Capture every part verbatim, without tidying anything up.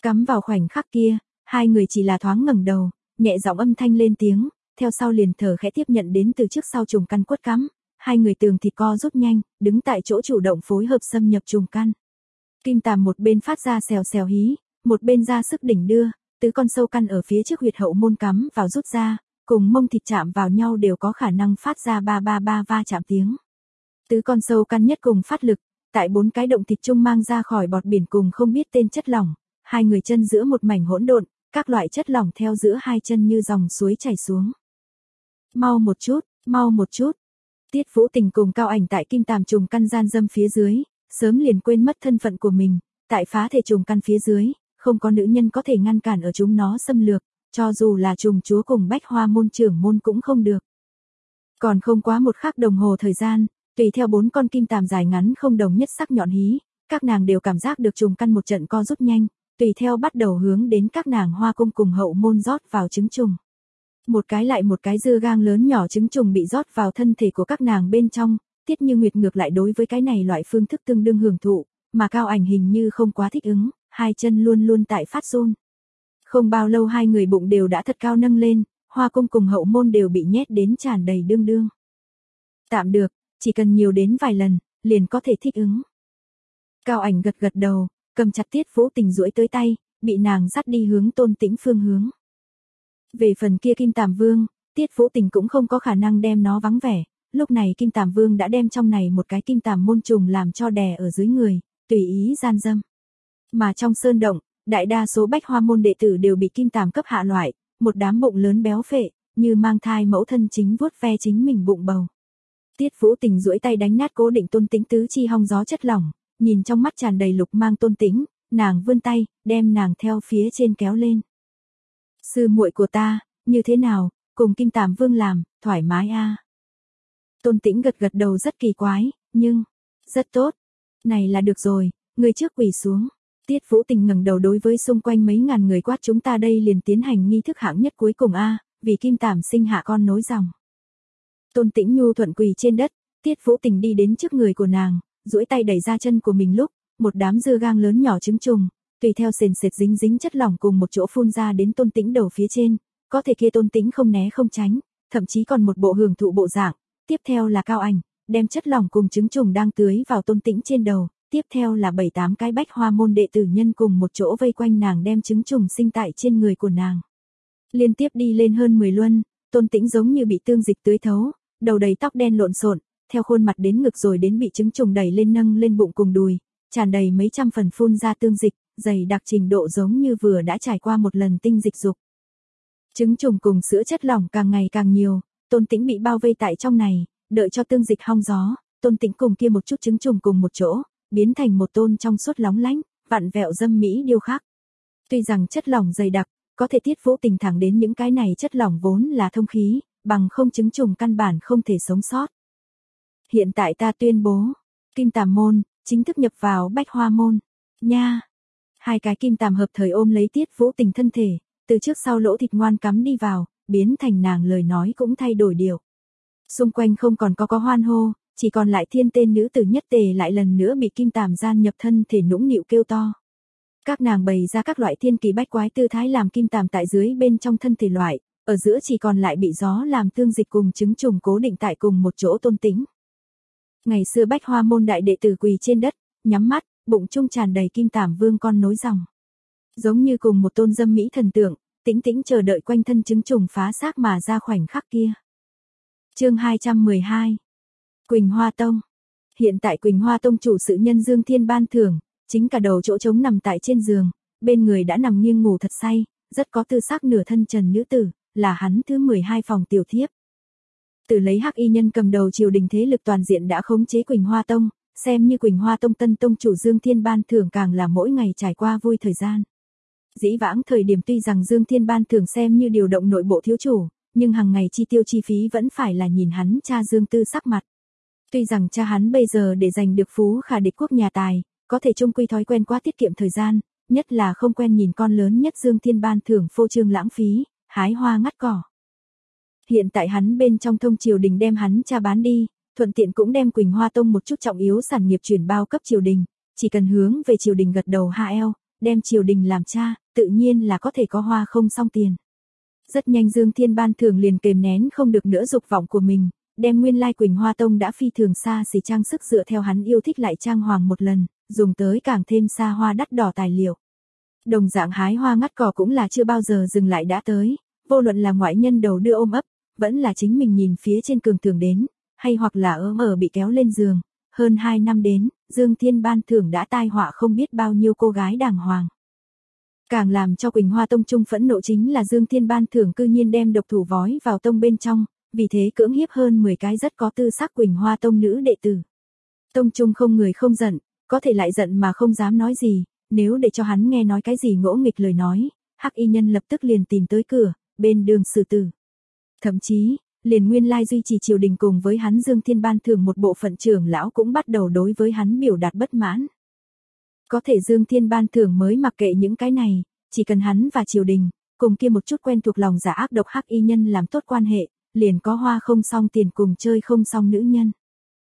Cắm vào khoảnh khắc kia, hai người chỉ là thoáng ngẩng đầu, nhẹ giọng âm thanh lên tiếng, theo sau liền thở khẽ tiếp nhận đến từ trước sau trùng căn quất cắm, hai người tường thịt co rút nhanh, đứng tại chỗ chủ động phối hợp xâm nhập trùng căn. Kim Tàm một bên phát ra xèo xèo hí, một bên ra sức đỉnh đưa, tứ con sâu căn ở phía trước huyệt hậu môn cắm vào rút ra, cùng mông thịt chạm vào nhau đều có khả năng phát ra ba ba ba va chạm tiếng. Tứ con sâu căn nhất cùng phát lực, tại bốn cái động thịt trung mang ra khỏi bọt biển cùng không biết tên chất lỏng, hai người chân giữa một mảnh hỗn độn, các loại chất lỏng theo giữa hai chân như dòng suối chảy xuống. Mau một chút, mau một chút. Tiết Vũ Tình cùng Cao Ảnh tại Kim Tàm trùng căn gian dâm phía dưới, sớm liền quên mất thân phận của mình, tại phá thể trùng căn phía dưới, không có nữ nhân có thể ngăn cản ở chúng nó xâm lược, cho dù là trùng chúa cùng Bách Hoa môn trưởng môn cũng không được. Còn không quá một khắc đồng hồ thời gian, tùy theo bốn con kim tàm dài ngắn không đồng nhất sắc nhọn hí, các nàng đều cảm giác được trùng căn một trận co rút nhanh, tùy theo bắt đầu hướng đến các nàng hoa cung cùng hậu môn rót vào trứng trùng. Một cái lại một cái dưa gang lớn nhỏ trứng trùng bị rót vào thân thể của các nàng bên trong, Tiết Như Nguyệt ngược lại đối với cái này loại phương thức tương đương hưởng thụ, mà Cao Ảnh hình như không quá thích ứng, hai chân luôn luôn tại phát run. Không bao lâu hai người bụng đều đã thật cao nâng lên, hoa cung cùng hậu môn đều bị nhét đến tràn đầy đương đương. Tạm được, chỉ cần nhiều đến vài lần, liền có thể thích ứng. Cao Ảnh gật gật đầu, cầm chặt Tiết Vũ Tình duỗi tới tay, bị nàng dắt đi hướng Tôn Tĩnh phương hướng. Về phần kia Kim Tàm Vương, Tiết Vũ Tình cũng không có khả năng đem nó vắng vẻ, lúc này Kim Tàm Vương đã đem trong này một cái Kim Tàm môn trùng làm cho đè ở dưới người, tùy ý gian dâm. Mà trong sơn động, đại đa số Bách Hoa môn đệ tử đều bị Kim Tàm cấp hạ loại, một đám bụng lớn béo phệ, như mang thai mẫu thân chính vuốt ve chính mình bụng bầu. Tiết Vũ Tình duỗi tay đánh nát cố định Tôn Tĩnh tứ chi hong gió chất lỏng, nhìn trong mắt tràn đầy lục mang Tôn Tĩnh, nàng vươn tay, đem nàng theo phía trên kéo lên. Sư muội của ta, như thế nào, cùng Kim Tàm Vương làm, thoải mái a? À? Tôn Tĩnh gật gật đầu rất kỳ quái, nhưng, rất tốt. Này là được rồi, người trước quỳ xuống. Tiết Vũ Tình ngẩng đầu đối với xung quanh mấy ngàn người quát chúng ta đây liền tiến hành nghi thức hạng nhất cuối cùng a, à, vì Kim Tàm sinh hạ con nối dòng. Tôn Tĩnh nhu thuận quỳ trên đất, Tiết Vũ Tình đi đến trước người của nàng, duỗi tay đẩy ra chân của mình lúc, một đám dưa gang lớn nhỏ trứng trùng, tùy theo sền sệt dính dính chất lỏng cùng một chỗ phun ra đến Tôn Tĩnh đầu phía trên, có thể kia Tôn Tĩnh không né không tránh, thậm chí còn một bộ hưởng thụ bộ dạng. Tiếp theo là Cao Ảnh, đem chất lỏng cùng trứng trùng đang tưới vào Tôn Tĩnh trên đầu, tiếp theo là bảy tám cái Bách Hoa môn đệ tử nhân cùng một chỗ vây quanh nàng đem trứng trùng sinh tại trên người của nàng. Liên tiếp đi lên hơn mười luân, Tôn Tĩnh giống như bị tương dịch tưới thấu, đầu đầy tóc đen lộn xộn, theo khuôn mặt đến ngực rồi đến bị trứng trùng đẩy lên nâng lên bụng cùng đùi, tràn đầy mấy trăm phần phun ra tương dịch, dày đặc trình độ giống như vừa đã trải qua một lần tinh dịch dục. Trứng trùng cùng sữa chất lỏng càng ngày càng nhiều, Tôn Tĩnh bị bao vây tại trong này, đợi cho tương dịch hong gió, Tôn Tĩnh cùng kia một chút trứng trùng cùng một chỗ, biến thành một tôn trong suốt lóng lánh, vặn vẹo dâm mỹ điêu khắc. Tuy rằng chất lỏng dày đặc, có thể Tiết Vũ Tình thẳng đến những cái này chất lỏng vốn là thông khí, bằng không trứng trùng căn bản không thể sống sót. Hiện tại ta tuyên bố, Kim Tàm môn chính thức nhập vào Bách Hoa môn. Nha. Hai cái kim tàm hợp thời ôm lấy Tiết Vũ Tình thân thể, từ trước sau lỗ thịt ngoan cắm đi vào, biến thành nàng lời nói cũng thay đổi điều. Xung quanh không còn có có hoan hô, chỉ còn lại thiên tên nữ tử nhất tề lại lần nữa bị kim tàm gian nhập thân thể nũng nịu kêu to. Các nàng bày ra các loại thiên kỳ bách quái tư thái làm kim tàm tại dưới bên trong thân thể loại, ở giữa chỉ còn lại bị gió làm tương dịch cùng trứng trùng cố định tại cùng một chỗ Tôn Tĩnh. Ngày xưa Bách Hoa môn đại đệ tử quỳ trên đất, nhắm mắt, bụng trung tràn đầy Kim Tàm Vương con nối dòng. Giống như cùng một tôn dâm mỹ thần tượng, tĩnh tĩnh chờ đợi quanh thân trứng trùng phá xác mà ra khoảnh khắc kia. Chương hai trăm mười hai. Quỳnh Hoa Tông. Hiện tại Quỳnh Hoa Tông chủ sự nhân Dương Thiên ban thưởng, chính cả đầu chỗ trống nằm tại trên giường, bên người đã nằm nghiêng ngủ thật say, rất có tư sắc nửa thân trần nữ tử, là hắn thứ mười hai phòng tiểu thiếp. Từ lấy Hắc Y nhân cầm đầu triều đình thế lực toàn diện đã khống chế Quỳnh Hoa Tông, xem như Quỳnh Hoa Tông tân tông chủ Dương Thiên ban thưởng càng là mỗi ngày trải qua vui thời gian. Dĩ vãng thời điểm tuy rằng Dương Thiên ban thưởng xem như điều động nội bộ thiếu chủ, nhưng hàng ngày chi tiêu chi phí vẫn phải là nhìn hắn cha Dương Tư sắc mặt. Tuy rằng cha hắn bây giờ để giành được phú khả địch quốc nhà tài, có thể chung quy thói quen quá tiết kiệm thời gian, nhất là không quen nhìn con lớn nhất Dương Thiên ban thưởng phô trương lãng phí, hái hoa ngắt cỏ. Hiện tại hắn bên trong thông triều đình đem hắn cha bán đi, thuận tiện cũng đem Quỳnh Hoa Tông một chút trọng yếu sản nghiệp chuyển bao cấp triều đình, chỉ cần hướng về triều đình gật đầu ha eo, đem triều đình làm cha, tự nhiên là có thể có hoa không xong tiền. Rất nhanh Dương Thiên Ban Thưởng liền kềm nén không được nữa dục vọng của mình, đem nguyên lai Quỳnh Hoa Tông đã phi thường xa xỉ trang sức dựa theo hắn yêu thích lại trang hoàng một lần, dùng tới càng thêm xa hoa đắt đỏ tài liệu. Đồng dạng hái hoa ngắt cỏ cũng là chưa bao giờ dừng lại đã tới, vô luận là ngoại nhân đầu đưa ôm ấp, vẫn là chính mình nhìn phía trên cường tường đến, hay hoặc là ấm ở bị kéo lên giường. Hơn hai năm đến, Dương Thiên Ban Thưởng đã tai họa không biết bao nhiêu cô gái đàng hoàng. Càng làm cho Quỳnh Hoa Tông trung phẫn nộ chính là Dương Thiên Ban Thưởng cư nhiên đem độc thủ vói vào tông bên trong, vì thế cưỡng hiếp hơn mười cái rất có tư sắc Quỳnh Hoa Tông nữ đệ tử. Tông trung không người không giận, có thể lại giận mà không dám nói gì, nếu để cho hắn nghe nói cái gì ngỗ nghịch lời nói, Hắc Y Nhân lập tức liền tìm tới cửa, bên đường xử tử. Thậm chí, liền nguyên lai duy trì triều đình cùng với hắn Dương Thiên Ban Thưởng một bộ phận trưởng lão cũng bắt đầu đối với hắn biểu đạt bất mãn. Có thể Dương Thiên Ban Thưởng mới mặc kệ những cái này, chỉ cần hắn và triều đình, cùng kia một chút quen thuộc lòng giả ác độc Hắc Y Nhân làm tốt quan hệ, liền có hoa không xong tiền cùng chơi không xong nữ nhân.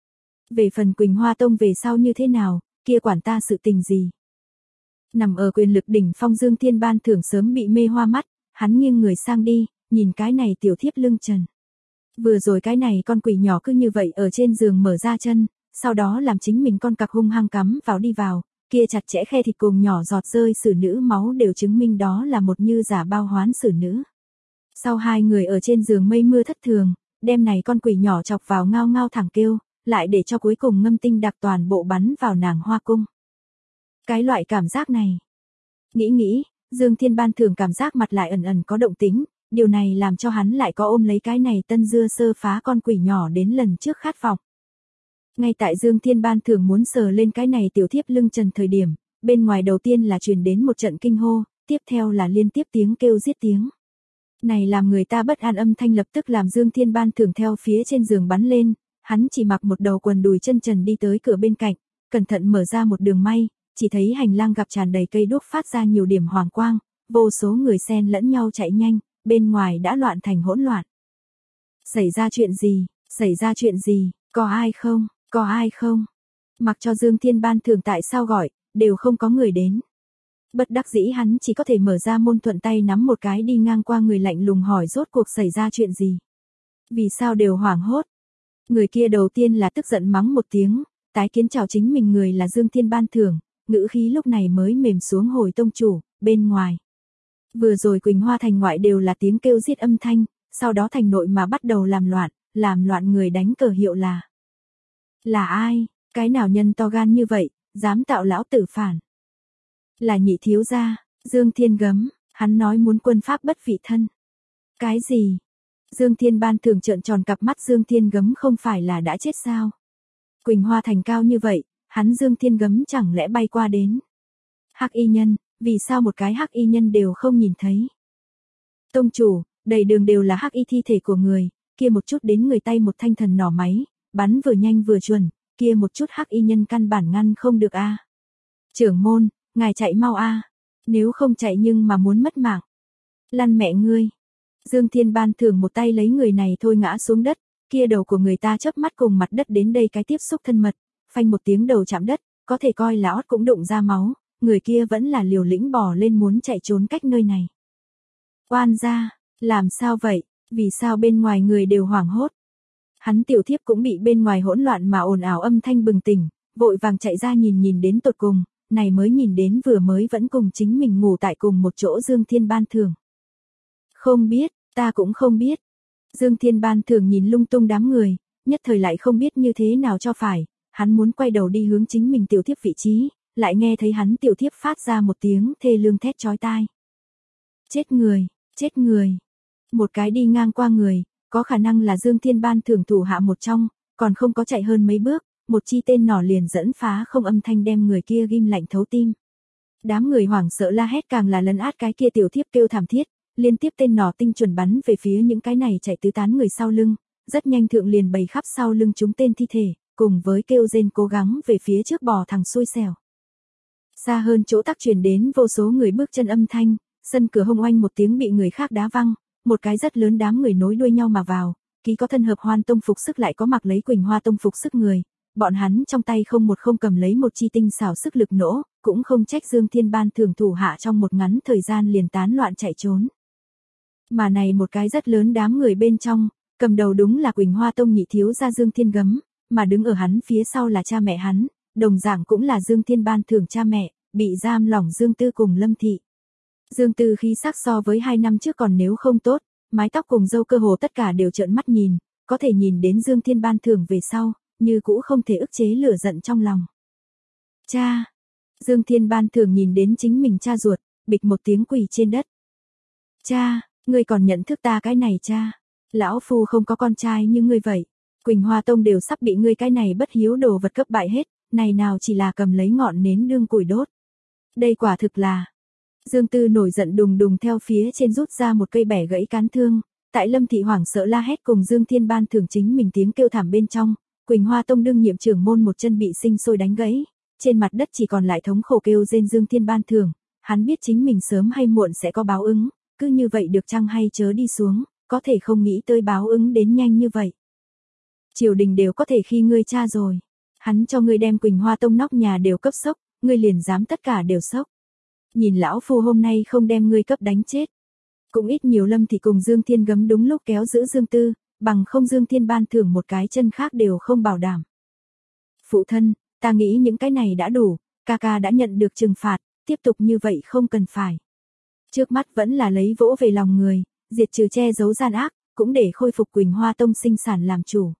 Về phần Quỳnh Hoa Tông về sau như thế nào, kia quản ta sự tình gì. Nằm ở quyền lực đỉnh phong Dương Thiên Ban Thưởng sớm bị mê hoa mắt, hắn nghiêng người sang đi, nhìn cái này tiểu thiếp lưng trần. Vừa rồi cái này con quỷ nhỏ cứ như vậy ở trên giường mở ra chân, sau đó làm chính mình con cặc hung hăng cắm vào đi vào, kia chặt chẽ khe thịt cùng nhỏ giọt rơi xử nữ máu đều chứng minh đó là một như giả bao hoán xử nữ. Sau hai người ở trên giường mây mưa thất thường, đem này con quỷ nhỏ chọc vào ngao ngao thẳng kêu, lại để cho cuối cùng ngâm tinh đặc toàn bộ bắn vào nàng hoa cung. Cái loại cảm giác này. Nghĩ nghĩ, Dương Thiên Ban Thưởng cảm giác mặt lại ẩn ẩn có động tĩnh, điều này làm cho hắn lại có ôm lấy cái này tân dưa sơ phá con quỷ nhỏ đến lần trước khát vọng. Ngay tại Dương Thiên Ban Thưởng muốn sờ lên cái này tiểu thiếp lưng trần thời điểm, bên ngoài đầu tiên là truyền đến một trận kinh hô, tiếp theo là liên tiếp tiếng kêu giết tiếng. Này làm người ta bất an âm thanh lập tức làm Dương Thiên Ban Thưởng theo phía trên giường bắn lên, hắn chỉ mặc một đầu quần đùi chân trần đi tới cửa bên cạnh, cẩn thận mở ra một đường may, chỉ thấy hành lang gặp tràn đầy cây đuốc phát ra nhiều điểm hoàng quang, vô số người xen lẫn nhau chạy nhanh, bên ngoài đã loạn thành hỗn loạn. Xảy ra chuyện gì, xảy ra chuyện gì, có ai không, có ai không? Mặc cho Dương Thiên Ban Thưởng tại sao gọi, đều không có người đến. Bất đắc dĩ hắn chỉ có thể mở ra môn thuận tay nắm một cái đi ngang qua người lạnh lùng hỏi rốt cuộc xảy ra chuyện gì. Vì sao đều hoảng hốt? Người kia đầu tiên là tức giận mắng một tiếng, tái kiến chào chính mình người là Dương Thiên Ban Thưởng, ngữ khí lúc này mới mềm xuống hồi tông chủ, bên ngoài. Vừa rồi Quỳnh Hoa thành ngoại đều là tiếng kêu giết âm thanh, sau đó thành nội mà bắt đầu làm loạn, làm loạn người đánh cờ hiệu là. Là ai, cái nào nhân to gan như vậy, dám tạo lão tử phản. Là nhị thiếu gia, Dương Thiên Gấm, hắn nói muốn quân pháp bất vị thân. Cái gì? Dương Thiên Ban Thưởng trợn tròn cặp mắt Dương Thiên Gấm không phải là đã chết sao? Quỳnh Hoa thành cao như vậy, hắn Dương Thiên Gấm chẳng lẽ bay qua đến. Hắc Y Nhân, vì sao một cái Hắc Y Nhân đều không nhìn thấy? Tông chủ, đầy đường đều là Hắc Y thi thể của người, kia một chút đến người tay một thanh thần nỏ máy, bắn vừa nhanh vừa chuẩn, kia một chút Hắc Y Nhân căn bản ngăn không được a. Trưởng môn, ngài chạy mau a, nếu không chạy nhưng mà muốn mất mạng. Lăn mẹ ngươi. Dương Thiên Ban Thưởng một tay lấy người này thôi ngã xuống đất, kia đầu của người ta chớp mắt cùng mặt đất đến đây cái tiếp xúc thân mật, phanh một tiếng đầu chạm đất, có thể coi là ót cũng đụng ra máu, người kia vẫn là liều lĩnh bò lên muốn chạy trốn cách nơi này. Oan gia, làm sao vậy, vì sao bên ngoài người đều hoảng hốt? Hắn tiểu thiếp cũng bị bên ngoài hỗn loạn mà ồn ào âm thanh bừng tỉnh, vội vàng chạy ra nhìn nhìn đến tột cùng, này mới nhìn đến vừa mới vẫn cùng chính mình ngủ tại cùng một chỗ Dương Thiên Ban Thưởng. Không biết, ta cũng không biết. Dương Thiên Ban Thưởng nhìn lung tung đám người, nhất thời lại không biết như thế nào cho phải, hắn muốn quay đầu đi hướng chính mình tiểu thiếp vị trí, lại nghe thấy hắn tiểu thiếp phát ra một tiếng thê lương thét chói tai. Chết người, chết người. Một cái đi ngang qua người, có khả năng là Dương Thiên Ban Thưởng thủ hạ một trong, còn không có chạy hơn mấy bước, một chi tên nỏ liền dẫn phá không âm thanh đem người kia ghim lạnh thấu tim. Đám người hoảng sợ la hét càng là lấn át cái kia tiểu thiếp kêu thảm thiết, liên tiếp tên nỏ tinh chuẩn bắn về phía những cái này chạy tứ tán người sau lưng, rất nhanh thượng liền bày khắp sau lưng chúng tên thi thể, cùng với kêu rên cố gắng về phía trước bò thằng xui xẻo. Xa hơn chỗ tắc truyền đến vô số người bước chân âm thanh, sân cửa hông oanh một tiếng bị người khác đá văng, một cái rất lớn đám người nối đuôi nhau mà vào, ký có thân hợp Hoan Tông phục sức lại có mặc lấy Quỳnh Hoa Tông phục sức người, bọn hắn trong tay không một không cầm lấy một chi tinh xảo sức lực nỗ, cũng không trách Dương Thiên Ban Thưởng thủ hạ trong một ngắn thời gian liền tán loạn chạy trốn. Mà này một cái rất lớn đám người bên trong, cầm đầu đúng là Quỳnh Hoa Tông nhị thiếu gia Dương Thiên Gấm, mà đứng ở hắn phía sau là cha mẹ hắn, đồng dạng cũng là Dương Thiên Ban Thưởng cha mẹ, bị giam lỏng Dương Tư cùng Lâm Thị. Dương Tư khí sắc so với hai năm trước còn nếu không tốt, mái tóc cùng râu cơ hồ tất cả đều trợn mắt nhìn, có thể nhìn đến Dương Thiên Ban Thưởng về sau, như cũ không thể ức chế lửa giận trong lòng. Cha! Dương Thiên Ban Thưởng nhìn đến chính mình cha ruột, bịch một tiếng quỳ trên đất. Cha, ngươi còn nhận thức ta cái này cha? Lão phu không có con trai như ngươi vậy. Quỳnh Hoa Tông đều sắp bị ngươi cái này bất hiếu đồ vật cấp bại hết, này nào chỉ là cầm lấy ngọn nến đương củi đốt. Đây quả thực là... Dương Tư nổi giận đùng đùng theo phía trên rút ra một cây bẻ gãy cán thương, tại Lâm Thị hoảng sợ la hét cùng Dương Thiên Ban Thưởng chính mình tiếng kêu thảm bên trong, Quỳnh Hoa Tông đương nhiệm trưởng môn một chân bị sinh sôi đánh gãy, trên mặt đất chỉ còn lại thống khổ kêu rên Dương Thiên Ban Thưởng, hắn biết chính mình sớm hay muộn sẽ có báo ứng, cứ như vậy được chăng hay chớ đi xuống, có thể không nghĩ tới báo ứng đến nhanh như vậy. Triều đình đều có thể khi ngươi cha rồi, hắn cho ngươi đem Quỳnh Hoa Tông nóc nhà đều cấp sốc, ngươi liền dám tất cả đều sốc. Nhìn lão phu hôm nay không đem ngươi cấp đánh chết. Cũng ít nhiều Lâm Thị cùng Dương Thiên Gấm đúng lúc kéo giữ Dương Tư, bằng không Dương Thiên Ban Thưởng một cái chân khác đều không bảo đảm. Phụ thân, ta nghĩ những cái này đã đủ, ca ca đã nhận được trừng phạt, tiếp tục như vậy không cần phải. Trước mắt vẫn là lấy vỗ về lòng người, diệt trừ che giấu gian ác, cũng để khôi phục Quỳnh Hoa Tông sinh sản làm chủ.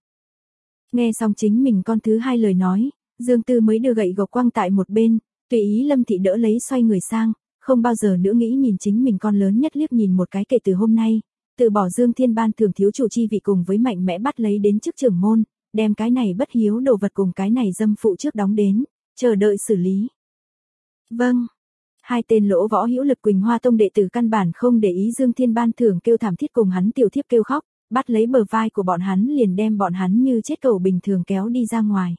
Nghe xong chính mình con thứ hai lời nói, Dương Tư mới đưa gậy gộc quăng tại một bên, tùy ý Lâm Thị đỡ lấy xoay người sang, không bao giờ nữa nghĩ nhìn chính mình con lớn nhất liếc nhìn một cái kể từ hôm nay, từ bỏ Dương Thiên Ban Thưởng thiếu chủ chi vị cùng với mạnh mẽ bắt lấy đến chức trưởng môn, đem cái này bất hiếu đồ vật cùng cái này dâm phụ trước đóng đến, chờ đợi xử lý. Vâng. Hai tên lỗ võ hữu lực Quỳnh Hoa Tông đệ tử căn bản không để ý Dương Thiên Ban Thưởng kêu thảm thiết cùng hắn tiểu thiếp kêu khóc, bắt lấy bờ vai của bọn hắn liền đem bọn hắn như chết cẩu bình thường kéo đi ra ngoài.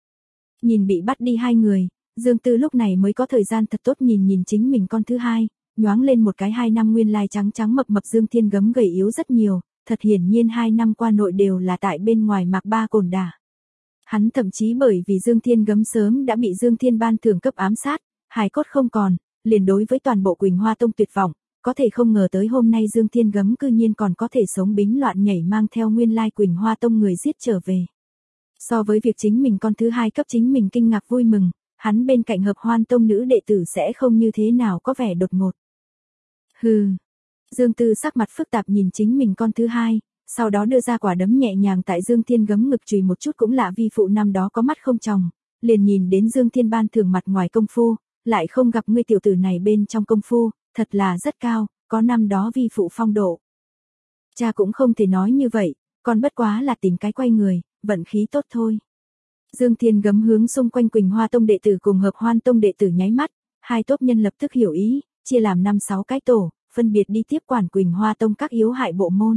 Nhìn bị bắt đi hai người, Dương Tư lúc này mới có thời gian thật tốt nhìn nhìn chính mình con thứ hai, nhoáng lên một cái hai năm nguyên lai trắng trắng mập mập Dương Thiên Gấm gầy yếu rất nhiều, thật hiển nhiên hai năm qua nội đều là tại bên ngoài mạc ba cồn đả. Hắn thậm chí bởi vì Dương Thiên Gấm sớm đã bị Dương Thiên Ban Thưởng cấp ám sát, hài cốt không còn, liền đối với toàn bộ Quỳnh Hoa Tông tuyệt vọng, có thể không ngờ tới hôm nay Dương Thiên Gấm cư nhiên còn có thể sống bính loạn nhảy mang theo nguyên lai Quỳnh Hoa Tông người giết trở về. So với việc chính mình con thứ hai cấp chính mình kinh ngạc vui mừng, hắn bên cạnh Hợp Hoan Tông nữ đệ tử sẽ không như thế nào có vẻ đột ngột. Hừ. Dương Tư sắc mặt phức tạp nhìn chính mình con thứ hai, sau đó đưa ra quả đấm nhẹ nhàng tại Dương Thiên Gấm ngực chùy một chút cũng lạ vi phụ năm đó có mắt không tròng, liền nhìn đến Dương Thiên Ban Thưởng mặt ngoài công phu, lại không gặp ngươi tiểu tử này bên trong công phu, thật là rất cao, có năm đó vi phụ phong độ. Cha cũng không thể nói như vậy, còn bất quá là tìm cái quay người, vận khí tốt thôi. Dương Thiên Gấm hướng xung quanh Quỳnh Hoa Tông đệ tử cùng Hợp Hoan Tông đệ tử nháy mắt, hai tốp nhân lập tức hiểu ý, chia làm năm sáu cái tổ, phân biệt đi tiếp quản Quỳnh Hoa Tông các yếu hại bộ môn.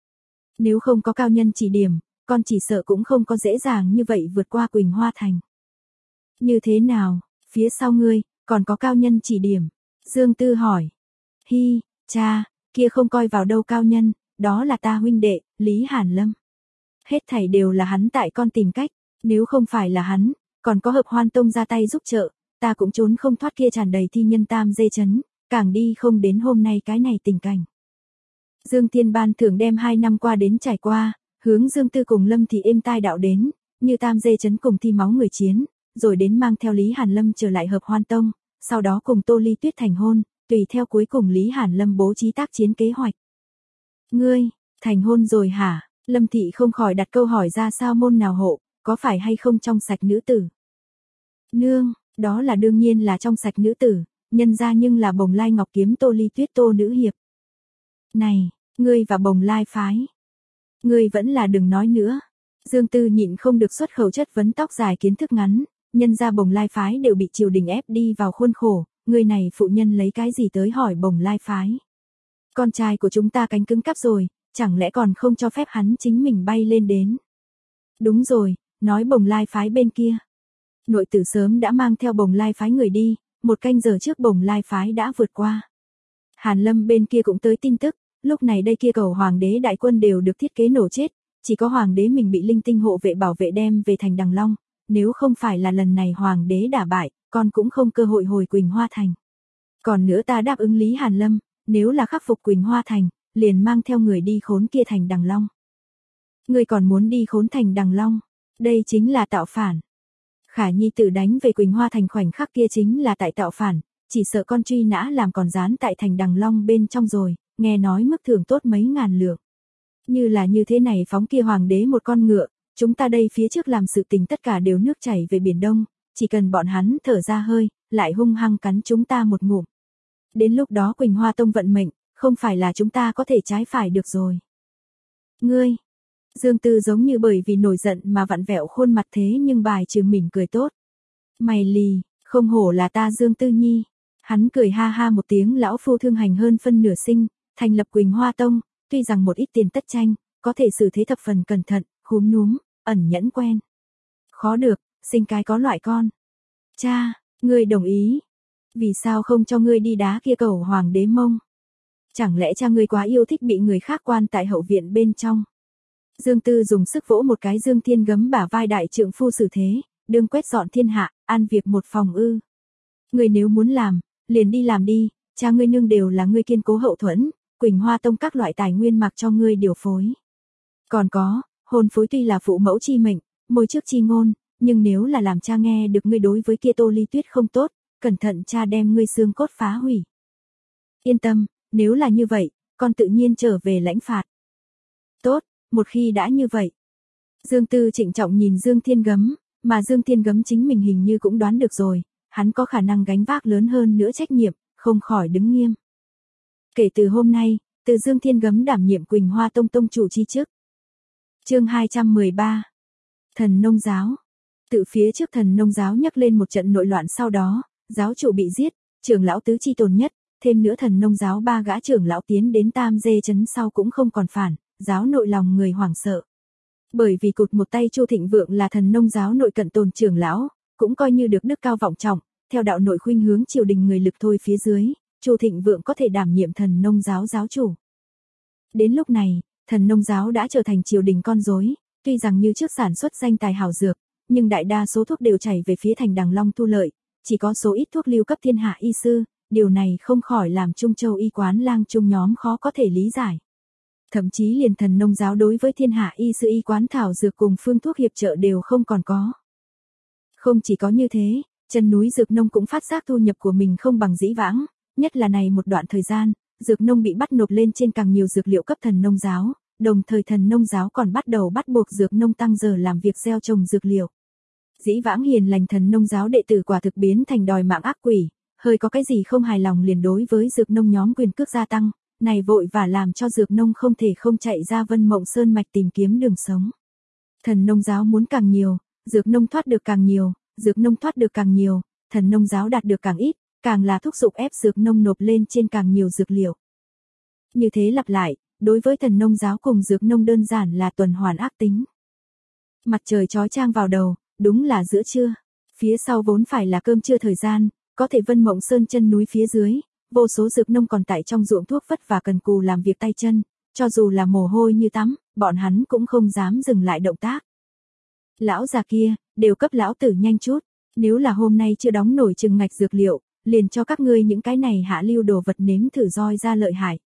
Nếu không có cao nhân chỉ điểm, con chỉ sợ cũng không có dễ dàng như vậy vượt qua Quỳnh Hoa Thành. Như thế nào, phía sau ngươi, còn có cao nhân chỉ điểm? Dương Tư hỏi. Hi, cha, kia không coi vào đâu cao nhân, đó là ta huynh đệ, Lý Hàn Lâm. Hết thảy đều là hắn tại con tìm cách, nếu không phải là hắn, còn có Hợp Hoan Tông ra tay giúp trợ, ta cũng trốn không thoát kia tràn đầy thi nhân tam dê chấn, càng đi không đến hôm nay cái này tình cảnh. Dương Thiên Ban Thưởng đem hai năm qua đến trải qua, hướng Dương Tư cùng Lâm Thị êm tai đạo đến, như tam dê chấn cùng thi máu người chiến, rồi đến mang theo Lý Hàn Lâm trở lại Hợp Hoan Tông, sau đó cùng Tô Ly Tuyết thành hôn, tùy theo cuối cùng Lý Hàn Lâm bố trí tác chiến kế hoạch. Ngươi, thành hôn rồi hả? Lâm Thị không khỏi đặt câu hỏi ra sao môn nào hộ, có phải hay không trong sạch nữ tử? Nương, đó là đương nhiên là trong sạch nữ tử, nhân ra nhưng là Bồng Lai Ngọc Kiếm Tô Ly Tuyết Tô nữ hiệp. Này, ngươi và Bồng Lai phái. Ngươi vẫn là đừng nói nữa. Dương Tư nhịn không được xuất khẩu chất vấn tóc dài kiến thức ngắn, nhân ra Bồng Lai phái đều bị triều đình ép đi vào khuôn khổ, người này phụ nhân lấy cái gì tới hỏi Bồng Lai phái. Con trai của chúng ta cánh cứng cắp rồi, chẳng lẽ còn không cho phép hắn chính mình bay lên đến. Đúng rồi, nói Bồng Lai phái bên kia. Nội tử sớm đã mang theo Bồng Lai phái người đi, một canh giờ trước Bồng Lai phái đã vượt qua. Hàn Lâm bên kia cũng tới tin tức, lúc này đây kia cầu hoàng đế đại quân đều được thiết kế nổ chết, chỉ có hoàng đế mình bị linh tinh hộ vệ bảo vệ đem về thành Đằng Long, nếu không phải là lần này hoàng đế đả bại, con cũng không cơ hội hồi Quỳnh Hoa Thành. Còn nữa ta đáp ứng Lý Hàn Lâm, nếu là khắc phục Quỳnh Hoa Thành, liền mang theo người đi khốn kia thành Đằng Long. Ngươi còn muốn đi khốn thành Đằng Long, đây chính là tạo phản. Khả Nhi tự đánh về Quỳnh Hoa Thành khoảnh khắc kia chính là tại tạo phản, chỉ sợ con truy nã làm còn dán tại thành Đằng Long bên trong rồi, nghe nói mức thưởng tốt mấy ngàn lượng. Như là như thế này phóng kia hoàng đế một con ngựa, chúng ta đây phía trước làm sự tình tất cả đều nước chảy về Biển Đông, chỉ cần bọn hắn thở ra hơi, lại hung hăng cắn chúng ta một ngụm. Đến lúc đó Quỳnh Hoa Tông vận mệnh, không phải là chúng ta có thể trái phải được rồi. Ngươi, Dương Tư giống như bởi vì nổi giận mà vặn vẹo khuôn mặt thế nhưng bài trừ mỉm cười tốt. Mày lì, không hổ là ta Dương Tư Nhi. Hắn cười ha ha một tiếng, lão phu thương hành hơn phân nửa sinh, thành lập Quỳnh Hoa Tông, tuy rằng một ít tiền tất tranh, có thể xử thế thập phần cẩn thận, khúm núm, ẩn nhẫn quen. Khó được, sinh cái có loại con. Cha, ngươi đồng ý. Vì sao không cho ngươi đi đá kia cầu hoàng đế mông? Chẳng lẽ cha ngươi quá yêu thích bị người khác quan tại hậu viện bên trong? Dương Tư dùng sức vỗ một cái Dương Thiên Gấm bả vai đại trượng phu xử thế, đương quét dọn thiên hạ, an việc một phòng ư. Ngươi nếu muốn làm, liền đi làm đi, cha ngươi nương đều là ngươi kiên cố hậu thuẫn, Quỳnh Hoa Tông các loại tài nguyên mặc cho ngươi điều phối. Còn có, hôn phối tuy là phụ mẫu chi mệnh, môi trước chi ngôn, nhưng nếu là làm cha nghe được ngươi đối với kia Tô Ly Tuyết không tốt, cẩn thận cha đem ngươi xương cốt phá hủy. Yên tâm, nếu là như vậy, con tự nhiên trở về lãnh phạt. Tốt, một khi đã như vậy. Dương Tư trịnh trọng nhìn Dương Thiên Gấm, mà Dương Thiên Gấm chính mình hình như cũng đoán được rồi, hắn có khả năng gánh vác lớn hơn nữa trách nhiệm, không khỏi đứng nghiêm. Kể từ hôm nay, từ Dương Thiên Gấm đảm nhiệm Quỳnh Hoa Tông tông chủ chi chức. Chương hai trăm mười ba. Thần nông giáo. Tự phía trước thần nông giáo nhắc lên một trận nội loạn, sau đó, giáo chủ bị giết, trưởng lão tứ chi tồn nhất, thêm nữa thần nông giáo ba gã trưởng lão tiến đến Tam Dê trấn sau cũng không còn phản, giáo nội lòng người hoảng sợ. Bởi vì cụt một tay Chu Thịnh Vượng là thần nông giáo nội cận tồn trưởng lão, cũng coi như được đức cao vọng trọng, theo đạo nội khuynh hướng triều đình người lực thôi phía dưới, Chu Thịnh Vượng có thể đảm nhiệm thần nông giáo giáo chủ. Đến lúc này, thần nông giáo đã trở thành triều đình con rối, tuy rằng như trước sản xuất danh tài hảo dược, nhưng đại đa số thuốc đều chảy về phía thành Đằng Long thu lợi, chỉ có số ít thuốc lưu cấp thiên hạ y sư, điều này không khỏi làm Trung Châu y quán lang trung nhóm khó có thể lý giải. Thậm chí liền thần nông giáo đối với thiên hạ y sư y quán thảo dược cùng phương thuốc hiệp trợ đều không còn có. Không chỉ có như thế, chân núi dược nông cũng phát giác thu nhập của mình không bằng dĩ vãng, nhất là này một đoạn thời gian, dược nông bị bắt nộp lên trên càng nhiều dược liệu cấp thần nông giáo, đồng thời thần nông giáo còn bắt đầu bắt buộc dược nông tăng giờ làm việc gieo trồng dược liệu. Dĩ vãng hiền lành thần nông giáo đệ tử quả thực biến thành đòi mạng ác quỷ, hơi có cái gì không hài lòng liền đối với dược nông nhóm quyền cước gia tăng, này vội và làm cho dược nông không thể không chạy ra Vân Mộng Sơn mạch tìm kiếm đường sống. Thần nông giáo muốn càng nhiều, dược nông thoát được càng nhiều, dược nông thoát được càng nhiều, thần nông giáo đạt được càng ít, càng là thúc giục ép dược nông nộp lên trên càng nhiều dược liệu. Như thế lặp lại, đối với thần nông giáo cùng dược nông đơn giản là tuần hoàn ác tính. Mặt trời chói chang vào đầu, đúng là giữa trưa, phía sau vốn phải là cơm trưa thời gian, có thể Vân Mộng Sơn chân núi phía dưới, vô số dược nông còn tại trong ruộng thuốc vất và cần cù làm việc tay chân, cho dù là mồ hôi như tắm, bọn hắn cũng không dám dừng lại động tác. Lão già kia, đều cấp lão tử nhanh chút, nếu là hôm nay chưa đóng nổi chừng ngạch dược liệu, liền cho các ngươi những cái này hạ lưu đồ vật nếm thử roi ra lợi hại.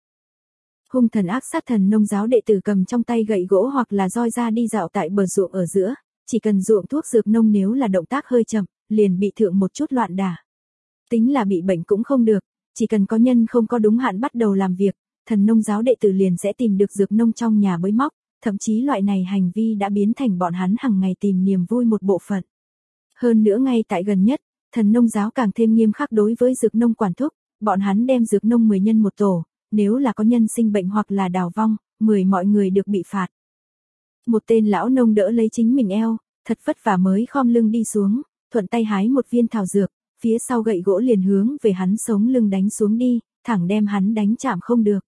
Hung thần ác sát thần nông giáo đệ tử cầm trong tay gậy gỗ hoặc là roi ra đi dạo tại bờ ruộng ở giữa, chỉ cần ruộng thuốc dược nông nếu là động tác hơi chậm, liền bị thượng một chút loạn đả. Tính là bị bệnh cũng không được, chỉ cần có nhân không có đúng hạn bắt đầu làm việc, thần nông giáo đệ tử liền sẽ tìm được dược nông trong nhà bới móc, thậm chí loại này hành vi đã biến thành bọn hắn hàng ngày tìm niềm vui một bộ phận. Hơn nữa ngay tại gần nhất, thần nông giáo càng thêm nghiêm khắc đối với dược nông quản thúc, bọn hắn đem dược nông mười nhân một tổ, nếu là có nhân sinh bệnh hoặc là đào vong, mười mọi người được bị phạt. Một tên lão nông đỡ lấy chính mình eo, thật vất vả mới khom lưng đi xuống, thuận tay hái một viên thảo dược, phía sau gậy gỗ liền hướng về hắn sống lưng đánh xuống đi, thẳng đem hắn đánh chạm không được.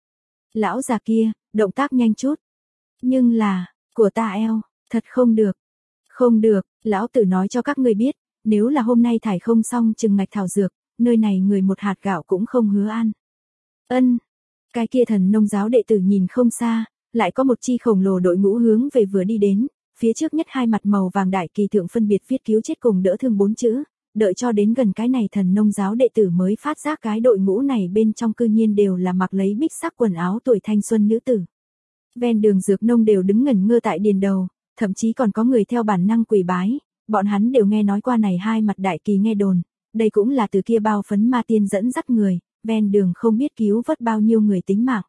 Lão già kia, động tác nhanh chút. Nhưng là, của ta eo, thật không được. Không được, lão tử nói cho các ngươi biết, nếu là hôm nay thải không xong chừng ngạch thảo dược, nơi này người một hạt gạo cũng không hứa ăn. Ân, cái kia thần nông giáo đệ tử nhìn không xa, lại có một chi khổng lồ đội ngũ hướng về vừa đi đến, Phía trước nhất hai mặt màu vàng đại kỳ thượng phân biệt viết cứu chết cùng đỡ thương bốn chữ, đợi cho đến gần cái này thần nông giáo đệ tử mới phát giác cái đội ngũ này bên trong cư nhiên đều là mặc lấy bích sắc quần áo tuổi thanh xuân nữ tử. Ven đường dược nông đều đứng ngẩn ngơ tại điền đầu, thậm chí còn có người theo bản năng quỳ bái, bọn hắn đều nghe nói qua này hai mặt đại kỳ nghe đồn, đây cũng là từ kia bao phấn ma tiên dẫn dắt người, ven đường không biết cứu vớt bao nhiêu người tính mạng.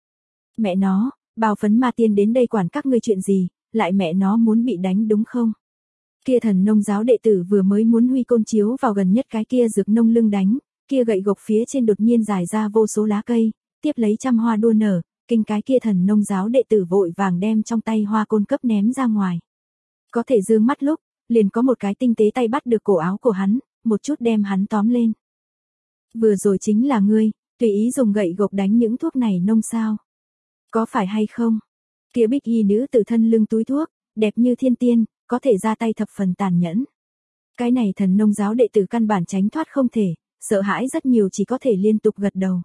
Mẹ nó, bao phấn ma tiên đến đây quản các ngươi chuyện gì, lại mẹ nó muốn bị đánh đúng không? Kia thần nông giáo đệ tử vừa mới muốn huy côn chiếu vào gần nhất cái kia dược nông lưng đánh, kia gậy gộc phía trên đột nhiên dài ra vô số lá cây, tiếp lấy trăm hoa đua nở, kinh cái kia thần nông giáo đệ tử vội vàng đem trong tay hoa côn cấp ném ra ngoài. Có thể dương mắt lúc, liền có một cái tinh tế tay bắt được cổ áo của hắn, một chút đem hắn tóm lên. Vừa rồi chính là ngươi, tùy ý dùng gậy gộc đánh những thuốc này nông sao? Có phải hay không? Kia bích y nữ tử thân lưng túi thuốc, đẹp như thiên tiên, có thể ra tay thập phần tàn nhẫn. Cái này thần nông giáo đệ tử căn bản tránh thoát không thể, sợ hãi rất nhiều chỉ có thể liên tục gật đầu.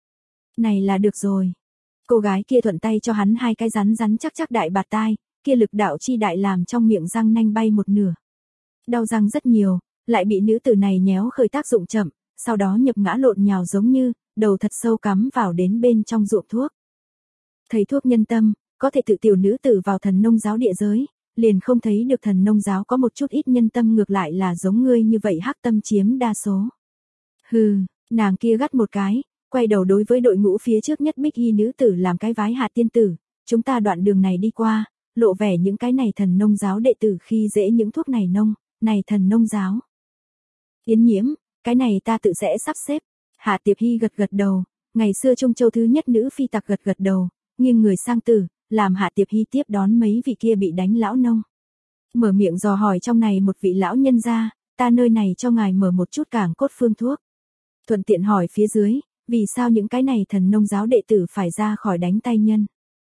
Này là được rồi. Cô gái kia thuận tay cho hắn hai cái rắn rắn chắc chắc đại bạt tai, kia lực đạo chi đại làm trong miệng răng nanh bay một nửa. Đau răng rất nhiều, lại bị nữ tử này nhéo khởi tác dụng chậm, sau đó nhập ngã lộn nhào giống như, đầu thật sâu cắm vào đến bên trong ruộng thuốc. Thầy thuốc nhân tâm, có thể tự tiểu nữ tử vào thần nông giáo địa giới, liền không thấy được thần nông giáo có một chút ít nhân tâm ngược lại là giống ngươi như vậy hắc tâm chiếm đa số. Hừ, nàng kia gắt một cái, quay đầu đối với đội ngũ phía trước nhất bích y nữ tử làm cái vái hạ tiên tử, chúng ta đoạn đường này đi qua, lộ vẻ những cái này thần nông giáo đệ tử khi dễ những thuốc này nông, này thần nông giáo. Yến Nhiễm, cái này ta tự sẽ sắp xếp. Hạ Tiệp Hy gật gật đầu, ngày xưa Trung Châu thứ nhất nữ phi tặc gật gật đầu, nghiêng người sang tử, làm Hạ Tiệp Hy tiếp đón mấy vị kia bị đánh lão nông. Mở miệng dò hỏi trong này một vị lão nhân gia, ta nơi này cho ngài mở một chút cảng cốt phương thuốc. Thuận tiện hỏi phía dưới, vì sao những cái này thần nông giáo đệ tử phải ra khỏi đánh tay nhân.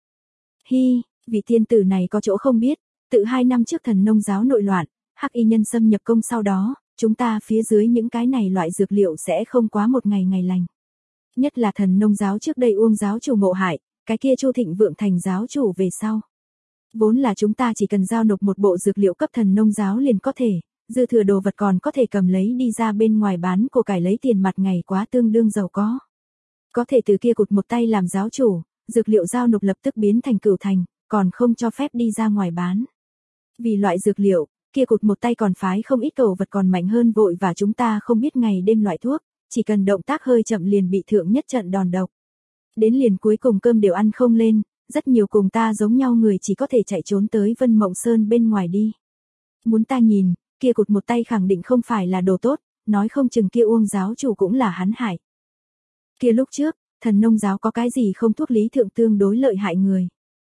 Hi, vị thiên tử này có chỗ không biết, tự hai năm trước thần nông giáo nội loạn, hắc y nhân xâm nhập công sau đó, chúng ta phía dưới những cái này loại dược liệu sẽ không quá một ngày ngày lành. Nhất là thần nông giáo trước đây Uông giáo chủ ngộ hại, cái kia Chu Thịnh Vượng thành giáo chủ về sau. Vốn là chúng ta chỉ cần giao nộp một bộ dược liệu cấp thần nông giáo liền có thể, dư thừa đồ vật còn có thể cầm lấy đi ra bên ngoài bán của cải lấy tiền mặt ngày quá tương đương giàu có. Có thể từ kia cụt một tay làm giáo chủ, dược liệu giao nộp lập tức biến thành cửu thành, còn không cho phép đi ra ngoài bán. Vì loại dược liệu, kia cụt một tay còn phái không ít cầu vật còn mạnh hơn vội và chúng ta không biết ngày đêm loại thuốc, chỉ cần động tác hơi chậm liền bị thượng nhất trận đòn độc. Đến liền cuối cùng cơm đều ăn không lên, rất nhiều cùng ta giống nhau người chỉ có thể chạy trốn tới Vân Mộng Sơn bên ngoài đi. Muốn ta nhìn, kia cụt một tay khẳng định không phải là đồ tốt, nói không chừng kia Uông giáo chủ cũng là hắn hại. Kia lúc trước, thần nông giáo có cái gì không thuốc lý thượng tương đối lợi hại người.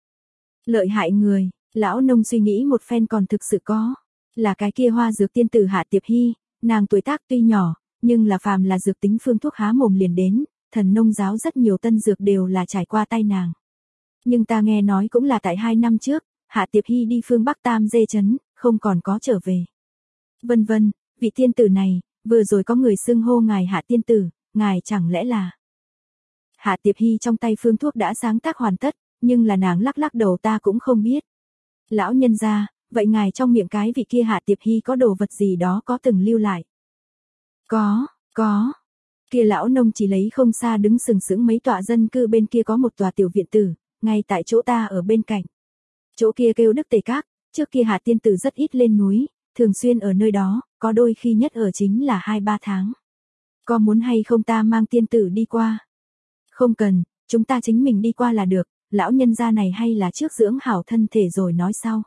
Lợi hại người, lão nông suy nghĩ một phen còn thực sự có, là cái kia hoa dược tiên tử Hạ Tiệp Hy, nàng tuổi tác tuy nhỏ, nhưng là phàm là dược tính phương thuốc há mồm liền đến, thần nông giáo rất nhiều tân dược đều là trải qua tay nàng. Nhưng ta nghe nói cũng là tại hai năm trước, Hạ Tiệp Hy đi phương Bắc Tam Dê Trấn, không còn có trở về. Vân vân, vị tiên tử này, vừa rồi có người xưng hô ngài Hạ tiên tử, ngài chẳng lẽ là... Hạ Tiệp Hy trong tay phương thuốc đã sáng tác hoàn tất, nhưng là nàng lắc lắc đầu ta cũng không biết. Lão nhân gia, vậy ngài trong miệng cái vị kia Hạ Tiệp Hy có đồ vật gì đó có từng lưu lại? Có, có. Kia lão nông chỉ lấy không xa đứng sừng sững mấy tọa dân cư bên kia có một tòa tiểu viện tử, ngay tại chỗ ta ở bên cạnh. Chỗ kia kêu Đức Tề Các, trước kia Hạ tiên tử rất ít lên núi, thường xuyên ở nơi đó, có đôi khi nhất ở chính là hai ba tháng. Có muốn hay không ta mang tiên tử đi qua? Không cần, chúng ta chính mình đi qua là được, lão nhân gia này hay là trước dưỡng hảo thân thể rồi nói sau.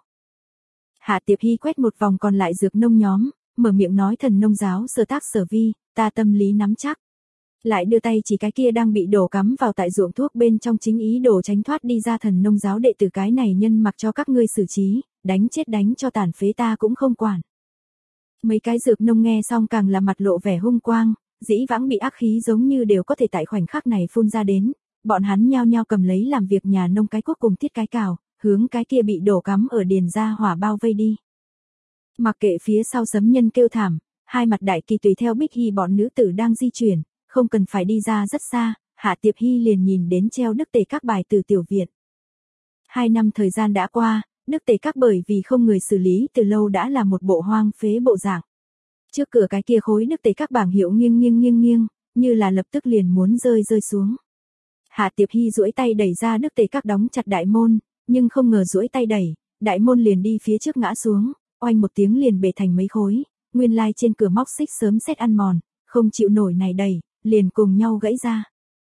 Hạ Tiệp Hy quét một vòng còn lại dược nông nhóm, mở miệng nói thần nông giáo sở tác sở vi, ta tâm lý nắm chắc. Lại đưa tay chỉ cái kia đang bị đổ cắm vào tại ruộng thuốc bên trong chính ý đồ tránh thoát đi ra thần nông giáo đệ tử cái này nhân mặc cho các ngươi xử trí, đánh chết đánh cho tàn phế ta cũng không quản. Mấy cái dược nông nghe xong càng là mặt lộ vẻ hung quang, dĩ vãng bị ác khí giống như đều có thể tại khoảnh khắc này phun ra đến, bọn hắn nhao nhao cầm lấy làm việc nhà nông cái cuốc cùng thiết cái cào, hướng cái kia bị đổ cắm ở điền ra hỏa bao vây đi. Mặc kệ phía sau sấm nhân kêu thảm, hai mặt đại kỳ tùy theo Bích Hy bọn nữ tử đang di chuyển, không cần phải đi ra rất xa, Hạ Tiệp Hy liền nhìn đến treo Đức Tề Các bài từ tiểu viện. Hai năm thời gian đã qua, Đức Tề Các bởi vì không người xử lý từ lâu đã là một bộ hoang phế bộ dạng. Trước cửa cái kia khối Đức Tề Các bảng hiệu nghiêng nghiêng nghiêng nghiêng, như là lập tức liền muốn rơi rơi xuống. Hạ Tiệp Hy duỗi tay đẩy ra Đức Tề Các đóng chặt đại môn, nhưng không ngờ duỗi tay đẩy, đại môn liền đi phía trước ngã xuống, oanh một tiếng liền bể thành mấy khối, nguyên lai trên cửa móc xích sớm sét ăn mòn, không chịu nổi này đẩy, liền cùng nhau gãy ra.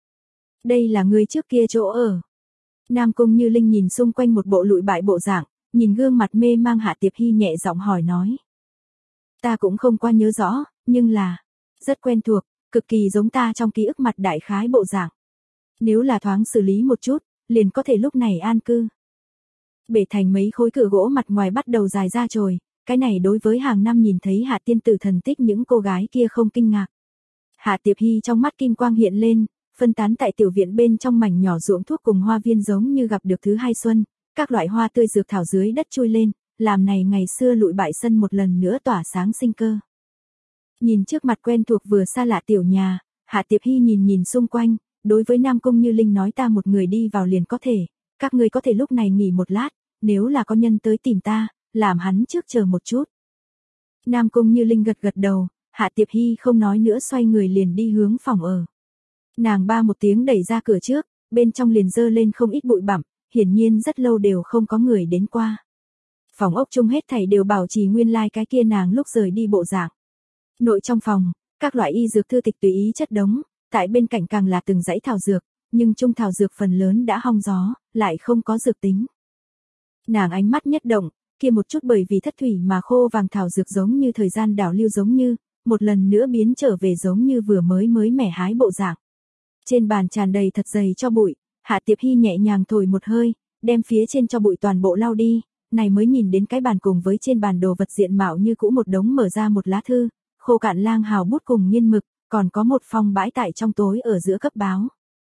Đây là người trước kia chỗ ở. Nam Cung Như Linh nhìn xung quanh một bộ lụi bại bộ dạng, nhìn gương mặt mê mang Hạ Tiệp Hy nhẹ giọng hỏi nói. Ta cũng không qua nhớ rõ, nhưng là, rất quen thuộc, cực kỳ giống ta trong ký ức mặt đại khái bộ dạng. Nếu là thoáng xử lý một chút, liền có thể lúc này an cư. Bể thành mấy khối cửa gỗ mặt ngoài bắt đầu dài ra trồi, cái này đối với hàng năm nhìn thấy Hạ tiên tử thần tích những cô gái kia không kinh ngạc. Hạ Tiệp Hy trong mắt kim quang hiện lên, phân tán tại tiểu viện bên trong mảnh nhỏ ruộng thuốc cùng hoa viên giống như gặp được thứ hai xuân, các loại hoa tươi dược thảo dưới đất chui lên, làm này ngày xưa lụi bại sân một lần nữa tỏa sáng sinh cơ. Nhìn trước mặt quen thuộc vừa xa lạ tiểu nhà, Hạ Tiệp Hy nhìn nhìn xung quanh, đối với Nam Cung Như Linh nói ta một người đi vào liền có thể, các ngươi có thể lúc này nghỉ một lát, nếu là có nhân tới tìm ta, làm hắn trước chờ một chút. Nam Cung Như Linh gật gật đầu, Hạ Tiệp Hy không nói nữa xoay người liền đi hướng phòng ở. Nàng ba một tiếng đẩy ra cửa trước, bên trong liền dơ lên không ít bụi bặm, hiển nhiên rất lâu đều không có người đến qua. Phòng ốc chung hết thảy đều bảo trì nguyên lai like cái kia nàng lúc rời đi bộ dạng. Nội trong phòng, các loại y dược thư tịch tùy ý chất đống, tại bên cạnh càng là từng dãy thảo dược, nhưng trung thảo dược phần lớn đã hong gió, lại không có dược tính. Nàng ánh mắt nhất động, kia một chút bởi vì thất thủy mà khô vàng thảo dược giống như thời gian đảo lưu giống như, một lần nữa biến trở về giống như vừa mới mới mẻ hái bộ dạng. Trên bàn tràn đầy thật dày cho bụi, Hạ Tiệp Hy nhẹ nhàng thổi một hơi, đem phía trên cho bụi toàn bộ lau đi, này mới nhìn đến cái bàn cùng với trên bàn đồ vật diện mạo như cũ một đống mở ra một lá thư, khô cạn lang hào bút cùng nghiên mực, còn có một phong bãi tại trong tối ở giữa cấp báo.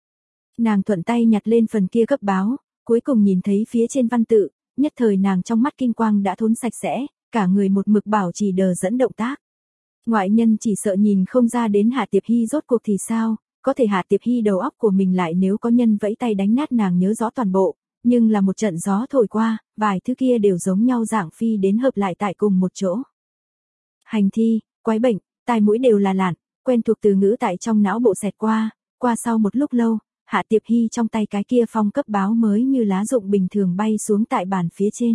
Nàng thuận tay nhặt lên phần kia cấp báo, cuối cùng nhìn thấy phía trên văn tự, nhất thời nàng trong mắt kinh quang đã thốn sạch sẽ, cả người một mực bảo trì đờ dẫn động tác. Ngoại nhân chỉ sợ nhìn không ra đến Hạ Tiệp Hy rốt cuộc thì sao, có thể Hạ Tiệp Hy đầu óc của mình lại nếu có nhân vẫy tay đánh nát nàng nhớ rõ toàn bộ, nhưng là một trận gió thổi qua, vài thứ kia đều giống nhau dạng phi đến hợp lại tại cùng một chỗ. Hành thi, quái bệnh, tai mũi đều là lạn, quen thuộc từ ngữ tại trong não bộ xẹt qua, qua sau một lúc lâu, Hạ Tiệp Hy trong tay cái kia phong cấp báo mới như lá rụng bình thường bay xuống tại bàn phía trên.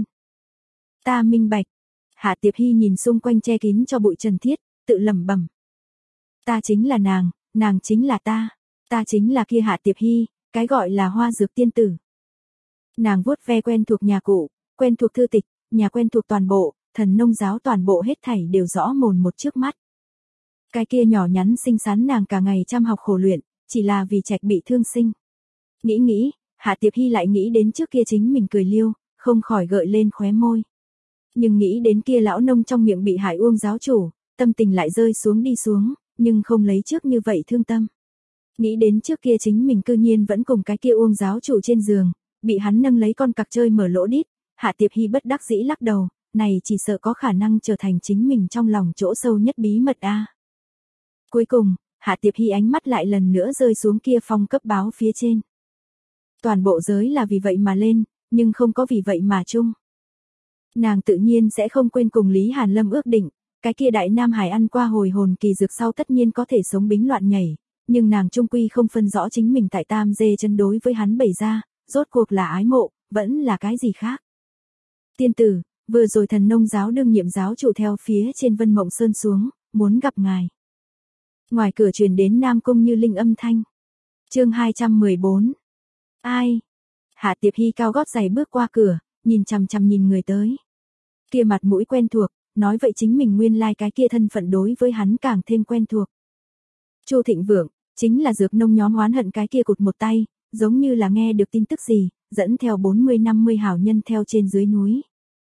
Ta minh bạch. Hạ Tiệp Hy nhìn xung quanh che kín cho bụi trần thiết, tự lẩm bẩm. Ta chính là nàng, nàng chính là ta, ta chính là kia Hạ Tiệp Hy, cái gọi là hoa dược tiên tử. Nàng vuốt ve quen thuộc nhà cụ, quen thuộc thư tịch, nhà quen thuộc toàn bộ, thần nông giáo toàn bộ hết thảy đều rõ mồn một trước mắt. Cái kia nhỏ nhắn xinh xắn nàng cả ngày chăm học khổ luyện, chỉ là vì trạch bị thương sinh. Nghĩ nghĩ, Hạ Tiệp Hy lại nghĩ đến trước kia chính mình cười liêu, không khỏi gợi lên khóe môi. Nhưng nghĩ đến kia lão nông trong miệng bị hại Uông giáo chủ, tâm tình lại rơi xuống đi xuống, nhưng không lấy trước như vậy thương tâm. Nghĩ đến trước kia chính mình cư nhiên vẫn cùng cái kia Uông giáo chủ trên giường, bị hắn nâng lấy con cặc chơi mở lỗ đít, Hạ Tiệp Hy bất đắc dĩ lắc đầu, này chỉ sợ có khả năng trở thành chính mình trong lòng chỗ sâu nhất bí mật a. À. Cuối cùng, Hạ Tiệp Hy ánh mắt lại lần nữa rơi xuống kia phong cấp báo phía trên. Toàn bộ giới là vì vậy mà lên, nhưng không có vì vậy mà chung. Nàng tự nhiên sẽ không quên cùng Lý Hàn Lâm ước định, cái kia đại Nam Hải ăn qua hồi hồn kỳ dược sau tất nhiên có thể sống bính loạn nhảy, nhưng nàng trung quy không phân rõ chính mình tại Tam Dê chân đối với hắn bày ra, rốt cuộc là ái mộ, vẫn là cái gì khác. Tiên tử, vừa rồi thần nông giáo đương nhiệm giáo chủ theo phía trên Vân Mộng Sơn xuống, muốn gặp ngài. Ngoài cửa truyền đến Nam Cung Như Linh âm thanh. Chương hai trăm mười bốn. Ai? Hạ Tiệp Hy cao gót giày bước qua cửa, nhìn chằm chằm nhìn người tới. Kia mặt mũi quen thuộc, nói vậy chính mình nguyên lai like cái kia thân phận đối với hắn càng thêm quen thuộc. Chu Thịnh Vượng, chính là dược nông nhóm oán hận cái kia cụt một tay, giống như là nghe được tin tức gì, dẫn theo bốn mươi năm mươi hảo nhân theo trên dưới núi.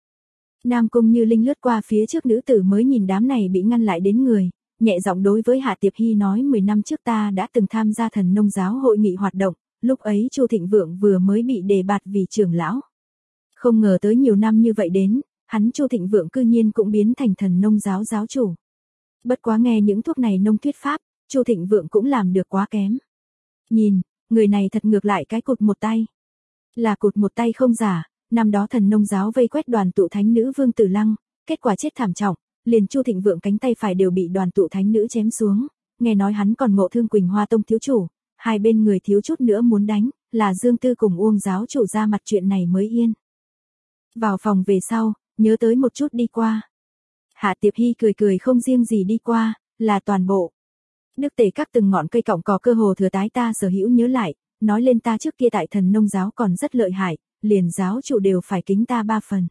Nam Cung Như Linh lướt qua phía trước nữ tử mới nhìn đám này bị ngăn lại đến người, nhẹ giọng đối với Hạ Tiệp Hy nói mười năm trước ta đã từng tham gia thần nông giáo hội nghị hoạt động, lúc ấy Chu Thịnh Vượng vừa mới bị đề bạt vì trưởng lão. Không ngờ tới nhiều năm như vậy đến, hắn Chu Thịnh Vượng cư nhiên cũng biến thành thần nông giáo giáo chủ. Bất quá nghe những thuốc này nông thuyết pháp, Chu Thịnh Vượng cũng làm được quá kém. Nhìn, người này thật ngược lại cái cụt một tay. Là cụt một tay không giả, Năm đó thần nông giáo vây quét đoàn tụ thánh nữ Vương Tử Lăng, kết quả chết thảm trọng, liền Chu Thịnh Vượng cánh tay phải đều bị đoàn tụ thánh nữ chém xuống, nghe nói hắn còn ngộ thương Quỳnh Hoa Tông thiếu chủ, hai bên người thiếu chút nữa muốn đánh, là Dương Tư cùng Uông giáo chủ ra mặt chuyện này mới yên. Vào phòng về sau, nhớ tới một chút đi qua. Hạ Tiệp Hy cười cười không riêng gì đi qua, là toàn bộ. Đức Tề các từng ngọn cây cọng cỏ cơ hồ thừa tái ta sở hữu nhớ lại, nói lên ta trước kia tại thần nông giáo còn rất lợi hại, liền giáo chủ đều phải kính ta ba phần.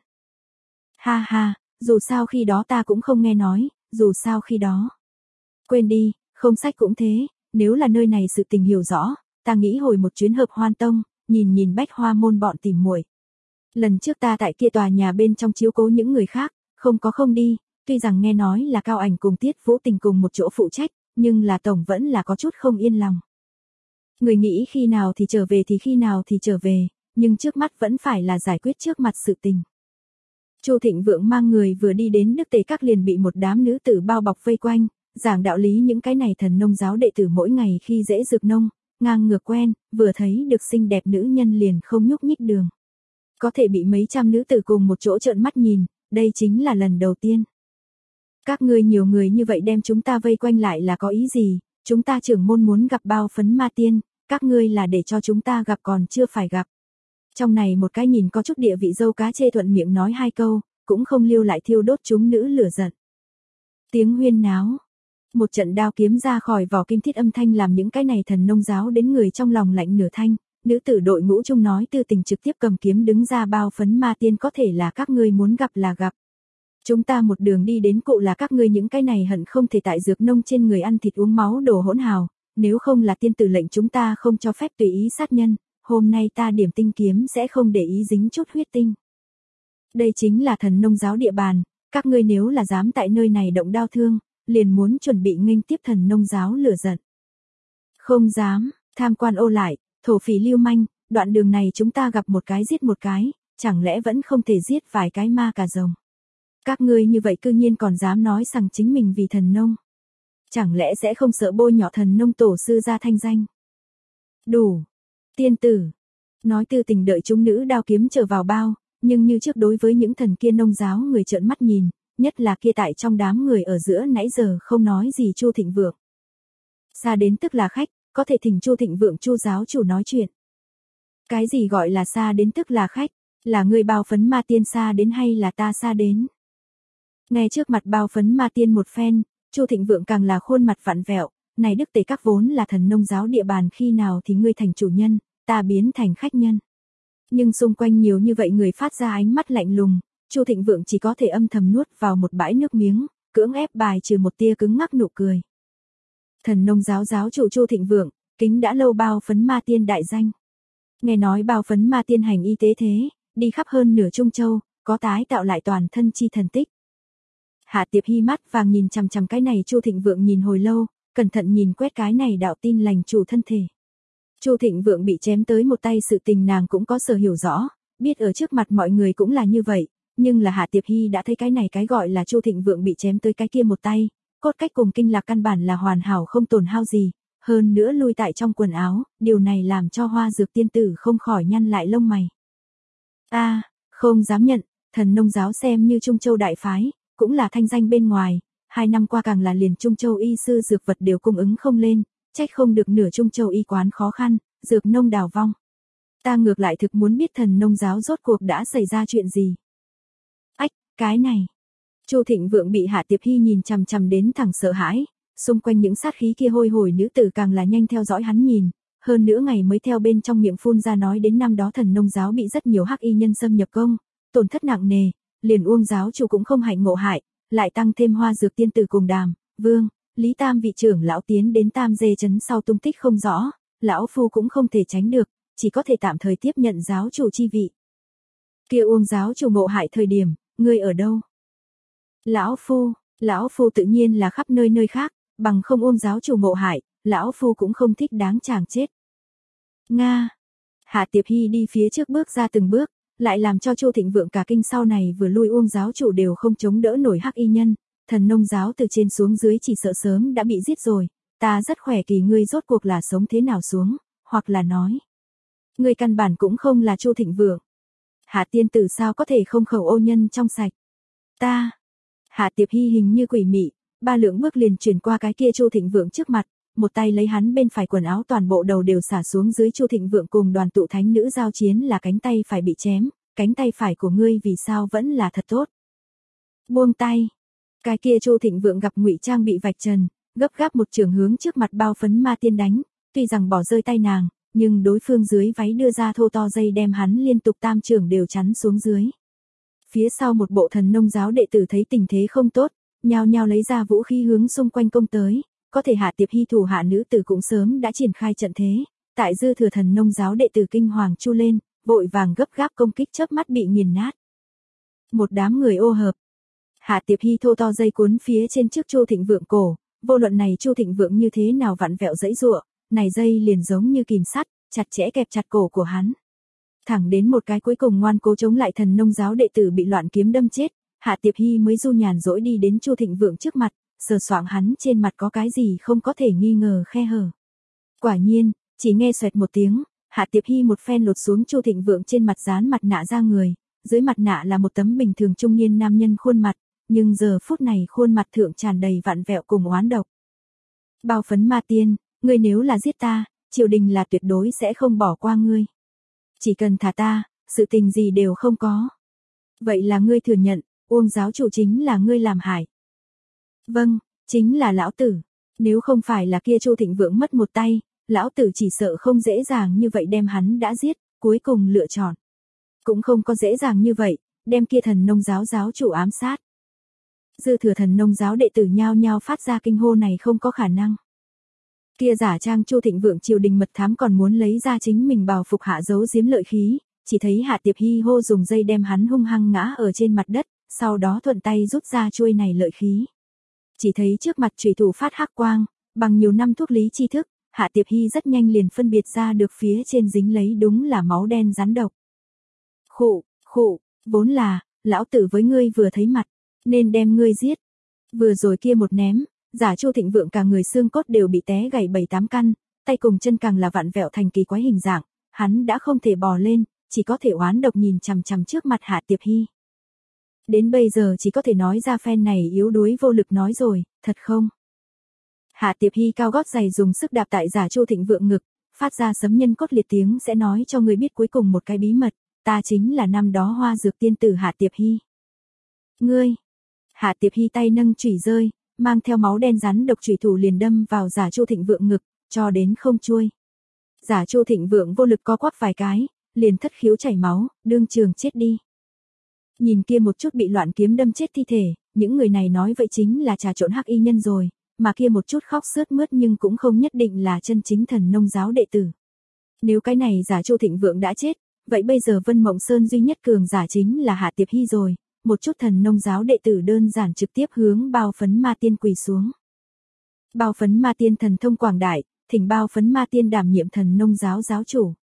Ha ha, dù sao khi đó ta cũng không nghe nói, dù sao khi đó. Quên đi, không sách cũng thế, nếu là nơi này sự tình hiểu rõ, ta nghĩ hồi một chuyến Hợp Hoan Tông, nhìn nhìn Bách Hoa môn bọn tìm muội. Lần trước ta tại kia tòa nhà bên trong chiếu cố những người khác, không có không đi, tuy rằng nghe nói là Cao Ảnh cùng Tiết Vũ Tình cùng một chỗ phụ trách, nhưng là tổng vẫn là có chút không yên lòng. Người nghĩ khi nào thì trở về thì khi nào thì trở về, nhưng trước mắt vẫn phải là giải quyết trước mặt sự tình. Chu Thịnh Vượng mang người vừa đi đến Đức Tề các liền bị một đám nữ tử bao bọc vây quanh, giảng đạo lý những cái này thần nông giáo đệ tử mỗi ngày khi dễ dược nông, ngang ngược quen, vừa thấy được xinh đẹp nữ nhân liền không nhúc nhích đường. Có thể bị mấy trăm nữ tử cùng một chỗ trợn mắt nhìn, đây chính là lần đầu tiên. Các ngươi nhiều người như vậy đem chúng ta vây quanh lại là có ý gì, chúng ta trưởng môn muốn gặp bao phấn ma tiên, các ngươi là để cho chúng ta gặp còn chưa phải gặp. Trong này một cái nhìn có chút địa vị dâu cá chê thuận miệng nói hai câu, cũng không lưu lại thiêu đốt chúng nữ lửa giận. Tiếng huyên náo. Một trận đao kiếm ra khỏi vỏ kim thiết âm thanh làm những cái này thần nông giáo đến người trong lòng lạnh nửa thanh, nữ tử đội ngũ chung nói tư tình trực tiếp cầm kiếm đứng ra bao phấn ma tiên có thể là các ngươi muốn gặp là gặp. Chúng ta một đường đi đến cụ là các ngươi những cái này hận không thể tại dược nông trên người ăn thịt uống máu đổ hỗn hào, nếu không là tiên tử lệnh chúng ta không cho phép tùy ý sát nhân, hôm nay ta điểm tinh kiếm sẽ không để ý dính chút huyết tinh. Đây chính là thần nông giáo địa bàn, các ngươi nếu là dám tại nơi này động đao thương, liền muốn chuẩn bị nghênh tiếp thần nông giáo lửa giận. Không dám, tham quan ô lại, thổ phỉ lưu manh, đoạn đường này chúng ta gặp một cái giết một cái, chẳng lẽ vẫn không thể giết vài cái ma cà rồng. Các ngươi như vậy cư nhiên còn dám nói rằng chính mình vì thần nông. Chẳng lẽ sẽ không sợ bôi nhọ thần nông tổ sư ra thanh danh. Đủ. Tiên tử. Nói tư tình đợi chúng nữ đao kiếm trở vào bao, nhưng như trước đối với những thần kia nông giáo người trợn mắt nhìn, nhất là kia tại trong đám người ở giữa nãy giờ không nói gì Chu Thịnh Vượng. Xa đến tức là khách, có thể thỉnh Chu Thịnh Vượng Chu giáo chủ nói chuyện. Cái gì gọi là xa đến tức là khách, là người bao phấn ma tiên xa đến hay là ta xa đến? Nghe trước mặt bao phấn ma tiên một phen, Chu Thịnh Vượng càng là khuôn mặt vặn vẹo, này Đức Tề các vốn là thần nông giáo địa bàn khi nào thì ngươi thành chủ nhân, ta biến thành khách nhân. Nhưng xung quanh nhiều như vậy người phát ra ánh mắt lạnh lùng, Chu Thịnh Vượng chỉ có thể âm thầm nuốt vào một bãi nước miếng, cưỡng ép bài trừ một tia cứng ngắc nụ cười. Thần nông giáo giáo chủ Chu Thịnh Vượng, kính đã lâu bao phấn ma tiên đại danh. Nghe nói bao phấn ma tiên hành y tế thế, đi khắp hơn nửa Trung Châu, có tái tạo lại toàn thân chi thần tích. Hạ Tiệp Hy mắt vàng nhìn chằm chằm cái này Chu Thịnh Vượng nhìn hồi lâu, cẩn thận nhìn quét cái này đạo tin lành chủ thân thể. Chu Thịnh Vượng bị chém tới một tay sự tình nàng cũng có sở hiểu rõ, biết ở trước mặt mọi người cũng là như vậy, nhưng là Hạ Tiệp Hy đã thấy cái này cái gọi là Chu Thịnh Vượng bị chém tới cái kia một tay, cốt cách cùng kinh lạc căn bản là hoàn hảo không tổn hao gì, hơn nữa lui tại trong quần áo, điều này làm cho Hoa Dược tiên tử không khỏi nhăn lại lông mày. A, à, không dám nhận, thần nông giáo xem như Trung Châu đại phái, cũng là thanh danh bên ngoài, hai năm qua càng là liền Trung Châu y sư dược vật đều cung ứng không lên, trách không được nửa Trung Châu y quán khó khăn, dược nông đào vong. Ta ngược lại thực muốn biết thần nông giáo rốt cuộc đã xảy ra chuyện gì. Ách, cái này. Chu Thịnh Vượng bị Hạ Tiệp Hy nhìn chằm chằm đến thẳng sợ hãi, xung quanh những sát khí kia hôi hổi nữ tử càng là nhanh theo dõi hắn nhìn, hơn nữa ngày mới theo bên trong miệng phun ra nói đến năm đó thần nông giáo bị rất nhiều hắc y nhân xâm nhập công, tổn thất nặng nề, liền Uông giáo chủ cũng không hạnh ngộ hại, lại tăng thêm Hoa Dược tiên tử cùng Đàm, Vương, Lý Tam vị trưởng lão tiến đến Tam Dê trấn sau tung tích không rõ, lão phu cũng không thể tránh được, chỉ có thể tạm thời tiếp nhận giáo chủ chi vị. Kia Uông giáo chủ ngộ hại thời điểm, ngươi ở đâu? Lão phu, lão phu tự nhiên là khắp nơi nơi khác, bằng không Uông giáo chủ ngộ hại, lão phu cũng không thích đáng chàng chết. Nga. Hạ Tiệp Hy đi phía trước bước ra từng bước, lại làm cho Chu Thịnh Vượng cả kinh sau này vừa lui Uông giáo chủ đều không chống đỡ nổi hắc y nhân, thần nông giáo từ trên xuống dưới chỉ sợ sớm đã bị giết rồi, ta rất khỏe kỳ ngươi rốt cuộc là sống thế nào xuống, hoặc là nói, ngươi căn bản cũng không là Chu Thịnh Vượng. Hạ tiên tử sao có thể không khẩu ô nhân trong sạch. Ta. Hạ Tiệp Hy hình như quỷ mị, ba lượng bước liền chuyển qua cái kia Chu Thịnh Vượng trước mặt, một tay lấy hắn bên phải quần áo toàn bộ đầu đều xả xuống dưới. Chu Thịnh Vượng cùng đoàn tụ thánh nữ giao chiến là cánh tay phải bị chém, cánh tay phải của ngươi vì sao vẫn là thật tốt. Buông tay. Cái kia Chu Thịnh Vượng gặp ngụy trang bị vạch trần, gấp gáp một trường hướng trước mặt Bao Phấn Ma Tiên đánh, tuy rằng bỏ rơi tay nàng, nhưng đối phương dưới váy đưa ra thô to dây đem hắn liên tục tam trường đều chắn xuống dưới. Phía sau một bộ Thần Nông giáo đệ tử thấy tình thế không tốt, nhao nhao lấy ra vũ khí hướng xung quanh công tới, có thể Hạ Tiệp Hy thủ hạ nữ tử cũng sớm đã triển khai trận thế, tại dư thừa Thần Nông giáo đệ tử kinh hoàng chu lên, vội vàng gấp gáp công kích chớp mắt bị nghiền nát. Một đám người ô hợp. Hạ Tiệp Hy thô to dây cuốn phía trên trước Chu Thịnh Vượng cổ, vô luận này Chu Thịnh Vượng như thế nào vặn vẹo dãy giụa, này dây liền giống như kìm sắt, chặt chẽ kẹp chặt cổ của hắn. Thẳng đến một cái cuối cùng ngoan cố chống lại Thần Nông giáo đệ tử bị loạn kiếm đâm chết, Hạ Tiệp Hy mới du nhàn dỗi đi đến Chu Thịnh Vượng trước mặt, sờ soạng hắn trên mặt có cái gì không có thể nghi ngờ khe hở. Quả nhiên, chỉ nghe xoẹt một tiếng, Hạ Tiệp Hy một phen lột xuống Chu Thịnh Vượng trên mặt dán mặt nạ ra người, dưới mặt nạ là một tấm bình thường trung niên nam nhân khuôn mặt, nhưng giờ phút này khuôn mặt thượng tràn đầy vặn vẹo cùng oán độc. Bao Phấn Ma Tiên, ngươi nếu là giết ta, triều đình là tuyệt đối sẽ không bỏ qua ngươi. Chỉ cần thả ta, sự tình gì đều không có. Vậy là ngươi thừa nhận, Uông giáo chủ chính là ngươi làm hại. Vâng, chính là lão tử. Nếu không phải là kia Chu Thịnh Vượng mất một tay, lão tử chỉ sợ không dễ dàng như vậy đem hắn đã giết, cuối cùng lựa chọn. Cũng không có dễ dàng như vậy, đem kia Thần Nông giáo giáo chủ ám sát. Dư thừa Thần Nông giáo đệ tử nhao nhao phát ra kinh hô này không có khả năng. Kia giả trang Chu Thịnh Vượng triều đình mật thám còn muốn lấy ra chính mình bào phục hạ giấu giếm lợi khí, chỉ thấy Hạ Tiệp Hy hô dùng dây đem hắn hung hăng ngã ở trên mặt đất, sau đó thuận tay rút ra chuôi này lợi khí. Chỉ thấy trước mặt chủy thủ phát hắc quang, bằng nhiều năm thuốc lý tri thức, Hạ Tiệp Hy rất nhanh liền phân biệt ra được phía trên dính lấy đúng là máu đen rắn độc. Khụ, khụ, vốn là, lão tử với ngươi vừa thấy mặt, nên đem ngươi giết. Vừa rồi kia một ném, giả Chu Thịnh Vượng cả người xương cốt đều bị té gãy bảy tám căn, tay cùng chân càng là vặn vẹo thành kỳ quái hình dạng, hắn đã không thể bò lên, chỉ có thể oán độc nhìn chằm chằm trước mặt Hạ Tiệp Hy. Đến bây giờ chỉ có thể nói ra phen này yếu đuối vô lực nói rồi, thật không? Hạ Tiệp Hy cao gót giày dùng sức đạp tại giả Chu Thịnh Vượng ngực, phát ra sấm nhân cốt liệt tiếng sẽ nói cho người biết cuối cùng một cái bí mật, ta chính là năm đó Hoa Dược tiên tử Hạ Tiệp Hy. Ngươi! Hạ Tiệp Hy tay nâng chủy rơi, mang theo máu đen rắn độc chủy thủ liền đâm vào giả Chu Thịnh Vượng ngực, cho đến không chuôi. Giả Chu Thịnh Vượng vô lực co quắp vài cái, liền thất khiếu chảy máu, đương trường chết đi. Nhìn kia một chút bị loạn kiếm đâm chết thi thể, những người này nói vậy chính là trà trộn hắc y nhân rồi, mà kia một chút khóc sướt mướt nhưng cũng không nhất định là chân chính Thần Nông giáo đệ tử. Nếu cái này giả Chu Thịnh Vượng đã chết, vậy bây giờ Vân Mộng Sơn duy nhất cường giả chính là Hạ Tiệp Hy rồi, một chút Thần Nông giáo đệ tử đơn giản trực tiếp hướng Bao Phấn Ma Tiên quỳ xuống. Bao Phấn Ma Tiên thần thông quảng đại, thỉnh Bao Phấn Ma Tiên đảm nhiệm Thần Nông giáo giáo chủ.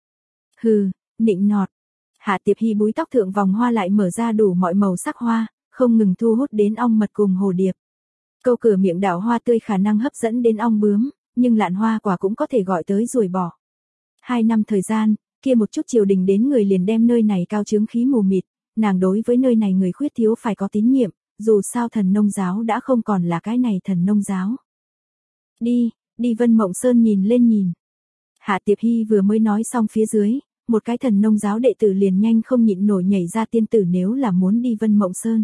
Hừ, nịnh nọt. Hạ Tiệp Hy búi tóc thượng vòng hoa lại mở ra đủ mọi màu sắc hoa, không ngừng thu hút đến ong mật cùng hồ điệp. Câu cửa miệng đảo hoa tươi khả năng hấp dẫn đến ong bướm, nhưng lạn hoa quả cũng có thể gọi tới ruồi bọ. Hai năm thời gian, kia một chút triều đình đến người liền đem nơi này cao chướng khí mù mịt, nàng đối với nơi này người khuyết thiếu phải có tín nhiệm, dù sao Thần Nông giáo đã không còn là cái này Thần Nông giáo. Đi, đi Vân Mộng Sơn nhìn lên nhìn. Hạ Tiệp Hy vừa mới nói xong phía dưới, một cái Thần Nông giáo đệ tử liền nhanh không nhịn nổi nhảy ra tiên tử nếu là muốn đi Vân Mộng Sơn.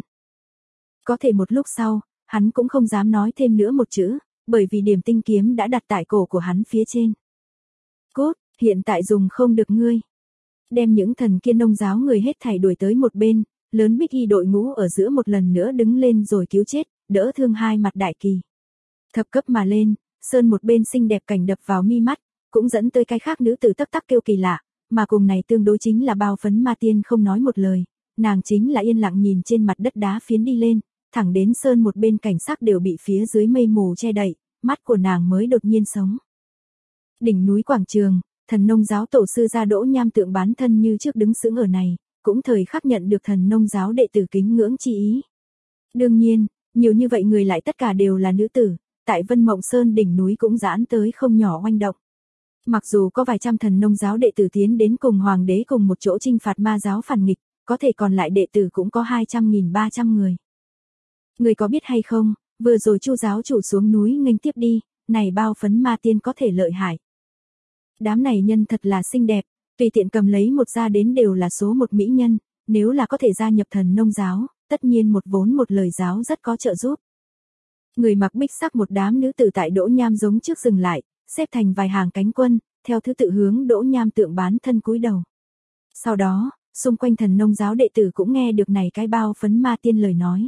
Có thể một lúc sau, hắn cũng không dám nói thêm nữa một chữ, bởi vì điểm tinh kiếm đã đặt tại cổ của hắn phía trên. Cốt, hiện tại dùng không được ngươi. Đem những thần kia nông giáo người hết thảy đuổi tới một bên, lớn Bích Y đội ngũ ở giữa một lần nữa đứng lên rồi cứu chết, đỡ thương hai mặt đại kỳ. Thập cấp mà lên, sơn một bên xinh đẹp cảnh đập vào mi mắt, cũng dẫn tới cái khác nữ tử tắc tắc kêu kỳ lạ, mà cùng này tương đối chính là Bao Phấn Ma Tiên không nói một lời, nàng chính là yên lặng nhìn trên mặt đất đá phiến đi lên, thẳng đến sơn một bên cảnh sắc đều bị phía dưới mây mù che đậy, mắt của nàng mới đột nhiên sống. Đỉnh núi quảng trường, Thần Nông giáo tổ sư gia Đỗ Nham tượng bán thân như trước đứng sững ở này, cũng thời khắc nhận được Thần Nông giáo đệ tử kính ngưỡng chi ý. Đương nhiên, nhiều như vậy người lại tất cả đều là nữ tử, tại Vân Mộng Sơn đỉnh núi cũng giãn tới không nhỏ oanh động. Mặc dù có vài trăm thần nông giáo đệ tử tiến đến cùng hoàng đế cùng một chỗ chinh phạt ma giáo phản nghịch, có thể còn lại đệ tử cũng có hai trăm nghìn ba trăm người. Người có biết hay không, vừa rồi Chu giáo chủ xuống núi nghênh tiếp đi, này bao phấn ma tiên có thể lợi hại. Đám này nhân thật là xinh đẹp, tùy tiện cầm lấy một ra đến đều là số một mỹ nhân, nếu là có thể gia nhập thần nông giáo, tất nhiên một vốn một lời giáo rất có trợ giúp. Người mặc bích sắc một đám nữ tử tại Đỗ Nham giống trước dừng lại, xếp thành vài hàng cánh quân, theo thứ tự hướng Đỗ Nham tượng bán thân cúi đầu. Sau đó, xung quanh thần nông giáo đệ tử cũng nghe được này cái bao phấn ma tiên lời nói.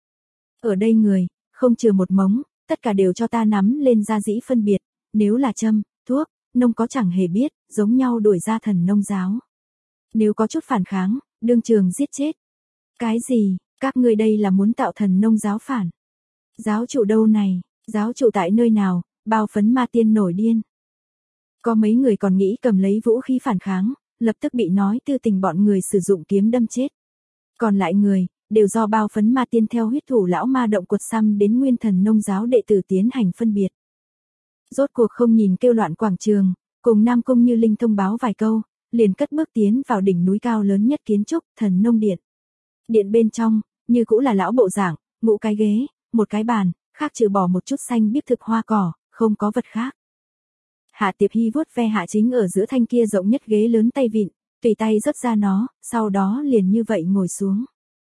Ở đây người, không chừa một mống, tất cả đều cho ta nắm lên ra dĩ phân biệt, nếu là châm, thuốc, nông có chẳng hề biết, giống nhau đuổi ra thần nông giáo. Nếu có chút phản kháng, đương trường giết chết. Cái gì, các ngươi đây là muốn tạo thần nông giáo phản? Giáo chủ đâu này, giáo chủ tại nơi nào, bao phấn ma tiên nổi điên. Có mấy người còn nghĩ cầm lấy vũ khí phản kháng, lập tức bị nói tư tình bọn người sử dụng kiếm đâm chết. Còn lại người, đều do bao phấn ma tiên theo huyết thủ lão ma động quật xăm đến nguyên thần nông giáo đệ tử tiến hành phân biệt. Rốt cuộc không nhìn kêu loạn quảng trường, cùng Nam Cung Như Linh thông báo vài câu, liền cất bước tiến vào đỉnh núi cao lớn nhất kiến trúc, thần nông điện. Điện bên trong, như cũ là lão bộ dạng, ngũ cái ghế, một cái bàn, khác trừ bỏ một chút xanh biếc thực hoa cỏ, không có vật khác. Hạ Tiệp Hy vuốt ve Hạ Chính ở giữa thanh kia rộng nhất ghế lớn tay vịn, tùy tay rớt ra nó, sau đó liền như vậy ngồi xuống.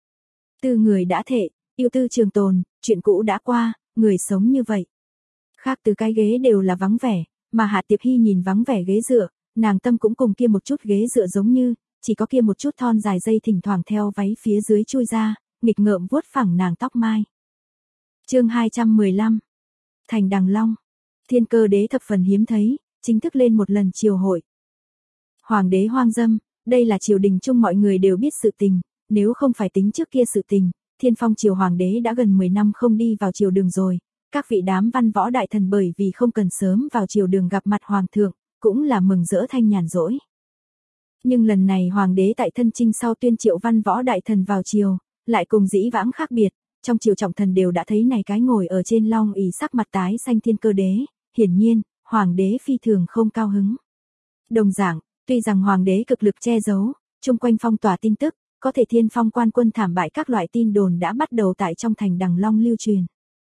Tư người đã thệ, yêu tư trường tồn, chuyện cũ đã qua, người sống như vậy. Khác từ cái ghế đều là vắng vẻ, mà Hạ Tiệp Hy nhìn vắng vẻ ghế dựa, nàng tâm cũng cùng kia một chút ghế dựa giống như, chỉ có kia một chút thon dài dây thỉnh thoảng theo váy phía dưới chui ra, nghịch ngợm vuốt phẳng nàng tóc mai. Chương hai trăm mười lăm. Thành Đằng Long. Thiên Cơ Đế thập phần hiếm thấy, chính thức lên một lần triều hội. Hoàng đế hoang dâm, đây là triều đình chung mọi người đều biết sự tình, nếu không phải tính trước kia sự tình, Thiên Phong triều hoàng đế đã gần mười năm không đi vào triều đường rồi, các vị đám văn võ đại thần bởi vì không cần sớm vào triều đường gặp mặt hoàng thượng, cũng là mừng rỡ thanh nhàn rỗi. Nhưng lần này hoàng đế tại thân chinh sau tuyên triệu văn võ đại thần vào triều, lại cùng dĩ vãng khác biệt, trong triều trọng thần đều đã thấy này cái ngồi ở trên long ỷ sắc mặt tái xanh Thiên Cơ Đế, hiển nhiên, hoàng đế phi thường không cao hứng. Đồng dạng, tuy rằng hoàng đế cực lực che giấu, chung quanh phong tỏa tin tức, có thể Thiên Phong quan quân thảm bại các loại tin đồn đã bắt đầu tại trong thành Đằng Long lưu truyền.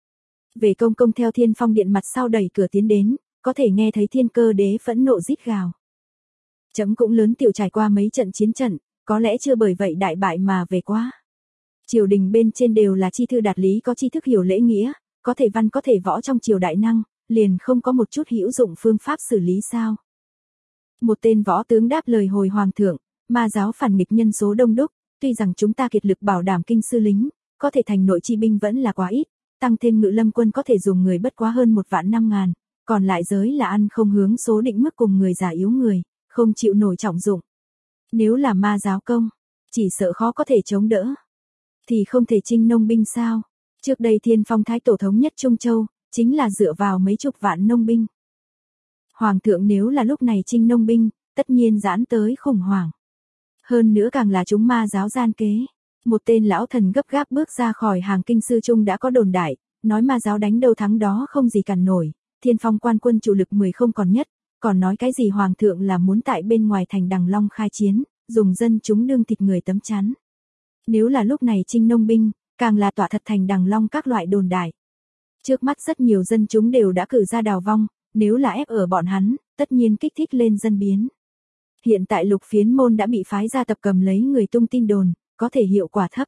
Về công công theo Thiên Phong điện mặt sau đẩy cửa tiến đến, có thể nghe thấy Thiên Cơ Đế phẫn nộ rít gào. Chấm cũng lớn tiểu trải qua mấy trận chiến trận, có lẽ chưa bởi vậy đại bại mà về quá. Triều đình bên trên đều là chi thư đạt lý có tri thức hiểu lễ nghĩa, có thể văn có thể võ trong triều đại năng, liền không có một chút hữu dụng phương pháp xử lý sao. Một tên võ tướng đáp lời hồi hoàng thượng, ma giáo phản nghịch nhân số đông đúc, tuy rằng chúng ta kiệt lực bảo đảm kinh sư lính, có thể thành nội chi binh vẫn là quá ít, tăng thêm ngự lâm quân có thể dùng người bất quá hơn một vạn năm ngàn, còn lại giới là ăn không hướng số định mức cùng người già yếu người, không chịu nổi trọng dụng. Nếu là ma giáo công, chỉ sợ khó có thể chống đỡ. Thì không thể trinh nông binh sao? Trước đây Thiên Phong thái tổ thống nhất Trung Châu, chính là dựa vào mấy chục vạn nông binh. Hoàng thượng nếu là lúc này trinh nông binh, tất nhiên giãn tới khủng hoảng. Hơn nữa càng là chúng ma giáo gian kế. Một tên lão thần gấp gáp bước ra khỏi hàng kinh sư trung đã có đồn đại, nói ma giáo đánh đâu thắng đó không gì cản nổi, Thiên Phong quan quân chủ lực mười không còn nhất, còn nói cái gì hoàng thượng là muốn tại bên ngoài thành Đằng Long khai chiến, dùng dân chúng đương thịt người tấm chắn. Nếu là lúc này trinh nông binh, càng là tỏa thật thành Đằng Long các loại đồn đại. Trước mắt rất nhiều dân chúng đều đã cử ra đào vong, nếu là ép ở bọn hắn, tất nhiên kích thích lên dân biến. Hiện tại Lục Phiến môn đã bị phái ra tập cầm lấy người tung tin đồn, có thể hiệu quả thấp.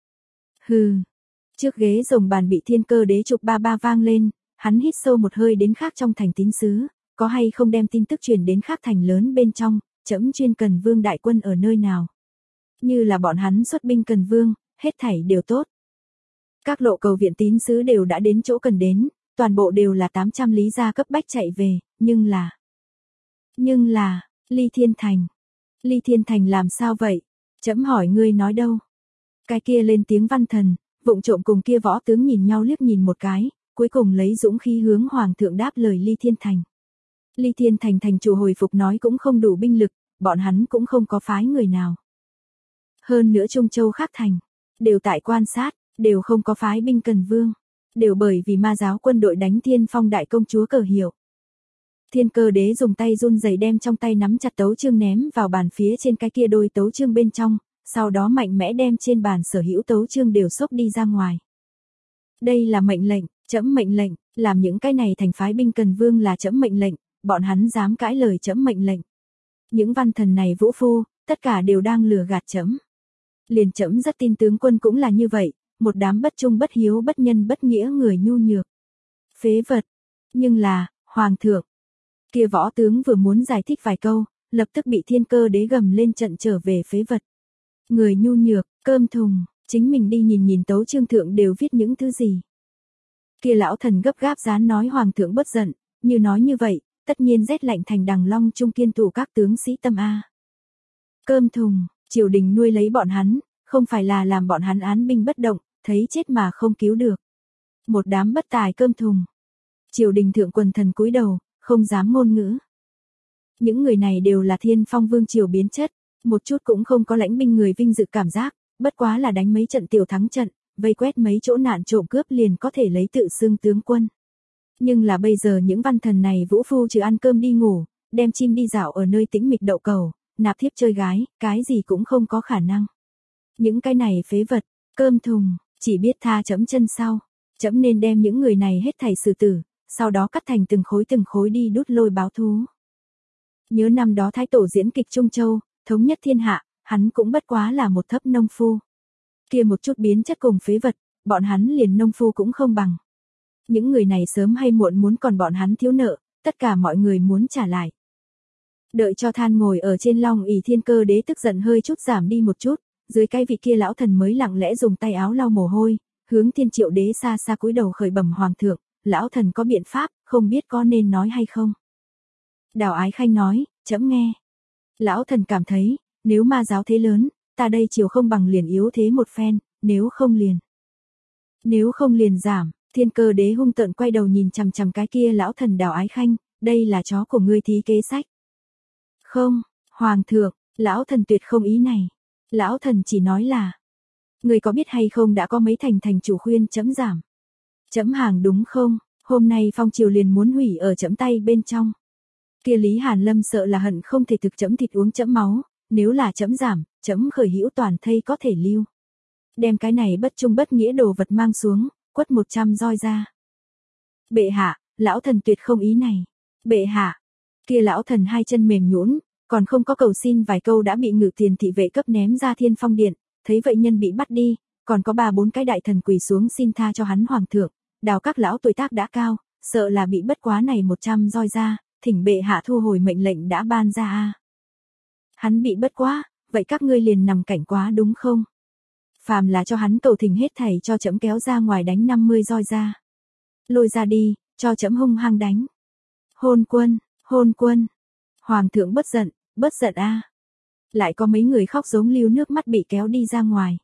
Hừ. Trước ghế rồng bàn bị Thiên Cơ Đế chụp ba ba vang lên, hắn hít sâu một hơi đến khác trong thành tín sứ, có hay không đem tin tức truyền đến khác thành lớn bên trong, trẫm chuyên cần vương đại quân ở nơi nào. Như là bọn hắn xuất binh cần vương, hết thảy đều tốt. Các lộ cầu viện tín sứ đều đã đến chỗ cần đến, toàn bộ đều là tám trăm lý gia cấp bách chạy về, nhưng là... Nhưng là, Ly Thiên Thành. Ly Thiên Thành làm sao vậy? Trẫm hỏi ngươi nói đâu? Cái kia lên tiếng văn thần, vụng trộm cùng kia võ tướng nhìn nhau liếc nhìn một cái, cuối cùng lấy dũng khí hướng hoàng thượng đáp lời Ly Thiên Thành. Ly Thiên Thành thành chủ hồi phục nói cũng không đủ binh lực, bọn hắn cũng không có phái người nào. Hơn nữa Trung Châu khác thành, đều tại quan sát, đều không có phái binh cần vương, đều bởi vì ma giáo quân đội đánh Thiên Phong đại công chúa cờ hiệu. Thiên Cơ Đế dùng tay run rẩy đem trong tay nắm chặt tấu chương ném vào bàn phía trên cái kia đôi tấu chương bên trong, sau đó mạnh mẽ đem trên bàn sở hữu tấu chương đều xốc đi ra ngoài. Đây là mệnh lệnh, trẫm mệnh lệnh, làm những cái này thành phái binh cần vương là trẫm mệnh lệnh, bọn hắn dám cãi lời trẫm mệnh lệnh. Những văn thần này vũ phu, tất cả đều đang lừa gạt trẫm. Liền trẫm rất tin tướng quân cũng là như vậy, một đám bất trung bất hiếu bất nhân bất nghĩa người nhu nhược. Phế vật. Nhưng là, hoàng thượng. Kia võ tướng vừa muốn giải thích vài câu, lập tức bị Thiên Cơ Đế gầm lên trận trở về phế vật. Người nhu nhược, cơm thùng, chính mình đi nhìn nhìn tấu chương thượng đều viết những thứ gì. Kia lão thần gấp gáp dán nói hoàng thượng bất giận, như nói như vậy, tất nhiên rét lạnh thành Đằng Long trung kiên thủ các tướng sĩ tâm a. Cơm thùng, triều đình nuôi lấy bọn hắn, không phải là làm bọn hắn án binh bất động, thấy chết mà không cứu được. Một đám bất tài cơm thùng. Triều đình thượng quần thần cúi đầu, không dám ngôn ngữ. Những người này đều là Thiên Phong vương triều biến chất, một chút cũng không có lãnh binh người vinh dự cảm giác, bất quá là đánh mấy trận tiểu thắng trận, vây quét mấy chỗ nạn trộm cướp liền có thể lấy tự xưng tướng quân. Nhưng là bây giờ những văn thần này vũ phu trừ ăn cơm đi ngủ, đem chim đi dạo ở nơi tĩnh mịch đậu cầu, nạp thiếp chơi gái, cái gì cũng không có khả năng. Những cái này phế vật, cơm thùng, chỉ biết tha chấm chân sau, chấm nên đem những người này hết thảy xử tử, sau đó cắt thành từng khối từng khối đi đút lôi báo thú. Nhớ năm đó Thái Tổ diễn kịch Trung Châu, thống nhất thiên hạ, hắn cũng bất quá là một thấp nông phu. Kia một chút biến chất cùng phế vật, bọn hắn liền nông phu cũng không bằng. Những người này sớm hay muộn muốn còn bọn hắn thiếu nợ, tất cả mọi người muốn trả lại. Đợi cho than ngồi ở trên long ỷ Thiên Cơ Đế tức giận hơi chút giảm đi một chút, dưới cái vị kia lão thần mới lặng lẽ dùng tay áo lau mồ hôi, hướng Thiên Triệu Đế xa xa cúi đầu khởi bẩm hoàng thượng, lão thần có biện pháp, không biết có nên nói hay không. Đào Ái Khanh nói, trẫm nghe. Lão thần cảm thấy, nếu ma giáo thế lớn, ta đây chiều không bằng liền yếu thế một phen, nếu không liền. Nếu không liền giảm, Thiên Cơ Đế hung tợn quay đầu nhìn chằm chằm cái kia lão thần Đào Ái Khanh, đây là chó của ngươi thí kế sách. Không, hoàng thượng, lão thần tuyệt không ý này. Lão thần chỉ nói là, ngươi có biết hay không đã có mấy thành thành chủ khuyên chấm giảm. Chấm hàng đúng không, hôm nay phong triều liền muốn hủy ở chấm tay bên trong. Kia Lý Hàn Lâm sợ là hận không thể thực chấm thịt uống chấm máu, nếu là chấm giảm, chấm khởi hữu toàn thây có thể lưu. Đem cái này bất trung bất nghĩa đồ vật mang xuống, quất một trăm roi ra. Bệ hạ, lão thần tuyệt không ý này. Bệ hạ, kia lão thần hai chân mềm nhũn, còn không có cầu xin vài câu đã bị Ngự Tiền thị vệ cấp ném ra Thiên Phong điện, thấy vậy nhân bị bắt đi, còn có ba bốn cái đại thần quỳ xuống xin tha cho hắn hoàng thượng. Đào các lão tuổi tác đã cao, sợ là bị bất quá này một trăm roi ra, thỉnh bệ hạ thu hồi mệnh lệnh đã ban ra a. Hắn bị bất quá, vậy các ngươi liền nằm cảnh quá đúng không? Phàm là cho hắn cầu thỉnh hết thảy cho chấm kéo ra ngoài đánh năm mươi roi ra. Lôi ra đi, cho chấm hung hăng đánh. Hôn quân, hôn quân. Hoàng thượng bất giận, bất giận a. Lại có mấy người khóc giống lưu nước mắt bị kéo đi ra ngoài.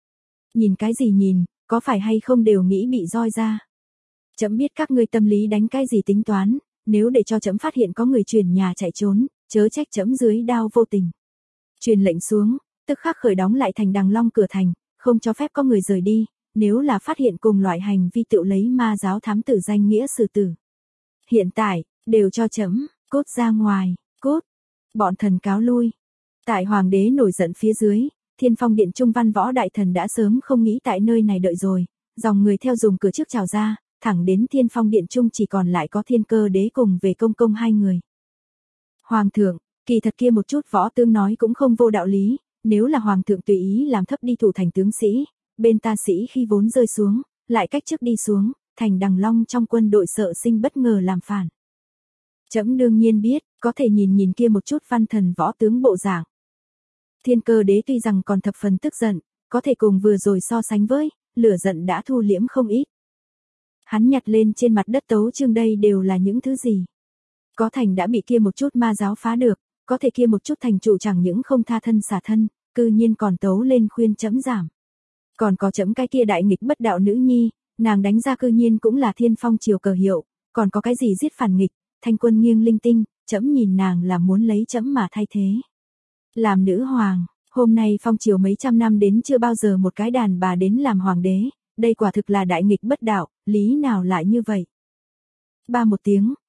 Nhìn cái gì nhìn, có phải hay không đều nghĩ bị roi ra. Chấm biết các ngươi tâm lý đánh cái gì tính toán, nếu để cho chấm phát hiện có người chuyển nhà chạy trốn, chớ trách chấm dưới đao vô tình. Truyền lệnh xuống, tức khắc khởi đóng lại thành Đằng Long cửa thành, không cho phép có người rời đi, nếu là phát hiện cùng loại hành vi tự lấy ma giáo thám tử danh nghĩa xử tử. Hiện tại, đều cho chấm, cút ra ngoài, cút. Bọn thần cáo lui. Tại hoàng đế nổi giận phía dưới, Thiên Phong điện trung văn võ đại thần đã sớm không nghĩ tại nơi này đợi rồi, dòng người theo dùng cửa trước chào ra, thẳng đến Thiên Phong điện trung chỉ còn lại có Thiên Cơ Đế cùng về công công hai người. Hoàng thượng, kỳ thật kia một chút võ tướng nói cũng không vô đạo lý, nếu là hoàng thượng tùy ý làm thấp đi thủ thành tướng sĩ, bên ta sĩ khi vốn rơi xuống, lại cách trước đi xuống, thành Đằng Long trong quân đội sợ sinh bất ngờ làm phản. Chấm đương nhiên biết, có thể nhìn nhìn kia một chút văn thần võ tướng bộ dạng. Thiên Cơ Đế tuy rằng còn thập phần tức giận, có thể cùng vừa rồi so sánh với, lửa giận đã thu liễm không ít. Hắn nhặt lên trên mặt đất tấu chương đây đều là những thứ gì? Có thành đã bị kia một chút ma giáo phá được, có thể kia một chút thành chủ chẳng những không tha thân xả thân, cư nhiên còn tấu lên khuyên chấm giảm. Còn có chấm cái kia đại nghịch bất đạo nữ nhi, nàng đánh ra cư nhiên cũng là Thiên Phong triều cờ hiệu, còn có cái gì giết phản nghịch, thanh quân nghiêng linh tinh, chấm nhìn nàng là muốn lấy chấm mà thay thế. Làm nữ hoàng, hôm nay phong triều mấy trăm năm đến chưa bao giờ một cái đàn bà đến làm hoàng đế, đây quả thực là đại nghịch bất đạo, lý nào lại như vậy. Ba một tiếng,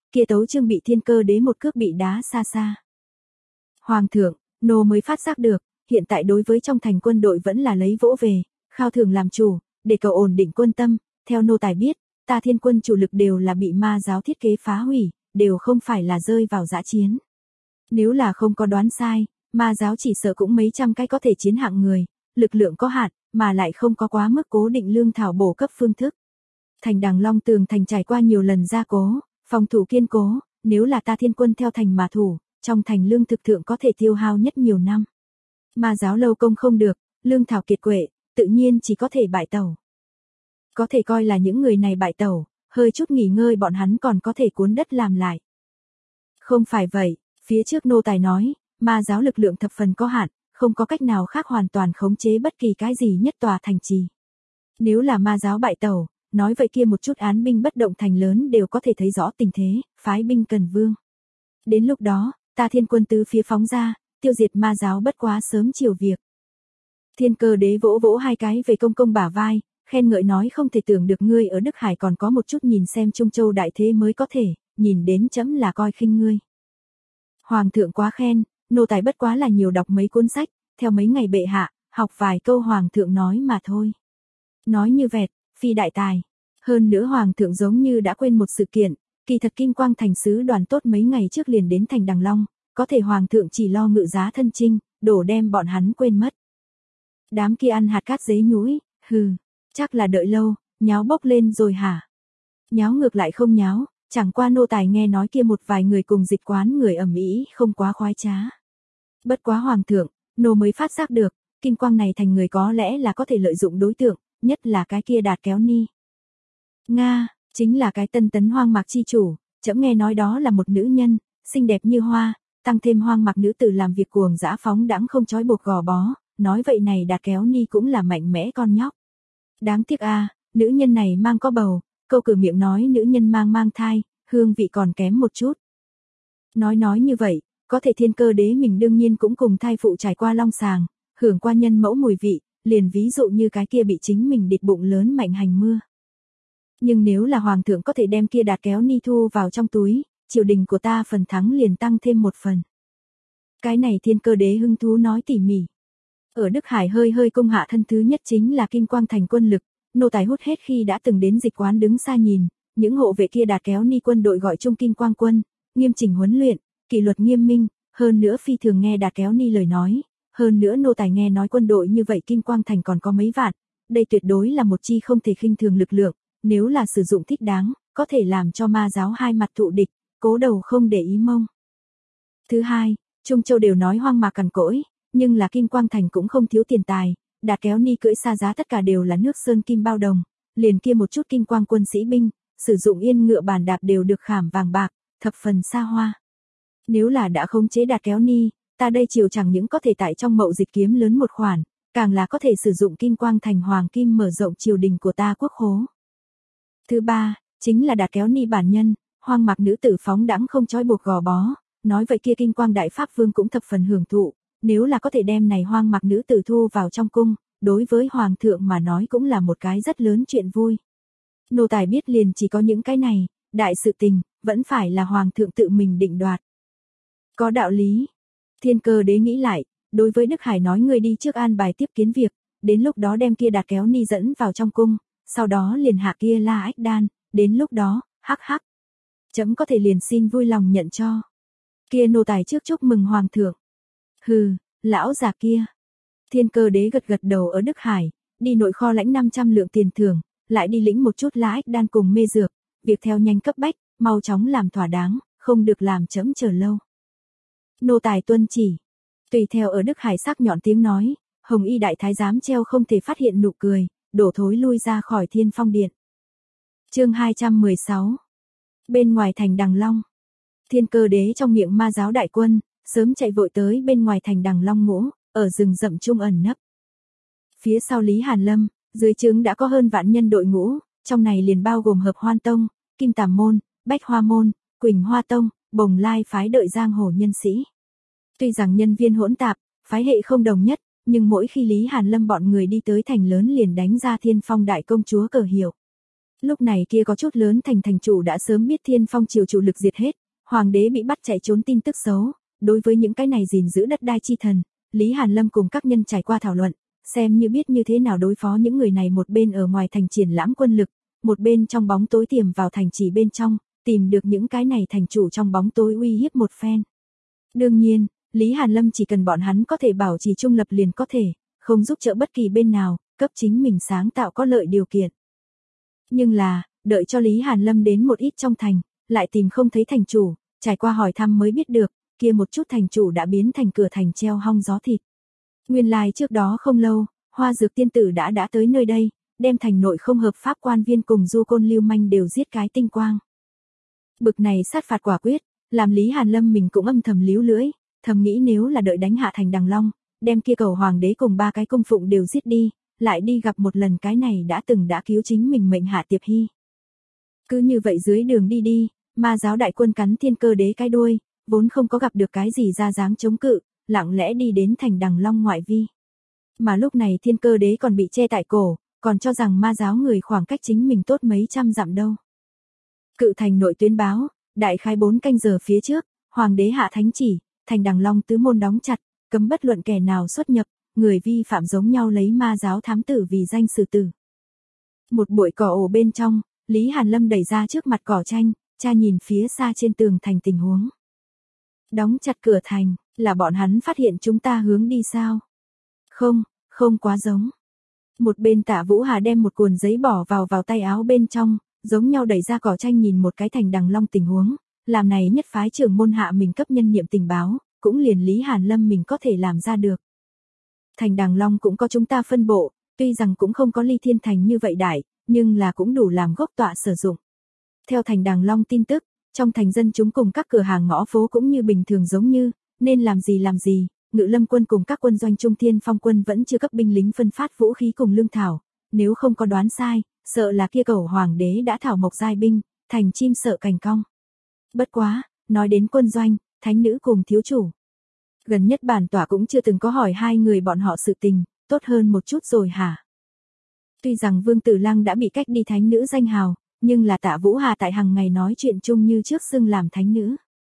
kia tấu chương bị Thiên Cơ Đế một cước bị đá xa xa. Hoàng thượng, nô mới phát giác được, hiện tại đối với trong thành quân đội vẫn là lấy vỗ về, khao thường làm chủ, để cầu ổn định quân tâm, theo nô tài biết, ta Thiên quân chủ lực đều là bị ma giáo thiết kế phá hủy, đều không phải là rơi vào dã chiến. Nếu là không có đoán sai, ma giáo chỉ sợ cũng mấy trăm cái có thể chiến hạng người, lực lượng có hạn, mà lại không có quá mức cố định lương thảo bổ cấp phương thức. Thành Đằng Long tường thành trải qua nhiều lần gia cố, phòng thủ kiên cố, nếu là ta Thiên quân theo thành mà thủ, trong thành lương thực thượng có thể tiêu hao nhất nhiều năm. Ma giáo lâu công không được, lương thảo kiệt quệ, tự nhiên chỉ có thể bại tẩu. Có thể coi là những người này bại tẩu, hơi chút nghỉ ngơi bọn hắn còn có thể cuốn đất làm lại. Không phải vậy, phía trước nô tài nói, ma giáo lực lượng thập phần có hạn, không có cách nào khác hoàn toàn khống chế bất kỳ cái gì nhất tòa thành trì. Nếu là ma giáo bại tẩu, nói vậy kia một chút án binh bất động thành lớn đều có thể thấy rõ tình thế, phái binh cần vương. Đến lúc đó, ta Thiên quân tứ phía phóng ra, tiêu diệt ma giáo bất quá sớm chiều việc. Thiên Cơ Đế vỗ vỗ hai cái về công công bả vai, khen ngợi nói không thể tưởng được ngươi ở Đức Hải còn có một chút nhìn xem Trung Châu đại thế mới có thể, nhìn đến chấm là coi khinh ngươi. Hoàng thượng quá khen, nô tài bất quá là nhiều đọc mấy cuốn sách, theo mấy ngày bệ hạ, học vài câu hoàng thượng nói mà thôi. Nói như vẹt, phi đại tài. Hơn nữa hoàng thượng giống như đã quên một sự kiện, kỳ thật Kim Quang thành sứ đoàn tốt mấy ngày trước liền đến thành Đằng Long, có thể hoàng thượng chỉ lo ngự giá thân chinh, đổ đem bọn hắn quên mất. Đám kia ăn hạt cát dế nhũi, hừ, chắc là đợi lâu, nháo bốc lên rồi hả? Nháo ngược lại không nháo, chẳng qua nô tài nghe nói kia một vài người cùng dịch quán người ầm ĩ không quá khoái trá. Bất quá hoàng thượng, nô mới phát giác được, Kim Quang này thành người có lẽ là có thể lợi dụng đối tượng, nhất là cái kia Đạt Kéo Ni. Nga, chính là cái Tân Tấn Hoang Mạc chi chủ, trẫm nghe nói đó là một nữ nhân, xinh đẹp như hoa, tăng thêm Hoang Mạc nữ tử làm việc cuồng dã phóng đãng không trói buộc gò bó, nói vậy này Đạt Kéo Ni cũng là mạnh mẽ con nhóc. Đáng tiếc a, à, nữ nhân này mang có bầu, câu cử miệng nói nữ nhân mang mang thai, hương vị còn kém một chút. Nói nói như vậy, có thể Thiên Cơ Đế mình đương nhiên cũng cùng thai phụ trải qua long sàng, hưởng qua nhân mẫu mùi vị, liền ví dụ như cái kia bị chính mình địch bụng lớn mạnh hành mưa. Nhưng nếu là hoàng thượng có thể đem kia Đạt Kéo Ni thu vào trong túi, triều đình của ta phần thắng liền tăng thêm một phần. Cái này Thiên Cơ Đế hứng thú nói tỉ mỉ. Ở Đức Hải hơi hơi công hạ thân thứ nhất chính là Kim Quang thành quân lực, nô tài hút hết khi đã từng đến dịch quán đứng xa nhìn, những hộ vệ kia Đạt Kéo Ni quân đội gọi chung Kim Quang quân, nghiêm chỉnh huấn luyện, kỷ luật nghiêm minh, hơn nữa phi thường nghe Đạt Kéo Ni lời nói, hơn nữa nô tài nghe nói quân đội như vậy Kim Quang thành còn có mấy vạn, đây tuyệt đối là một chi không thể khinh thường lực lượng, nếu là sử dụng thích đáng, có thể làm cho ma giáo hai mặt thụ địch, cố đầu không để ý mông. Thứ hai, Trung Châu đều nói hoang mạc cằn cỗi, nhưng là Kim Quang thành cũng không thiếu tiền tài, Đạt Kéo Ni cưỡi xa giá tất cả đều là nước sơn kim bao đồng, liền kia một chút Kim Quang quân sĩ binh, sử dụng yên ngựa bàn đạp đều được khảm vàng bạc, thập phần xa hoa. Nếu là đã khống chế Đạt Kéo Ni, ta đây triều chẳng những có thể tại trong mậu dịch kiếm lớn một khoản, càng là có thể sử dụng Kim Quang thành hoàng kim mở rộng triều đình của ta quốc khố. Thứ ba, chính là Đạt Kéo Ni bản nhân, hoang mạc nữ tử phóng đãng không trói buộc gò bó, nói vậy kia Kim Quang đại pháp vương cũng thập phần hưởng thụ, nếu là có thể đem này hoang mạc nữ tử thu vào trong cung, đối với hoàng thượng mà nói cũng là một cái rất lớn chuyện vui. Nô tài biết liền chỉ có những cái này, đại sự tình, vẫn phải là hoàng thượng tự mình định đoạt. Có đạo lý. Thiên Cơ Đế nghĩ lại, đối với Đức Hải nói người đi trước an bài tiếp kiến việc, đến lúc đó đem kia Đạt Kéo Ni dẫn vào trong cung, sau đó liền hạ kia La Ách Đan, đến lúc đó, hắc hắc. Chấm có thể liền xin vui lòng nhận cho. Kia nô tài trước chúc mừng hoàng thượng. Hừ, lão già kia. Thiên Cơ Đế gật gật đầu ở Đức Hải, đi nội kho lãnh năm trăm lượng tiền thưởng, lại đi lĩnh một chút La Ách Đan cùng mê dược, việc theo nhanh cấp bách, mau chóng làm thỏa đáng, không được làm chấm chờ lâu. Nô tài tuân chỉ. Tùy theo ở Đức Hải sắc nhọn tiếng nói, Hồng Y đại thái giám treo không thể phát hiện nụ cười, đổ thối lui ra khỏi Thiên Phong điện. Chương hai trăm mười sáu. Bên ngoài thành Đằng Long. Thiên Cơ Đế trong miệng ma giáo đại quân, sớm chạy vội tới bên ngoài thành Đằng Long ngũ, ở rừng rậm trung ẩn nấp. Phía sau Lý Hàn Lâm, dưới trướng đã có hơn vạn nhân đội ngũ, trong này liền bao gồm Hợp Hoan Tông, Kim Tàm Môn, Bách Hoa Môn, Quỳnh Hoa Tông, Bồng Lai phái đợi giang hồ nhân sĩ. Tuy rằng nhân viên hỗn tạp, phái hệ không đồng nhất, nhưng mỗi khi Lý Hàn Lâm bọn người đi tới thành lớn liền đánh ra Thiên Phong đại công chúa cờ hiệu. Lúc này kia có chút lớn thành thành chủ đã sớm biết Thiên Phong triều chủ lực diệt hết, hoàng đế bị bắt chạy trốn tin tức xấu, đối với những cái này gìn giữ đất đai chi thần, Lý Hàn Lâm cùng các nhân trải qua thảo luận, xem như biết như thế nào đối phó những người này, một bên ở ngoài thành triển lãm quân lực, một bên trong bóng tối tiềm vào thành trì bên trong, tìm được những cái này thành chủ trong bóng tối uy hiếp một phen. Đương nhiên, Lý Hàn Lâm chỉ cần bọn hắn có thể bảo trì trung lập liền có thể, không giúp trợ bất kỳ bên nào, cấp chính mình sáng tạo có lợi điều kiện. Nhưng là, đợi cho Lý Hàn Lâm đến một ít trong thành, lại tìm không thấy thành chủ, trải qua hỏi thăm mới biết được, kia một chút thành chủ đã biến thành cửa thành treo hong gió thịt. Nguyên lai trước đó không lâu, Hoa Dược tiên tử đã đã tới nơi đây, đem thành nội không hợp pháp quan viên cùng du côn lưu manh đều giết cái tinh quang. Bực này sát phạt quả quyết, làm Lý Hàn Lâm mình cũng âm thầm líu lưỡi, thầm nghĩ nếu là đợi đánh hạ thành Đằng Long, đem kia cầu hoàng đế cùng ba cái cung phụng đều giết đi, lại đi gặp một lần cái này đã từng đã cứu chính mình mệnh Hạ Tiệp Hy. Cứ như vậy dưới đường đi đi, ma giáo đại quân cắn Thiên Cơ Đế cái đuôi, vốn không có gặp được cái gì ra dáng chống cự, lặng lẽ đi đến thành Đằng Long ngoại vi. Mà lúc này Thiên Cơ Đế còn bị che tại cổ, còn cho rằng ma giáo người khoảng cách chính mình tốt mấy trăm dặm đâu. Cự thành nội tuyến báo, đại khái bốn canh giờ phía trước, hoàng đế hạ thánh chỉ, thành Đằng Long tứ môn đóng chặt, cấm bất luận kẻ nào xuất nhập, người vi phạm giống nhau lấy ma giáo thám tử vì danh xử tử. Một bụi cỏ ổ bên trong, Lý Hàn Lâm đẩy ra trước mặt cỏ tranh, cha nhìn phía xa trên tường thành tình huống. Đóng chặt cửa thành, là bọn hắn phát hiện chúng ta hướng đi sao? Không, không quá giống. Một bên Tạ Vũ Hà đem một cuộn giấy bỏ vào vào tay áo bên trong, giống nhau đẩy ra cỏ tranh nhìn một cái thành Đằng Long tình huống, làm này nhất phái trưởng môn hạ mình cấp nhân niệm tình báo, cũng liền Lý Hàn Lâm mình có thể làm ra được. Thành Đằng Long cũng có chúng ta phân bộ, tuy rằng cũng không có Ly Thiên Thành như vậy đại, nhưng là cũng đủ làm gốc tọa sử dụng. Theo thành Đằng Long tin tức, trong thành dân chúng cùng các cửa hàng ngõ phố cũng như bình thường giống như, nên làm gì làm gì, Ngự Lâm quân cùng các quân doanh Trung Thiên Phong quân vẫn chưa cấp binh lính phân phát vũ khí cùng lương thảo, nếu không có đoán sai, sợ là kia cầu hoàng đế đã thảo mộc giai binh, thành chim sợ cành cong. Bất quá, nói đến quân doanh, thánh nữ cùng thiếu chủ. Gần nhất bản tỏa cũng chưa từng có hỏi hai người bọn họ sự tình, tốt hơn một chút rồi hả? Tuy rằng Vương Tử Lăng đã bị cách đi thánh nữ danh hào, nhưng là Tạ Vũ Hà tại hàng ngày nói chuyện chung như trước xưng làm thánh nữ.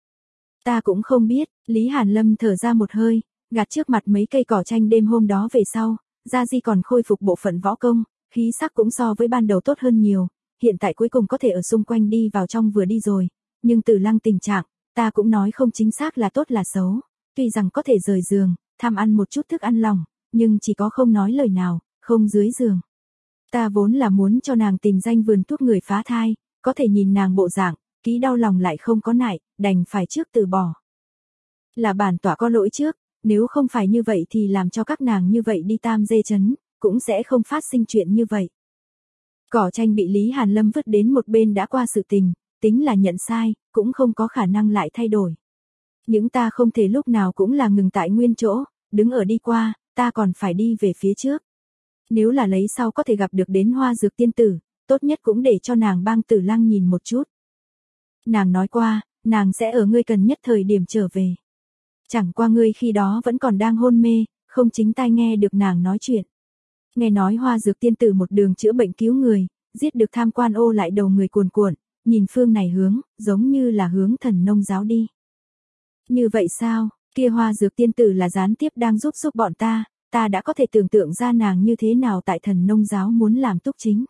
Ta cũng không biết, Lý Hàn Lâm thở ra một hơi, gạt trước mặt mấy cây cỏ tranh đêm hôm đó về sau, Gia Di còn khôi phục bộ phận võ công, khí sắc cũng so với ban đầu tốt hơn nhiều, hiện tại cuối cùng có thể ở xung quanh đi vào trong vừa đi rồi, nhưng Tử Lăng tình trạng, ta cũng nói không chính xác là tốt là xấu, tuy rằng có thể rời giường, tham ăn một chút thức ăn lỏng, nhưng chỉ có không nói lời nào, không dưới giường. Ta vốn là muốn cho nàng tìm danh vườn thuốc người phá thai, có thể nhìn nàng bộ dạng, ký đau lòng lại không có nại, đành phải trước từ bỏ. Là bản tỏa có lỗi trước, nếu không phải như vậy thì làm cho các nàng như vậy đi tam dê chấn, cũng sẽ không phát sinh chuyện như vậy. Cỏ tranh bị Lý Hàn Lâm vứt đến một bên đã qua sự tình, tính là nhận sai, cũng không có khả năng lại thay đổi. Những ta không thể lúc nào cũng là ngừng tại nguyên chỗ, đứng ở đi qua, ta còn phải đi về phía trước. Nếu là lấy sau có thể gặp được đến Hoa Dược tiên tử, tốt nhất cũng để cho nàng bang Tử Lăng nhìn một chút. Nàng nói qua, nàng sẽ ở ngươi cần nhất thời điểm trở về. Chẳng qua ngươi khi đó vẫn còn đang hôn mê, không chính tai nghe được nàng nói chuyện. Nghe nói Hoa Dược tiên tử một đường chữa bệnh cứu người, giết được tham quan ô lại đầu người cuồn cuộn, nhìn phương này hướng, giống như là hướng Thần Nông giáo đi. Như vậy sao, kia Hoa Dược tiên tử là gián tiếp đang giúp giúp bọn ta, ta đã có thể tưởng tượng ra nàng như thế nào tại Thần Nông giáo muốn làm túc chính.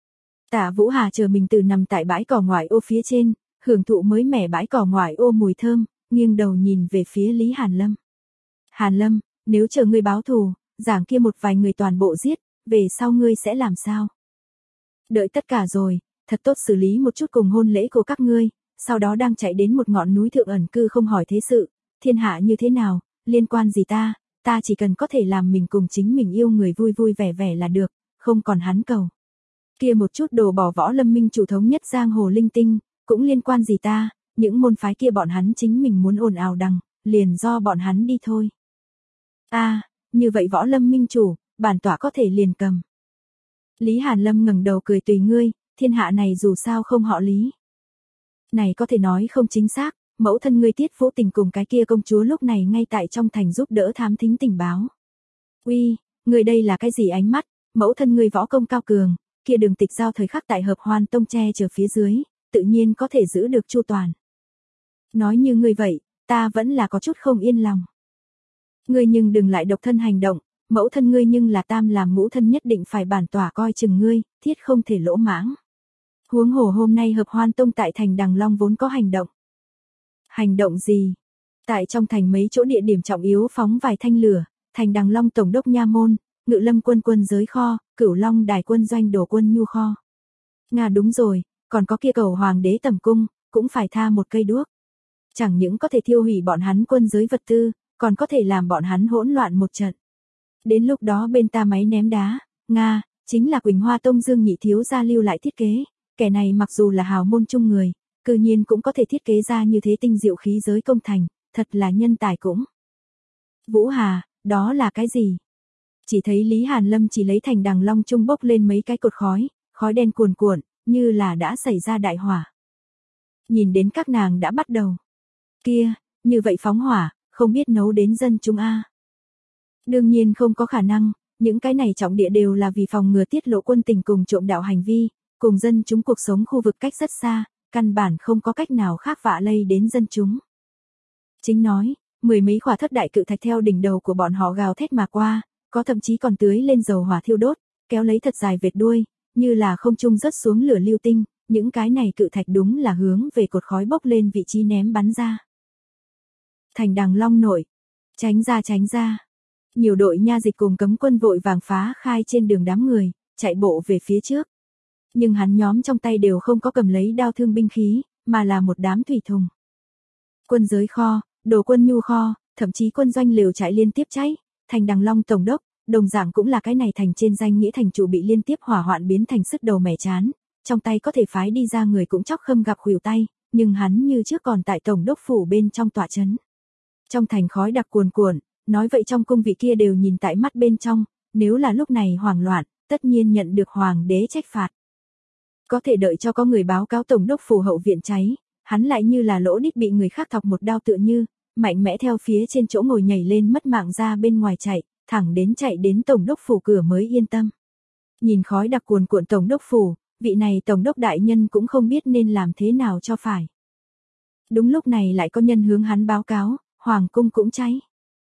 Tạ Vũ Hà chờ mình từ nằm tại bãi cỏ ngoại ô phía trên, hưởng thụ mới mẻ bãi cỏ ngoại ô mùi thơm, nghiêng đầu nhìn về phía Lý Hàn Lâm. Hàn Lâm, nếu chờ ngươi báo thù, giảng kia một vài người toàn bộ giết, về sau ngươi sẽ làm sao? Đợi tất cả rồi, thật tốt xử lý một chút cùng hôn lễ của các ngươi, sau đó đang chạy đến một ngọn núi thượng ẩn cư không hỏi thế sự, thiên hạ như thế nào, liên quan gì ta, ta chỉ cần có thể làm mình cùng chính mình yêu người vui vui vẻ vẻ là được, không còn hắn cầu. Kia một chút đồ bỏ võ lâm minh chủ thống nhất giang hồ linh tinh, cũng liên quan gì ta, những môn phái kia bọn hắn chính mình muốn ồn ào đằng, liền do bọn hắn đi thôi. A, à, như vậy võ lâm minh chủ, bản tỏa có thể liền cầm. Lý Hàn Lâm ngẩng đầu cười tùy ngươi, thiên hạ này dù sao không họ Lý. Này có thể nói không chính xác, mẫu thân ngươi Tiết Vũ Tình cùng cái kia công chúa lúc này ngay tại trong thành giúp đỡ thám thính tình báo. Uy, ngươi đây là cái gì ánh mắt, mẫu thân ngươi võ công cao cường, kia Đường Tịch Giao thời khắc tại Hợp Hoan Tông che chở phía dưới, tự nhiên có thể giữ được chu toàn. Nói như ngươi vậy, ta vẫn là có chút không yên lòng. Ngươi nhưng đừng lại độc thân hành động, mẫu thân ngươi nhưng là tam làm ngũ thân nhất định phải bản tỏa coi chừng ngươi, thiết không thể lỗ mãng. Huống hồ hôm nay Hợp Hoan Tông tại thành Đằng Long vốn có hành động. Hành động gì? Tại trong thành mấy chỗ địa điểm trọng yếu phóng vài thanh lửa, thành Đằng Long tổng đốc nha môn, Ngự Lâm quân quân giới kho, Cửu Long đài quân doanh đồ quân nhu kho. Nga đúng rồi, còn có kia cầu hoàng đế tầm cung, cũng phải tha một cây đuốc. Chẳng những có thể thiêu hủy bọn hắn quân giới vật tư, còn có thể làm bọn hắn hỗn loạn một trận. Đến lúc đó bên ta máy ném đá, Nga, chính là Quỳnh Hoa Tông Dương nhị thiếu gia lưu lại thiết kế, kẻ này mặc dù là hào môn chung người, cư nhiên cũng có thể thiết kế ra như thế tinh diệu khí giới công thành, thật là nhân tài cũng. Vũ Hà, đó là cái gì? Chỉ thấy Lý Hàn Lâm chỉ lấy thành Đằng Long trung bốc lên mấy cái cột khói, khói đen cuồn cuộn, như là đã xảy ra đại hỏa. Nhìn đến các nàng đã bắt đầu. Kia, như vậy phóng hỏa, không biết nấu đến dân chúng a. Đương nhiên không có khả năng, những cái này trọng địa đều là vì phòng ngừa tiết lộ quân tình cùng trộm đạo hành vi, cùng dân chúng cuộc sống khu vực cách rất xa, căn bản không có cách nào khác vạ lây đến dân chúng. Chính nói, mười mấy khỏa thất đại cự thạch theo đỉnh đầu của bọn họ gào thét mà qua, có thậm chí còn tưới lên dầu hỏa thiêu đốt, kéo lấy thật dài vệt đuôi, như là không trung rớt xuống lửa lưu tinh, những cái này cự thạch đúng là hướng về cột khói bốc lên vị trí ném bắn ra. Thành Đằng Long nội, tránh ra tránh ra. Nhiều đội nha dịch cùng cấm quân vội vàng phá khai trên đường đám người, chạy bộ về phía trước. Nhưng hắn nhóm trong tay đều không có cầm lấy đao thương binh khí, mà là một đám thủy thùng. Quân giới kho, đồ quân nhu kho, thậm chí quân doanh lều trại liên tiếp cháy, thành Đằng Long tổng đốc, đồng dạng cũng là cái này thành trên danh nghĩa thành chủ bị liên tiếp hỏa hoạn biến thành sứt đầu mẻ chán, trong tay có thể phái đi ra người cũng chóc khâm gặp khuỷu tay, nhưng hắn như trước còn tại tổng đốc phủ bên trong tọa trấn. Trong thành khói đặc cuồn cuộn, nói vậy trong cung vị kia đều nhìn tại mắt bên trong, nếu là lúc này hoảng loạn, tất nhiên nhận được hoàng đế trách phạt. Có thể đợi cho có người báo cáo tổng đốc phủ hậu viện cháy, hắn lại như là lỗ đít bị người khác thọc một đao tựa như, mạnh mẽ theo phía trên chỗ ngồi nhảy lên mất mạng ra bên ngoài chạy, thẳng đến chạy đến tổng đốc phủ cửa mới yên tâm. Nhìn khói đặc cuồn cuộn tổng đốc phủ, vị này tổng đốc đại nhân cũng không biết nên làm thế nào cho phải. Đúng lúc này lại có nhân hướng hắn báo cáo, hoàng cung cũng cháy.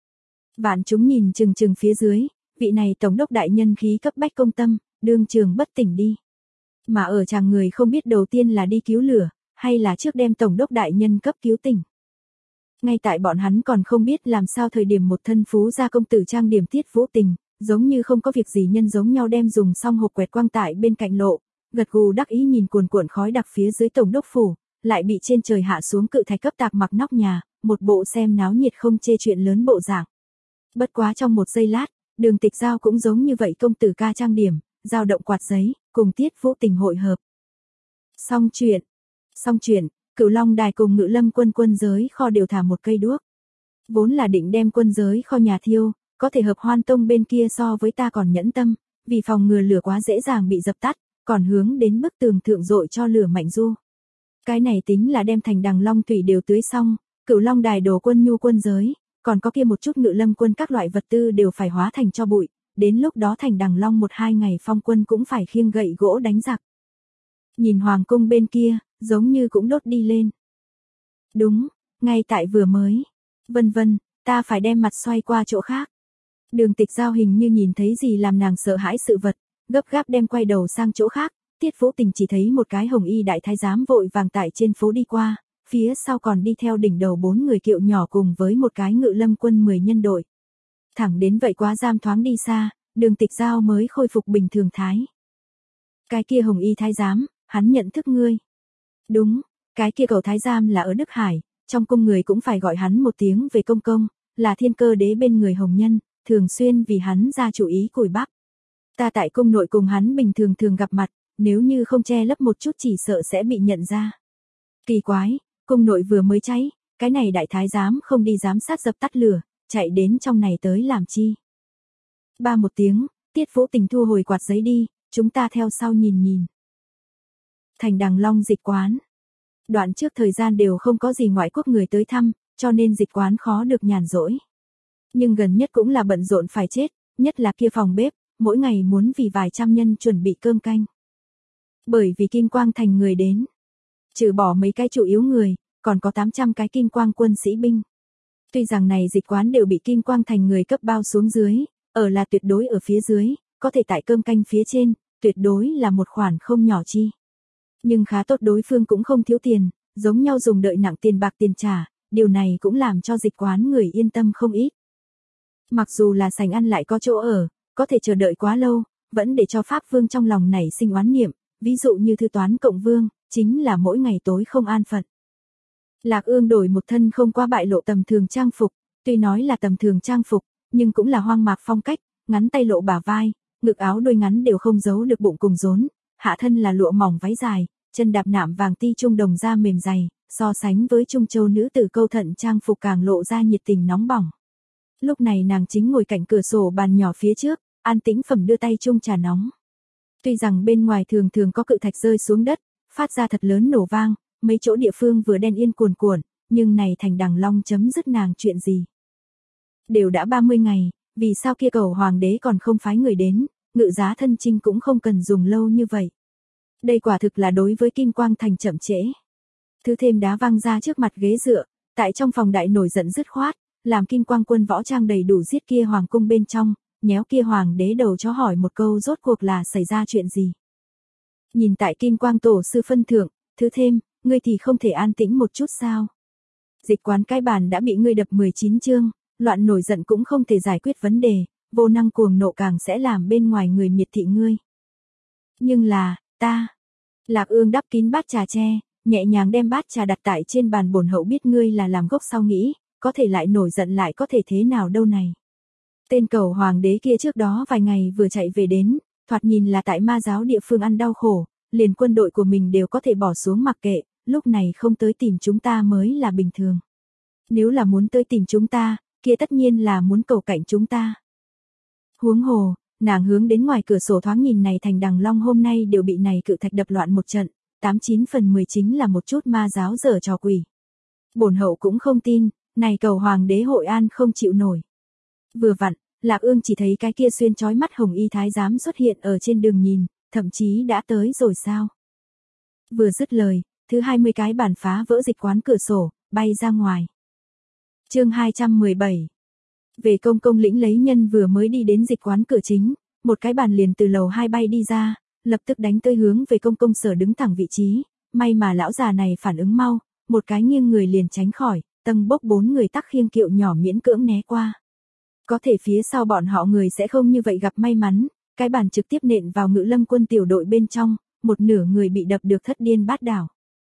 Vạn chúng nhìn chừng chừng phía dưới, vị này tổng đốc đại nhân khí cấp bách công tâm, đương trường bất tỉnh đi. Mà ở chàng người không biết đầu tiên là đi cứu lửa, hay là trước đem tổng đốc đại nhân cấp cứu tỉnh. Ngay tại bọn hắn còn không biết làm sao thời điểm một thân phú gia công tử trang điểm Tiết Vũ Tình, giống như không có việc gì nhân giống nhau đem dùng xong hộp quẹt quang tại bên cạnh lộ, gật gù đắc ý nhìn cuồn cuộn khói đặc phía dưới tổng đốc phủ, lại bị trên trời hạ xuống cự thạch cấp tạc mặc nóc nhà, một bộ xem náo nhiệt không chê chuyện lớn bộ dạng. Bất quá trong một giây lát, Đường Tịch Giao cũng giống như vậy công tử ca trang điểm, dao động quạt giấy, cùng Tiết Vũ Tình hội hợp. Xong chuyện, xong chuyện, Cửu Long đài cùng Ngự Lâm quân quân giới kho đều thả một cây đuốc. Vốn là định đem quân giới kho nhà thiêu, có thể Hợp Hoan Tông bên kia so với ta còn nhẫn tâm, vì phòng ngừa lửa quá dễ dàng bị dập tắt, còn hướng đến bức tường thượng dội cho lửa mạnh du. Cái này tính là đem thành Đằng Long thủy đều tưới xong, Cửu Long đài đồ quân nhu quân giới, còn có kia một chút Ngự Lâm quân các loại vật tư đều phải hóa thành cho bụi, đến lúc đó thành Đằng Long một hai ngày phong quân cũng phải khiêng gậy gỗ đánh giặc. Nhìn hoàng cung bên kia, giống như cũng đốt đi lên. Đúng, ngay tại vừa mới. Vân vân, ta phải đem mặt xoay qua chỗ khác. Đường Tịch Giao hình như nhìn thấy gì làm nàng sợ hãi sự vật, gấp gáp đem quay đầu sang chỗ khác, Tiết Vũ Tình chỉ thấy một cái hồng y đại thái giám vội vàng tại trên phố đi qua, phía sau còn đi theo đỉnh đầu bốn người kiệu nhỏ cùng với một cái Ngự Lâm quân mười nhân đội. Thẳng đến vậy quá giam thoáng đi xa, Đường Tịch Giao mới khôi phục bình thường thái. Cái kia hồng y thái giám, hắn nhận thức ngươi. Đúng, cái kia cầu thái giám là ở Đức Hải, trong cung người cũng phải gọi hắn một tiếng về công công, là Thiên Cơ đế bên người hồng nhân, thường xuyên vì hắn ra chủ ý cùi bắp. Ta tại cung nội cùng hắn bình thường thường gặp mặt, nếu như không che lấp một chút chỉ sợ sẽ bị nhận ra. Kỳ quái, cung nội vừa mới cháy, cái này đại thái giám không đi giám sát dập tắt lửa, chạy đến trong này tới làm chi. Ba một tiếng, Tiết Vũ Tình thu hồi quạt giấy đi, chúng ta theo sau nhìn nhìn. Thành Đằng Long dịch quán. Đoạn trước thời gian đều không có gì ngoại quốc người tới thăm, cho nên dịch quán khó được nhàn rỗi. Nhưng gần nhất cũng là bận rộn phải chết, nhất là kia phòng bếp, mỗi ngày muốn vì vài trăm nhân chuẩn bị cơm canh. Bởi vì Kim Quang Thành người đến. Trừ bỏ mấy cái chủ yếu người, còn có tám trăm cái Kim Quang quân sĩ binh. Tuy rằng này dịch quán đều bị Kim Quang Thành người cấp bao xuống dưới, ở là tuyệt đối ở phía dưới, có thể tại cơm canh phía trên, tuyệt đối là một khoản không nhỏ chi. Nhưng khá tốt đối phương cũng không thiếu tiền, giống nhau dùng đợi nặng tiền bạc tiền trả, điều này cũng làm cho dịch quán người yên tâm không ít. Mặc dù là sành ăn lại có chỗ ở, có thể chờ đợi quá lâu, vẫn để cho Pháp Vương trong lòng nảy sinh oán niệm, ví dụ như Thư Toán Cộng Vương, chính là mỗi ngày tối không an phận. Lạc Ương đổi một thân không qua bại lộ tầm thường trang phục, tuy nói là tầm thường trang phục, nhưng cũng là hoang mạc phong cách, ngắn tay lộ bả vai, ngực áo đuôi ngắn đều không giấu được bụng cùng rốn, hạ thân là lụa mỏng váy dài, chân đạp nạm vàng ti trung đồng da mềm dày, so sánh với Trung Châu nữ tử câu thận trang phục càng lộ ra nhiệt tình nóng bỏng. Lúc này nàng chính ngồi cạnh cửa sổ bàn nhỏ phía trước, an tĩnh phẩm đưa tay chung trà nóng. Tuy rằng bên ngoài thường thường có cự thạch rơi xuống đất, phát ra thật lớn nổ vang, mấy chỗ địa phương vừa đen yên cuồn cuộn, nhưng này thành Đằng Long chấm dứt nàng chuyện gì. Đều đã ba mươi ngày, vì sao kia cầu hoàng đế còn không phái người đến, ngự giá thân chinh cũng không cần dùng lâu như vậy. Đây quả thực là đối với Kim Quang Thành chậm trễ. Thứ thêm đá văng ra trước mặt ghế dựa, tại trong phòng đại nổi giận dứt khoát, làm Kim Quang quân võ trang đầy đủ giết kia hoàng cung bên trong, nhéo kia hoàng đế đầu chó hỏi một câu rốt cuộc là xảy ra chuyện gì. Nhìn tại Kim Quang tổ sư phân thượng, thứ thêm, ngươi thì không thể an tĩnh một chút sao. Dịch quán cái bàn đã bị ngươi đập mười chín chương, loạn nổi giận cũng không thể giải quyết vấn đề, vô năng cuồng nộ càng sẽ làm bên ngoài người miệt thị ngươi. Nhưng là, ta, Lạc Ương đắp kín bát trà tre, nhẹ nhàng đem bát trà đặt tại trên bàn bổn hậu biết ngươi là làm gốc sau nghĩ, có thể lại nổi giận lại có thể thế nào đâu này. Tên cầu hoàng đế kia trước đó vài ngày vừa chạy về đến, thoạt nhìn là tại ma giáo địa phương ăn đau khổ, liền quân đội của mình đều có thể bỏ xuống mặc kệ, lúc này không tới tìm chúng ta mới là bình thường. Nếu là muốn tới tìm chúng ta, kia tất nhiên là muốn cầu cạnh chúng ta. Huống hồ, nàng hướng đến ngoài cửa sổ thoáng nhìn này thành Đằng Long hôm nay đều bị này cự thạch đập loạn một trận, tám chín phần mười chính là một chút ma giáo dở trò quỷ. Bổn hậu cũng không tin, này cầu hoàng đế hội an không chịu nổi. Vừa vặn, Lạc Ương chỉ thấy cái kia xuyên chói mắt hồng y thái giám xuất hiện ở trên đường nhìn, thậm chí đã tới rồi sao. Vừa dứt lời, thứ hai mươi cái bàn phá vỡ dịch quán cửa sổ, bay ra ngoài. Chương hai trăm mười bảy. Về công công lĩnh lấy nhân vừa mới đi đến dịch quán cửa chính, một cái bàn liền từ lầu hai bay đi ra, lập tức đánh tới hướng về công công sở đứng thẳng vị trí, may mà lão già này phản ứng mau, một cái nghiêng người liền tránh khỏi, tầng bốc bốn người tắc khiêng kiệu nhỏ miễn cưỡng né qua. Có thể phía sau bọn họ người sẽ không như vậy gặp may mắn, cái bàn trực tiếp nện vào Ngự Lâm quân tiểu đội bên trong, một nửa người bị đập được thất điên bát đảo.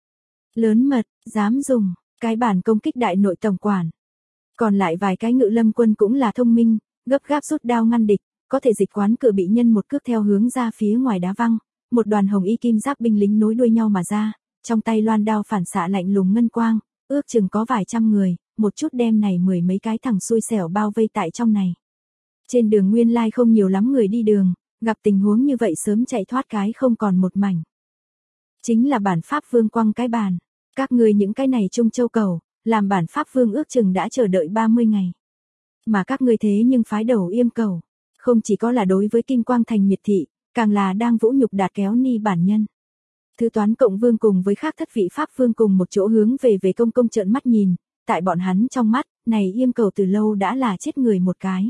Lớn mật, dám dùng, cái bàn công kích đại nội tổng quản. Còn lại vài cái Ngự Lâm quân cũng là thông minh, gấp gáp rút đao ngăn địch, có thể dịch quán cửa bị nhân một cước theo hướng ra phía ngoài đá văng, một đoàn hồng y kim giáp binh lính nối đuôi nhau mà ra, trong tay loan đao phản xạ lạnh lùng ngân quang, ước chừng có vài trăm người, một chút đem này mười mấy cái thằng xui xẻo bao vây tại trong này. Trên đường nguyên lai không nhiều lắm người đi đường, gặp tình huống như vậy sớm chạy thoát cái không còn một mảnh. Chính là bản Pháp Vương quăng cái bàn, các người những cái này Trung Châu cầu, làm bản Pháp Vương ước chừng đã chờ đợi ba mươi ngày. Mà các ngươi thế nhưng phái đầu yêm cầu, không chỉ có là đối với Kim Quang Thành miệt thị, càng là đang vũ nhục Đạt Kéo Ni bản nhân. Thứ Toán Cộng Vương cùng với khác thất vị Pháp Vương cùng một chỗ hướng về về công công trợn mắt nhìn, tại bọn hắn trong mắt, này yêm cầu từ lâu đã là chết người một cái.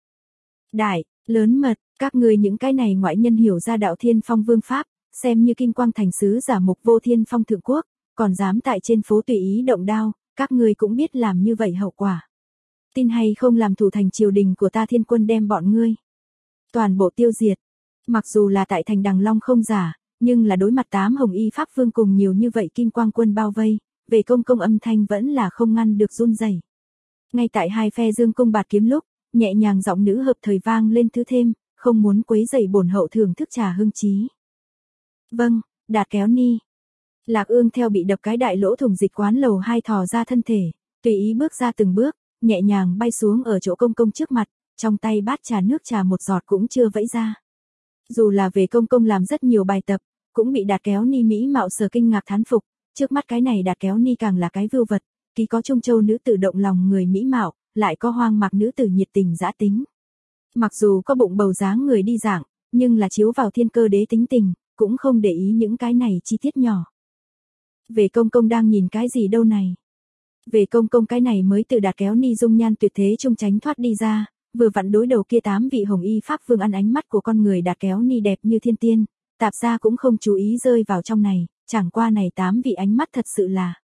Đại, lớn mật, các ngươi những cái này ngoại nhân hiểu ra đạo Thiên Phong Vương Pháp, xem như Kim Quang Thành sứ giả mục vô Thiên Phong thượng quốc, còn dám tại trên phố tùy ý động đao, các ngươi cũng biết làm như vậy hậu quả. Tin hay không làm thủ thành triều đình của ta Thiên quân đem bọn ngươi toàn bộ tiêu diệt. Mặc dù là tại thành Đằng Long không giả, nhưng là đối mặt tám hồng y Pháp Vương cùng nhiều như vậy Kim Quang quân bao vây, về công công âm thanh vẫn là không ngăn được run rẩy. Ngay tại hai phe dương cung bạt kiếm lúc, nhẹ nhàng giọng nữ hợp thời vang lên thứ thêm, không muốn quấy rầy bổn hậu thưởng thức trà hương chí. Vâng, Đạt Kéo Ni. Lạc Ương theo bị đập cái đại lỗ thủng dịch quán lầu hai thò ra thân thể, tùy ý bước ra từng bước, nhẹ nhàng bay xuống ở chỗ công công trước mặt, trong tay bát trà nước trà một giọt cũng chưa vẫy ra. Dù là về công công làm rất nhiều bài tập, cũng bị Đạt Kéo Ni mỹ mạo sở kinh ngạc thán phục, trước mắt cái này Đạt Kéo Ni càng là cái vưu vật, ký có Trung Châu nữ tử động lòng người mỹ mạo, lại có hoang mạc nữ tử nhiệt tình dã tính. Mặc dù có bụng bầu dáng người đi dạng, nhưng là chiếu vào Thiên Cơ đế tính tình, cũng không để ý những cái này chi tiết nhỏ. Về công công đang nhìn cái gì đâu này? Về công công cái này mới từ Đạt Kéo Ni dung nhan tuyệt thế trung tránh thoát đi ra, vừa vặn đối đầu kia tám vị hồng y pháp vương ăn ánh mắt của con người Đạt Kéo Ni đẹp như thiên tiên, tạp gia cũng không chú ý rơi vào trong này, chẳng qua này tám vị ánh mắt thật sự là.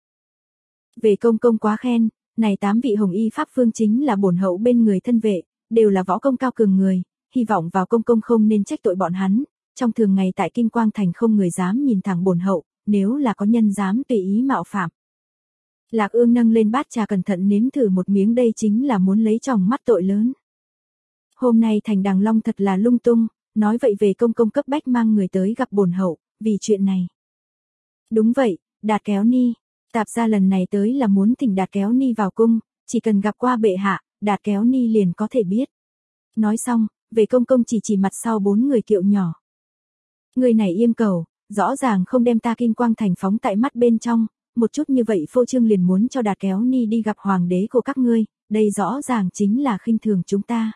Về công công quá khen, này tám vị hồng y pháp vương chính là bổn hậu bên người thân vệ, đều là võ công cao cường người, hy vọng vào công công không nên trách tội bọn hắn, trong thường ngày tại Kim Quang Thành không người dám nhìn thẳng bổn hậu, nếu là có nhân dám tùy ý mạo phạm. Lạc Ương nâng lên bát trà cẩn thận nếm thử một miếng, đây chính là muốn lấy tròng mắt tội lớn. Hôm nay thành Đằng Long thật là lung tung, nói vậy về công công cấp bách mang người tới gặp bổn hậu, vì chuyện này. Đúng vậy, Đạt Kéo Ni, tạp gia lần này tới là muốn thỉnh Đạt Kéo Ni vào cung, chỉ cần gặp qua bệ hạ, Đạt Kéo Ni liền có thể biết. Nói xong, về công công chỉ chỉ mặt sau bốn người kiệu nhỏ. Người này yêm cầu, rõ ràng không đem ta Kim Quang Thành phóng tại mắt bên trong, một chút như vậy phô trương liền muốn cho Đạt Kéo Ni đi gặp hoàng đế của các ngươi, đây rõ ràng chính là khinh thường chúng ta.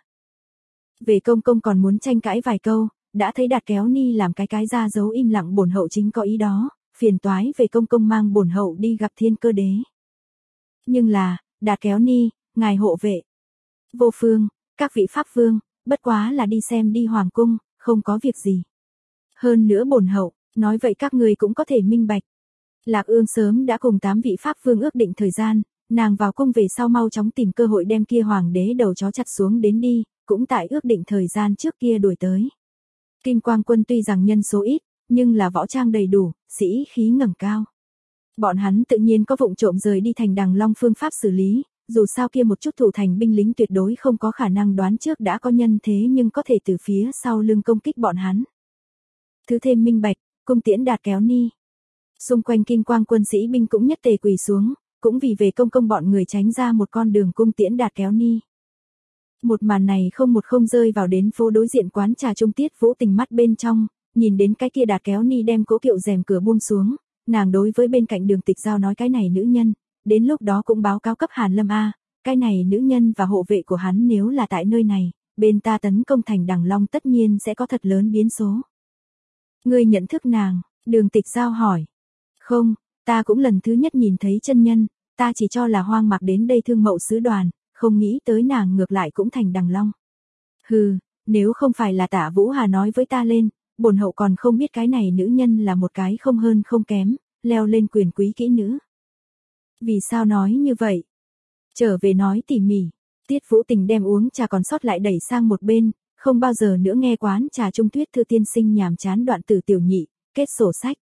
Về công công còn muốn tranh cãi vài câu, đã thấy Đạt Kéo Ni làm cái cái ra dấu im lặng, bổn hậu chính có ý đó, phiền toái về công công mang bổn hậu đi gặp Thiên Cơ Đế. Nhưng là, Đạt Kéo Ni, ngài hộ vệ. Vô Phương, các vị pháp vương, bất quá là đi xem đi hoàng cung, không có việc gì. Hơn nữa bổn hậu, nói vậy các người cũng có thể minh bạch. Lạc Ương sớm đã cùng tám vị pháp vương ước định thời gian, nàng vào cung về sau mau chóng tìm cơ hội đem kia hoàng đế đầu chó chặt xuống đến đi, cũng tại ước định thời gian trước kia đuổi tới. Kim Quang quân tuy rằng nhân số ít, nhưng là võ trang đầy đủ, sĩ khí ngẩng cao. Bọn hắn tự nhiên có vụng trộm rời đi thành Đằng Long phương pháp xử lý, dù sao kia một chút thủ thành binh lính tuyệt đối không có khả năng đoán trước đã có nhân thế nhưng có thể từ phía sau lưng công kích bọn hắn. Thứ thêm minh bạch, cung tiễn Đạt Kéo Ni. Xung quanh Kim Quang quân sĩ binh cũng nhất tề quỳ xuống, cũng vì về công công bọn người tránh ra một con đường cung tiễn Đạt Kéo Ni. Một màn này không một không rơi vào đến phố đối diện quán trà Trung Tiết Vũ Tình mắt bên trong, nhìn đến cái kia Đạt Kéo Ni đem cố kiệu rèm cửa buông xuống, nàng đối với bên cạnh Đường Tịch Giao nói cái này nữ nhân, đến lúc đó cũng báo cáo cấp Hàn Lâm a, cái này nữ nhân và hộ vệ của hắn nếu là tại nơi này, bên ta tấn công thành Đằng Long tất nhiên sẽ có thật lớn biến số. Ngươi nhận thức nàng? Đường Tịch Giao hỏi. Không, ta cũng lần thứ nhất nhìn thấy chân nhân, ta chỉ cho là Hoang Mạc đến đây thương mậu sứ đoàn, không nghĩ tới nàng ngược lại cũng thành Đằng Long. Hừ, nếu không phải là Tạ Vũ Hà nói với ta lên, bổn hậu còn không biết cái này nữ nhân là một cái không hơn không kém, leo lên quyền quý kỹ nữ. Vì sao nói như vậy? Trở về nói tỉ mỉ, Tiết Vũ Tình đem uống trà còn sót lại đẩy sang một bên, không bao giờ nữa nghe quán trà Trung Thuyết Thư tiên sinh nhàm chán đoạn tử tiểu nhị, kết sổ sách.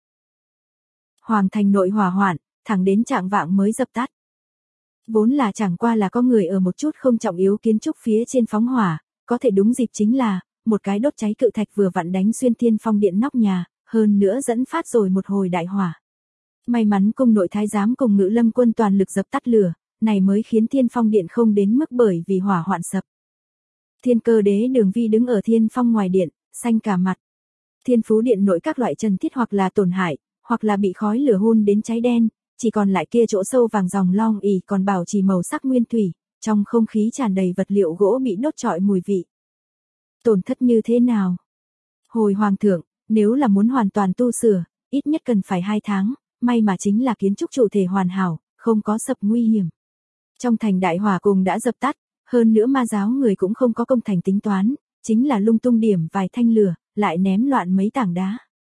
Hoàng thành nội hỏa hoạn, thẳng đến trạng vạng mới dập tắt. Vốn là chẳng qua là có người ở một chút không trọng yếu kiến trúc phía trên phóng hỏa, có thể đúng dịp chính là, một cái đốt cháy cự thạch vừa vặn đánh xuyên Thiên Phong điện nóc nhà, hơn nữa dẫn phát rồi một hồi đại hỏa. May mắn cung nội thái giám cùng Ngự Lâm quân toàn lực dập tắt lửa, này mới khiến Thiên Phong điện không đến mức bởi vì hỏa hoạn sập. Thiên Cơ Đế Đường Vi đứng ở Thiên Phong ngoài điện, xanh cả mặt. Thiên Phú điện nội các loại trần thiết hoặc là tổn hại, hoặc là bị khói lửa hun đến cháy đen, chỉ còn lại kia chỗ sâu vàng dòng long ỉ còn bảo trì màu sắc nguyên thủy, trong không khí tràn đầy vật liệu gỗ bị đốt trọi mùi vị. Tổn thất như thế nào? Hồi hoàng thượng, nếu là muốn hoàn toàn tu sửa, ít nhất cần phải hai tháng, may mà chính là kiến trúc chủ thể hoàn hảo, không có sập nguy hiểm. Trong thành đại hỏa cùng đã dập tắt, hơn nữa ma giáo người cũng không có công thành tính toán, chính là lung tung điểm vài thanh lửa, lại ném loạn mấy tảng đá.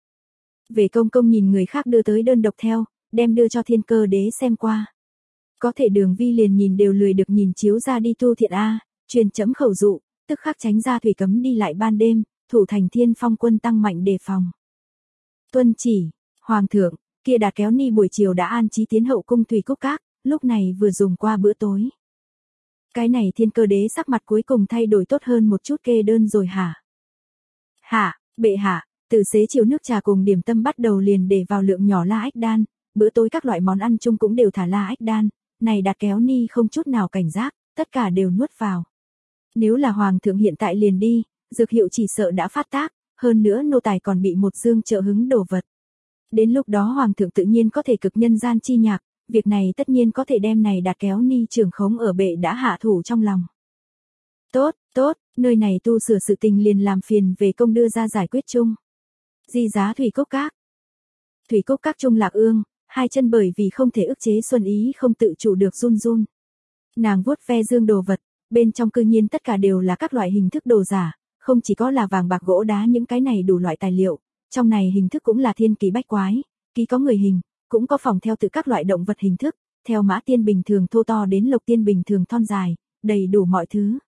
Về công công nhìn người khác đưa tới đơn độc theo, đem đưa cho Thiên Cơ Đế xem qua. Có thể Đường Vi liền nhìn đều lười được nhìn chiếu ra đi tu thiện a, truyền chấm khẩu dụ, tức khắc tránh ra thủy cấm đi lại ban đêm, thủ thành Thiên Phong quân tăng mạnh đề phòng. Tuân chỉ, hoàng thượng, kia Đạt Kéo Ni buổi chiều đã an trí tiến hậu cung Thủy Cúc Các, lúc này vừa dùng qua bữa tối. Cái này Thiên Cơ Đế sắc mặt cuối cùng thay đổi tốt hơn một chút, kê đơn rồi hả? Hả, bệ hạ, từ xế chiều nước trà cùng điểm tâm bắt đầu liền để vào lượng nhỏ la ách đan, bữa tối các loại món ăn chung cũng đều thả la ách đan, này Đạt Kéo Ni không chút nào cảnh giác, tất cả đều nuốt vào. Nếu là hoàng thượng hiện tại liền đi, dược hiệu chỉ sợ đã phát tác, hơn nữa nô tài còn bị một dương trợ hứng đồ vật. Đến lúc đó hoàng thượng tự nhiên có thể cực nhân gian chi nhạc, việc này tất nhiên có thể đem này Đạt Kéo Ni trưởng khống ở bệ đã hạ thủ trong lòng. Tốt, tốt, nơi này tu sửa sự tình liền làm phiền về công đưa ra giải quyết chung. Di giá Thủy Cốc Các. Thủy Cốc Các trung Lạc Ương, hai chân bởi vì không thể ức chế xuân ý không tự chủ được run run. Nàng vuốt ve dương đồ vật, bên trong cư nhiên tất cả đều là các loại hình thức đồ giả, không chỉ có là vàng bạc gỗ đá những cái này đủ loại tài liệu, trong này hình thức cũng là thiên kỳ bách quái, ký có người hình, cũng có phòng theo từ các loại động vật hình thức, theo mã tiên bình thường thô to đến lộc tiên bình thường thon dài, đầy đủ mọi thứ.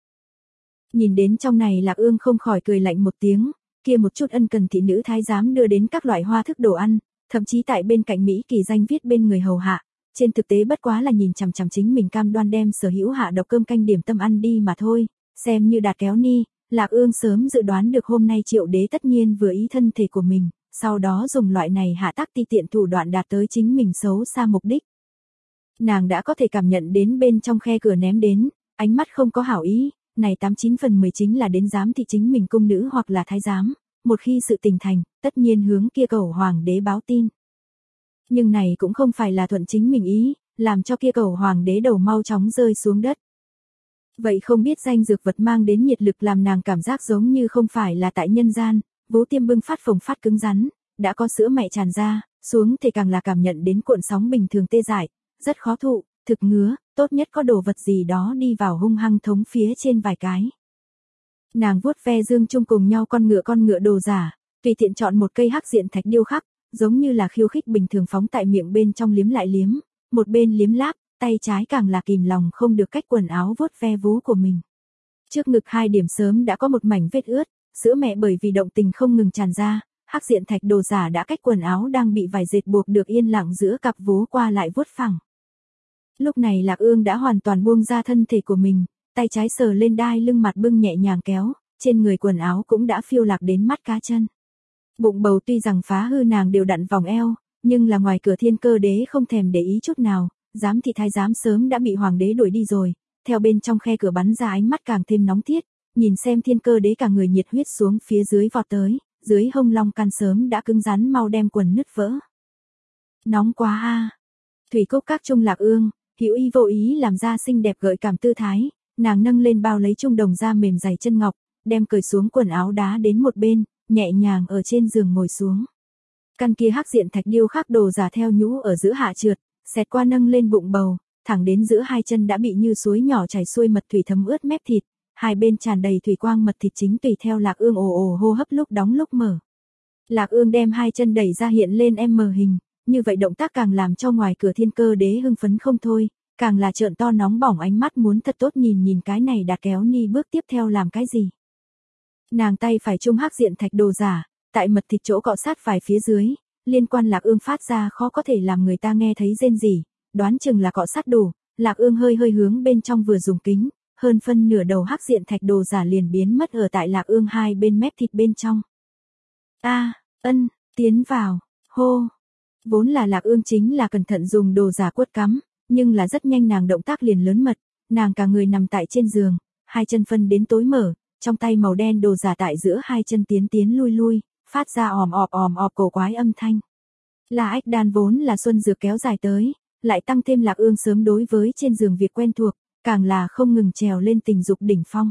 Nhìn đến trong này Lạc Ương không khỏi cười lạnh một tiếng, kia một chút ân cần thị nữ thái giám đưa đến các loại hoa thức đồ ăn, thậm chí tại bên cạnh Mỹ kỳ danh viết bên người hầu hạ, trên thực tế bất quá là nhìn chằm chằm chính mình cam đoan đem sở hữu hạ độc cơm canh điểm tâm ăn đi mà thôi, xem như Đạt Kéo Ni, Lạc Ương sớm dự đoán được hôm nay Triệu Đế tất nhiên vừa ý thân thể của mình, sau đó dùng loại này hạ tác ti tiện thủ đoạn đạt tới chính mình xấu xa mục đích. Nàng đã có thể cảm nhận đến bên trong khe cửa ném đến, ánh mắt không có hảo ý, này tám chín phần mười chính là đến giám thị chính mình cung nữ hoặc là thái giám, một khi sự tình thành, tất nhiên hướng kia cầu hoàng đế báo tin. Nhưng này cũng không phải là thuận chính mình ý, làm cho kia cầu hoàng đế đầu mau chóng rơi xuống đất. Vậy không biết danh dược vật mang đến nhiệt lực làm nàng cảm giác giống như không phải là tại nhân gian, vú tiêm bưng phát phồng phát cứng rắn, đã có sữa mẹ tràn ra, xuống thì càng là cảm nhận đến cuộn sóng bình thường tê dại, rất khó thụ, thực ngứa, tốt nhất có đồ vật gì đó đi vào hung hăng thống phía trên vài cái. Nàng vuốt ve dương chung cùng nhau con ngựa con ngựa đồ giả, tùy tiện chọn một cây hắc diện thạch điêu khắc, giống như là khiêu khích bình thường phóng tại miệng bên trong liếm lại liếm, một bên liếm láp, tay trái càng là kìm lòng không được cách quần áo vuốt ve vú của mình. Trước ngực hai điểm sớm đã có một mảnh vết ướt, sữa mẹ bởi vì động tình không ngừng tràn ra, hắc diện thạch đồ giả đã cách quần áo đang bị vải dệt buộc được yên lặng giữa cặp vú qua lại vuốt phẳng. Lúc này Lạc Ương đã hoàn toàn buông ra thân thể của mình, tay trái sờ lên đai lưng mặt bưng nhẹ nhàng kéo, trên người quần áo cũng đã phiêu lạc đến mắt cá chân. Bụng bầu tuy rằng phá hư nàng đều đặn vòng eo, nhưng là ngoài cửa Thiên Cơ Đế không thèm để ý chút nào, giám thị thái giám sớm đã bị hoàng đế đuổi đi rồi, theo bên trong khe cửa bắn ra ánh mắt càng thêm nóng thiết, nhìn xem Thiên Cơ Đế cả người nhiệt huyết xuống phía dưới vọt tới, dưới hông long can sớm đã cứng rắn mau đem quần nứt vỡ. Nóng quá a. À. Thủy Cốc Các trung Lạc Ương, hữu ý vô ý làm ra xinh đẹp gợi cảm tư thái, nàng nâng lên bao lấy trung đồng da mềm dày chân ngọc, đem cởi xuống quần áo đá đến một bên, nhẹ nhàng ở trên giường ngồi xuống. Căn kia hắc diện thạch điêu khắc đồ giả theo nhũ ở giữa hạ trượt, xẹt qua nâng lên bụng bầu, thẳng đến giữa hai chân đã bị như suối nhỏ chảy xuôi mật thủy thấm ướt mép thịt, hai bên tràn đầy thủy quang mật thịt chính tùy theo Lạc Ương ồ ồ hô hấp lúc đóng lúc mở. Lạc Ương đem hai chân đẩy ra hiện lên M hình, như vậy động tác càng làm cho ngoài cửa Thiên Cơ Đế hưng phấn không thôi, càng là trợn to nóng bỏng ánh mắt muốn thật tốt nhìn nhìn cái này Đạt Kéo Ni bước tiếp theo làm cái gì. Nàng tay phải trung hắc diện thạch đồ giả, tại mật thịt chỗ cọ sát vài phía dưới, liên quan Lạc Ương phát ra khó có thể làm người ta nghe thấy rên rỉ, đoán chừng là cọ sát đủ, Lạc Ương hơi hơi hướng bên trong vừa dùng kính, hơn phân nửa đầu hắc diện thạch đồ giả liền biến mất ở tại Lạc Ương hai bên mép thịt bên trong. A, ân, tiến vào, hô. Vốn là Lạc Ương chính là cẩn thận dùng đồ giả quất cắm, nhưng là rất nhanh nàng động tác liền lớn mật, nàng cả người nằm tại trên giường, hai chân phân đến tối mở, trong tay màu đen đồ giả tại giữa hai chân tiến tiến lui lui, phát ra òm ọp òm ọp cổ quái âm thanh. La ách đan vốn là xuân dược kéo dài tới, lại tăng thêm Lạc Ương sớm đối với trên giường việc quen thuộc, càng là không ngừng trèo lên tình dục đỉnh phong.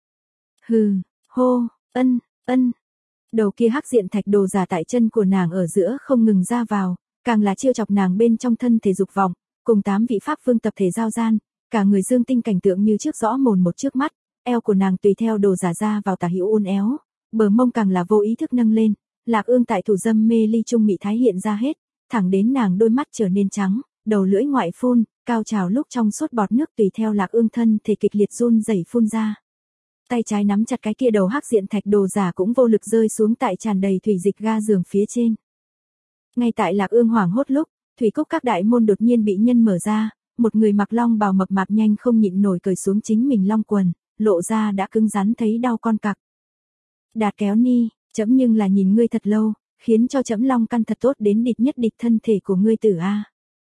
Hừ, hô, ân, ân. Đầu kia hắc diện thạch đồ giả tại chân của nàng ở giữa không ngừng ra vào, càng là chiêu chọc nàng bên trong thân thể dục vọng, cùng tám vị pháp vương tập thể giao gian, cả người dương tinh cảnh tượng như trước rõ mồn một trước mắt, eo của nàng tùy theo đồ giả ra vào tả hữu uốn éo, bờ mông càng là vô ý thức nâng lên, Lạc Ương tại thủ dâm mê ly trung mị thái hiện ra hết, thẳng đến nàng đôi mắt trở nên trắng, đầu lưỡi ngoại phun, cao trào lúc trong suốt bọt nước tùy theo Lạc Ương thân thể kịch liệt run rẩy phun ra. Tay trái nắm chặt cái kia đầu hắc diện thạch đồ giả cũng vô lực rơi xuống tại tràn đầy thủy dịch ga giường phía trên. Ngay tại Lạc Ương hoảng hốt lúc, Thủy Cốc Các đại môn đột nhiên bị nhân mở ra, một người mặc long bào mập mạp nhanh không nhịn nổi cởi xuống chính mình long quần, lộ ra đã cứng rắn thấy đau con cặc. Đạt Kéo Ni, chấm nhưng là nhìn ngươi thật lâu, khiến cho chấm long căn thật tốt đến địch nhất địch thân thể của ngươi tử a.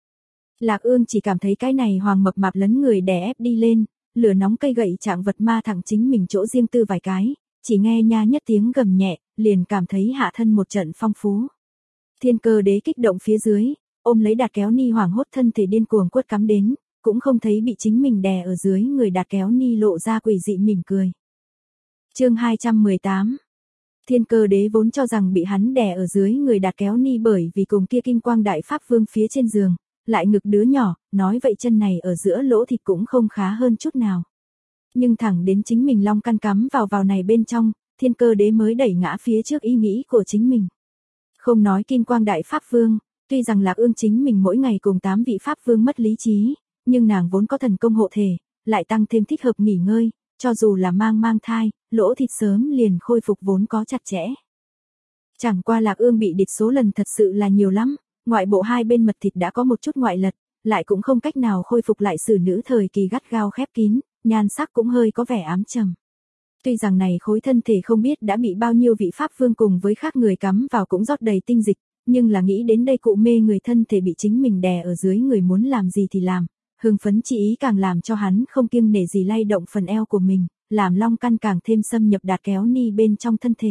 Lạc Ương chỉ cảm thấy cái này hoàng mập mạp lấn người đè ép đi lên, lửa nóng cây gậy trạng vật ma thẳng chính mình chỗ riêng tư vài cái, chỉ nghe nha nhất tiếng gầm nhẹ, liền cảm thấy hạ thân một trận phong phú. Thiên Cơ Đế kích động phía dưới, ôm lấy Đạt Kéo Ni hoảng hốt thân thể điên cuồng quất cắm đến, cũng không thấy bị chính mình đè ở dưới người Đạt Kéo Ni lộ ra quỷ dị mỉm cười. Chương hai trăm mười tám. Thiên Cơ Đế vốn cho rằng bị hắn đè ở dưới người Đạt Kéo Ni bởi vì cùng kia Kim Quang Đại Pháp Vương phía trên giường, lại ngực đứa nhỏ, nói vậy chân này ở giữa lỗ thịt cũng không khá hơn chút nào. Nhưng thẳng đến chính mình long căn cắm vào vào này bên trong, Thiên Cơ Đế mới đẩy ngã phía trước ý nghĩ của chính mình. Không nói Kim Quang Đại Pháp Vương, tuy rằng Lạc Ương chính mình mỗi ngày cùng tám vị Pháp Vương mất lý trí, nhưng nàng vốn có thần công hộ thể, lại tăng thêm thích hợp nghỉ ngơi, cho dù là mang mang thai, lỗ thịt sớm liền khôi phục vốn có chặt chẽ. Chẳng qua Lạc Ương bị địch số lần thật sự là nhiều lắm, ngoại bộ hai bên mật thịt đã có một chút ngoại lật, lại cũng không cách nào khôi phục lại xử nữ thời kỳ gắt gao khép kín, nhan sắc cũng hơi có vẻ ám trầm. Tuy rằng này khối thân thể không biết đã bị bao nhiêu vị Pháp Vương cùng với khác người cắm vào cũng rót đầy tinh dịch, nhưng là nghĩ đến đây cụ mê người thân thể bị chính mình đè ở dưới người muốn làm gì thì làm, hưng phấn chỉ ý càng làm cho hắn không kiêng nể gì lay động phần eo của mình, làm long căn càng thêm xâm nhập Đạt Kéo Ni bên trong thân thể.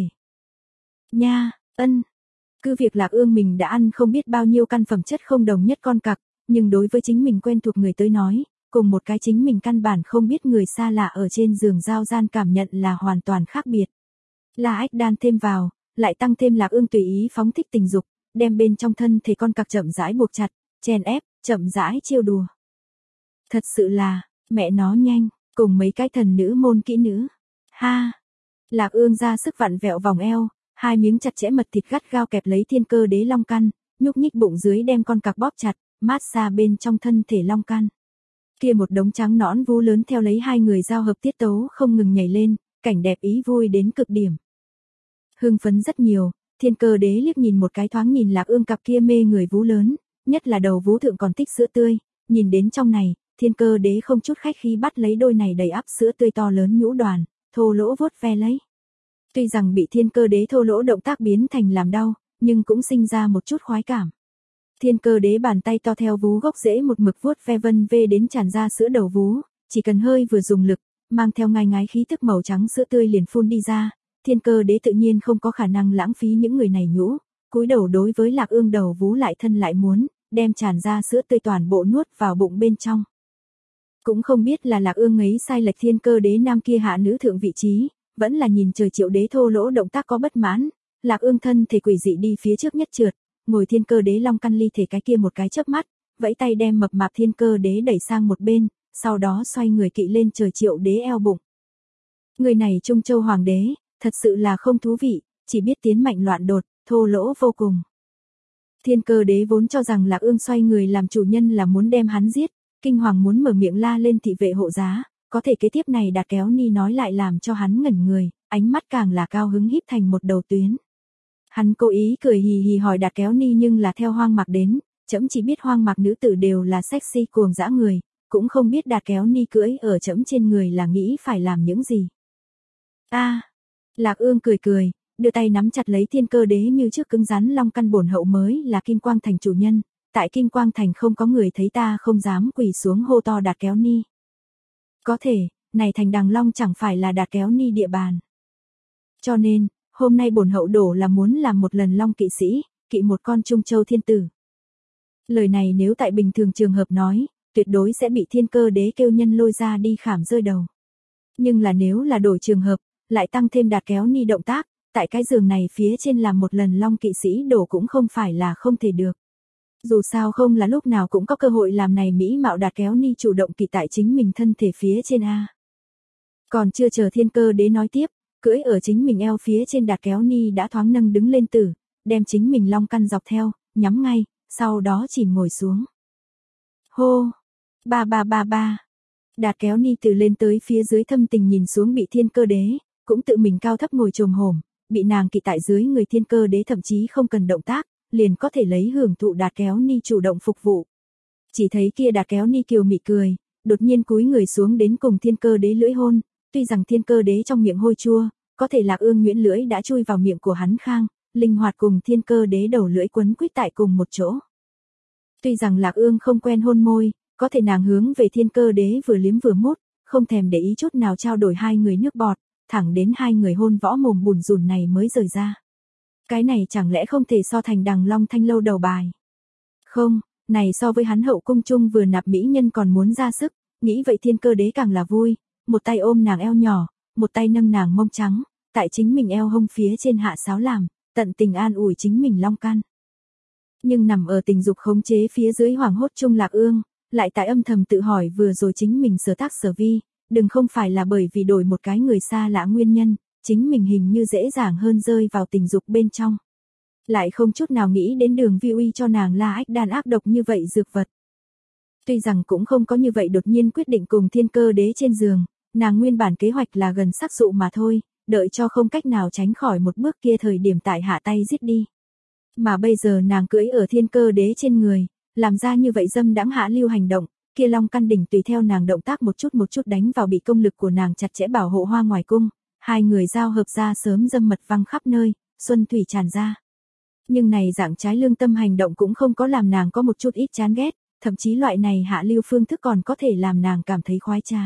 Nha, ân. Cứ việc Lạc Ương mình đã ăn không biết bao nhiêu căn phẩm chất không đồng nhất con cặc, nhưng đối với chính mình quen thuộc người tới nói, cùng một cái chính mình căn bản không biết người xa lạ ở trên giường giao gian cảm nhận là hoàn toàn khác biệt. La ách đan thêm vào, lại tăng thêm Lạc Ương tùy ý phóng thích tình dục, đem bên trong thân thể con cặc chậm rãi buộc chặt, chèn ép, chậm rãi trêu đùa. Thật sự là, mẹ nó nhanh, cùng mấy cái thần nữ môn kỹ nữ. Ha! Lạc Ương ra sức vặn vẹo vòng eo, hai miếng chặt chẽ mật thịt gắt gao kẹp lấy Thiên Cơ Đế long căn, nhúc nhích bụng dưới đem con cặc bóp chặt, mát xa bên trong thân thể long căn. Kia một đống trắng nõn vú lớn theo lấy hai người giao hợp tiết tấu không ngừng nhảy lên, cảnh đẹp ý vui đến cực điểm. Hưng phấn rất nhiều, Thiên Cơ Đế liếc nhìn một cái thoáng nhìn Lạc Ương cặp kia mê người vú lớn, nhất là đầu vú thượng còn tích sữa tươi, nhìn đến trong này, Thiên Cơ Đế không chút khách khí bắt lấy đôi này đầy ắp sữa tươi to lớn nhũ đoàn, thô lỗ vuốt ve lấy. Tuy rằng bị Thiên Cơ Đế thô lỗ động tác biến thành làm đau, nhưng cũng sinh ra một chút khoái cảm. Thiên Cơ Đế bàn tay to theo vú gốc rễ một mực vuốt ve vân vê đến tràn ra sữa đầu vú, chỉ cần hơi vừa dùng lực, mang theo ngai ngái khí tức màu trắng sữa tươi liền phun đi ra. Thiên Cơ Đế tự nhiên không có khả năng lãng phí những người này nhũ, cúi đầu đối với Lạc Ương đầu vú lại thân lại muốn, đem tràn ra sữa tươi toàn bộ nuốt vào bụng bên trong. Cũng không biết là Lạc Ương ấy sai lệch Thiên Cơ Đế nam kia hạ nữ thượng vị trí, vẫn là nhìn trời Triệu Đế thô lỗ động tác có bất mãn, Lạc Ương thân thể quỷ dị đi phía trước nhất trượt, ngồi Thiên Cơ Đế long căn ly thể cái kia một cái chớp mắt, vẫy tay đem mập mạp Thiên Cơ Đế đẩy sang một bên, sau đó xoay người kỵ lên trời Triệu Đế eo bụng. Người này Trung Châu Hoàng đế, thật sự là không thú vị, chỉ biết tiến mạnh loạn đột, thô lỗ vô cùng. Thiên Cơ Đế vốn cho rằng Lạc Ương xoay người làm chủ nhân là muốn đem hắn giết, kinh hoàng muốn mở miệng la lên thị vệ hộ giá, có thể kế tiếp này Đạt Kéo Ni nói lại làm cho hắn ngẩn người, ánh mắt càng là cao hứng híp thành một đầu tuyến. Hắn cố ý cười hì hì hỏi Đạt Kéo Ni nhưng là theo Hoang Mạc đến, trẫm chỉ biết Hoang Mạc nữ tử đều là sexy cuồng dã người, cũng không biết Đạt Kéo Ni cưỡi ở trẫm trên người là nghĩ phải làm những gì. A, à, Lạc Ương cười cười, đưa tay nắm chặt lấy Thiên Cơ Đế như trước cứng rắn long căn bổn hậu mới là Kim Quang Thành chủ nhân, tại Kim Quang Thành không có người thấy ta không dám quỳ xuống hô to Đạt Kéo Ni. Có thể, này thành Đằng Long chẳng phải là Đạt Kéo Ni địa bàn. Cho nên, hôm nay bổn hậu đổ là muốn làm một lần long kỵ sĩ, kỵ một con Trung Châu thiên tử. Lời này nếu tại bình thường trường hợp nói, tuyệt đối sẽ bị Thiên Cơ Đế kêu nhân lôi ra đi khảm rơi đầu. Nhưng là nếu là đổi trường hợp, lại tăng thêm Đạt Kéo Ni động tác, tại cái giường này phía trên làm một lần long kỵ sĩ đổ cũng không phải là không thể được. Dù sao không là lúc nào cũng có cơ hội làm này mỹ mạo Đạt Kéo Ni chủ động kỵ tại chính mình thân thể phía trên a. Còn chưa chờ Thiên Cơ Đế nói tiếp, cưỡi ở chính mình eo phía trên Đạt Kéo Ni đã thoáng nâng đứng lên tử, đem chính mình long căn dọc theo, nhắm ngay, sau đó chìm ngồi xuống. Hô! Ba ba ba ba! Đạt Kéo Ni từ lên tới phía dưới thâm tình nhìn xuống bị Thiên Cơ Đế, cũng tự mình cao thấp ngồi chồm hổm, bị nàng kỵ tại dưới người Thiên Cơ Đế thậm chí không cần động tác, liền có thể lấy hưởng thụ Đạt Kéo Ni chủ động phục vụ. Chỉ thấy kia Đạt Kéo Ni kiều mị cười, đột nhiên cúi người xuống đến cùng Thiên Cơ Đế lưỡi hôn, tuy rằng Thiên Cơ Đế trong miệng hôi chua, có thể Lạc Ương nhuyễn lưỡi đã chui vào miệng của hắn khang, linh hoạt cùng Thiên Cơ Đế đầu lưỡi quấn quýt tại cùng một chỗ. Tuy rằng Lạc Ương không quen hôn môi, có thể nàng hướng về Thiên Cơ Đế vừa liếm vừa mút, không thèm để ý chút nào trao đổi hai người nước bọt, thẳng đến hai người hôn võ mồm bùn rùn này mới rời ra. Cái này chẳng lẽ không thể so thành Đằng Long Thanh lâu đầu bài. Không, này so với hắn hậu cung chung vừa nạp mỹ nhân còn muốn ra sức, nghĩ vậy Thiên Cơ Đế càng là vui, một tay ôm nàng eo nhỏ, một tay nâng nàng mông trắng, tại chính mình eo hông phía trên hạ sáo làm, tận tình an ủi chính mình long căn. Nhưng nằm ở tình dục khống chế phía dưới hoảng hốt chung Lạc Ương, lại tại âm thầm tự hỏi vừa rồi chính mình sở tác sở vi, đừng không phải là bởi vì đổi một cái người xa lạ nguyên nhân, chính mình hình như dễ dàng hơn rơi vào tình dục bên trong. Lại không chút nào nghĩ đến Đường Vi Uy cho nàng La Ách Đan ác độc như vậy dược vật. Tuy rằng cũng không có như vậy đột nhiên quyết định cùng Thiên Cơ Đế trên giường, nàng nguyên bản kế hoạch là gần sắc dụ mà thôi, đợi cho không cách nào tránh khỏi một bước kia thời điểm tại hạ tay giết đi. Mà bây giờ nàng cưỡi ở Thiên Cơ Đế trên người, làm ra như vậy dâm đãng hạ lưu hành động, kia long căn đỉnh tùy theo nàng động tác một chút một chút đánh vào bị công lực của nàng chặt chẽ bảo hộ hoa ngoài cung, hai người giao hợp ra sớm dâm mật văng khắp nơi, xuân thủy tràn ra. Nhưng này dạng trái lương tâm hành động cũng không có làm nàng có một chút ít chán ghét, thậm chí loại này hạ lưu phương thức còn có thể làm nàng cảm thấy khoái trá.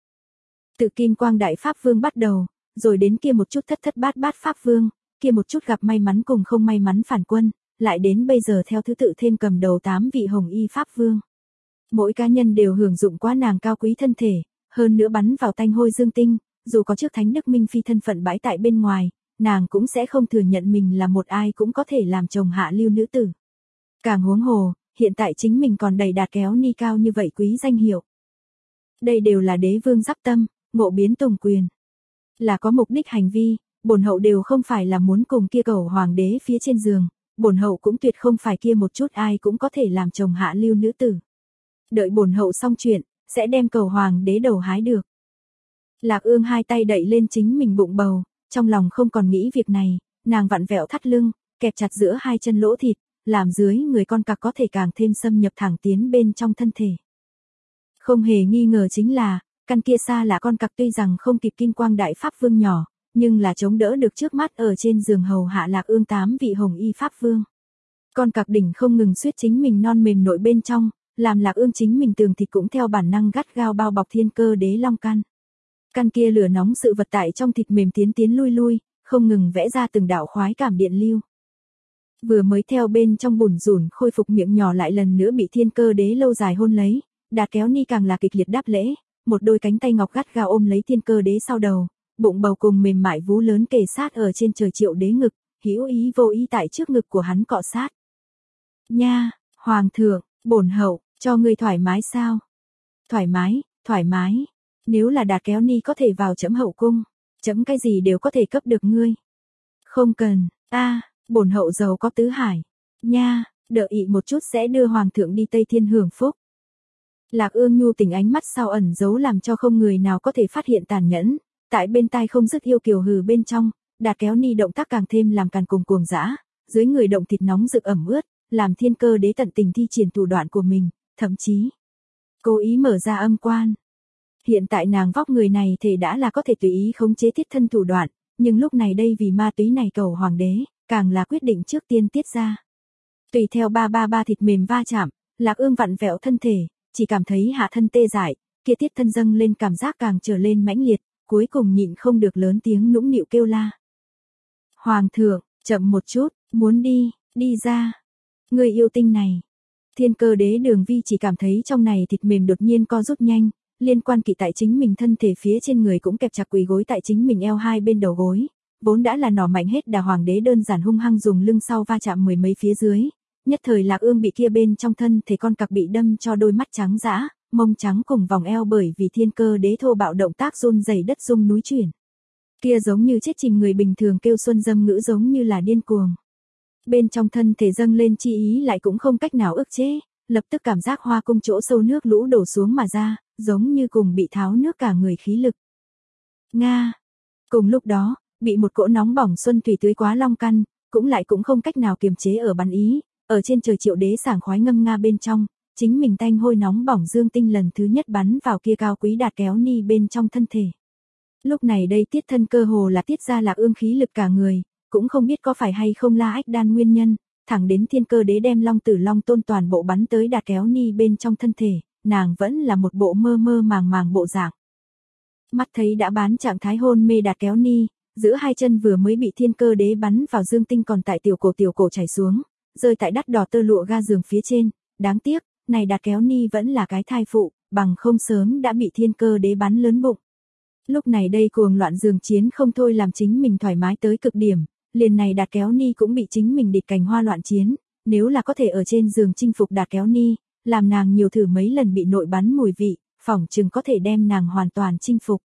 Từ Kim Quang Đại Pháp Vương bắt đầu, rồi đến kia một chút thất thất bát bát Pháp Vương, kia một chút gặp may mắn cùng không may mắn phản quân, lại đến bây giờ theo thứ tự thêm cầm đầu tám vị hồng y Pháp Vương. Mỗi cá nhân đều hưởng dụng quá nàng cao quý thân thể, hơn nữa bắn vào tanh hôi dương tinh, dù có trước Thánh Đức Minh Phi thân phận bãi tại bên ngoài, nàng cũng sẽ không thừa nhận mình là một ai cũng có thể làm chồng hạ lưu nữ tử. Càng huống hồ, hiện tại chính mình còn đầy đạt kéo ni cao như vậy quý danh hiệu. Đây đều là đế vương giáp tâm, ngộ biến tùng quyền. Là có mục đích hành vi, bổn hậu đều không phải là muốn cùng kia cầu hoàng đế phía trên giường, bổn hậu cũng tuyệt không phải kia một chút ai cũng có thể làm chồng hạ lưu nữ tử. Đợi bổn hậu xong chuyện, sẽ đem cầu hoàng đế đầu hái được. Lạc Ương hai tay đẩy lên chính mình bụng bầu, trong lòng không còn nghĩ việc này, nàng vặn vẹo thắt lưng, kẹp chặt giữa hai chân lỗ thịt, làm dưới người con cặc có thể càng thêm xâm nhập thẳng tiến bên trong thân thể. Không hề nghi ngờ chính là, căn kia xa là con cặc tuy rằng không kịp Kim Quang Đại Pháp Vương nhỏ, nhưng là chống đỡ được trước mắt ở trên giường hầu hạ Lạc Ương tám vị hồng y Pháp Vương. Con cặc đỉnh không ngừng suýt chính mình non mềm nội bên trong, làm Lạc Ương chính mình tường thịt cũng theo bản năng gắt gao bao bọc Thiên Cơ Đế long căn. Căn kia lửa nóng sự vật tại trong thịt mềm tiến tiến lui lui, không ngừng vẽ ra từng đạo khoái cảm điện lưu. Vừa mới theo bên trong bùn rủn khôi phục miệng nhỏ lại lần nữa bị Thiên Cơ Đế lâu dài hôn lấy, Đạt Kéo Ni càng là kịch liệt đáp lễ, một đôi cánh tay ngọc gắt gao ôm lấy Thiên Cơ Đế sau đầu, bụng bầu cùng mềm mại vú lớn kề sát ở trên trời Triệu Đế ngực, hữu ý vô ý tại trước ngực của hắn cọ sát. Nha, hoàng thượng, bổn hậu, cho ngươi thoải mái sao? Thoải mái, thoải mái. Nếu là Đạt Kéo Ni có thể vào chấm hậu cung, chấm cái gì đều có thể cấp được ngươi. Không cần, a, bổn hậu giàu có tứ hải. Nha, đợi ị một chút sẽ đưa hoàng thượng đi Tây Thiên hưởng phúc. Lạc Ương nhu tình ánh mắt sau ẩn giấu làm cho không người nào có thể phát hiện tàn nhẫn, tại bên tai không dứt yêu kiều hừ bên trong, Đạt Kéo Ni động tác càng thêm làm càn cùng cuồng dã, dưới người động thịt nóng rực ẩm ướt, làm Thiên Cơ Đế tận tình thi triển thủ đoạn của mình, thậm chí cố ý mở ra âm quan. Hiện tại nàng vóc người này thể đã là có thể tùy ý khống chế tiết thân thủ đoạn, nhưng lúc này đây vì ma túy này cầu hoàng đế, càng là quyết định trước tiên tiết ra. Tùy theo ba ba ba thịt mềm va chạm, Lạc Ương vặn vẹo thân thể, chỉ cảm thấy hạ thân tê dại, kia tiết thân dâng lên cảm giác càng trở lên mãnh liệt, cuối cùng nhịn không được lớn tiếng nũng nịu kêu la. Hoàng thượng, chậm một chút, muốn đi, đi ra. Người yêu tinh này. Thiên Cơ Đế Đường Vi chỉ cảm thấy trong này thịt mềm đột nhiên co rút nhanh, liên quan kỵ tại chính mình thân thể phía trên người cũng kẹp chặt quỳ gối tại chính mình eo hai bên đầu gối, vốn đã là nỏ mạnh hết đà hoàng đế đơn giản hung hăng dùng lưng sau va chạm mười mấy phía dưới, nhất thời Lạc Ương bị kia bên trong thân thể con cặc bị đâm cho đôi mắt trắng dã, mông trắng cùng vòng eo bởi vì Thiên Cơ Đế thô bạo động tác run rẩy đất rung núi chuyển. Kia giống như chết chìm người bình thường kêu xuân dâm ngữ giống như là điên cuồng. Bên trong thân thể dâng lên chi ý lại cũng không cách nào ức chế, lập tức cảm giác hoa cung chỗ sâu nước lũ đổ xuống mà ra, giống như cùng bị tháo nước cả người khí lực. Nga. Cùng lúc đó, bị một cỗ nóng bỏng xuân thủy tưới quá long căn, cũng lại cũng không cách nào kiềm chế ở bắn ý, ở trên trời Triệu Đế sảng khoái ngâm nga bên trong, chính mình tanh hôi nóng bỏng dương tinh lần thứ nhất bắn vào kia cao quý Đạt Kéo Ni bên trong thân thể. Lúc này đây tiết thân cơ hồ là tiết ra Lạc Ương khí lực cả người, cũng không biết có phải hay không La Ách Đan nguyên nhân, thẳng đến Thiên Cơ Đế đem Long Tử Long Tôn toàn bộ bắn tới Đạt Kéo Ni bên trong thân thể, nàng vẫn là một bộ mơ mơ màng màng bộ dạng. Mắt thấy đã bán trạng thái hôn mê Đạt Kéo Ni, giữa hai chân vừa mới bị Thiên Cơ Đế bắn vào dương tinh còn tại tiểu cổ tiểu cổ chảy xuống, rơi tại đắt đỏ tơ lụa ga giường phía trên, đáng tiếc, này Đạt Kéo Ni vẫn là cái thai phụ, bằng không sớm đã bị Thiên Cơ Đế bắn lớn bụng. Lúc này đây cuồng loạn giường chiến không thôi làm chính mình thoải mái tới cực điểm, liền này Đạt Kéo Ni cũng bị chính mình địch cành hoa loạn chiến, nếu là có thể ở trên giường chinh phục Đạt Kéo Ni, làm nàng nhiều thử mấy lần bị nội bắn mùi vị, phỏng chừng có thể đem nàng hoàn toàn chinh phục.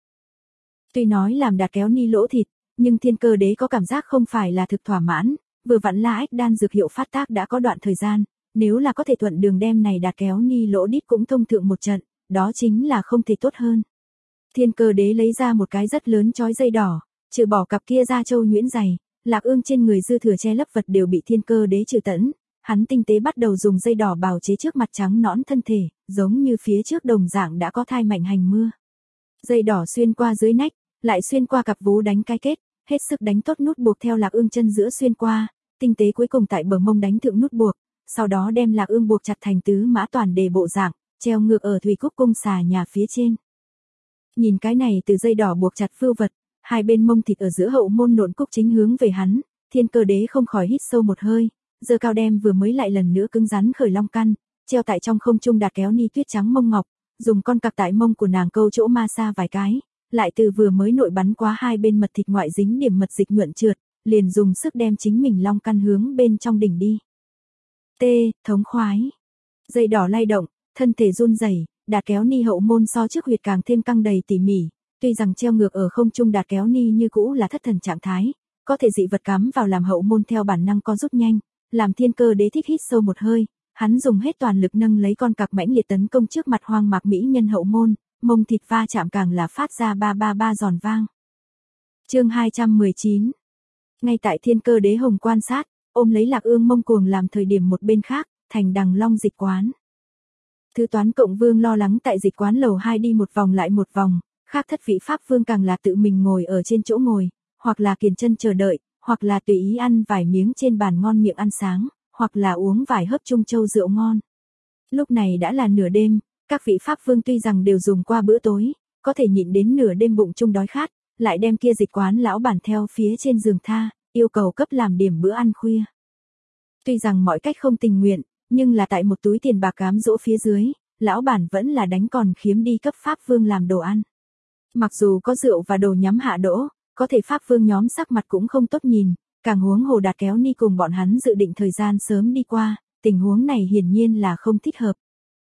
Tuy nói làm Đạt Kéo Ni lỗ thịt, nhưng Thiên Cơ Đế có cảm giác không phải là thực thỏa mãn, vừa vặn La Ách đan dược hiệu phát tác đã có đoạn thời gian, nếu là có thể thuận đường đem này Đạt Kéo Ni lỗ đít cũng thông thượng một trận, đó chính là không thể tốt hơn. Thiên Cơ Đế lấy ra một cái rất lớn chói dây đỏ, trừ bỏ cặp kia da trâu nhuyễn dày, Lạc Ương trên người dư thừa che lấp vật đều bị Thiên Cơ Đế trừ tận, hắn tinh tế bắt đầu dùng dây đỏ bào chế trước mặt trắng nõn thân thể, giống như phía trước đồng dạng đã có thai mạnh hành mưa. Dây đỏ xuyên qua dưới nách, lại xuyên qua cặp vú đánh cái kết, hết sức đánh tốt nút buộc theo Lạc Ương chân giữa xuyên qua, tinh tế cuối cùng tại bờ mông đánh thượng nút buộc, sau đó đem Lạc Ương buộc chặt thành tứ mã toàn đề bộ dạng, treo ngược ở Thủy Cúc cung xà nhà phía trên. Nhìn cái này từ dây đỏ buộc chặt vưu vật, hai bên mông thịt ở giữa hậu môn nộn cúc chính hướng về hắn, Thiên Cơ Đế không khỏi hít sâu một hơi, giơ cao đem vừa mới lại lần nữa cứng rắn khởi long căn, treo tại trong không trung Đạt Kéo Ni tuyết trắng mông ngọc, dùng con cặc tại mông của nàng câu chỗ ma xa vài cái, lại từ vừa mới nội bắn quá hai bên mật thịt ngoại dính điểm mật dịch nhuận trượt, liền dùng sức đem chính mình long căn hướng bên trong đỉnh đi. T, thống khoái. Dây đỏ lay động, thân thể run rẩy, Đạt Kéo Ni hậu môn so trước huyệt càng thêm căng đầy tỉ mỉ, tuy rằng treo ngược ở không trung Đạt Kéo Ni như cũ là thất thần trạng thái, có thể dị vật cắm vào làm hậu môn theo bản năng co rút nhanh, làm Thiên Cơ Đế thích hít sâu một hơi, hắn dùng hết toàn lực nâng lấy con cặc mãnh liệt tấn công trước mặt hoang mạc mỹ nhân hậu môn, mông thịt va chạm càng là phát ra ba ba ba giòn vang. Chương hai trăm mười chín. Ngay tại Thiên Cơ Đế hồng quan sát, ôm lấy Lạc Ương mông cuồng làm thời điểm một bên khác, thành Đằng Long dịch quán. Thứ toán cộng vương lo lắng tại dịch quán lầu hai đi một vòng lại một vòng, khác thất vị pháp vương càng là tự mình ngồi ở trên chỗ ngồi, hoặc là kiền chân chờ đợi, hoặc là tùy ý ăn vài miếng trên bàn ngon miệng ăn sáng, hoặc là uống vài hớp Trung Châu rượu ngon. Lúc này đã là nửa đêm, các vị pháp vương tuy rằng đều dùng qua bữa tối, có thể nhịn đến nửa đêm bụng chung đói khát, lại đem kia dịch quán lão bản theo phía trên giường tha, yêu cầu cấp làm điểm bữa ăn khuya. Tuy rằng mọi cách không tình nguyện, nhưng là tại một túi tiền bạc cám dỗ phía dưới, lão bản vẫn là đánh còn khiếm đi cấp pháp vương làm đồ ăn. Mặc dù có rượu và đồ nhắm hạ đỗ, có thể pháp vương nhóm sắc mặt cũng không tốt nhìn, càng huống hồ Đạt Kéo Ni cùng bọn hắn dự định thời gian sớm đi qua, tình huống này hiển nhiên là không thích hợp.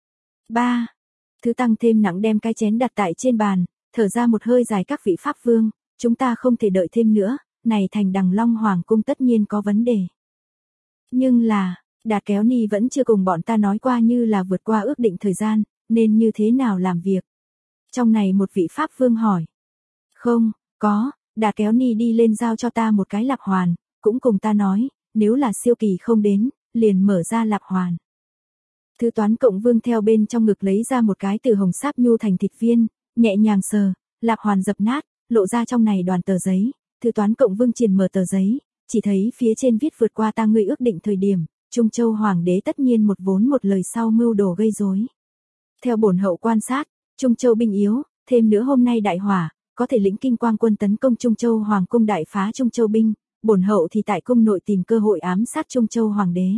ba. Thứ tăng thêm nặng đem cái chén đặt tại trên bàn, thở ra một hơi dài các vị pháp vương, chúng ta không thể đợi thêm nữa, này thành Đằng Long Hoàng cung tất nhiên có vấn đề. Nhưng là, Đạt Kéo Ni vẫn chưa cùng bọn ta nói qua như là vượt qua ước định thời gian, nên như thế nào làm việc. Trong này một vị pháp vương hỏi. Không, có, Đạt Kéo Ni đi lên giao cho ta một cái lạp hoàn, cũng cùng ta nói, nếu là siêu kỳ không đến, liền mở ra lạp hoàn. Thứ toán cộng vương theo bên trong ngực lấy ra một cái từ hồng sáp nhu thành thịt viên, nhẹ nhàng sờ, lạp hoàn dập nát, lộ ra trong này đoàn tờ giấy, thứ toán cộng vương triền mở tờ giấy, chỉ thấy phía trên viết vượt qua ta ngươi ước định thời điểm, Trung Châu Hoàng đế tất nhiên một vốn một lời sau mưu đồ gây rối. Theo bổn hậu quan sát, Trung Châu binh yếu, thêm nữa hôm nay đại hỏa, có thể lĩnh kinh quang quân tấn công Trung Châu Hoàng cung đại phá Trung Châu binh, bổn hậu thì tại cung nội tìm cơ hội ám sát Trung Châu Hoàng đế.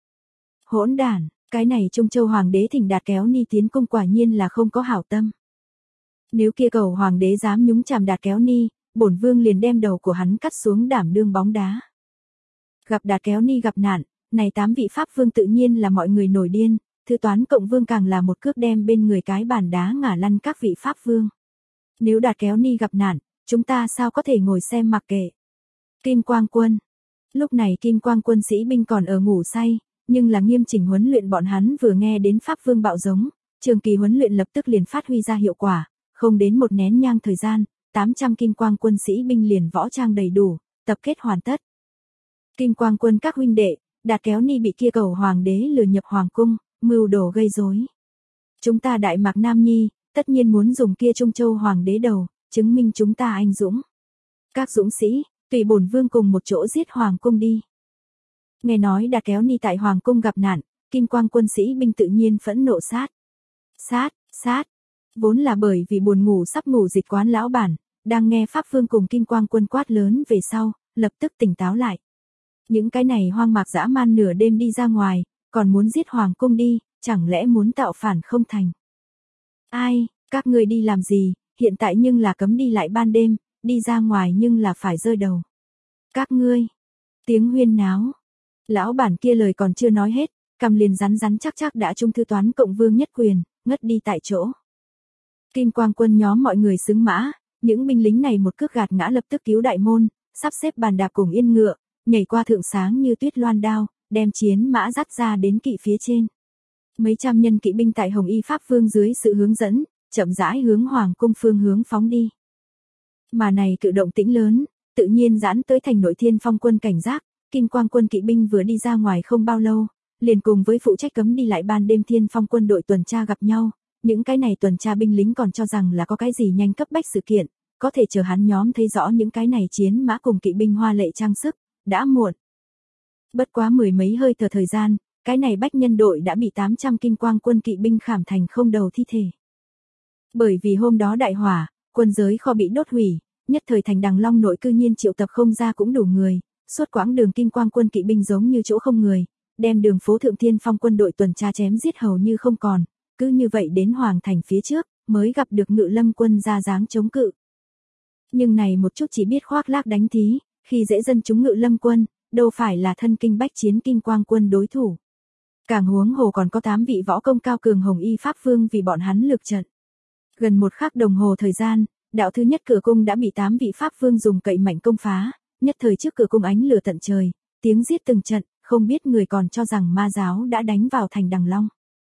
Hỗn đản, cái này Trung Châu Hoàng đế thỉnh Đạt Kéo Ni tiến cung quả nhiên là không có hảo tâm. Nếu kia cầu Hoàng đế dám nhúng chàm Đạt Kéo Ni, bổn vương liền đem đầu của hắn cắt xuống đảm đương bóng đá. Gặp Đạt Kéo Ni gặp nạn, này tám vị pháp vương tự nhiên là mọi người nổi điên, thứ toán cộng vương càng là một cước đem bên người cái bàn đá ngả lăn các vị pháp vương. Nếu Đạt Kéo Ni gặp nạn, chúng ta sao có thể ngồi xem mặc kệ. Kim Quang Quân. Lúc này Kim Quang Quân sĩ binh còn ở ngủ say, nhưng là nghiêm chỉnh huấn luyện bọn hắn vừa nghe đến pháp vương bạo giống, trường kỳ huấn luyện lập tức liền phát huy ra hiệu quả, không đến một nén nhang thời gian, tám trăm Kim Quang Quân sĩ binh liền võ trang đầy đủ, tập kết hoàn tất. Kim Quang Quân các huynh đệ, Đạt Kéo Ni bị kia cầu hoàng đế lừa nhập hoàng cung, mưu đồ gây rối. Chúng ta Đại Mạc Nam Nhi, tất nhiên muốn dùng kia Trung Châu Hoàng đế đầu, chứng minh chúng ta anh dũng. Các dũng sĩ, tùy bổn vương cùng một chỗ giết hoàng cung đi. Nghe nói Đạt Kéo Ni tại hoàng cung gặp nạn, Kim Quang Quân sĩ binh tự nhiên phẫn nộ sát. Sát, sát. Vốn là bởi vì buồn ngủ sắp ngủ dịch quán lão bản, đang nghe pháp vương cùng Kim Quang Quân quát lớn về sau, lập tức tỉnh táo lại. Những cái này hoang mạc dã man nửa đêm đi ra ngoài, còn muốn giết hoàng cung đi, chẳng lẽ muốn tạo phản không thành. Ai, các ngươi đi làm gì, hiện tại nhưng là cấm đi lại ban đêm, đi ra ngoài nhưng là phải rơi đầu. Các ngươi, tiếng huyên náo. Lão bản kia lời còn chưa nói hết, cầm liền rắn rắn chắc chắc đã trung thư toán cộng Vương Nhất Quyền, ngất đi tại chỗ. Kim Quang Quân nhóm mọi người xứng mã, những binh lính này một cước gạt ngã lập tức cứu đại môn, sắp xếp bàn đạp cùng yên ngựa, nhảy qua thượng sáng như tuyết loan đao, đem chiến mã dắt ra đến kỵ phía trên. Mấy trăm nhân kỵ binh tại Hồng Y Pháp Vương dưới sự hướng dẫn, chậm rãi hướng Hoàng cung phương hướng phóng đi. Mà này cự động tĩnh lớn, tự nhiên giãn tới thành nội Thiên Phong quân cảnh giác, Kim Quang Quân kỵ binh vừa đi ra ngoài không bao lâu, liền cùng với phụ trách cấm đi lại ban đêm Thiên Phong quân đội tuần tra gặp nhau, những cái này tuần tra binh lính còn cho rằng là có cái gì nhanh cấp bách sự kiện, có thể chờ hắn nhóm thấy rõ những cái này chiến mã cùng kỵ binh hoa lệ trang sức, đã muộn. Bất quá mười mấy hơi thở thời gian, cái này bách nhân đội đã bị tám trăm Kim Quang Quân kỵ binh khảm thành không đầu thi thể. Bởi vì hôm đó đại hỏa, quân giới kho bị đốt hủy, nhất thời thành Đằng Long nội cư nhiên triệu tập không ra cũng đủ người, suốt quãng đường Kim Quang Quân kỵ binh giống như chỗ không người, đem đường phố Thượng Thiên Phong quân đội tuần tra chém giết hầu như không còn, cứ như vậy đến Hoàng thành phía trước, mới gặp được Ngự Lâm quân ra dáng chống cự. Nhưng này một chút chỉ biết khoác lác đánh thí, khi dễ dân chúng Ngự Lâm quân, đâu phải là thân kinh bách chiến Kim Quang Quân đối thủ. Càng huống hồ còn có tám vị võ công cao cường Hồng Y Pháp Vương vì bọn hắn lược trận. Gần một khắc đồng hồ thời gian, đạo thứ nhất cửa cung đã bị tám vị Pháp Vương dùng cậy mạnh công phá, nhất thời trước cửa cung ánh lửa tận trời, tiếng giết từng trận, không biết người còn cho rằng ma giáo đã đánh vào thành Đằng Long.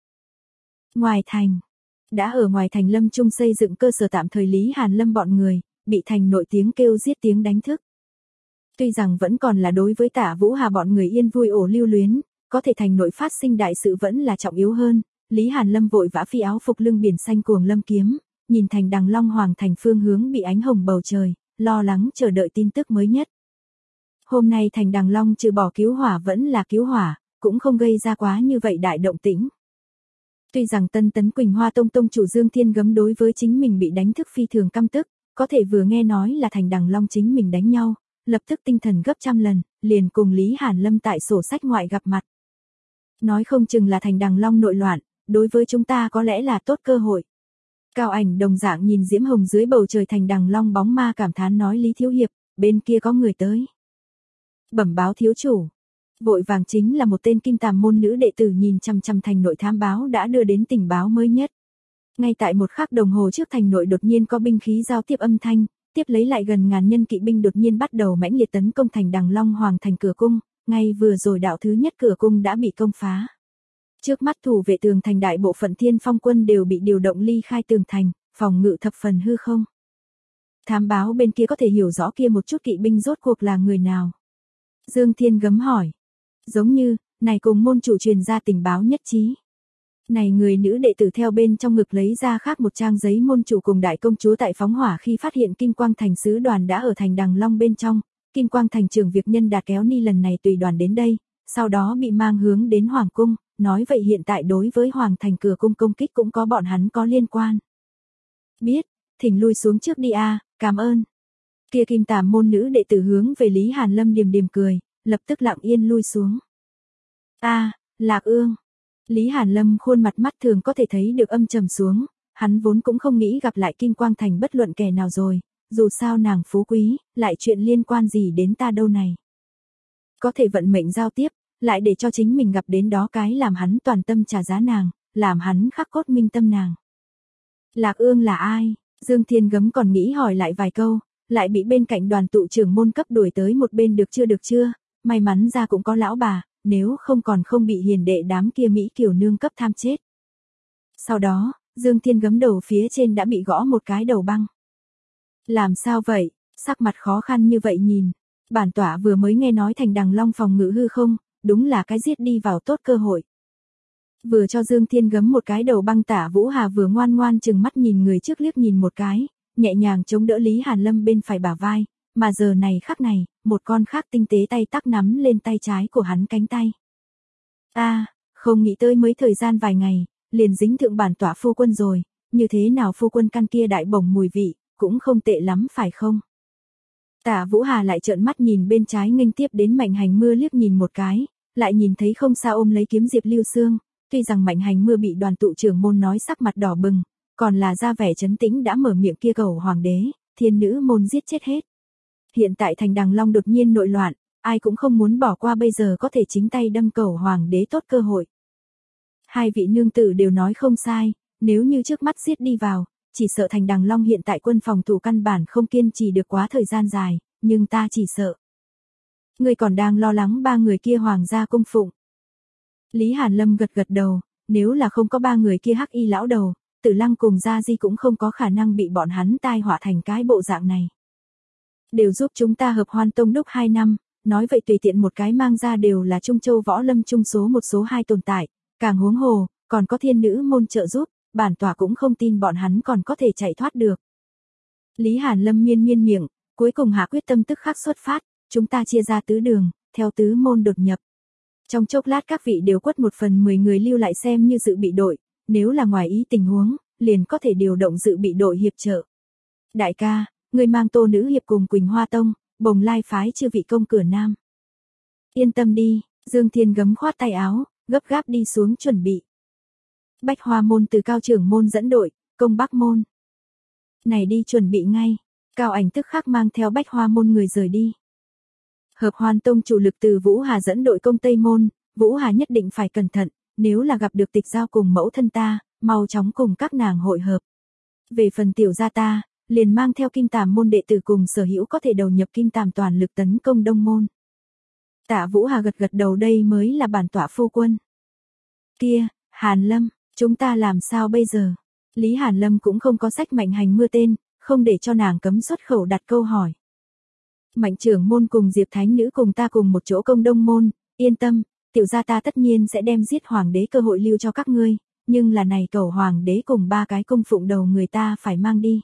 Ngoài thành, đã ở ngoài thành Lâm Trung xây dựng cơ sở tạm thời Lý Hàn Lâm bọn người, bị thành nội tiếng kêu giết tiếng đánh thức. Tuy rằng vẫn còn là đối với Tả Vũ Hà bọn người yên vui ổ lưu luyến, có thể thành nội phát sinh đại sự vẫn là trọng yếu hơn, Lý Hàn Lâm vội vã phi áo phục lưng biển xanh cuồng lâm kiếm, nhìn thành Đằng Long Hoàng thành phương hướng bị ánh hồng bầu trời, lo lắng chờ đợi tin tức mới nhất. Hôm nay thành Đằng Long trừ bỏ cứu hỏa vẫn là cứu hỏa, cũng không gây ra quá như vậy đại động tĩnh. Tuy rằng Tân Tấn Quỳnh Hoa Tông tông chủ Dương Thiên Gấm đối với chính mình bị đánh thức phi thường căm tức, có thể vừa nghe nói là thành Đằng Long chính mình đánh nhau, lập tức tinh thần gấp trăm lần, liền cùng Lý Hàn Lâm tại sổ sách ngoại gặp mặt. Nói không chừng là thành Đằng Long nội loạn, đối với chúng ta có lẽ là tốt cơ hội. Cao Ảnh đồng dạng nhìn diễm hồng dưới bầu trời thành Đằng Long bóng ma cảm thán nói Lý Thiếu Hiệp, bên kia có người tới. Bẩm báo thiếu chủ. Vội vàng chính là một tên Kim Tàm môn nữ đệ tử nhìn chăm chăm thành nội thám báo đã đưa đến tình báo mới nhất. Ngay tại một khắc đồng hồ trước thành nội đột nhiên có binh khí giao tiếp âm thanh, tiếp lấy lại gần ngàn nhân kỵ binh đột nhiên bắt đầu mãnh liệt tấn công thành Đằng Long Hoàng thành cửa cung, ngay vừa rồi đạo thứ nhất cửa cung đã bị công phá. Trước mắt thủ vệ tường thành đại bộ phận Thiên Phong quân đều bị điều động ly khai tường thành, phòng ngự thập phần hư không. Thám báo bên kia có thể hiểu rõ kia một chút kỵ binh rốt cuộc là người nào. Dương Thiên Gấm hỏi. Giống như, này cùng môn chủ truyền ra tình báo nhất trí. Này người nữ đệ tử theo bên trong ngực lấy ra khác một trang giấy môn chủ cùng đại công chúa tại phóng hỏa khi phát hiện Kim Quang Thành sứ đoàn đã ở thành Đằng Long bên trong, Kim Quang Thành trưởng việc nhân Đạt kéo ni lần này tùy đoàn đến đây, sau đó bị mang hướng đến Hoàng cung, nói vậy hiện tại đối với Hoàng thành cửa cung công kích cũng có bọn hắn có liên quan. Biết, thỉnh lui xuống trước đi a, cảm ơn. Kia Kim Tàm môn nữ đệ tử hướng về Lý Hàn Lâm điềm điềm cười, lập tức lặng yên lui xuống. A, Lạc Ương. Lý Hàn Lâm khuôn mặt mắt thường có thể thấy được âm trầm xuống, hắn vốn cũng không nghĩ gặp lại Kim Quang Thành bất luận kẻ nào rồi, dù sao nàng phú quý, lại chuyện liên quan gì đến ta đâu này. Có thể vận mệnh giao tiếp, lại để cho chính mình gặp đến đó cái làm hắn toàn tâm trả giá nàng, làm hắn khắc cốt minh tâm nàng. Lạc Ương là ai? Dương Thiên Gấm còn nghĩ hỏi lại vài câu, lại bị bên cạnh đoàn tụ trưởng môn cấp đuổi tới một bên được chưa được chưa, may mắn ra cũng có lão bà, nếu không còn không bị hiền đệ đám kia Mỹ kiều nương cấp tham chết. Sau đó, Dương Thiên Gấm đầu phía trên đã bị gõ một cái đầu băng. Làm sao vậy, sắc mặt khó khăn như vậy nhìn, bản tỏa vừa mới nghe nói thành Đằng Long phòng ngự hư không, đúng là cái giết đi vào tốt cơ hội. Vừa cho Dương Thiên Gấm một cái đầu băng Tả Vũ Hà vừa ngoan ngoan chừng mắt nhìn người trước liếc nhìn một cái, nhẹ nhàng chống đỡ Lý Hàn Lâm bên phải bả vai, mà giờ này khắc này, một con khác tinh tế tay tắc nắm lên tay trái của hắn cánh tay. A, à, không nghĩ tới mới thời gian vài ngày, liền dính thượng bản tỏa phu quân rồi, như thế nào phu quân căn kia đại bổng mùi vị, cũng không tệ lắm phải không? Tả Vũ Hà lại trợn mắt nhìn bên trái nghênh tiếp đến Mạnh Hành Mưa liếc nhìn một cái, lại nhìn thấy không xa ôm lấy kiếm Diệp Lưu Sương, tuy rằng Mạnh Hành Mưa bị đoàn tụ trưởng môn nói sắc mặt đỏ bừng, còn là ra vẻ trấn tĩnh đã mở miệng kia cầu hoàng đế, thiên nữ môn giết chết hết. Hiện tại thành Đằng Long đột nhiên nội loạn, ai cũng không muốn bỏ qua bây giờ có thể chính tay đâm cầu hoàng đế tốt cơ hội. Hai vị nương tử đều nói không sai, nếu như trước mắt giết đi vào, chỉ sợ thành Đằng Long hiện tại quân phòng thủ căn bản không kiên trì được quá thời gian dài, nhưng ta chỉ sợ. Ngươi còn đang lo lắng ba người kia hoàng gia cung phụng. Lý Hàn Lâm gật gật đầu, nếu là không có ba người kia hắc y lão đầu, Tử Lăng cùng Gia Di cũng không có khả năng bị bọn hắn tai họa thành cái bộ dạng này. Đều giúp chúng ta hợp Hoan Tông đúc hai năm, nói vậy tùy tiện một cái mang ra đều là Trung Châu võ lâm trung số một số hai tồn tại, càng huống hồ, còn có thiên nữ môn trợ giúp, bản tòa cũng không tin bọn hắn còn có thể chạy thoát được. Lý Hàn Lâm miên miên miệng, cuối cùng hạ quyết tâm tức khắc xuất phát, chúng ta chia ra tứ đường, theo tứ môn đột nhập. Trong chốc lát các vị đều quất một phần mười người lưu lại xem như dự bị đội, nếu là ngoài ý tình huống, liền có thể điều động dự bị đội hiệp trợ. Đại ca, người mang Tô nữ hiệp cùng Quỳnh Hoa Tông, Bồng Lai phái chư vị công cửa nam. Yên tâm đi, Dương Thiên gấm khoát tay áo, gấp gáp đi xuống chuẩn bị. Bách Hoa môn từ Cao trưởng môn dẫn đội, công Bắc môn. Này đi chuẩn bị ngay, Cao Ảnh tức khắc mang theo Bách Hoa môn người rời đi. Hợp Hoan Tông chủ lực từ Vũ Hà dẫn đội công Tây môn, Vũ Hà nhất định phải cẩn thận, nếu là gặp được Tịch Giao cùng mẫu thân ta, mau chóng cùng các nàng hội hợp. Về phần tiểu gia ta, liền mang theo Kim Tàm môn đệ tử cùng sở hữu có thể đầu nhập Kim Tàm toàn lực tấn công Đông môn. Tạ Vũ Hà gật gật đầu, đây mới là bản tọa phu quân. Kia, Hàn Lâm, chúng ta làm sao bây giờ? Lý Hàn Lâm cũng không có sách Mạnh Hành mưa tên, không để cho nàng cấm xuất khẩu đặt câu hỏi. Mạnh trưởng môn cùng Diệp Thánh nữ cùng ta cùng một chỗ công Đông môn, yên tâm, tiểu gia ta tất nhiên sẽ đem giết hoàng đế cơ hội lưu cho các ngươi, nhưng là này cầu hoàng đế cùng ba cái cung phụng đầu người ta phải mang đi.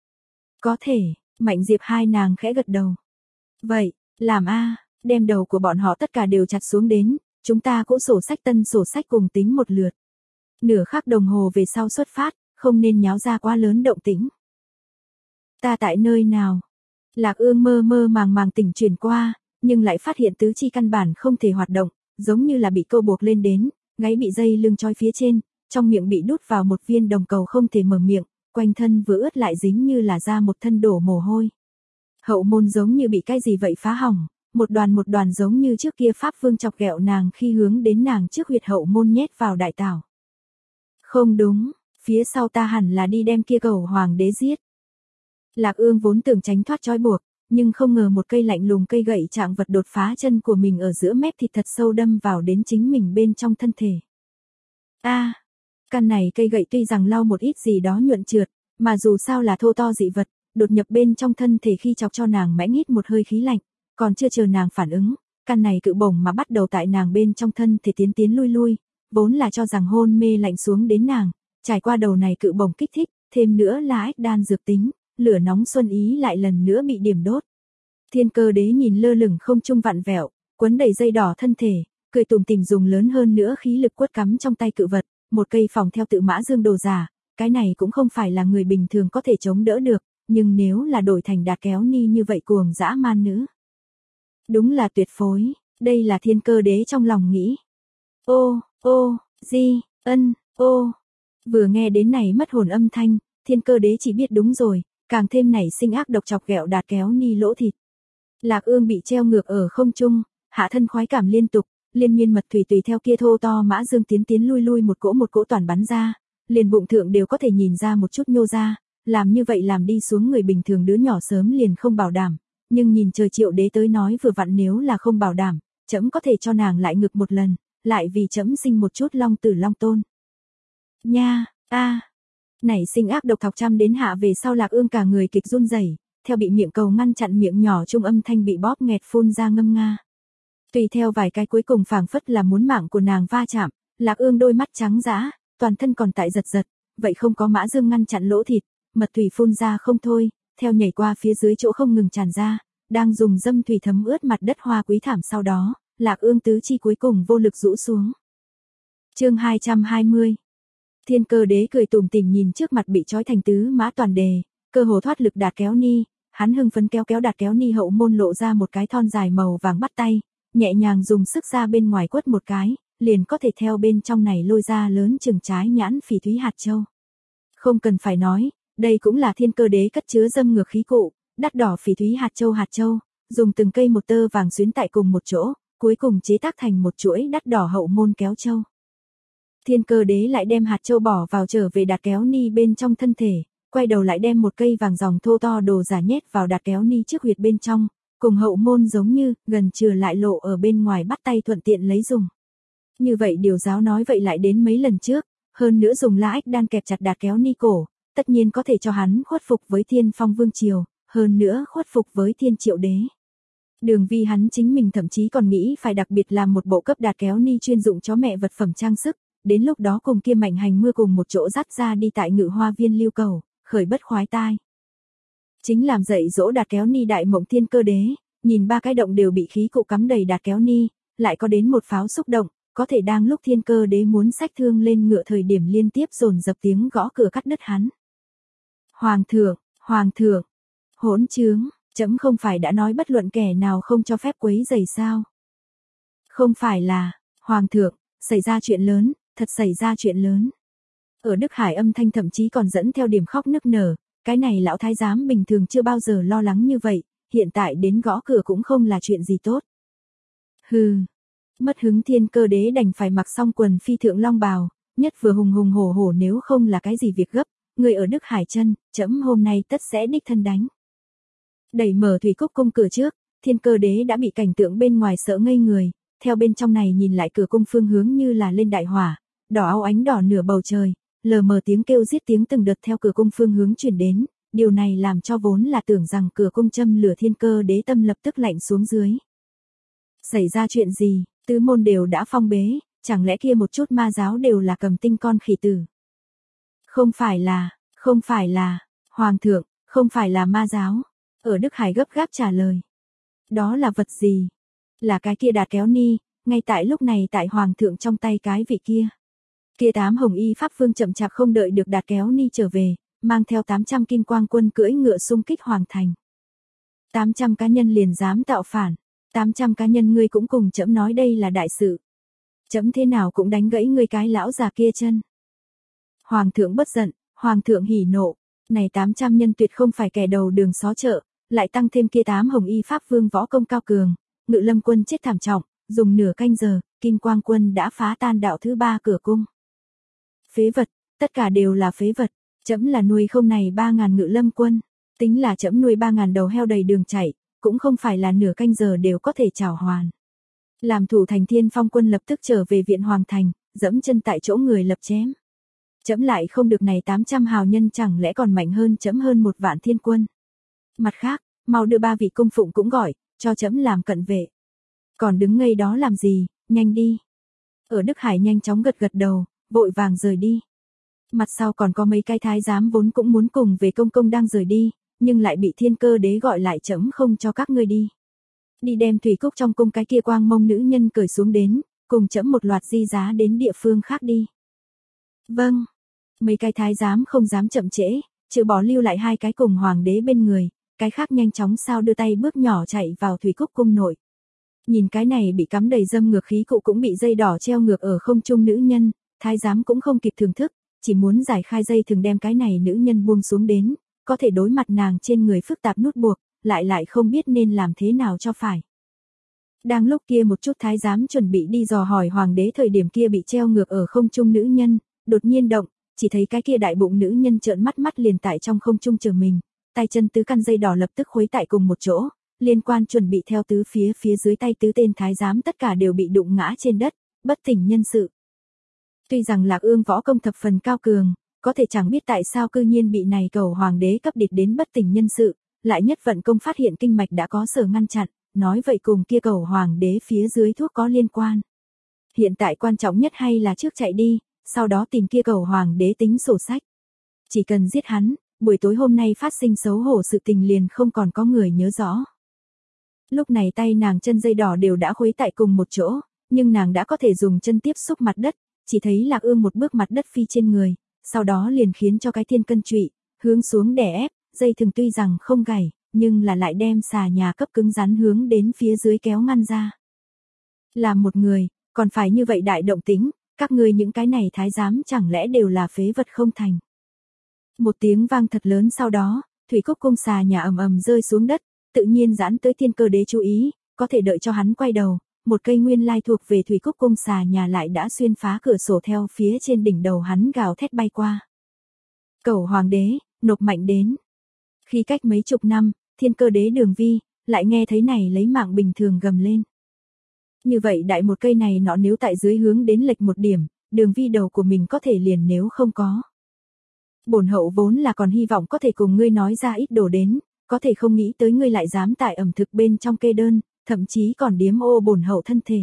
Có thể, Mạnh Diệp hai nàng khẽ gật đầu. Vậy, làm a, đem đầu của bọn họ tất cả đều chặt xuống đến, chúng ta cũng sổ sách tân sổ sách cùng tính một lượt. Nửa khắc đồng hồ về sau xuất phát, không nên nháo ra quá lớn động tĩnh. Ta tại nơi nào? Lạc Ương mơ mơ màng màng tỉnh chuyển qua, nhưng lại phát hiện tứ chi căn bản không thể hoạt động, giống như là bị câu buộc lên đến, gáy bị dây lưng trói phía trên, trong miệng bị đút vào một viên đồng cầu không thể mở miệng, quanh thân vừa ướt lại dính như là ra một thân đổ mồ hôi. Hậu môn giống như bị cái gì vậy phá hỏng, một đoàn một đoàn giống như trước kia Pháp Vương chọc ghẹo nàng khi hướng đến nàng trước huyệt hậu môn nhét vào đại tảo. Không đúng, phía sau ta hẳn là đi đem kia cầu hoàng đế giết. Lạc Ương vốn tưởng tránh thoát trói buộc, nhưng không ngờ một cây lạnh lùng cây gậy trạng vật đột phá chân của mình ở giữa mép thịt thật sâu đâm vào đến chính mình bên trong thân thể. A, à, căn này cây gậy tuy rằng lau một ít gì đó nhuận trượt, mà dù sao là thô to dị vật, đột nhập bên trong thân thể khi chọc cho nàng mãnh hít một hơi khí lạnh, còn chưa chờ nàng phản ứng, căn này cự bổng mà bắt đầu tại nàng bên trong thân thể tiến tiến lui lui, vốn là cho rằng hôn mê lạnh xuống đến nàng, trải qua đầu này cự bổng kích thích, thêm nữa là ách đan dược tính, lửa nóng xuân ý lại lần nữa bị điểm đốt. Thiên Cơ Đế nhìn lơ lửng không trung vặn vẹo, quấn đầy dây đỏ thân thể, cười tủm tỉm dùng lớn hơn nữa khí lực quất cắm trong tay cự vật, một cây phòng theo tự mã dương đồ giả, cái này cũng không phải là người bình thường có thể chống đỡ được, nhưng nếu là đổi thành Đạt Kéo Ni như vậy cuồng dã man nữ, đúng là tuyệt phối, đây là Thiên Cơ Đế trong lòng nghĩ. Ô, ô, di, ân, ô. Vừa nghe đến này mất hồn âm thanh, Thiên Cơ Đế chỉ biết đúng rồi, càng thêm nảy sinh ác độc chọc ghẹo Đạt Kéo Ni lỗ thịt. Lạc Ương bị treo ngược ở không trung, hạ thân khoái cảm liên tục, liên miên mật thủy tùy theo kia thô to mã dương tiến tiến lui lui một cỗ một cỗ toàn bắn ra, liền bụng thượng đều có thể nhìn ra một chút nhô ra, làm như vậy làm đi xuống người bình thường đứa nhỏ sớm liền không bảo đảm, nhưng nhìn trời Triệu Đế tới nói vừa vặn nếu là không bảo đảm, trẫm có thể cho nàng lại ngực một lần, lại vì trẫm sinh một chút long tử long tôn. Nha, a. À. Nảy sinh ác độc thọc trăm đến hạ về sau Lạc Ương cả người kịch run rẩy, theo bị miệng cầu ngăn chặn miệng nhỏ trung âm thanh bị bóp nghẹt phun ra ngâm nga. Tùy theo vài cái cuối cùng phảng phất là muốn mạng của nàng va chạm, Lạc Ương đôi mắt trắng dã, toàn thân còn tại giật giật, vậy không có mã dương ngăn chặn lỗ thịt, mật thủy phun ra không thôi, theo nhảy qua phía dưới chỗ không ngừng tràn ra, đang dùng dâm thủy thấm ướt mặt đất hoa quý thảm sau đó, Lạc Ương tứ chi cuối cùng vô lực rũ xuống. Chương hai trăm hai mươi. Thiên Cơ Đế cười tủm tỉm nhìn trước mặt bị trói thành tứ mã toàn đề, cơ hồ thoát lực Đạt Kéo Ni, hắn hưng phấn kéo kéo Đạt Kéo Ni hậu môn lộ ra một cái thon dài màu vàng bắt tay, nhẹ nhàng dùng sức ra bên ngoài quất một cái, liền có thể theo bên trong này lôi ra lớn chừng trái nhãn phỉ thúy hạt châu. Không cần phải nói, đây cũng là thiên cơ đế cất chứa dâm ngược khí cụ, đắt đỏ phỉ thúy hạt châu hạt châu, dùng từng cây một tơ vàng xuyến tại cùng một chỗ, cuối cùng chế tác thành một chuỗi đắt đỏ hậu môn kéo châu. Thiên cơ đế lại đem hạt châu bỏ vào trở về đạt kéo ni bên trong thân thể, quay đầu lại đem một cây vàng dòng thô to đồ giả nhét vào đạt kéo ni trước huyệt bên trong, cùng hậu môn giống như, gần chừa lại lộ ở bên ngoài bắt tay thuận tiện lấy dùng. Như vậy điều giáo nói vậy lại đến mấy lần trước, hơn nữa dùng la ếch đan kẹp chặt đạt kéo ni cổ, tất nhiên có thể cho hắn khuất phục với Thiên Phong Vương Triều, hơn nữa khuất phục với Thiên Triệu Đế. Đường Vi hắn chính mình thậm chí còn nghĩ phải đặc biệt làm một bộ cấp đạt kéo ni chuyên dụng cho mẹ vật phẩm trang sức, đến lúc đó cùng kia Mạnh Hành Mưa cùng một chỗ dắt ra đi tại Ngự Hoa Viên lưu cầu, khởi bất khoái tai. Chính làm dậy dỗ đạt kéo ni đại mộng thiên cơ đế, nhìn ba cái động đều bị khí cụ cắm đầy đạt kéo ni, lại có đến một pháo xúc động, có thể đang lúc thiên cơ đế muốn xách thương lên ngựa thời điểm liên tiếp dồn dập tiếng gõ cửa cắt đứt hắn. Hoàng thượng, hoàng thượng, hỗn trướng, chấm không phải đã nói bất luận kẻ nào không cho phép quấy rầy sao? Không phải là, hoàng thượng, xảy ra chuyện lớn, thật xảy ra chuyện lớn. Ở Đức Hải âm thanh thậm chí còn dẫn theo điểm khóc nức nở, cái này lão thái giám bình thường chưa bao giờ lo lắng như vậy, hiện tại đến gõ cửa cũng không là chuyện gì tốt. Hừ, mất hứng thiên cơ đế đành phải mặc xong quần phi thượng long bào, nhất vừa hùng hùng hổ hổ nếu không là cái gì việc gấp, người ở Đức Hải chân, chấm hôm nay tất sẽ đích thân đánh. Đẩy mở thủy cúc cung cửa trước, thiên cơ đế đã bị cảnh tượng bên ngoài sợ ngây người, theo bên trong này nhìn lại cửa cung phương hướng như là lên đại hỏa, đỏ áo ánh đỏ nửa bầu trời, lờ mờ tiếng kêu giết tiếng từng đợt theo cửa cung phương hướng chuyển đến, điều này làm cho vốn là tưởng rằng cửa cung châm lửa thiên cơ đế tâm lập tức lạnh xuống dưới. Xảy ra chuyện gì, tứ môn đều đã phong bế, chẳng lẽ kia một chút ma giáo đều là cầm tinh con khỉ tử? Không phải là, không phải là, hoàng thượng, không phải là ma giáo. Ở Đức Hải gấp gáp trả lời. Đó là vật gì? Là cái kia đạt kéo ni, ngay tại lúc này tại hoàng thượng trong tay cái vị kia. Kia tám hồng y pháp vương chậm chạp không đợi được đạt kéo ni trở về, mang theo tám trăm kim quang quân cưỡi ngựa xung kích hoàng thành. tám trăm cá nhân liền dám tạo phản, tám trăm cá nhân ngươi cũng cùng chấm nói đây là đại sự. Chấm thế nào cũng đánh gãy ngươi cái lão già kia chân. Hoàng thượng bất giận, hoàng thượng hỉ nộ, này tám trăm nhân tuyệt không phải kẻ đầu đường xó chợ, lại tăng thêm kia tám hồng y pháp vương võ công cao cường, Ngự Lâm quân chết thảm trọng, dùng nửa canh giờ, Kim Quang quân đã phá tan đạo thứ ba cửa cung. Phế vật, tất cả đều là phế vật, chấm là nuôi không này ba ngàn Ngự Lâm quân, tính là chấm nuôi ba ngàn đầu heo đầy đường chạy, cũng không phải là nửa canh giờ đều có thể trảo hoàn. Làm thủ thành Thiên Phong quân lập tức trở về viện hoàng thành, dẫm chân tại chỗ người lập chém. Chấm lại không được này tám trăm hào nhân chẳng lẽ còn mạnh hơn chấm hơn một vạn thiên quân. Mặt khác, mau đưa ba vị cung phụng cũng gọi, cho chấm làm cận vệ. Còn đứng ngây đó làm gì, nhanh đi. Ở Đức Hải nhanh chóng gật gật đầu, vội vàng rời đi. Mặt sau còn có mấy cái thái giám vốn cũng muốn cùng về công công đang rời đi, nhưng lại bị thiên cơ đế gọi lại chấm không cho các ngươi đi. Đi đem thủy cúc trong cung cái kia quang mông nữ nhân cởi xuống đến, cùng chấm một loạt di giá đến địa phương khác đi. Vâng. Mấy cái thái giám không dám chậm trễ, trừ bỏ lưu lại hai cái cùng hoàng đế bên người, cái khác nhanh chóng sao đưa tay bước nhỏ chạy vào thủy cúc cung nội. Nhìn cái này bị cắm đầy dâm ngược khí cụ cũng bị dây đỏ treo ngược ở không trung nữ nhân, thái giám cũng không kịp thưởng thức, chỉ muốn giải khai dây thường đem cái này nữ nhân buông xuống đến, có thể đối mặt nàng trên người phức tạp nút buộc, lại lại không biết nên làm thế nào cho phải. Đang lúc kia một chút thái giám chuẩn bị đi dò hỏi hoàng đế thời điểm kia bị treo ngược ở không trung nữ nhân, đột nhiên động, chỉ thấy cái kia đại bụng nữ nhân trợn mắt mắt liền tại trong không trung chờ mình, tay chân tứ căn dây đỏ lập tức khuấy tại cùng một chỗ, liên quan chuẩn bị theo tứ phía phía dưới tay tứ tên thái giám tất cả đều bị đụng ngã trên đất, bất tỉnh nhân sự. Tuy rằng Lạc Ương võ công thập phần cao cường, có thể chẳng biết tại sao cư nhiên bị này cầu hoàng đế cấp địch đến bất tỉnh nhân sự, lại nhất vận công phát hiện kinh mạch đã có sở ngăn chặn, nói vậy cùng kia cầu hoàng đế phía dưới thuốc có liên quan. Hiện tại quan trọng nhất hay là trước chạy đi, sau đó tìm kia cầu hoàng đế tính sổ sách. Chỉ cần giết hắn, buổi tối hôm nay phát sinh xấu hổ sự tình liền không còn có người nhớ rõ. Lúc này tay nàng chân dây đỏ đều đã khuấy tại cùng một chỗ, nhưng nàng đã có thể dùng chân tiếp xúc mặt đất, chỉ thấy Lạc Ương một bước mặt đất phi trên người, sau đó liền khiến cho cái thiên cân trụy, hướng xuống đè ép, dây thừng tuy rằng không gãy, nhưng là lại đem xà nhà cấp cứng rắn hướng đến phía dưới kéo ngăn ra. Làm một người, còn phải như vậy đại động tính, các ngươi những cái này thái giám chẳng lẽ đều là phế vật không thành. Một tiếng vang thật lớn sau đó, thủy cúc cung xà nhà ầm ầm rơi xuống đất, tự nhiên giãn tới Thiên Cơ Đế chú ý, có thể đợi cho hắn quay đầu, một cây nguyên lai thuộc về thủy cúc cung xà nhà lại đã xuyên phá cửa sổ theo phía trên đỉnh đầu hắn gào thét bay qua. Cẩu Hoàng đế, nộp mạnh đến. Khi cách mấy chục năm, Thiên Cơ Đế Đường Vi lại nghe thấy này lấy mạng bình thường gầm lên. Như vậy đại một cây này nọ nếu tại dưới hướng đến lệch một điểm, Đường Vi đầu của mình có thể liền nếu không có. Bổn hậu vốn là còn hy vọng có thể cùng ngươi nói ra ít đồ đến, có thể không nghĩ tới ngươi lại dám tại ẩm thực bên trong kê đơn, thậm chí còn điếm ô bổn hậu thân thể.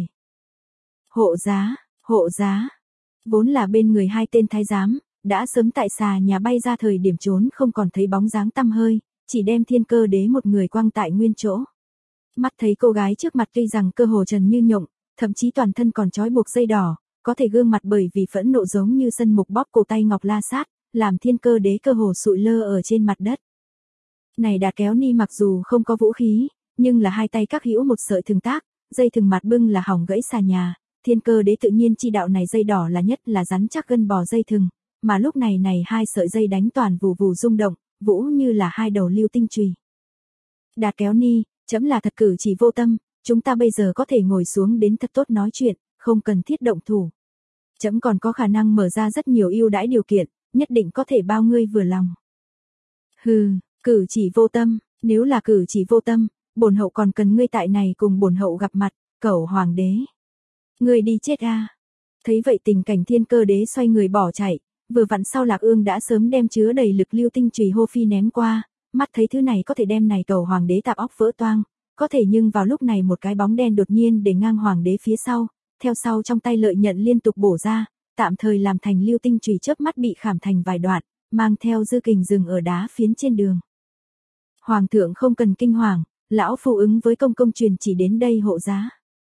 Hộ giá, hộ giá. Vốn là bên người hai tên thái giám, đã sớm tại xà nhà bay ra thời điểm trốn không còn thấy bóng dáng tăm hơi, chỉ đem Thiên Cơ Đế một người quăng tại nguyên chỗ. Mắt thấy cô gái trước mặt tuy rằng cơ hồ trần như nhộng, thậm chí toàn thân còn trói buộc dây đỏ, có thể gương mặt bởi vì phẫn nộ giống như sân mục bóp cổ tay ngọc la sát, làm Thiên Cơ Đế cơ hồ sụi lơ ở trên mặt đất. Này Đạt Kéo Ni mặc dù không có vũ khí, nhưng là hai tay các hữu một sợi thừng tác, dây thừng mặt bưng là hỏng gãy xà nhà, Thiên Cơ Đế tự nhiên chi đạo này dây đỏ là nhất là rắn chắc gân bò dây thừng, mà lúc này này hai sợi dây đánh toàn vù vù rung động, vũ như là hai đầu lưu tinh chùy. Đạt Kéo Ni, chấm là thật cử chỉ vô tâm, chúng ta bây giờ có thể ngồi xuống đến thật tốt nói chuyện, không cần thiết động thủ. Chấm còn có khả năng mở ra rất nhiều ưu đãi điều kiện, nhất định có thể bao ngươi vừa lòng. Hừ, cử chỉ vô tâm, nếu là cử chỉ vô tâm, bổn hậu còn cần ngươi tại này cùng bổn hậu gặp mặt, Cẩu Hoàng đế. Ngươi đi chết a. À. Thấy vậy tình cảnh Thiên Cơ Đế xoay người bỏ chạy, vừa vặn sau Lạc Ương đã sớm đem chứa đầy lực lưu tinh chùy hô phi ném qua, mắt thấy thứ này có thể đem này Cẩu Hoàng đế tạp óc vỡ toang, có thể nhưng vào lúc này một cái bóng đen đột nhiên để ngang Hoàng đế phía sau, theo sau trong tay lợi nhận liên tục bổ ra, tạm thời làm thành lưu tinh chùy chớp mắt bị khảm thành vài đoạn, mang theo dư kình dừng ở đá phiến trên đường. Hoàng thượng không cần kinh hoàng, lão phu ứng với công công truyền chỉ đến đây hộ giá.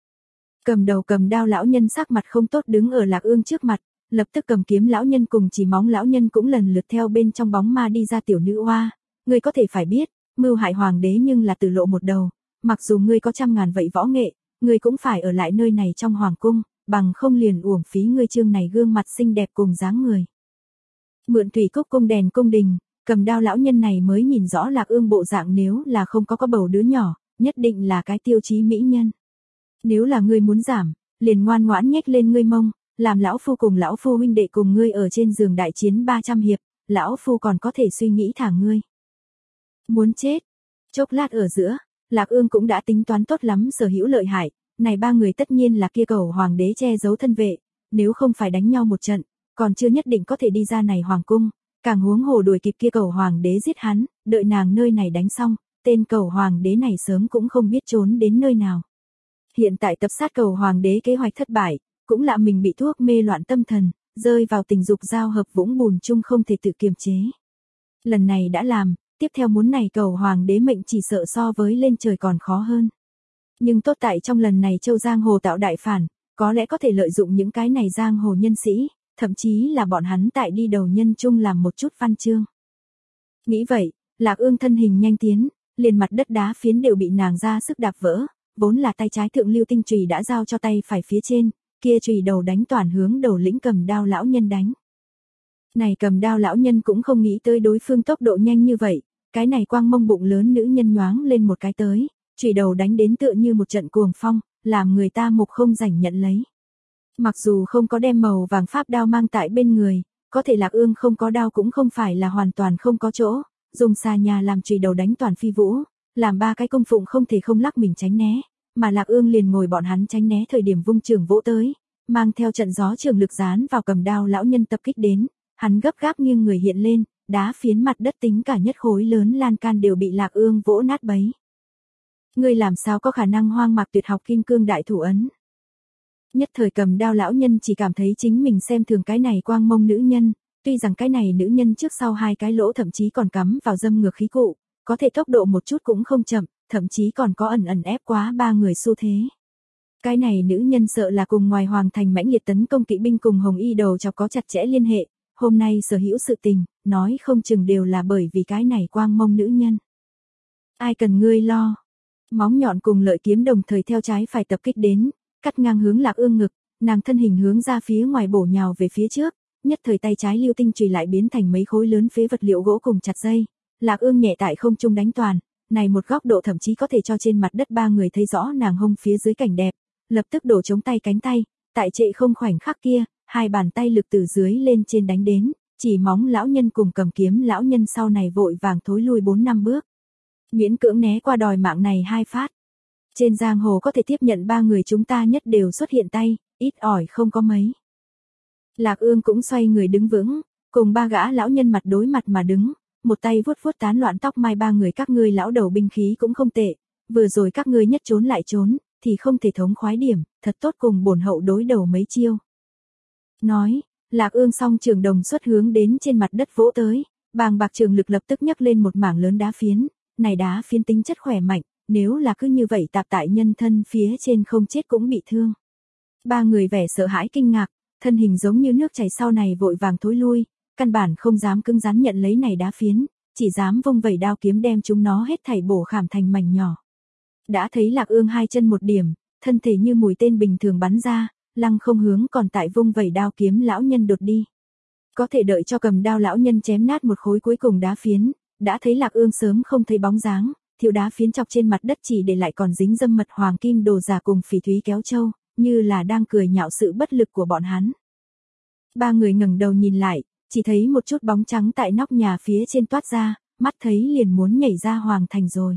Cầm đầu cầm đao lão nhân sắc mặt không tốt đứng ở Lạc Ương trước mặt, lập tức cầm kiếm lão nhân cùng chỉ móng lão nhân cũng lần lượt theo bên trong bóng ma đi ra. Tiểu nữ oa, ngươi có thể phải biết, mưu hại hoàng đế nhưng là từ lộ một đầu, mặc dù ngươi có trăm ngàn vậy võ nghệ, ngươi cũng phải ở lại nơi này trong hoàng cung, bằng không liền uổng phí ngươi trương này gương mặt xinh đẹp cùng dáng người. Mượn thủy cúc cung đèn cung đình, cầm đao lão nhân này mới nhìn rõ Lạc Ương bộ dạng, nếu là không có có bầu đứa nhỏ, nhất định là cái tiêu chí mỹ nhân. Nếu là ngươi muốn giảm, liền ngoan ngoãn nhếch lên ngươi mông, làm lão phu cùng lão phu huynh đệ cùng ngươi ở trên giường đại chiến ba trăm hiệp, lão phu còn có thể suy nghĩ thả ngươi. Muốn chết. Chốc lát ở giữa, Lạc Ương cũng đã tính toán tốt lắm sở hữu lợi hại, này ba người tất nhiên là kia Cẩu Hoàng đế che giấu thân vệ, nếu không phải đánh nhau một trận, còn chưa nhất định có thể đi ra này hoàng cung, càng huống hồ đuổi kịp kia Cẩu Hoàng đế giết hắn, đợi nàng nơi này đánh xong, tên Cẩu Hoàng đế này sớm cũng không biết trốn đến nơi nào. Hiện tại tập sát Cẩu Hoàng đế kế hoạch thất bại, cũng là mình bị thuốc mê loạn tâm thần, rơi vào tình dục giao hợp vũng bùn chung không thể tự kiềm chế. Lần này đã làm, tiếp theo muốn này Cẩu Hoàng đế mệnh chỉ sợ so với lên trời còn khó hơn. Nhưng tốt tại trong lần này Châu Giang Hồ tạo đại phản, có lẽ có thể lợi dụng những cái này giang hồ nhân sĩ, thậm chí là bọn hắn tại đi đầu nhân chung làm một chút văn chương. Nghĩ vậy, Lạc Ương thân hình nhanh tiến, liền mặt đất đá phiến đều bị nàng ra sức đạp vỡ, vốn là tay trái thượng lưu tinh chùy đã giao cho tay phải phía trên, kia chùy đầu đánh toàn hướng đầu lĩnh cầm đao lão nhân đánh. Này cầm đao lão nhân cũng không nghĩ tới đối phương tốc độ nhanh như vậy, cái này quang mông bụng lớn nữ nhân nhoáng lên một cái tới, chùy đầu đánh đến tựa như một trận cuồng phong, làm người ta mục không rảnh nhận lấy. Mặc dù không có đem màu vàng pháp đao mang tại bên người, có thể Lạc Ương không có đao cũng không phải là hoàn toàn không có chỗ, dùng xà nhà làm chùy đầu đánh toàn phi vũ, làm ba cái công phụng không thể không lắc mình tránh né, mà Lạc Ương liền ngồi bọn hắn tránh né thời điểm vung trường vỗ tới, mang theo trận gió trường lực dán vào cầm đao lão nhân tập kích đến, hắn gấp gáp nghiêng người hiện lên, đá phiến mặt đất tính cả nhất khối lớn lan can đều bị Lạc Ương vỗ nát bấy. Ngươi làm sao có khả năng hoang mạc tuyệt học kim cương đại thủ ấn? Nhất thời cầm đao lão nhân chỉ cảm thấy chính mình xem thường cái này quang mông nữ nhân, tuy rằng cái này nữ nhân trước sau hai cái lỗ thậm chí còn cắm vào dâm ngược khí cụ, có thể tốc độ một chút cũng không chậm, thậm chí còn có ẩn ẩn ép quá ba người xu thế. Cái này nữ nhân sợ là cùng ngoài hoàng thành mãnh liệt tấn công kỵ binh cùng Hồng Y đầu chọc có chặt chẽ liên hệ, hôm nay sở hữu sự tình, nói không chừng đều là bởi vì cái này quang mông nữ nhân. Ai cần ngươi lo? Móng nhọn cùng lợi kiếm đồng thời theo trái phải tập kích đến, cắt ngang hướng Lạc Ương ngực, nàng thân hình hướng ra phía ngoài bổ nhào về phía trước, nhất thời tay trái lưu tinh chùy lại biến thành mấy khối lớn phế vật liệu gỗ cùng chặt dây. Lạc Ương nhẹ tại không trung đánh toàn, này một góc độ thậm chí có thể cho trên mặt đất ba người thấy rõ nàng hông phía dưới cảnh đẹp, lập tức đổ chống tay cánh tay, tại trệ không khoảnh khắc kia, hai bàn tay lực từ dưới lên trên đánh đến, chỉ móng lão nhân cùng cầm kiếm lão nhân sau này vội vàng thối lui bốn năm bước. Miễn cưỡng né qua đòi mạng này hai phát. Trên giang hồ có thể tiếp nhận ba người chúng ta nhất đều xuất hiện tay, ít ỏi không có mấy. Lạc Ương cũng xoay người đứng vững, cùng ba gã lão nhân mặt đối mặt mà đứng, một tay vuốt vuốt tán loạn tóc mai ba người các ngươi lão đầu binh khí cũng không tệ, vừa rồi các ngươi nhất trốn lại trốn, thì không thể thống khoái điểm, thật tốt cùng bổn hậu đối đầu mấy chiêu. Nói, Lạc Ương song trường đồng xuất hướng đến trên mặt đất vỗ tới, bàng bạc trường lực lập tức nhấc lên một mảng lớn đá phiến, này đá phiến tính chất khỏe mạnh, nếu là cứ như vậy tạp tại nhân thân phía trên không chết cũng bị thương. Ba người vẻ sợ hãi kinh ngạc, thân hình giống như nước chảy sau này vội vàng thối lui, căn bản không dám cứng rắn nhận lấy này đá phiến, chỉ dám vung vẩy đao kiếm đem chúng nó hết thảy bổ khảm thành mảnh nhỏ. Đã thấy Lạc Ương hai chân một điểm, thân thể như mũi tên bình thường bắn ra, lăng không hướng còn tại vung vẩy đao kiếm lão nhân đột đi. Có thể đợi cho cầm đao lão nhân chém nát một khối cuối cùng đá phiến, đã thấy Lạc Ương sớm không thấy bóng dáng, thiếu đá phiến chọc trên mặt đất chỉ để lại còn dính dâm mật hoàng kim đồ giả cùng phỉ thúy kéo châu, như là đang cười nhạo sự bất lực của bọn hắn. Ba người ngẩng đầu nhìn lại, chỉ thấy một chút bóng trắng tại nóc nhà phía trên toát ra, mắt thấy liền muốn nhảy ra hoàng thành rồi.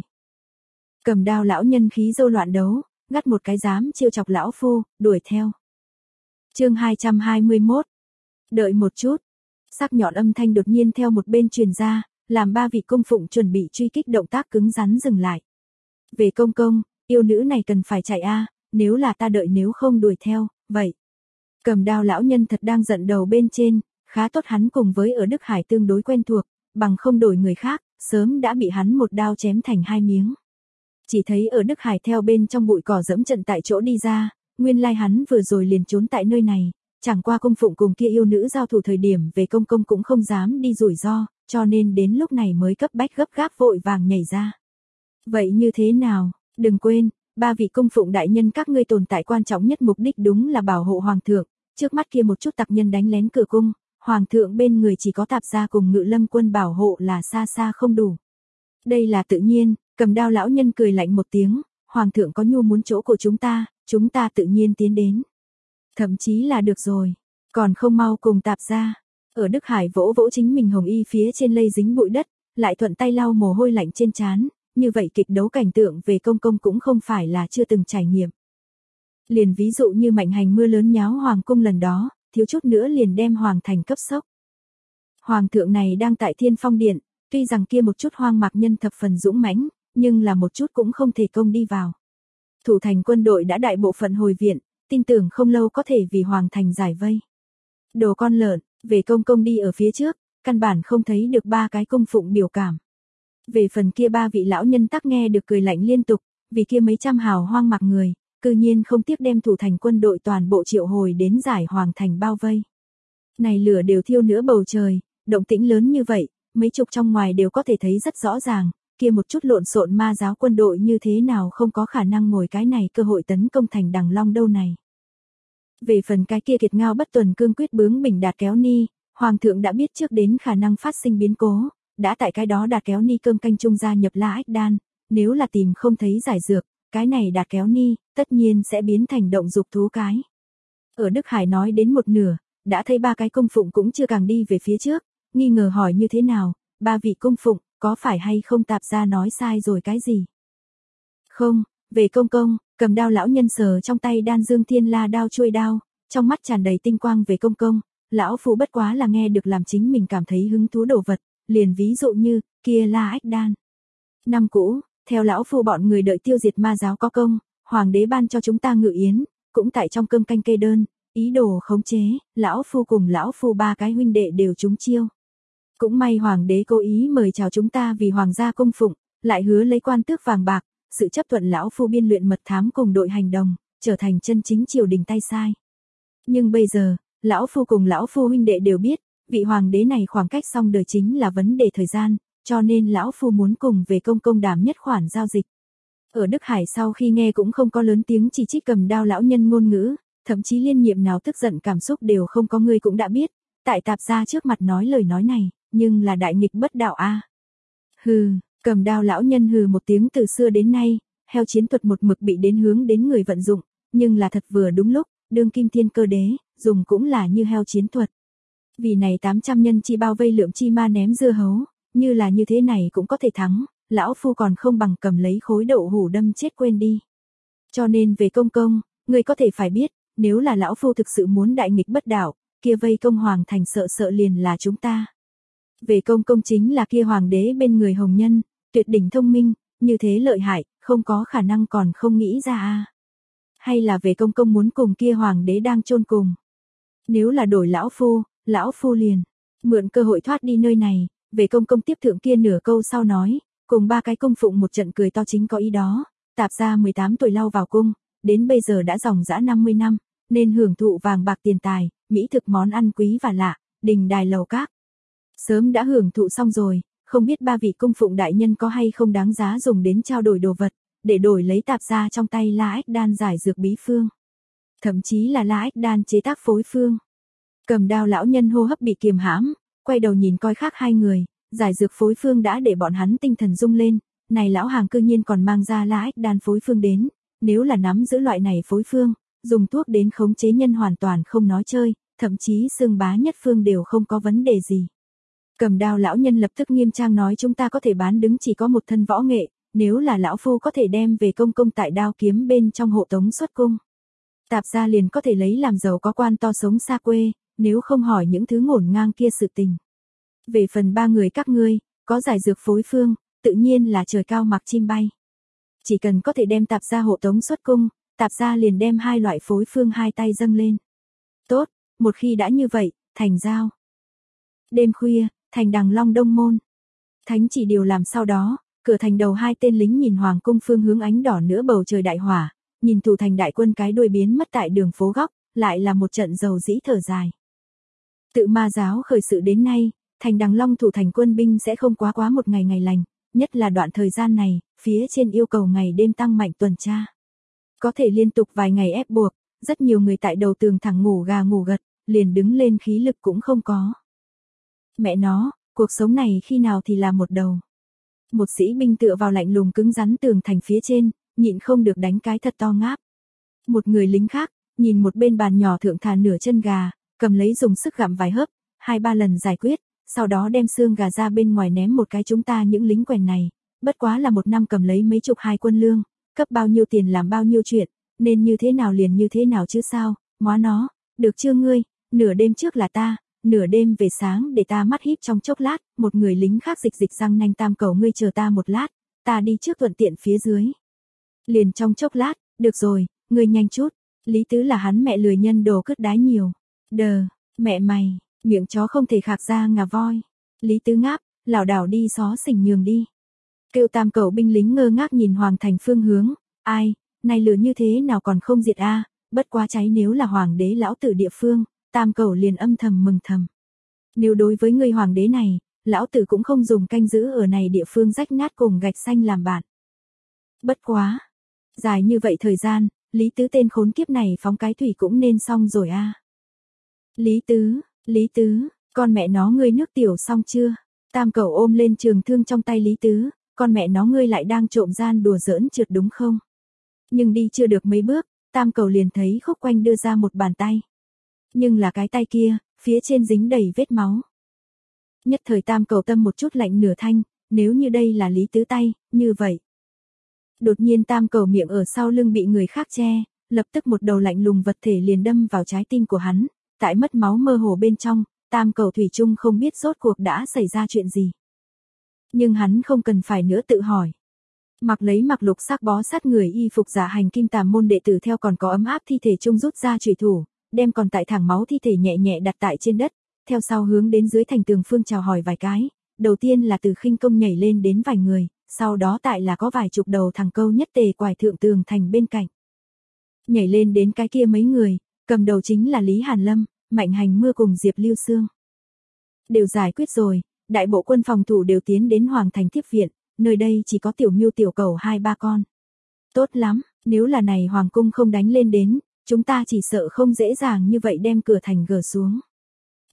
Cầm đao lão nhân khí dâu loạn đấu, gắt một cái dám chiêu chọc lão phu, đuổi theo. Chương hai trăm hai mươi mốt. Đợi một chút. Sắc nhọn âm thanh đột nhiên theo một bên truyền ra, làm ba vị công phụng chuẩn bị truy kích động tác cứng rắn dừng lại. Về công công, yêu nữ này cần phải chạy a, nếu là ta đợi nếu không đuổi theo, vậy. Cầm đao lão nhân thật đang giận đầu bên trên, khá tốt hắn cùng với ở Đức Hải tương đối quen thuộc, bằng không đổi người khác, sớm đã bị hắn một đao chém thành hai miếng. Chỉ thấy ở Đức Hải theo bên trong bụi cỏ dẫm trận tại chỗ đi ra, nguyên lai hắn vừa rồi liền trốn tại nơi này, chẳng qua công phụng cùng kia yêu nữ giao thủ thời điểm về công công cũng không dám đi rủi ro, cho nên đến lúc này mới cấp bách gấp gáp vội vàng nhảy ra. Vậy như thế nào, đừng quên, ba vị công phụng đại nhân các ngươi tồn tại quan trọng nhất mục đích đúng là bảo hộ hoàng thượng, trước mắt kia một chút tặc nhân đánh lén cửa cung, hoàng thượng bên người chỉ có tạp gia cùng ngự lâm quân bảo hộ là xa xa không đủ. Đây là tự nhiên, cầm đao lão nhân cười lạnh một tiếng, hoàng thượng có nhu muốn chỗ của chúng ta, chúng ta tự nhiên tiến đến. Thậm chí là được rồi, còn không mau cùng tạp gia. Ở Đức Hải vỗ vỗ chính mình hồng y phía trên lây dính bụi đất, lại thuận tay lau mồ hôi lạnh trên trán, như vậy kịch đấu cảnh tượng về công công cũng không phải là chưa từng trải nghiệm. Liền ví dụ như mạnh hành mưa lớn nháo hoàng cung lần đó, thiếu chút nữa liền đem hoàng thành cấp sốc. Hoàng thượng này đang tại Thiên Phong Điện, tuy rằng kia một chút hoang mạc nhân thập phần dũng mãnh, nhưng là một chút cũng không thể công đi vào. Thủ thành quân đội đã đại bộ phận hồi viện, tin tưởng không lâu có thể vì hoàng thành giải vây. Đồ con lợn, về công công đi ở phía trước, căn bản không thấy được ba cái công phụng biểu cảm. Về phần kia ba vị lão nhân tắc nghe được cười lạnh liên tục, vì kia mấy trăm hào hoang mạc người, cư nhiên không tiếc đem thủ thành quân đội toàn bộ triệu hồi đến giải hoàng thành bao vây. Này lửa đều thiêu nửa bầu trời, động tĩnh lớn như vậy, mấy chục trong ngoài đều có thể thấy rất rõ ràng, kia một chút lộn xộn ma giáo quân đội như thế nào không có khả năng ngồi cái này cơ hội tấn công thành Đằng Long đâu này. Về phần cái kia kiệt ngao bất tuần cương quyết bướng bình đạt kéo ni, hoàng thượng đã biết trước đến khả năng phát sinh biến cố, đã tại cái đó đạt kéo ni cơm canh trung gia nhập La Ách Đan, nếu là tìm không thấy giải dược, cái này đạt kéo ni, tất nhiên sẽ biến thành động dục thú cái. Ở Đức Hải nói đến một nửa, đã thấy ba cái công phụng cũng chưa càng đi về phía trước, nghi ngờ hỏi như thế nào, ba vị công phụng, có phải hay không tạp gia nói sai rồi cái gì? Không, về công công, cầm đao lão nhân sờ trong tay đan dương thiên la đao chuôi đao, trong mắt tràn đầy tinh quang về công công, lão phu bất quá là nghe được làm chính mình cảm thấy hứng thú đồ vật, liền ví dụ như, kia La Ách Đan. Năm cũ, theo lão phu bọn người đợi tiêu diệt ma giáo có công, hoàng đế ban cho chúng ta ngự yến, cũng tại trong cơm canh kê đơn, ý đồ khống chế, lão phu cùng lão phu ba cái huynh đệ đều trúng chiêu. Cũng may hoàng đế cố ý mời chào chúng ta vì hoàng gia cung phụng, lại hứa lấy quan tước vàng bạc, sự chấp thuận lão phu biên luyện mật thám cùng đội hành động, trở thành chân chính triều đình tay sai. Nhưng bây giờ, lão phu cùng lão phu huynh đệ đều biết, vị hoàng đế này khoảng cách xong đời chính là vấn đề thời gian, cho nên lão phu muốn cùng về công công đảm nhất khoản giao dịch. Ở Đức Hải sau khi nghe cũng không có lớn tiếng chỉ trích cầm đao lão nhân ngôn ngữ, thậm chí liên nhiệm nào tức giận cảm xúc đều không có, ngươi cũng đã biết, tại Tạp gia trước mặt nói lời nói này, nhưng là đại nghịch bất đạo a. Hừ, Cầm Đao lão nhân hừ một tiếng, từ xưa đến nay, heo chiến thuật một mực bị đến hướng đến người vận dụng, nhưng là thật vừa đúng lúc, đương kim thiên cơ đế, dùng cũng là như heo chiến thuật. Vì này tám trăm nhân chi bao vây lượng chi ma ném dưa hấu, như là như thế này cũng có thể thắng, lão phu còn không bằng cầm lấy khối đậu hủ đâm chết quên đi. Cho nên về công công, người có thể phải biết, nếu là lão phu thực sự muốn đại nghịch bất đạo, kia vây công hoàng thành sợ sợ liền là chúng ta. Về công công chính là kia hoàng đế bên người hồng nhân, tuyệt đỉnh thông minh, như thế lợi hại, không có khả năng còn không nghĩ ra a. Hay là về công công muốn cùng kia hoàng đế đang chôn cùng. Nếu là đổi lão phu, lão phu liền mượn cơ hội thoát đi nơi này, về công công tiếp thượng kia nửa câu sau nói, cùng ba cái công phụng một trận cười to chính có ý đó, Tạp gia mười tám tuổi lao vào cung, đến bây giờ đã dòng dã năm mươi năm, nên hưởng thụ vàng bạc tiền tài, mỹ thực món ăn quý và lạ, đình đài lầu các. Sớm đã hưởng thụ xong rồi, không biết ba vị công phụng đại nhân có hay không đáng giá dùng đến trao đổi đồ vật, để đổi lấy Tạp gia trong tay La Ách Đan giải dược bí phương. Thậm chí là La Ách Đan chế tác phối phương. Cầm Đao lão nhân hô hấp bị kiềm hãm, quay đầu nhìn coi khác hai người, giải dược phối phương đã để bọn hắn tinh thần rung lên, này lão hàng cư nhiên còn mang ra La Ách Đan phối phương đến, nếu là nắm giữ loại này phối phương, dùng thuốc đến khống chế nhân hoàn toàn không nói chơi, thậm chí xương bá nhất phương đều không có vấn đề gì. Cầm Đao lão nhân lập tức nghiêm trang nói, chúng ta có thể bán đứng chỉ có một thân võ nghệ, nếu là lão phu có thể đem về công công tại đao kiếm bên trong hộ tống xuất cung, Tạp gia liền có thể lấy làm giàu có quan to sống xa quê, nếu không hỏi những thứ ngổn ngang kia sự tình. Về phần ba người các ngươi, có giải dược phối phương, tự nhiên là trời cao mặc chim bay. Chỉ cần có thể đem Tạp gia hộ tống xuất cung, Tạp gia liền đem hai loại phối phương hai tay dâng lên. Tốt, một khi đã như vậy, thành giao. Đêm khuya, thành Đằng Long Đông môn. Thánh chỉ điều làm sau đó, cửa thành đầu hai tên lính nhìn hoàng cung phương hướng ánh đỏ nữa bầu trời đại hỏa, nhìn thủ thành đại quân cái đuôi biến mất tại đường phố góc, lại là một trận dầu dĩ thở dài. Tự ma giáo khởi sự đến nay, thành Đằng Long thủ thành quân binh sẽ không quá quá một ngày ngày lành, nhất là đoạn thời gian này, phía trên yêu cầu ngày đêm tăng mạnh tuần tra. Có thể liên tục vài ngày ép buộc, rất nhiều người tại đầu tường thẳng ngủ gà ngủ gật, liền đứng lên khí lực cũng không có. Mẹ nó, cuộc sống này khi nào thì là một đầu. Một sĩ binh tựa vào lạnh lùng cứng rắn tường thành phía trên, nhịn không được đánh cái thật to ngáp. Một người lính khác, nhìn một bên bàn nhỏ thượng thà nửa chân gà, cầm lấy dùng sức gặm vài hớp, hai ba lần giải quyết, sau đó đem xương gà ra bên ngoài ném một cái, chúng ta những lính quèn này, bất quá là một năm cầm lấy mấy chục hai quân lương, cấp bao nhiêu tiền làm bao nhiêu chuyện, nên như thế nào liền như thế nào chứ sao, móa nó, được chưa ngươi, nửa đêm trước là ta, nửa đêm về sáng để ta mắt híp trong chốc lát, một người lính khác dịch dịch răng nanh, Tam cầu ngươi chờ ta một lát, ta đi trước thuận tiện phía dưới. Liền trong chốc lát, được rồi, ngươi nhanh chút, Lý Tứ là hắn mẹ lười nhân đồ cứt đái nhiều. Đờ, mẹ mày, miệng chó không thể khạc ra ngà voi. Lý Tứ ngáp, lảo đảo đi xó xỉnh nhường đi. Kêu Tam cầu binh lính ngơ ngác nhìn hoàng thành phương hướng, ai, này lửa như thế nào còn không diệt a, bất quá cháy nếu là hoàng đế lão tử địa phương, Tam cầu liền âm thầm mừng thầm. Nếu đối với người hoàng đế này, lão tử cũng không dùng canh giữ ở này địa phương rách nát cùng gạch xanh làm bạn. Bất quá, dài như vậy thời gian, Lý Tứ tên khốn kiếp này phóng cái thủy cũng nên xong rồi a. Lý Tứ, Lý Tứ, con mẹ nó ngươi nước tiểu xong chưa? Tam cầu ôm lên trường thương trong tay Lý Tứ, con mẹ nó ngươi lại đang trộm gian đùa giỡn trượt đúng không? Nhưng đi chưa được mấy bước, Tam cầu liền thấy Khúc Quanh đưa ra một bàn tay. Nhưng là cái tay kia, phía trên dính đầy vết máu. Nhất thời Tam cầu tâm một chút lạnh nửa thanh, nếu như đây là Lý Tứ tay, như vậy. Đột nhiên Tam cầu miệng ở sau lưng bị người khác che, lập tức một đầu lạnh lùng vật thể liền đâm vào trái tim của hắn, tại mất máu mơ hồ bên trong, Tam cầu thủy chung không biết rốt cuộc đã xảy ra chuyện gì. Nhưng hắn không cần phải nữa tự hỏi. Mặc lấy mặc lục sắc bó sát người y phục giả hành kim tàm môn đệ tử theo còn có ấm áp thi thể chung rút ra chủy thủ, đem còn tại thẳng máu thi thể nhẹ nhẹ đặt tại trên đất, theo sau hướng đến dưới thành tường phương chào hỏi vài cái, đầu tiên là từ khinh công nhảy lên đến vài người, sau đó tại là có vài chục đầu thằng câu nhất tề quải thượng tường thành bên cạnh. Nhảy lên đến cái kia mấy người, cầm đầu chính là Lý Hàn Lâm, Mạnh Hành Mưa cùng Diệp Lưu Sương. Đều giải quyết rồi, đại bộ quân phòng thủ đều tiến đến hoàng thành tiếp viện, nơi đây chỉ có tiểu Miêu tiểu Cẩu hai ba con. Tốt lắm, nếu là này hoàng cung không đánh lên đến, chúng ta chỉ sợ không dễ dàng như vậy đem cửa thành gỡ xuống.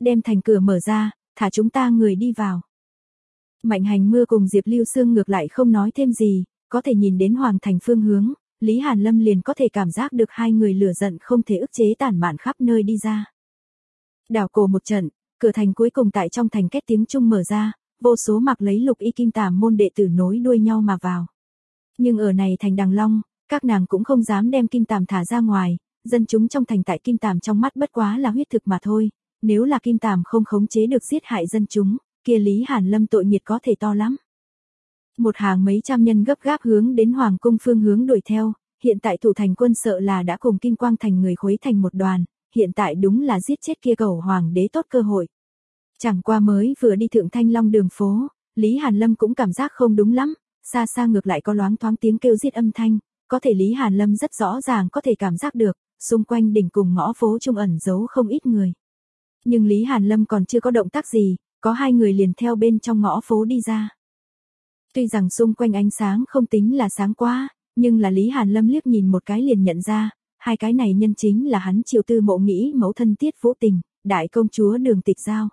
đem thành cửa mở ra, thả chúng ta người đi vào. Mạnh Hành Mưa cùng Diệp Lưu Sương ngược lại không nói thêm gì, có thể nhìn đến hoàng thành phương hướng, Lý Hàn Lâm liền có thể cảm giác được hai người lửa giận không thể ức chế tản mạn khắp nơi đi ra. Đảo cổ một trận, cửa thành cuối cùng tại trong thành két tiếng trung mở ra, vô số mặc lấy lục y kim tàm môn đệ tử nối đuôi nhau mà vào. Nhưng ở này thành Đằng Long, các nàng cũng không dám đem kim tàm thả ra ngoài, dân chúng trong thành tại kim tàm trong mắt bất quá là huyết thực mà thôi, nếu là kim tàm không khống chế được giết hại dân chúng, kia Lý Hàn Lâm tội nghiệt có thể to lắm. Một hàng mấy trăm nhân gấp gáp hướng đến hoàng cung phương hướng đuổi theo, hiện tại thủ thành quân sợ là đã cùng Kim Quang thành người khuấy thành một đoàn, hiện tại đúng là giết chết kia cẩu hoàng đế tốt cơ hội. Chẳng qua mới vừa đi thượng Thanh Long đường phố, Lý Hàn Lâm cũng cảm giác không đúng lắm, xa xa ngược lại có loáng thoáng tiếng kêu giết âm thanh, có thể Lý Hàn Lâm rất rõ ràng có thể cảm giác được, xung quanh đỉnh cùng ngõ phố trung ẩn giấu không ít người. Nhưng Lý Hàn Lâm còn chưa có động tác gì, có hai người liền theo bên trong ngõ phố đi ra. Tuy rằng xung quanh ánh sáng không tính là sáng quá, nhưng là Lý Hàn Lâm liếc nhìn một cái liền nhận ra, hai cái này nhân chính là hắn Triệu Tư Mộ nghĩ mẫu thân Tiết Vũ Tình, đại công chúa Đường Tịch Giao.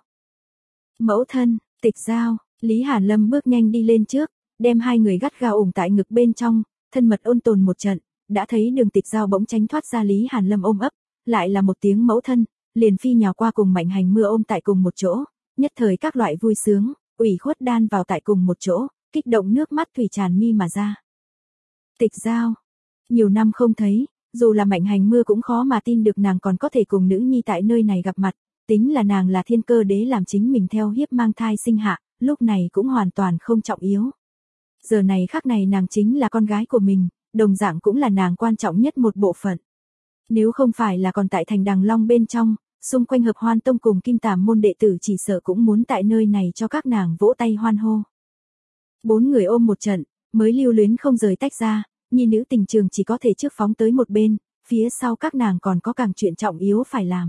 Mẫu thân, Tịch Giao, Lý Hàn Lâm bước nhanh đi lên trước, đem hai người gắt gao ủng tại ngực bên trong, thân mật ôn tồn một trận, đã thấy Đường Tịch Giao bỗng tránh thoát ra Lý Hàn Lâm ôm ấp, lại là một tiếng mẫu thân, liền phi nhào qua cùng Mạnh Hành Mưa ôm tại cùng một chỗ, nhất thời các loại vui sướng, ủy khuất đan vào tại cùng một chỗ, kích động nước mắt thủy tràn mi mà ra. Tịch Giao, nhiều năm không thấy, dù là Mạnh Hành Mưa cũng khó mà tin được nàng còn có thể cùng nữ nhi tại nơi này gặp mặt, tính là nàng là thiên cơ đế làm chính mình theo hiếp mang thai sinh hạ, lúc này cũng hoàn toàn không trọng yếu. Giờ này khắc này nàng chính là con gái của mình, đồng dạng cũng là nàng quan trọng nhất một bộ phận. Nếu không phải là còn tại thành Đằng Long bên trong, xung quanh Hợp Hoan Tông cùng Kim Tàm môn đệ tử chỉ sợ cũng muốn tại nơi này cho các nàng vỗ tay hoan hô. Bốn người ôm một trận, mới lưu luyến không rời tách ra, nhi nữ tình trường chỉ có thể trước phóng tới một bên, phía sau các nàng còn có càng chuyện trọng yếu phải làm.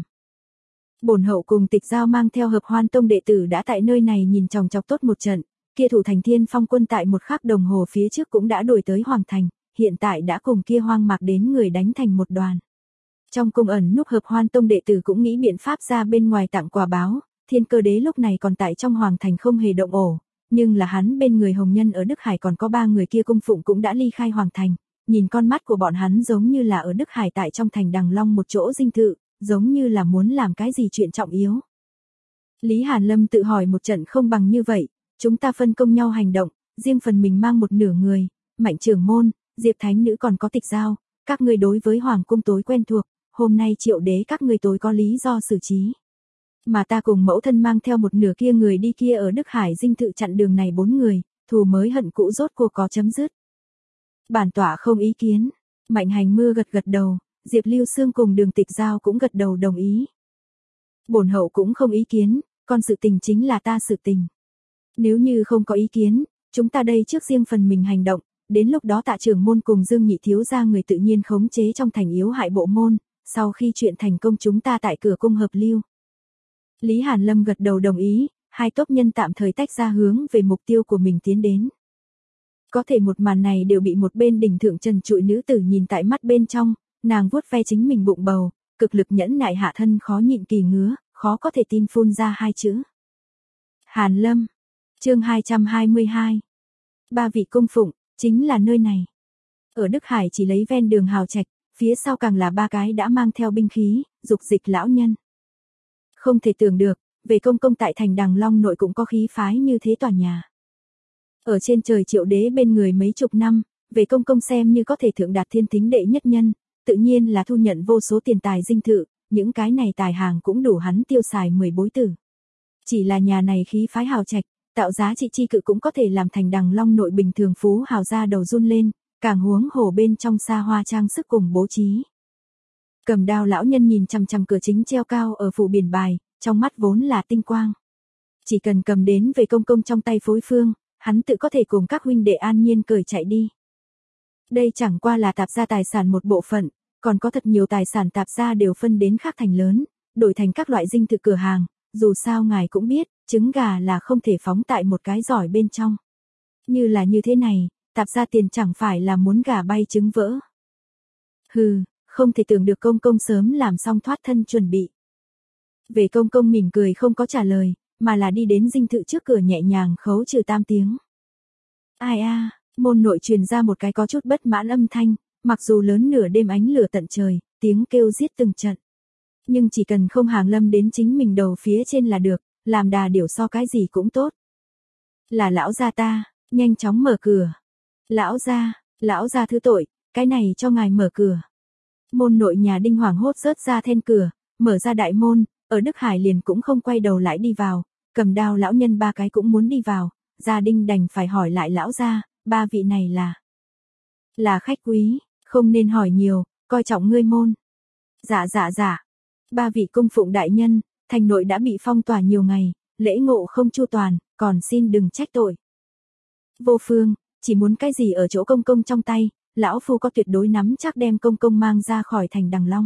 Bổn hậu cùng Tịch Giao mang theo Hợp Hoan Tông đệ tử đã tại nơi này nhìn chòng chọc tốt một trận, kia thủ thành Thiên Phong quân tại một khắc đồng hồ phía trước cũng đã đuổi tới Hoàng thành, hiện tại đã cùng kia hoang mạc đến người đánh thành một đoàn. Trong cung ẩn núp Hợp Hoan Tông đệ tử cũng nghĩ biện pháp ra bên ngoài tặng quà báo, Thiên Cơ đế lúc này còn tại trong Hoàng thành không hề động ổ, nhưng là hắn bên người hồng nhân ở Đức Hải còn có ba người kia cung phụng cũng đã ly khai Hoàng thành, nhìn con mắt của bọn hắn giống như là ở Đức Hải tại trong thành Đằng Long một chỗ dinh thự, giống như là muốn làm cái gì chuyện trọng yếu. Lý Hàn Lâm tự hỏi một trận không bằng như vậy, chúng ta phân công nhau hành động, riêng phần mình mang một nửa người, Mạnh trưởng môn, Diệp Thánh nữ còn có Tịch Giao, các ngươi đối với Hoàng cung tối quen thuộc, hôm nay Triệu đế các ngươi tối có lý do xử trí. Mà ta cùng mẫu thân mang theo một nửa kia người đi kia ở Đức Hải dinh thự chặn đường này bốn người, thù mới hận cũ rốt cuộc có chấm dứt. Bản tọa không ý kiến, Mạnh Hành Mưa gật gật đầu, Diệp Lưu Sương cùng Đường Tịch Giao cũng gật đầu đồng ý. Bổn hậu cũng không ý kiến, còn sự tình chính là ta sự tình. Nếu như không có ý kiến, chúng ta đây trước riêng phần mình hành động, đến lúc đó Tạ trưởng môn cùng Dương Nhị thiếu gia người tự nhiên khống chế trong thành yếu hại bộ môn, sau khi chuyện thành công chúng ta tại cửa cung hợp lưu. Lý Hàn Lâm gật đầu đồng ý, hai tốc nhân tạm thời tách ra hướng về mục tiêu của mình tiến đến. Có thể một màn này đều bị một bên đỉnh thượng trần trụi nữ tử nhìn tại mắt bên trong, nàng vuốt ve chính mình bụng bầu, cực lực nhẫn nại hạ thân khó nhịn kỳ ngứa, khó có thể tin phun ra hai chữ. Hàn Lâm, chương hai trăm hai mươi hai. Ba vị cung phụng, chính là nơi này. Ở Đức Hải chỉ lấy ven đường hào trạch, phía sau càng là ba cái đã mang theo binh khí, dục dịch lão nhân. Không thể tưởng được, về công công tại thành Đằng Long nội cũng có khí phái như thế tòa nhà. Ở trên trời Triệu đế bên người mấy chục năm, về công công xem như có thể thượng đạt thiên thính đệ nhất nhân, tự nhiên là thu nhận vô số tiền tài dinh thự, những cái này tài hàng cũng đủ hắn tiêu xài mười bối tử. Chỉ là nhà này khí phái hào trạch, tạo giá trị chi cự cũng có thể làm thành Đằng Long nội bình thường phú hào ra đầu run lên, càng huống hồ bên trong xa hoa trang sức cùng bố trí. Cầm đao lão nhân nhìn chằm chằm cửa chính treo cao ở phủ biển bài, trong mắt vốn là tinh quang. Chỉ cần cầm đến về công công trong tay phối phương, hắn tự có thể cùng các huynh đệ an nhiên cởi chạy đi. Đây chẳng qua là tạp gia tài sản một bộ phận, còn có thật nhiều tài sản tạp gia đều phân đến khác thành lớn, đổi thành các loại dinh thự cửa hàng, dù sao ngài cũng biết, trứng gà là không thể phóng tại một cái giỏi bên trong. Như là như thế này, tạp gia tiền chẳng phải là muốn gà bay trứng vỡ. Hừ, không thể tưởng được công công sớm làm xong thoát thân chuẩn bị. Về công công mỉm cười không có trả lời, mà là đi đến dinh thự trước cửa nhẹ nhàng khấu trừ tam tiếng. Ai a, môn nội truyền ra một cái có chút bất mãn âm thanh, mặc dù lớn nửa đêm ánh lửa tận trời, tiếng kêu giết từng trận. Nhưng chỉ cần không hàng lâm đến chính mình đầu phía trên là được, làm đà điểu so cái gì cũng tốt. Là lão gia ta, nhanh chóng mở cửa. Lão gia, lão gia thứ tội, cái này cho ngài mở cửa. Môn nội nhà Đinh hoảng hốt rớt ra then cửa, mở ra đại môn, ở Đức Hải liền cũng không quay đầu lại đi vào, cầm đao lão nhân ba cái cũng muốn đi vào, gia Đinh đành phải hỏi lại lão gia, ba vị này là là khách quý, không nên hỏi nhiều, coi trọng ngươi môn. Dạ dạ dạ, ba vị cung phụng đại nhân, thành nội đã bị phong tỏa nhiều ngày, lễ ngộ không chu toàn, còn xin đừng trách tội. Vô phương, chỉ muốn cái gì ở chỗ công công trong tay, lão phu có tuyệt đối nắm chắc đem công công mang ra khỏi thành Đằng Long.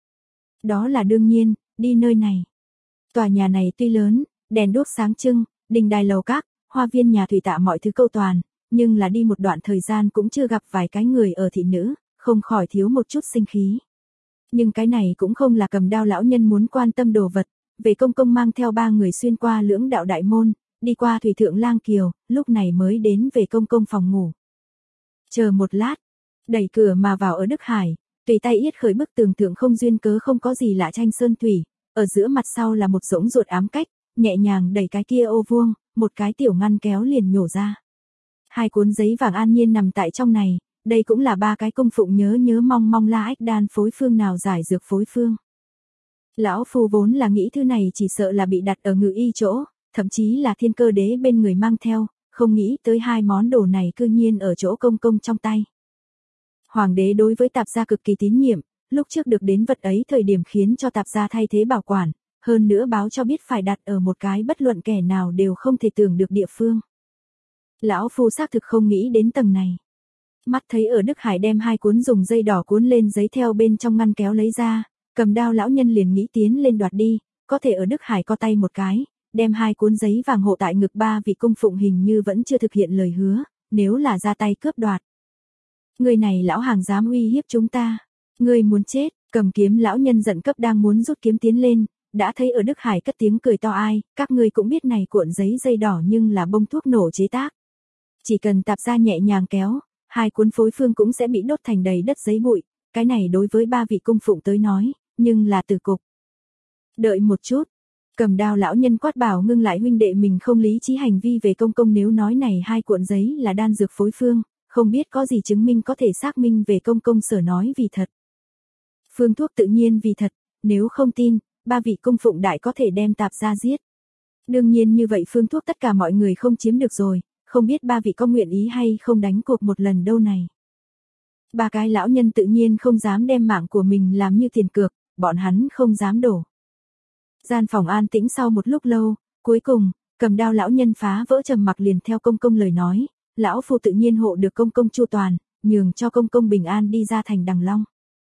Đó là đương nhiên, đi nơi này. Tòa nhà này tuy lớn, đèn đuốc sáng trưng, đình đài lầu các, hoa viên nhà thủy tạ mọi thứ câu toàn, nhưng là đi một đoạn thời gian cũng chưa gặp vài cái người ở thị nữ, không khỏi thiếu một chút sinh khí. Nhưng cái này cũng không là cầm đao lão nhân muốn quan tâm đồ vật, về công công mang theo ba người xuyên qua lưỡng đạo đại môn, đi qua thủy thượng lang kiều, lúc này mới đến về công công phòng ngủ. Chờ một lát, đẩy cửa mà vào ở Đức Hải, tùy tay yết khởi bức tường thượng không duyên cớ không có gì lạ tranh sơn thủy, ở giữa mặt sau là một rỗng ruột ám cách, nhẹ nhàng đẩy cái kia ô vuông, một cái tiểu ngăn kéo liền nhổ ra. Hai cuốn giấy vàng an nhiên nằm tại trong này, đây cũng là ba cái công phụng nhớ nhớ mong mong la ách đan phối phương nào giải dược phối phương. Lão phu vốn là nghĩ thứ này chỉ sợ là bị đặt ở ngự y chỗ, thậm chí là thiên cơ đế bên người mang theo, không nghĩ tới hai món đồ này cư nhiên ở chỗ công công trong tay. Hoàng đế đối với tạp gia cực kỳ tín nhiệm, lúc trước được đến vật ấy thời điểm khiến cho tạp gia thay thế bảo quản, hơn nữa báo cho biết phải đặt ở một cái bất luận kẻ nào đều không thể tưởng được địa phương. Lão phu xác thực không nghĩ đến tầng này. Mắt thấy ở Đức Hải đem hai cuốn dùng dây đỏ cuốn lên giấy theo bên trong ngăn kéo lấy ra, cầm đao lão nhân liền nghĩ tiến lên đoạt đi, có thể ở Đức Hải co tay một cái, đem hai cuốn giấy vàng hộ tại ngực ba vị cung phụng hình như vẫn chưa thực hiện lời hứa, nếu là ra tay cướp đoạt. Người này lão hàng dám uy hiếp chúng ta, người muốn chết, cầm kiếm lão nhân giận cấp đang muốn rút kiếm tiến lên, đã thấy ở Đức Hải cất tiếng cười to ai, các ngươi cũng biết này cuộn giấy dây đỏ nhưng là bông thuốc nổ chế tác. Chỉ cần tạp gia nhẹ nhàng kéo, hai cuốn phối phương cũng sẽ bị đốt thành đầy đất giấy bụi, cái này đối với ba vị cung phụng tới nói, nhưng là từ cục. Đợi một chút, cầm đao lão nhân quát bảo ngưng lại huynh đệ mình không lý trí hành vi về công công nếu nói này hai cuộn giấy là đan dược phối phương, không biết có gì chứng minh có thể xác minh về công công sở nói vì thật. Phương thuốc tự nhiên vì thật, nếu không tin, ba vị cung phụng đại có thể đem tạp gia giết. Đương nhiên như vậy phương thuốc tất cả mọi người không chiếm được rồi, không biết ba vị có nguyện ý hay không đánh cuộc một lần đâu này. Ba cái lão nhân tự nhiên không dám đem mạng của mình làm như tiền cược, bọn hắn không dám đổ. Gian phòng an tĩnh sau một lúc lâu, cuối cùng, cầm đao lão nhân phá vỡ trầm mặc liền theo công công lời nói, lão phu tự nhiên hộ được công công chu toàn, nhường cho công công bình an đi ra thành Đằng Long.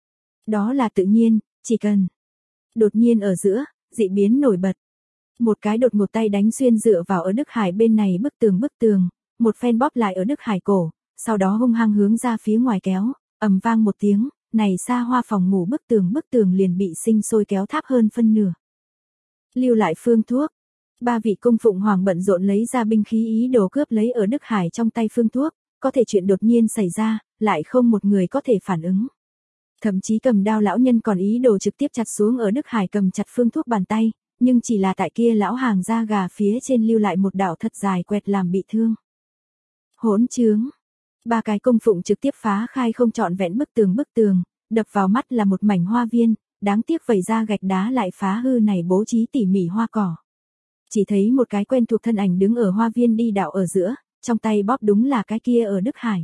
Đó là tự nhiên, chỉ cần. Đột nhiên ở giữa, dị biến nổi bật. Một cái đột ngột tay đánh xuyên dựa vào ở Đức Hải bên này bức tường bức tường, một phen bóp lại ở Đức Hải cổ, sau đó hung hăng hướng ra phía ngoài kéo, ầm vang một tiếng, này xa hoa phòng ngủ bức tường bức tường liền bị sinh sôi kéo tháp hơn phân nửa. Lưu lại phương thuốc, ba vị cung phụng hoàng bận rộn lấy ra binh khí ý đồ cướp lấy ở Đức Hải trong tay phương thuốc, có thể chuyện đột nhiên xảy ra, lại không một người có thể phản ứng. Thậm chí cầm đao lão nhân còn ý đồ trực tiếp chặt xuống ở Đức Hải cầm chặt phương thuốc bàn tay, nhưng chỉ là tại kia lão hàng da gà phía trên lưu lại một đạo thật dài quẹt làm bị thương. Hỗn trướng. Ba cái cung phụng trực tiếp phá khai không trọn vẹn bức tường bức tường, đập vào mắt là một mảnh hoa viên, đáng tiếc vẩy ra gạch đá lại phá hư này bố trí tỉ mỉ hoa cỏ. Chỉ thấy một cái quen thuộc thân ảnh đứng ở hoa viên đi đạo ở giữa, trong tay bóp đúng là cái kia ở Đức Hải.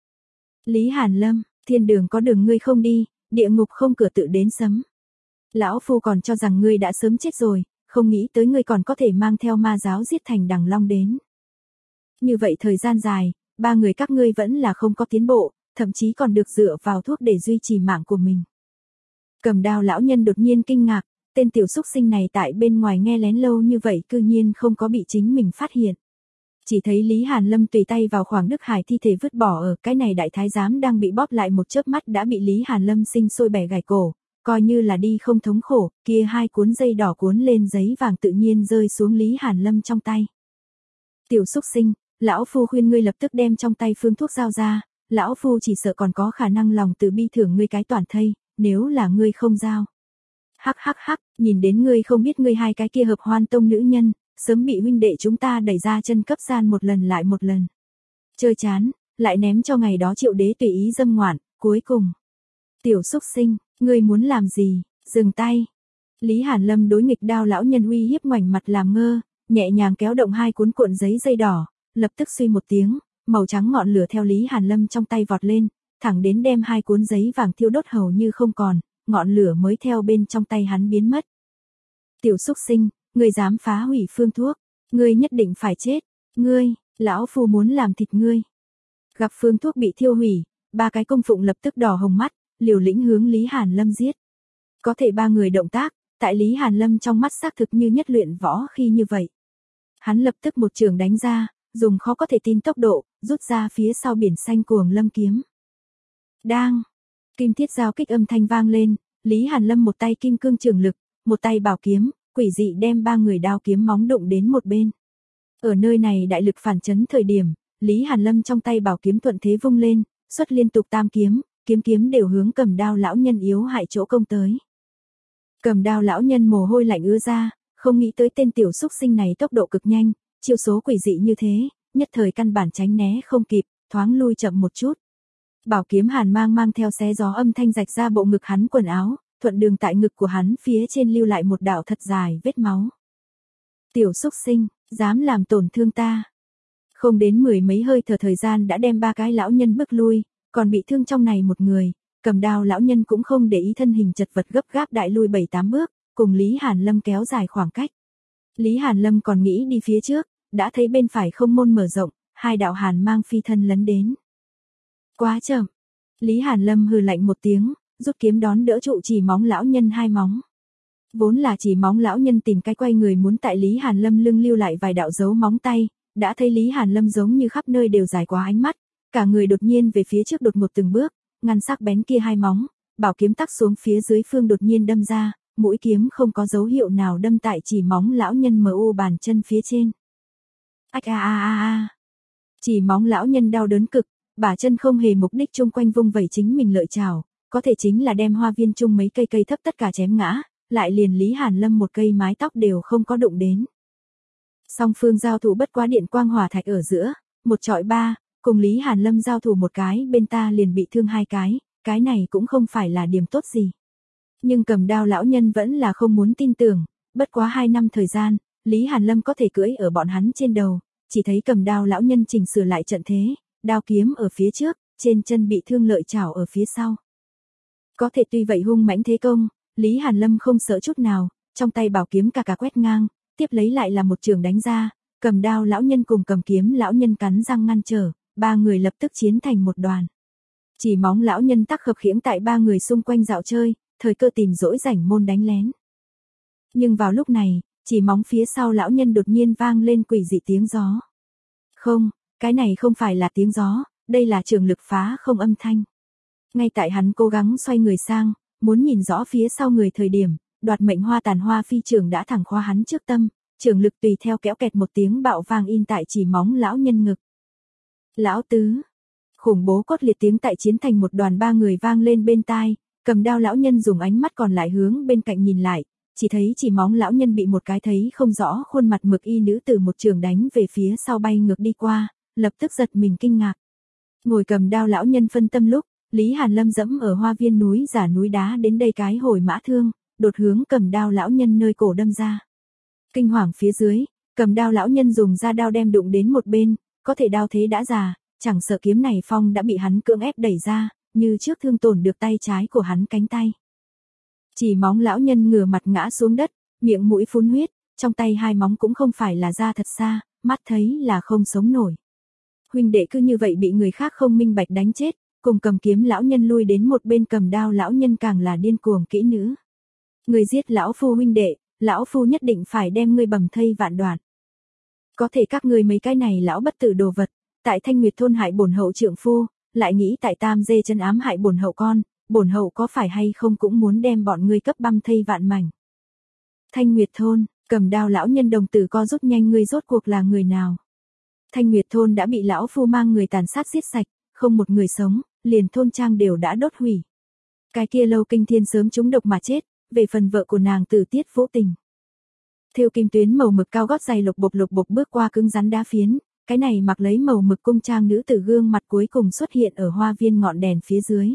Lý Hàn Lâm, thiên đường có đường ngươi không đi, địa ngục không cửa tự đến sấm. Lão phu còn cho rằng ngươi đã sớm chết rồi, không nghĩ tới ngươi còn có thể mang theo ma giáo giết thành Đằng Long đến. Như vậy thời gian dài, ba người các ngươi vẫn là không có tiến bộ, thậm chí còn được dựa vào thuốc để duy trì mạng của mình. Cầm đao lão nhân đột nhiên kinh ngạc, tên tiểu xúc sinh này tại bên ngoài nghe lén lâu như vậy cư nhiên không có bị chính mình phát hiện. Chỉ thấy Lý Hàn Lâm tùy tay vào khoảng Đức Hải thi thể vứt bỏ ở cái này đại thái giám đang bị bóp lại một chớp mắt đã bị Lý Hàn Lâm sinh sôi bẻ gãy cổ, coi như là đi không thống khổ, kia hai cuốn dây đỏ cuốn lên giấy vàng tự nhiên rơi xuống Lý Hàn Lâm trong tay. Tiểu xúc sinh, lão phu khuyên ngươi lập tức đem trong tay phương thuốc giao ra, lão phu chỉ sợ còn có khả năng lòng từ bi thưởng ngươi cái toàn thây, nếu là ngươi không giao. Hắc hắc hắc, nhìn đến ngươi không biết ngươi hai cái kia hợp hoan tông nữ nhân, sớm bị huynh đệ chúng ta đẩy ra chân cấp gian một lần lại một lần. Chơi chán, lại ném cho ngày đó Triệu đế tùy ý dâm ngoạn, cuối cùng. Tiểu xúc sinh, ngươi muốn làm gì, dừng tay. Lý Hàn Lâm đối nghịch đao lão nhân uy hiếp ngoảnh mặt làm ngơ, nhẹ nhàng kéo động hai cuốn cuộn giấy dây đỏ, lập tức suy một tiếng, màu trắng ngọn lửa theo Lý Hàn Lâm trong tay vọt lên, thẳng đến đem hai cuốn giấy vàng thiêu đốt hầu như không còn, ngọn lửa mới theo bên trong tay hắn biến mất. Tiểu xúc sinh, ngươi dám phá hủy phương thuốc, ngươi nhất định phải chết, ngươi, lão phu muốn làm thịt ngươi. Gặp phương thuốc bị thiêu hủy, ba cái công phụng lập tức đỏ hồng mắt, liều lĩnh hướng Lý Hàn Lâm giết. Có thể ba người động tác, tại Lý Hàn Lâm trong mắt xác thực như nhất luyện võ khi như vậy. Hắn lập tức một trường đánh ra, dùng khó có thể tin tốc độ, rút ra phía sau biển xanh cuồng lâm kiếm. Đang, kim thiết giao kích âm thanh vang lên, Lý Hàn Lâm một tay kim cương trường lực, một tay bảo kiếm, quỷ dị đem ba người đao kiếm móng đụng đến một bên. Ở nơi này đại lực phản chấn thời điểm, Lý Hàn Lâm trong tay bảo kiếm thuận thế vung lên, xuất liên tục tam kiếm, kiếm kiếm đều hướng cầm đao lão nhân yếu hại chỗ công tới. Cầm đao lão nhân mồ hôi lạnh ứa ra, không nghĩ tới tên tiểu xúc sinh này tốc độ cực nhanh, chiêu số quỷ dị như thế, nhất thời căn bản tránh né không kịp, thoáng lui chậm một chút. Bảo kiếm hàn mang mang theo xé gió âm thanh rạch ra bộ ngực hắn quần áo, thuận đường tại ngực của hắn phía trên lưu lại một đạo thật dài vết máu. Tiểu xúc sinh, dám làm tổn thương ta. Không đến mười mấy hơi thở thời gian đã đem ba cái lão nhân bước lui, còn bị thương trong này một người, cầm đao lão nhân cũng không để ý thân hình chật vật gấp gáp đại lui bảy tám bước, cùng Lý Hàn Lâm kéo dài khoảng cách. Lý Hàn Lâm còn nghĩ đi phía trước, đã thấy bên phải không môn mở rộng, hai đạo hàn mang phi thân lấn đến. Quá chậm. Lý Hàn Lâm hừ lạnh một tiếng, rút kiếm đón đỡ trụ chỉ móng lão nhân hai móng. Vốn là chỉ móng lão nhân tìm cái quay người muốn tại Lý Hàn Lâm lưng lưu lại vài đạo dấu móng tay, đã thấy Lý Hàn Lâm giống như khắp nơi đều dài quá ánh mắt, cả người đột nhiên về phía trước đột một từng bước, ngăn sắc bén kia hai móng, bảo kiếm tắc xuống phía dưới phương đột nhiên đâm ra, mũi kiếm không có dấu hiệu nào đâm tại chỉ móng lão nhân mờ u bàn chân phía trên. Ách a a a a. Chỉ móng lão nhân đau đớn cực, bả chân không hề mục đích chung quanh vung vẩy chính mình lợi chảo, có thể chính là đem hoa viên chung mấy cây cây thấp tất cả chém ngã, lại liền Lý Hàn Lâm một cây mái tóc đều không có đụng đến. Song phương giao thủ bất quá điện quang hỏa thạch ở giữa, một trọi ba, cùng Lý Hàn Lâm giao thủ một cái bên ta liền bị thương hai cái, cái này cũng không phải là điểm tốt gì. Nhưng cầm đao lão nhân vẫn là không muốn tin tưởng, bất quá hai năm thời gian, Lý Hàn Lâm có thể cưỡi ở bọn hắn trên đầu, chỉ thấy cầm đao lão nhân chỉnh sửa lại trận thế, đao kiếm ở phía trước, trên chân bị thương lợi chảo ở phía sau. Có thể tuy vậy hung mãnh thế công, Lý Hàn Lâm không sợ chút nào, trong tay bảo kiếm cà cà quét ngang, tiếp lấy lại là một trường đánh ra, cầm đao lão nhân cùng cầm kiếm lão nhân cắn răng ngăn trở, ba người lập tức chiến thành một đoàn. Chỉ móng lão nhân tắc khập khiễng tại ba người xung quanh dạo chơi, thời cơ tìm dỗi rảnh môn đánh lén. Nhưng vào lúc này, chỉ móng phía sau lão nhân đột nhiên vang lên quỷ dị tiếng gió. Không, cái này không phải là tiếng gió, đây là trường lực phá không âm thanh. Ngay tại hắn cố gắng xoay người sang, muốn nhìn rõ phía sau người thời điểm, đoạt mệnh hoa tàn hoa phi trường đã thẳng khoa hắn trước tâm, trường lực tùy theo kéo kẹt một tiếng bạo vang in tại chỉ móng lão nhân ngực. Lão tứ, khủng bố cốt liệt tiếng tại chiến thành một đoàn ba người vang lên bên tai, cầm đao lão nhân dùng ánh mắt còn lại hướng bên cạnh nhìn lại, chỉ thấy chỉ móng lão nhân bị một cái thấy không rõ khuôn mặt mực y nữ từ một trường đánh về phía sau bay ngược đi qua, lập tức giật mình kinh ngạc. Ngồi cầm đao lão nhân phân tâm lúc, Lý Hàn Lâm dẫm ở hoa viên núi giả núi đá đến đây cái hồi mã thương, đột hướng cầm đao lão nhân nơi cổ đâm ra. Kinh hoàng phía dưới, cầm đao lão nhân dùng ra đao đem đụng đến một bên, có thể đao thế đã già, chẳng sợ kiếm này phong đã bị hắn cưỡng ép đẩy ra, như trước thương tổn được tay trái của hắn cánh tay. Chỉ móng lão nhân ngửa mặt ngã xuống đất, miệng mũi phun huyết, trong tay hai móng cũng không phải là ra thật xa, mắt thấy là không sống nổi. Huynh đệ cứ như vậy bị người khác không minh bạch đánh chết, cùng cầm kiếm lão nhân lui đến một bên cầm đao lão nhân càng là điên cuồng kỹ nữ. Người giết lão phu huynh đệ, lão phu nhất định phải đem ngươi bầm thây vạn đoạn. Có thể các ngươi mấy cái này lão bất tử đồ vật, tại Thanh Nguyệt thôn hại bổn hậu trượng phu, lại nghĩ tại Tam Dê chân ám hại bổn hậu con, bổn hậu có phải hay không cũng muốn đem bọn ngươi cấp băm thây vạn mảnh. Thanh Nguyệt thôn, cầm đao lão nhân đồng tử co rút nhanh, ngươi rốt cuộc là người nào? Thanh Nguyệt thôn đã bị lão phu mang người tàn sát giết sạch, không một người sống, liền thôn trang đều đã đốt hủy. Cái kia Lâu Kinh Thiên sớm trúng độc mà chết, về phần vợ của nàng Tử Tiết Vũ Tình. Thêu kim tuyến màu mực cao gót giày lục bộc lục bộc bước qua cứng rắn đá phiến, cái này mặc lấy màu mực cung trang nữ tử gương mặt cuối cùng xuất hiện ở hoa viên ngọn đèn phía dưới.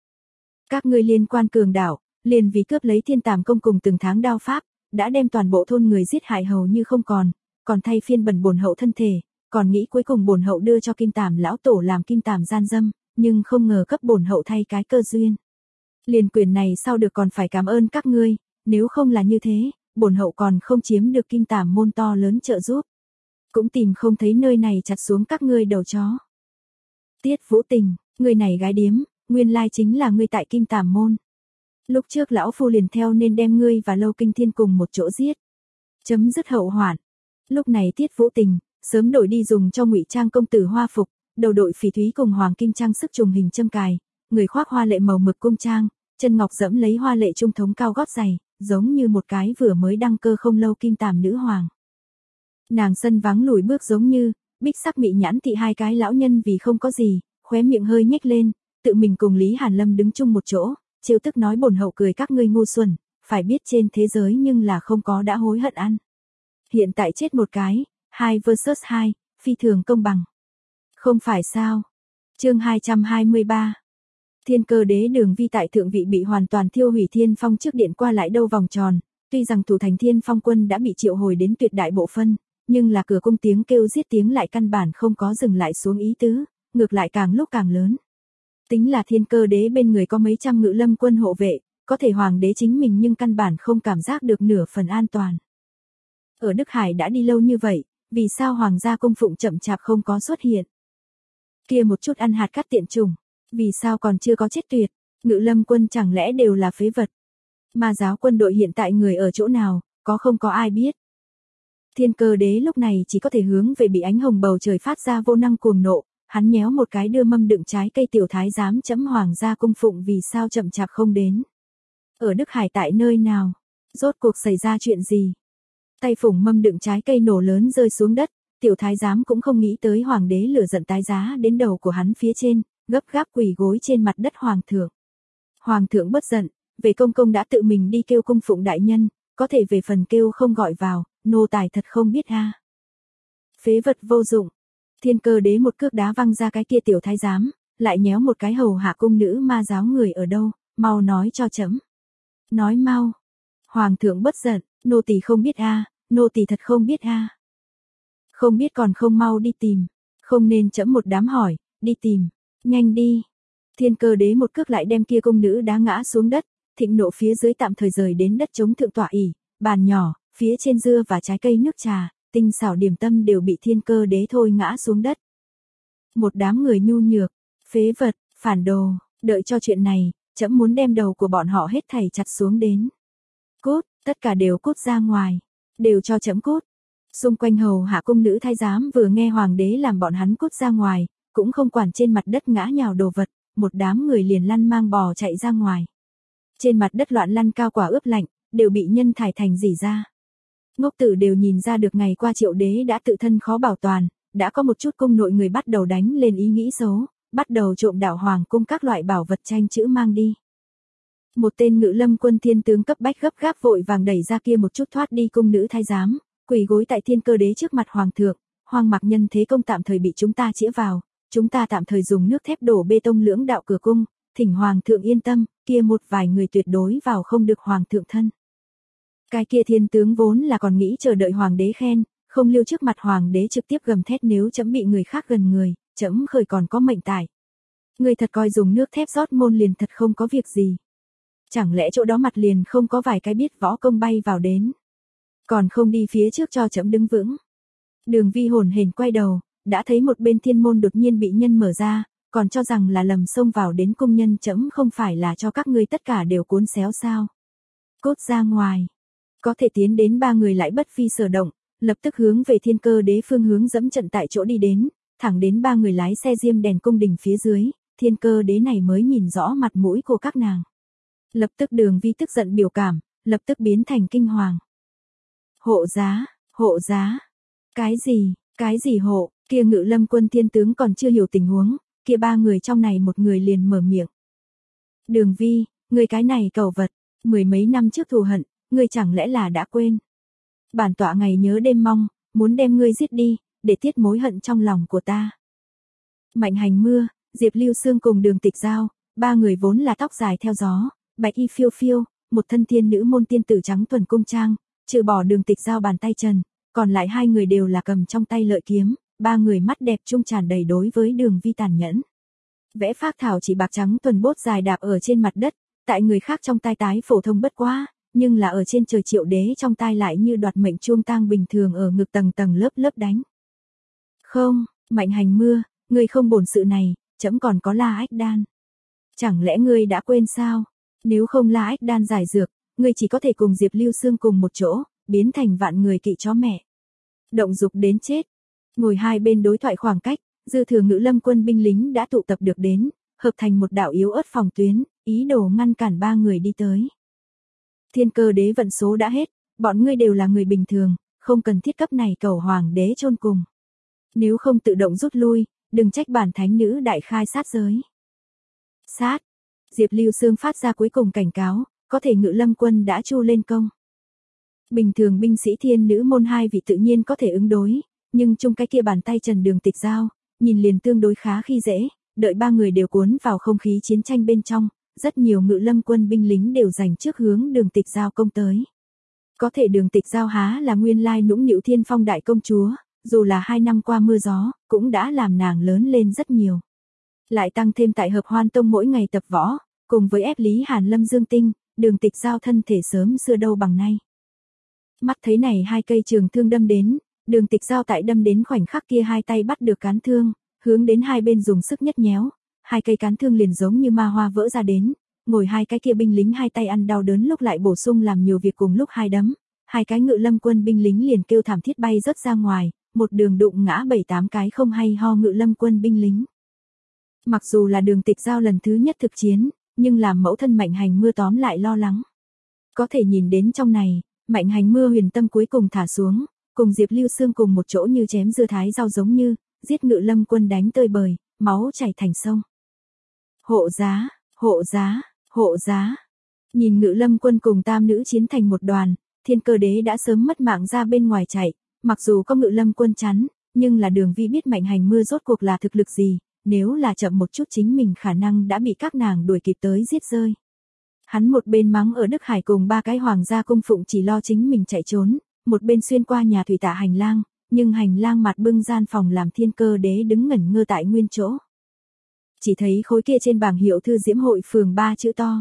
Các ngươi liên quan cường đảo, liền vì cướp lấy Thiên Tàm công cùng từng tháng đao pháp, đã đem toàn bộ thôn người giết hại hầu như không còn, còn thay phiên bẩn bổn hậu thân thể, còn nghĩ cuối cùng bổn hậu đưa cho Kim Tàm lão tổ làm Kim Tàm gian dâm, nhưng không ngờ cấp bổn hậu thay cái cơ duyên. Liền quyền này sau được còn phải cảm ơn các ngươi, nếu không là như thế, bổn hậu còn không chiếm được Kim Tàm môn to lớn trợ giúp. Cũng tìm không thấy nơi này chặt xuống các ngươi đầu chó. Tiết Vũ Tình, người này gái điếm, nguyên lai chính là ngươi tại Kim Tàm môn. Lúc trước lão phu liền theo nên đem ngươi và Lâu Kinh Thiên cùng một chỗ giết. Chấm dứt hậu hoạn. Lúc này Tiết Vũ Tình, sớm đổi đi dùng cho ngụy trang công tử hoa phục, đầu đội phỉ thúy cùng hoàng kim trang sức trùng hình châm cài, người khoác hoa lệ màu mực cung trang, chân ngọc dẫm lấy hoa lệ trung thống cao gót giày, giống như một cái vừa mới đăng cơ không lâu Kim Tàm nữ hoàng. Nàng sân vắng lùi bước giống như, bích sắc mị nhãn thị hai cái lão nhân vì không có gì, khóe miệng hơi nhếch lên, tự mình cùng Lý Hàn Lâm đứng chung một chỗ, trêu tức nói bổn hậu cười các ngươi ngu xuẩn, phải biết trên thế giới nhưng là không có đã hối hận ăn. Hiện tại chết một cái, hai versus hai, phi thường công bằng. Không phải sao? Chương hai trăm hai mươi ba. Thiên Cơ Đế Đường Vi tại thượng vị bị hoàn toàn thiêu hủy Thiên Phong trước điện qua lại đâu vòng tròn, tuy rằng thủ thành Thiên Phong quân đã bị triệu hồi đến tuyệt đại bộ phân, nhưng là cửa cung tiếng kêu giết tiếng lại căn bản không có dừng lại xuống ý tứ, ngược lại càng lúc càng lớn. Tính là Thiên Cơ Đế bên người có mấy trăm ngự lâm quân hộ vệ, có thể hoàng đế chính mình nhưng căn bản không cảm giác được nửa phần an toàn. Ở Đức Hải đã đi lâu như vậy, vì sao hoàng gia cung phụng chậm chạp không có xuất hiện? Kia một chút ăn hạt cát tiện chủng, vì sao còn chưa có chết tuyệt? Ngự lâm quân chẳng lẽ đều là phế vật? Ma giáo quân đội hiện tại người ở chỗ nào, có không có ai biết? Thiên Cơ Đế lúc này chỉ có thể hướng về bị ánh hồng bầu trời phát ra vô năng cuồng nộ, hắn nhéo một cái đưa mâm đựng trái cây tiểu thái giám chấm hoàng gia cung phụng vì sao chậm chạp không đến. Ở Đức Hải tại nơi nào? Rốt cuộc xảy ra chuyện gì? Tay phủng mâm đựng trái cây nổ lớn rơi xuống đất, tiểu thái giám cũng không nghĩ tới hoàng đế lửa giận tái giá đến đầu của hắn phía trên, gấp gáp quỳ gối trên mặt đất hoàng thượng. Hoàng thượng bất giận, về công công đã tự mình đi kêu cung phụng đại nhân, có thể về phần kêu không gọi vào, nô tài thật không biết a. Phế vật vô dụng. Thiên Cơ Đế một cước đá văng ra cái kia tiểu thái giám, lại nhéo một cái hầu hạ cung nữ ma giáo người ở đâu, mau nói cho chấm. Nói mau. Hoàng thượng bất giận, nô tỳ không biết a, nô tỳ thật không biết a. Không biết còn không mau đi tìm, không nên chấm một đám hỏi, đi tìm, nhanh đi. Thiên Cơ Đế một cước lại đem kia cung nữ đá ngã xuống đất, thịnh nộ phía dưới tạm thời rời đến đất chống thượng tọa ỷ, bàn nhỏ, phía trên dưa và trái cây nước trà, tinh xảo điểm tâm đều bị Thiên Cơ Đế thôi ngã xuống đất. Một đám người nhu nhược, phế vật, phản đồ, đợi cho chuyện này, chấm muốn đem đầu của bọn họ hết thảy chặt xuống đến. Cút, tất cả đều cút ra ngoài, đều cho chấm cút. Xung quanh hầu hạ cung nữ thái giám vừa nghe hoàng đế làm bọn hắn cút ra ngoài, cũng không quản trên mặt đất ngã nhào đồ vật, một đám người liền lăn mang bò chạy ra ngoài. Trên mặt đất loạn lăn cao quả ướp lạnh, đều bị nhân thải thành rỉ ra. Ngốc tử đều nhìn ra được ngày qua Triệu Đế đã tự thân khó bảo toàn, đã có một chút cung nội người bắt đầu đánh lên ý nghĩ xấu, bắt đầu trộm đảo hoàng cung các loại bảo vật tranh chữ mang đi. Một tên ngự lâm quân thiên tướng cấp bách gấp gáp vội vàng đẩy ra kia một chút thoát đi cung nữ thái giám, quỳ gối tại Thiên Cơ Đế trước mặt hoàng thượng, hoàng mặc nhân thế công tạm thời bị chúng ta chĩa vào, chúng ta tạm thời dùng nước thép đổ bê tông lưỡng đạo cửa cung, thỉnh hoàng thượng yên tâm, kia một vài người tuyệt đối vào không được hoàng thượng thân. Cái kia thiên tướng vốn là còn nghĩ chờ đợi hoàng đế khen, không lưu trước mặt hoàng đế trực tiếp gầm thét nếu chấm bị người khác gần người, chấm khởi còn có mệnh tải. Người thật coi dùng nước thép rót môn liền thật không có việc gì. Chẳng lẽ chỗ đó mặt liền không có vài cái biết võ công bay vào đến. Còn không đi phía trước cho chấm đứng vững. Đường Vi hồn hển quay đầu, đã thấy một bên thiên môn đột nhiên bị nhân mở ra, còn cho rằng là lầm xông vào đến cung nhân chấm không phải là cho các ngươi tất cả đều cuốn xéo sao. Cốt ra ngoài. Có thể tiến đến ba người lại bất phi sở động, lập tức hướng về Thiên Cơ Đế phương hướng dẫm trận tại chỗ đi đến, thẳng đến ba người lái xe diêm đèn cung đình phía dưới, thiên cơ đế này mới nhìn rõ mặt mũi của các nàng. Lập tức Đường Vi tức giận biểu cảm, lập tức biến thành kinh hoàng. Hộ giá, hộ giá. Cái gì, cái gì hộ, kia Ngự Lâm quân thiên tướng còn chưa hiểu tình huống, kia ba người trong này một người liền mở miệng. Đường Vi, người cái này cầu vật, mười mấy năm trước thù hận, ngươi chẳng lẽ là đã quên. Bản tọa ngày nhớ đêm mong, muốn đem ngươi giết đi, để tiết mối hận trong lòng của ta. Mạnh Hành Mưa, Diệp Lưu Sương cùng Đường Tịch Giao, ba người vốn là tóc dài theo gió, bạch y phiêu phiêu, một thân thiên nữ môn tiên tử trắng thuần cung trang, trừ bỏ Đường Tịch Giao bàn tay trần, còn lại hai người đều là cầm trong tay lợi kiếm, ba người mắt đẹp trung tràn đầy đối với Đường Vi tàn nhẫn. Vẽ phác thảo chỉ bạc trắng thuần bốt dài đạp ở trên mặt đất, tại người khác trong tai tái phổ thông bất quá, nhưng là ở trên trời Triệu Đế trong tai lại như đoạt mệnh chuông tang bình thường ở ngực tầng tầng lớp lớp đánh. Không, Mạnh Hành Mưa, ngươi không bổn sự này, trẫm còn có La Ách Đan. Chẳng lẽ ngươi đã quên sao? Nếu không La Ách Đan giải dược, ngươi chỉ có thể cùng Diệp Lưu Sương cùng một chỗ, biến thành vạn người kỵ chó mẹ. Động dục đến chết. Ngồi hai bên đối thoại khoảng cách, dư thừa Ngự Lâm quân binh lính đã tụ tập được đến, hợp thành một đạo yếu ớt phòng tuyến, ý đồ ngăn cản ba người đi tới. Thiên Cơ Đế vận số đã hết, bọn ngươi đều là người bình thường, không cần thiết cấp này cầu hoàng đế chôn cùng. Nếu không tự động rút lui, đừng trách bản thánh nữ đại khai sát giới. Sát. Diệp Lưu Sương phát ra cuối cùng cảnh cáo, có thể Ngự Lâm quân đã chu lên công. Bình thường binh sĩ thiên nữ môn hai vị tự nhiên có thể ứng đối, nhưng chung cái kia bàn tay trần Đường Tịch Giao, nhìn liền tương đối khá khi dễ, đợi ba người đều cuốn vào không khí chiến tranh bên trong, rất nhiều Ngự Lâm quân binh lính đều giành trước hướng Đường Tịch Giao công tới. Có thể Đường Tịch Giao há là nguyên lai nũng nịu thiên phong đại công chúa, dù là hai năm qua mưa gió, cũng đã làm nàng lớn lên rất nhiều. Lại tăng thêm tại Hợp Hoan Tông mỗi ngày tập võ, cùng với ép Lý Hàn Lâm Dương Tinh, Đường Tịch Giao thân thể sớm xưa đâu bằng nay. Mắt thấy này hai cây trường thương đâm đến, Đường Tịch Giao tại đâm đến khoảnh khắc kia hai tay bắt được cán thương, hướng đến hai bên dùng sức nhất nhéo, hai cây cán thương liền giống như ma hoa vỡ ra đến, ngồi hai cái kia binh lính hai tay ăn đau đớn lúc lại bổ sung làm nhiều việc cùng lúc hai đấm, hai cái Ngự Lâm quân binh lính liền kêu thảm thiết bay rớt ra ngoài, một đường đụng ngã bảy tám cái không hay ho Ngự Lâm quân binh lính. Mặc dù là Đường Tịch Giao lần thứ nhất thực chiến, nhưng làm mẫu thân Mạnh Hành Mưa tóm lại lo lắng. Có thể nhìn đến trong này, Mạnh Hành Mưa huyền tâm cuối cùng thả xuống, cùng Diệp Lưu Sương cùng một chỗ như chém dưa thái rau giống như, giết Ngự Lâm quân đánh tơi bời, máu chảy thành sông. Hộ giá, hộ giá, hộ giá. Nhìn Ngự Lâm quân cùng tam nữ chiến thành một đoàn, Thiên Cơ Đế đã sớm mất mạng ra bên ngoài chạy, mặc dù có Ngự Lâm quân chắn, nhưng là Đường Vi biết Mạnh Hành Mưa rốt cuộc là thực lực gì, nếu là chậm một chút chính mình khả năng đã bị các nàng đuổi kịp tới giết rơi. Hắn một bên mắng ở Đức Hải cùng ba cái hoàng gia cung phụng chỉ lo chính mình chạy trốn, một bên xuyên qua nhà thủy tạ hành lang, nhưng hành lang mặt bưng gian phòng làm Thiên Cơ Đế đứng ngẩn ngơ tại nguyên chỗ. Chỉ thấy khối kia trên bảng hiệu thư Diễm hội phường ba chữ to.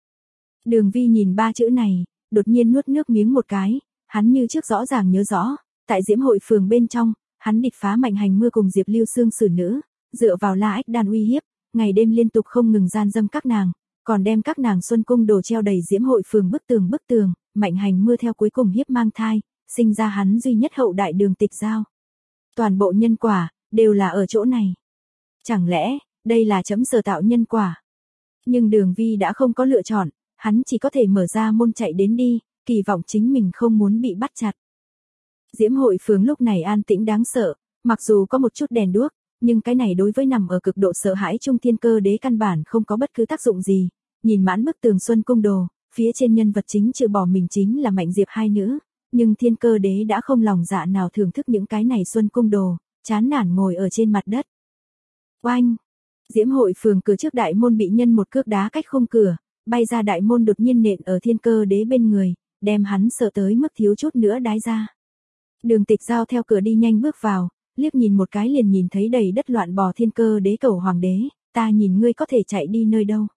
Đường Vi nhìn ba chữ này, đột nhiên nuốt nước miếng một cái, hắn như trước rõ ràng nhớ rõ, tại Diễm hội phường bên trong, hắn địch phá Mạnh Hành Mưa cùng Diệp Lưu Sương xử nữ, dựa vào La Ách Đan uy hiếp, ngày đêm liên tục không ngừng gian dâm các nàng, còn đem các nàng xuân cung đồ treo đầy Diễm hội phường bức tường bức tường, Mạnh Hành Mưa theo cuối cùng hiếp mang thai, sinh ra hắn duy nhất hậu đại Đường Tịch Giao. Toàn bộ nhân quả, đều là ở chỗ này. Chẳng lẽ, đây là chấm sở tạo nhân quả? Nhưng Đường Vi đã không có lựa chọn, hắn chỉ có thể mở ra môn chạy đến đi, kỳ vọng chính mình không muốn bị bắt chặt. Diễm hội phường lúc này an tĩnh đáng sợ, mặc dù có một chút đèn đuốc, nhưng cái này đối với nằm ở cực độ sợ hãi Trung Thiên Cơ Đế căn bản không có bất cứ tác dụng gì. Nhìn mãn bức tường xuân cung đồ, phía trên nhân vật chính trừ bỏ mình chính là Mạnh Diệp hai nữ, nhưng Thiên Cơ Đế đã không lòng dạ nào thưởng thức những cái này xuân cung đồ, chán nản ngồi ở trên mặt đất. Oanh! Diễm hội phường cửa trước đại môn bị nhân một cước đá cách khung cửa, bay ra đại môn đột nhiên nện ở Thiên Cơ Đế bên người, đem hắn sợ tới mức thiếu chút nữa đái ra. Đường Tịch Giao theo cửa đi nhanh bước vào, liếc nhìn một cái liền nhìn thấy đầy đất loạn bò Thiên Cơ Đế cầu hoàng đế, ta nhìn ngươi có thể chạy đi nơi đâu.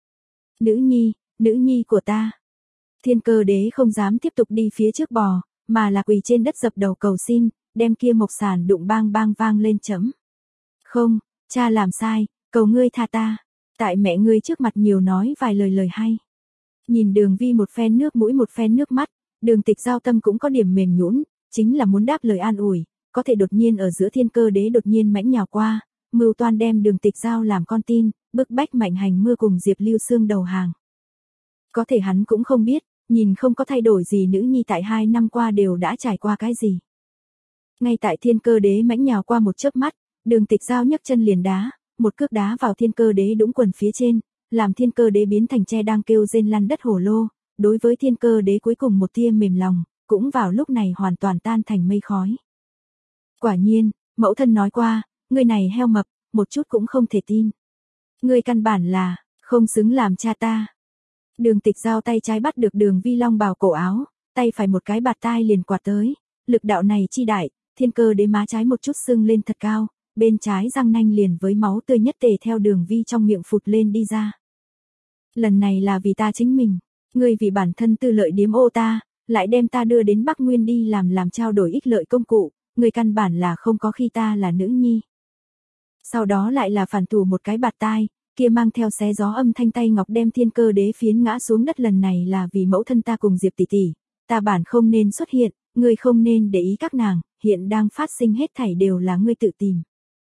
Nữ nhi, nữ nhi của ta. Thiên Cơ Đế không dám tiếp tục đi phía trước bò, mà là quỳ trên đất dập đầu cầu xin, đem kia mộc sàn đụng bang bang vang lên chấm. Không, cha làm sai, cầu ngươi tha ta, tại mẹ ngươi trước mặt nhiều nói vài lời lời hay. Nhìn Đường Vi một phen nước mũi một phen nước mắt, Đường Tịch Giao tâm cũng có điểm mềm nhũn, chính là muốn đáp lời an ủi, có thể đột nhiên ở giữa Thiên Cơ Đế đột nhiên mãnh nhào qua, mưu toan đem Đường Tịch Giao làm con tin, bức bách Mạnh Hành Mưa cùng Diệp Lưu Sương đầu hàng. Có thể hắn cũng không biết, nhìn không có thay đổi gì nữ nhi tại hai năm qua đều đã trải qua cái gì. Ngay tại Thiên Cơ Đế mãnh nhào qua một chớp mắt, Đường Tịch Giao nhấc chân liền đá, một cước đá vào Thiên Cơ Đế đũng quần phía trên, làm Thiên Cơ Đế biến thành tre đang kêu rên lăn đất hổ lô, đối với Thiên Cơ Đế cuối cùng một tia mềm lòng, cũng vào lúc này hoàn toàn tan thành mây khói. Quả nhiên, mẫu thân nói qua, người này heo mập, một chút cũng không thể tin. Người căn bản là, không xứng làm cha ta. Đường Tịch Giao tay trái bắt được Đường Vi Long bào cổ áo, tay phải một cái bạt tai liền quạt tới, lực đạo này chi đại, Thiên Cơ Đế má trái một chút sưng lên thật cao, bên trái răng nanh liền với máu tươi nhất tề theo Đường Vi trong miệng phụt lên đi ra. Lần này là vì ta chính mình, ngươi vì bản thân tư lợi điếm ô ta, lại đem ta đưa đến Bắc Nguyên đi làm làm trao đổi ích lợi công cụ, ngươi căn bản là không có khi ta là nữ nhi. Sau đó lại là phản thủ một cái bạt tai, kia mang theo xé gió âm thanh tay ngọc đem Thiên Cơ Đế phiến ngã xuống đất, lần này là vì mẫu thân ta cùng Diệp tỷ tỷ, ta bản không nên xuất hiện, ngươi không nên để ý các nàng, hiện đang phát sinh hết thảy đều là ngươi tự tìm.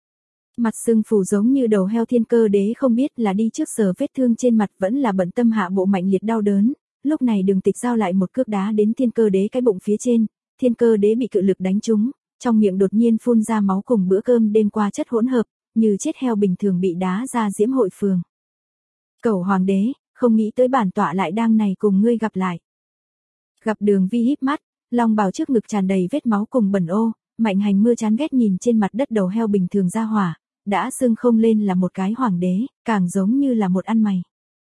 Mặt sưng phù giống như đầu heo Thiên Cơ Đế không biết là đi trước sờ vết thương trên mặt vẫn là bận tâm hạ bộ mạnh liệt đau đớn, lúc này Đường Tịch Giao lại một cước đá đến Thiên Cơ Đế cái bụng phía trên, Thiên Cơ Đế bị cự lực đánh trúng, trong miệng đột nhiên phun ra máu cùng bữa cơm đêm qua chất hỗn hợp, như chết heo bình thường bị đá ra diễm hội phường. Cẩu hoàng đế, không nghĩ tới bản tọa lại đang này cùng ngươi gặp lại. Gặp Đường Vi híp mắt, long bào trước ngực tràn đầy vết máu cùng bẩn ô, Mạnh Hành Mưa chán ghét nhìn trên mặt đất đầu heo bình thường ra hỏa, đã xưng không lên là một cái hoàng đế, càng giống như là một ăn mày.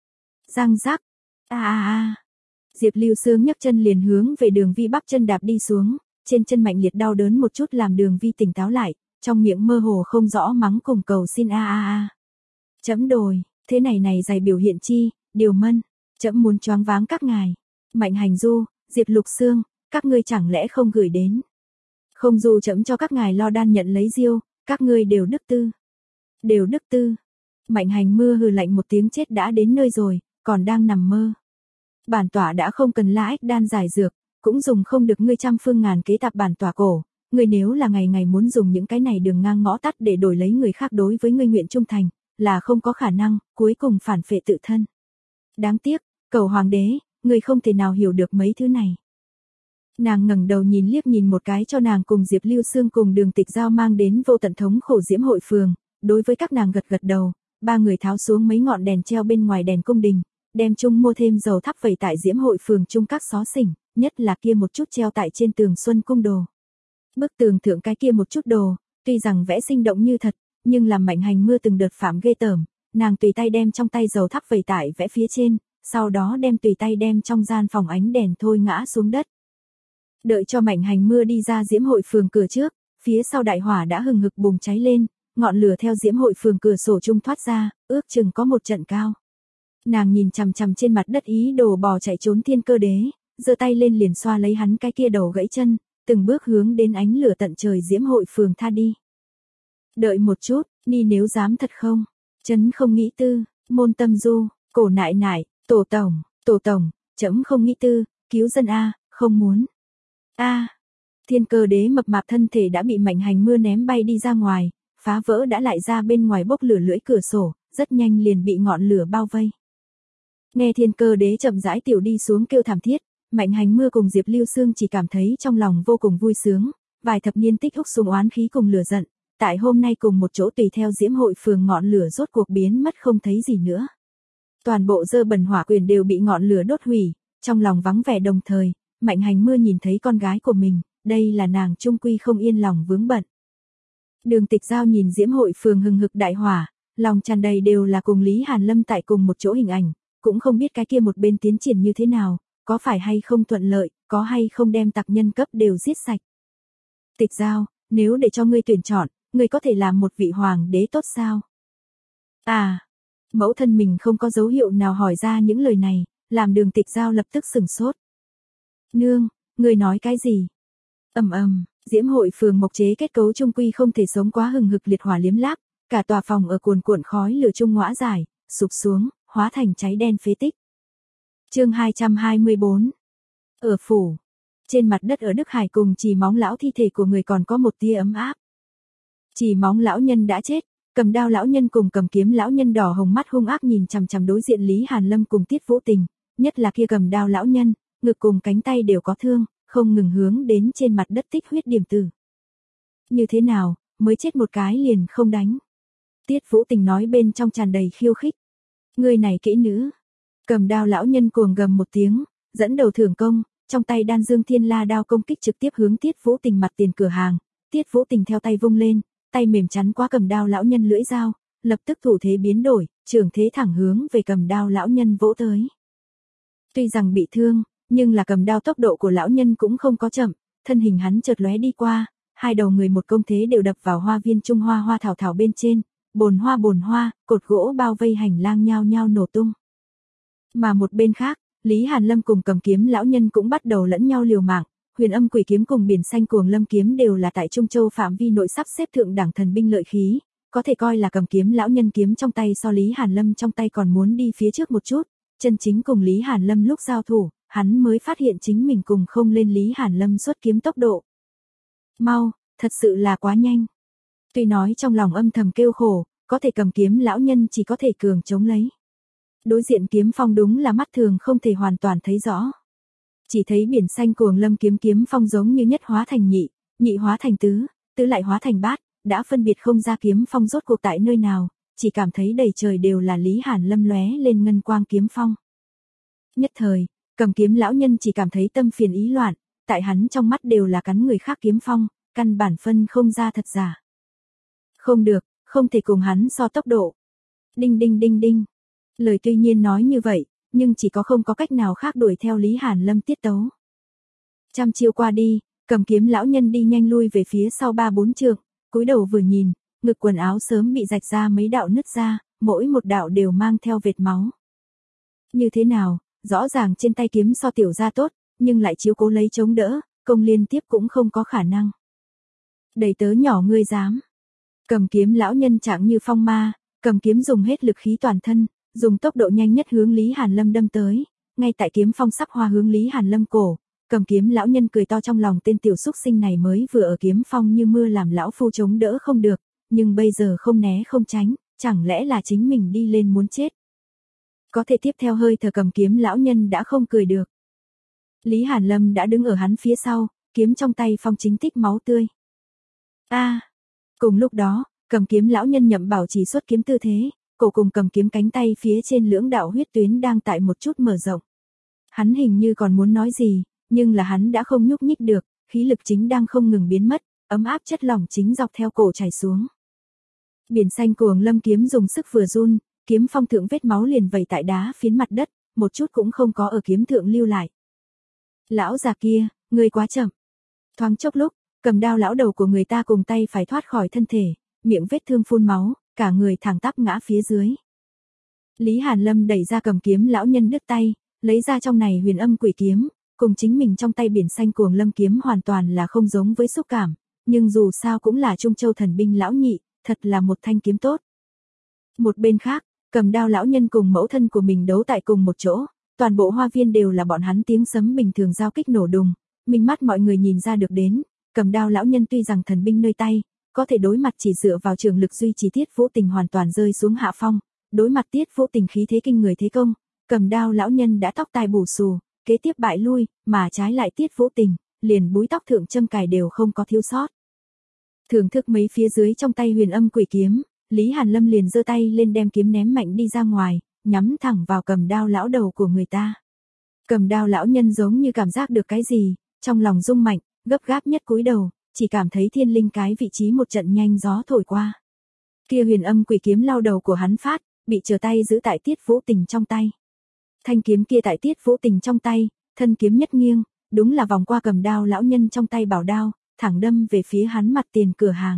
Răng rắc, a a a. Diệp Lưu Sương nhấc chân liền hướng về Đường Vi bắp chân đạp đi xuống, trên chân mạnh liệt đau đớn một chút làm Đường Vi tỉnh táo lại, trong miệng mơ hồ không rõ mắng cùng cầu xin a a a. Chấm đồi, thế này này dày biểu hiện chi, điều mân, chấm muốn choáng váng các ngài. Mạnh Hành Du, Diệp Lục Sương, các ngươi chẳng lẽ không gửi đến? Không dù chấm cho các ngài lo đan nhận lấy diêu, các ngươi đều đức tư. Đều đức tư. Mạnh Hành Mưa hừ lạnh một tiếng, chết đã đến nơi rồi, còn đang nằm mơ. Bản tọa đã không cần la ếch đan giải dược, cũng dùng không được ngươi trăm phương ngàn kế tạp bản tọa cổ. Ngươi nếu là ngày ngày muốn dùng những cái này đường ngang ngõ tắt để đổi lấy người khác đối với ngươi nguyện trung thành, là không có khả năng, cuối cùng phản phệ tự thân. Đáng tiếc, cầu hoàng đế, ngươi không thể nào hiểu được mấy thứ này. Nàng ngẩng đầu nhìn liếc nhìn một cái cho nàng cùng Diệp Lưu Sương cùng Đường Tịch Giao mang đến vô tận thống khổ diễm hội phường, đối với các nàng gật gật đầu, ba người tháo xuống mấy ngọn đèn treo bên ngoài đèn cung đình, đem chung mua thêm dầu thắp vẩy tại diễm hội phường chung các xó xỉnh, nhất là kia một chút treo tại trên tường Xuân Cung đồ. Bức tường thượng cái kia một chút đồ, tuy rằng vẽ sinh động như thật, nhưng làm Mạnh Hành Mưa từng đợt phạm ghê tởm, nàng tùy tay đem trong tay dầu thắp vẩy tại vẽ phía trên, sau đó đem tùy tay đem trong gian phòng ánh đèn thôi ngã xuống đất. Đợi cho Mạnh Hành Mưa đi ra diễm hội phường cửa trước, phía sau đại hỏa đã hừng hực bùng cháy lên, ngọn lửa theo diễm hội phường cửa sổ trung thoát ra, ước chừng có một trận cao. Nàng nhìn chằm chằm trên mặt đất ý đồ bò chạy trốn Thiên Cơ Đế, giơ tay lên liền xoa lấy hắn cái kia đầu gãy chân, từng bước hướng đến ánh lửa tận trời diễm hội phường tha đi. Đợi một chút, ni nếu dám thật không? Chấn không nghĩ tư, môn tâm du, cổ nại nại, tổ tổng, tổ tổng, chấm không nghĩ tư, cứu dân a, không muốn. A. Thiên Cơ Đế mập mạp thân thể đã bị Mạnh Hành Mưa ném bay đi ra ngoài, phá vỡ đã lại ra bên ngoài bốc lửa lưỡi cửa sổ, rất nhanh liền bị ngọn lửa bao vây. Nghe Thiên Cơ Đế chậm rãi tiểu đi xuống kêu thảm thiết, Mạnh Hành Mưa cùng Diệp Lưu Sương chỉ cảm thấy trong lòng vô cùng vui sướng, vài thập niên tích húc sùng oán khí cùng lửa giận, tại hôm nay cùng một chỗ tùy theo diễm hội phường ngọn lửa rốt cuộc biến mất không thấy gì nữa. Toàn bộ dơ bẩn hỏa quyền đều bị ngọn lửa đốt hủy, trong lòng vắng vẻ đồng thời, Mạnh Hành Mưa nhìn thấy con gái của mình, đây là nàng trung quy không yên lòng vướng bận. Đường Tịch Giao nhìn diễm hội phường hừng hực đại hỏa, lòng tràn đầy đều là cùng Lý Hàn Lâm tại cùng một chỗ hình ảnh, cũng không biết cái kia một bên tiến triển như thế nào, có phải hay không thuận lợi, có hay không đem tặc nhân cấp đều giết sạch. Tịch Giao, nếu để cho ngươi tuyển chọn, ngươi có thể làm một vị hoàng đế tốt sao? À, mẫu thân mình không có dấu hiệu nào hỏi ra những lời này, làm Đường Tịch Giao lập tức sửng sốt. Nương, ngươi nói cái gì? Ầm ầm, diễm hội phường mộc chế kết cấu trung quy không thể sống quá hừng hực liệt hỏa liếm láp, cả tòa phòng ở cuồn cuộn khói lửa trung ngõa dài, sụp xuống, hóa thành cháy đen phế tích. Chương hai trăm hai mươi bốn. Ở phủ, trên mặt đất ở Đức Hải cùng Chỉ Móng lão thi thể của người còn có một tia ấm áp. Chỉ Móng lão nhân đã chết, Cầm đao lão nhân cùng cầm kiếm lão nhân đỏ hồng mắt hung ác nhìn chằm chằm đối diện Lý Hàn Lâm cùng Tiết Vũ Tình, nhất là kia cầm đao lão nhân, ngực cùng cánh tay đều có thương, không ngừng hướng đến trên mặt đất tích huyết điểm tử. Như thế nào, mới chết một cái liền không đánh. Tiết Vũ Tình nói bên trong tràn đầy khiêu khích. Người này kỹ nữ. Cầm đao lão nhân cuồng gầm một tiếng, dẫn đầu thưởng công, trong tay đan dương thiên la đao công kích trực tiếp hướng Tiết Vũ Tình mặt tiền cửa hàng. Tiết Vũ Tình theo tay vung lên, tay mềm chắn qua cầm đao lão nhân lưỡi dao, lập tức thủ thế biến đổi, trường thế thẳng hướng về cầm đao lão nhân vỗ tới. Tuy rằng bị thương, nhưng là cầm đao tốc độ của lão nhân cũng không có chậm, thân hình hắn chợt lóe đi qua, hai đầu người một công thế đều đập vào hoa viên trung hoa hoa thảo thảo bên trên, bồn hoa bồn hoa, cột gỗ bao vây hành lang nhao nhao nổ tung. Mà một bên khác, Lý Hàn Lâm cùng cầm kiếm lão nhân cũng bắt đầu lẫn nhau liều mạng, huyền âm quỷ kiếm cùng biển xanh cuồng lâm kiếm đều là tại Trung Châu phạm vi nội sắp xếp thượng đẳng thần binh lợi khí, có thể coi là cầm kiếm lão nhân kiếm trong tay so Lý Hàn Lâm trong tay còn muốn đi phía trước một chút, chân chính cùng Lý Hàn Lâm lúc giao thủ, hắn mới phát hiện chính mình cùng không lên Lý Hàn Lâm xuất kiếm tốc độ. Mau, thật sự là quá nhanh. Tuy nói trong lòng âm thầm kêu khổ, có thể cầm kiếm lão nhân chỉ có thể cường chống lấy. Đối diện kiếm phong đúng là mắt thường không thể hoàn toàn thấy rõ. Chỉ thấy biển xanh cuồng lâm kiếm kiếm phong giống như nhất hóa thành nhị, nhị hóa thành tứ, tứ lại hóa thành bát, đã phân biệt không ra kiếm phong rốt cuộc tại nơi nào, chỉ cảm thấy đầy trời đều là Lý Hàn Lâm lóe lên ngân quang kiếm phong. Nhất thời, cầm kiếm lão nhân chỉ cảm thấy tâm phiền ý loạn, tại hắn trong mắt đều là cắn người khác kiếm phong, căn bản phân không ra thật giả. Không được, không thể cùng hắn so tốc độ. Đinh đinh đinh đinh. Lời tuy nhiên nói như vậy, nhưng chỉ có không có cách nào khác đuổi theo Lý Hàn Lâm tiết tấu. Trăm chiêu qua đi, cầm kiếm lão nhân đi nhanh lui về phía sau ba bốn trượng, cúi đầu vừa nhìn, ngực quần áo sớm bị rạch ra mấy đạo nứt ra, mỗi một đạo đều mang theo vệt máu. Như thế nào, rõ ràng trên tay kiếm so tiểu gia tốt, nhưng lại chiếu cố lấy chống đỡ, công liên tiếp cũng không có khả năng. Đầy tớ nhỏ ngươi dám. Cầm kiếm lão nhân trạng như phong ma, cầm kiếm dùng hết lực khí toàn thân, dùng tốc độ nhanh nhất hướng Lý Hàn Lâm đâm tới, ngay tại kiếm phong sắp hoa hướng Lý Hàn Lâm cổ, cầm kiếm lão nhân cười to trong lòng tên tiểu xúc sinh này mới vừa ở kiếm phong như mưa làm lão phu chống đỡ không được, nhưng bây giờ không né không tránh, chẳng lẽ là chính mình đi lên muốn chết. Có thể tiếp theo hơi thở cầm kiếm lão nhân đã không cười được. Lý Hàn Lâm đã đứng ở hắn phía sau, kiếm trong tay phong chính tích máu tươi. A, à, cùng lúc đó, cầm kiếm lão nhân nhậm bảo chỉ xuất kiếm tư thế, cổ cùng cầm kiếm cánh tay phía trên lưỡng đạo huyết tuyến đang tại một chút mở rộng. Hắn hình như còn muốn nói gì, nhưng là hắn đã không nhúc nhích được, khí lực chính đang không ngừng biến mất, ấm áp chất lỏng chính dọc theo cổ chảy xuống. Biển xanh cuồng lâm kiếm dùng sức vừa run, kiếm phong thượng vết máu liền vẩy tại đá phiến mặt đất, một chút cũng không có ở kiếm thượng lưu lại. Lão già kia, ngươi quá chậm. Thoáng chốc lúc, cầm đao lão đầu của người ta cùng tay phải thoát khỏi thân thể, miệng vết thương phun máu, cả người thẳng tắp ngã phía dưới. Lý Hàn Lâm đẩy ra cầm kiếm lão nhân đứt tay, lấy ra trong này huyền âm quỷ kiếm, cùng chính mình trong tay biển xanh cuồng lâm kiếm hoàn toàn là không giống với xúc cảm, nhưng dù sao cũng là Trung Châu thần binh lão nhị, thật là một thanh kiếm tốt. Một bên khác, cầm đao lão nhân cùng mẫu thân của mình đấu tại cùng một chỗ, toàn bộ hoa viên đều là bọn hắn tiếng sấm bình thường giao kích nổ đùng, minh mắt mọi người nhìn ra được đến, cầm đao lão nhân tuy rằng thần binh nơi tay, có thể đối mặt chỉ dựa vào trường lực duy trì Tiết Vũ Tình hoàn toàn rơi xuống hạ phong, đối mặt Tiết Vũ Tình khí thế kinh người thế công, cầm đao lão nhân đã tóc tai bù xù, kế tiếp bại lui, mà trái lại Tiết Vũ Tình, liền búi tóc thượng châm cài đều không có thiếu sót. Thưởng thức mấy phía dưới trong tay huyền âm quỷ kiếm, Lý Hàn Lâm liền giơ tay lên đem kiếm ném mạnh đi ra ngoài, nhắm thẳng vào cầm đao lão đầu của người ta. Cầm đao lão nhân giống như cảm giác được cái gì, trong lòng rung mạnh, gấp gáp nhất cúi đầu, chỉ cảm thấy thiên linh cái vị trí một trận nhanh gió thổi qua. Kia huyền âm quỷ kiếm lao đầu của hắn phát, bị trở tay giữ tại Tiết Vũ Tình trong tay. Thanh kiếm kia tại Tiết Vũ Tình trong tay, thân kiếm nhất nghiêng, đúng là vòng qua cầm đao lão nhân trong tay bảo đao, thẳng đâm về phía hắn mặt tiền cửa hàng.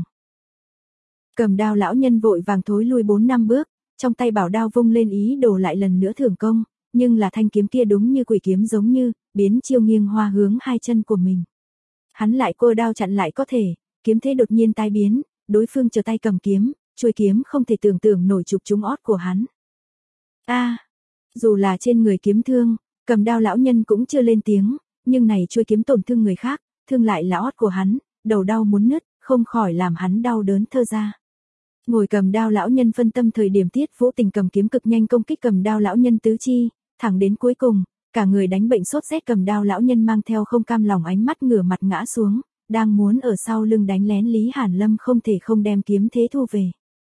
Cầm đao lão nhân vội vàng thối lui bốn năm bước, trong tay bảo đao vung lên ý đồ lại lần nữa thưởng công, nhưng là thanh kiếm kia đúng như quỷ kiếm giống như, biến chiêu nghiêng hoa hướng hai chân của mình. Hắn lại cô đao chặn lại có thể, kiếm thế đột nhiên tai biến, đối phương trở tay cầm kiếm, chuôi kiếm không thể tưởng tượng nổi chụp trúng ót của hắn. A, à, dù là trên người kiếm thương, cầm đao lão nhân cũng chưa lên tiếng, nhưng này chuôi kiếm tổn thương người khác, thương lại là ót của hắn, đầu đau muốn nứt, không khỏi làm hắn đau đớn thơ ra. Ngồi cầm đao lão nhân phân tâm thời điểm Tiết Vũ Tình cầm kiếm cực nhanh công kích cầm đao lão nhân tứ chi, thẳng đến cuối cùng, cả người đánh bệnh sốt rét cầm đao lão nhân mang theo không cam lòng ánh mắt ngửa mặt ngã xuống, đang muốn ở sau lưng đánh lén Lý Hàn Lâm không thể không đem kiếm thế thu về.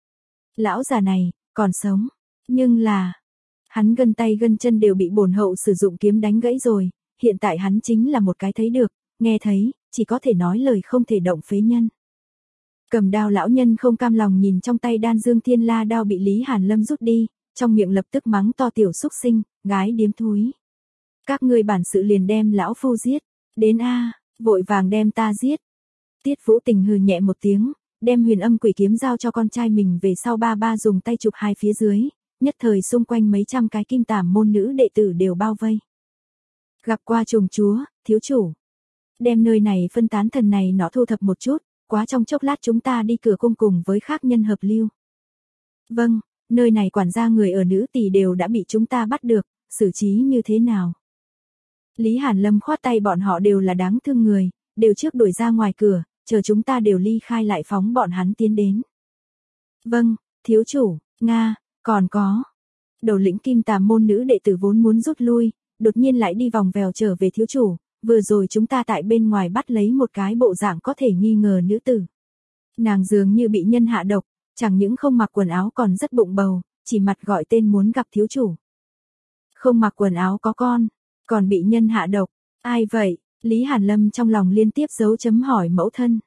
Lão già này, còn sống, nhưng là, hắn gân tay gân chân đều bị bổn hậu sử dụng kiếm đánh gãy rồi, hiện tại hắn chính là một cái thấy được, nghe thấy, chỉ có thể nói lời không thể động phế nhân. Cầm đao lão nhân không cam lòng nhìn trong tay đan dương thiên la đao bị Lý Hàn Lâm rút đi, trong miệng lập tức mắng to tiểu xúc sinh, gái điếm thúi. Các ngươi bản sự liền đem lão phu giết, đến a, vội vàng đem ta giết. Tiết Vũ Tình hừ nhẹ một tiếng, đem huyền âm quỷ kiếm giao cho con trai mình về sau ba ba dùng tay chụp hai phía dưới, nhất thời xung quanh mấy trăm cái kim tàm môn nữ đệ tử đều bao vây. Gặp qua trùng chúa, thiếu chủ. Đem nơi này phân tán thần này nó thu thập một chút, quá trong chốc lát chúng ta đi cửa cung cùng với khác nhân hợp lưu. Vâng, nơi này quản gia người ở nữ tỷ đều đã bị chúng ta bắt được, xử trí như thế nào? Lý Hàn Lâm khoát tay bọn họ đều là đáng thương người, đều trước đuổi ra ngoài cửa, chờ chúng ta đều ly khai lại phóng bọn hắn tiến đến. Vâng, thiếu chủ, Nga, còn có. Đầu lĩnh kim tàm môn nữ đệ tử vốn muốn rút lui, đột nhiên lại đi vòng vèo trở về thiếu chủ, vừa rồi chúng ta tại bên ngoài bắt lấy một cái bộ dạng có thể nghi ngờ nữ tử. Nàng dường như bị nhân hạ độc, chẳng những không mặc quần áo còn rất bụng bầu, chỉ mặt gọi tên muốn gặp thiếu chủ. Không mặc quần áo có con, còn bị nhân hạ độc, ai vậy? Lý Hàn Lâm trong lòng liên tiếp dấu chấm hỏi mẫu thân.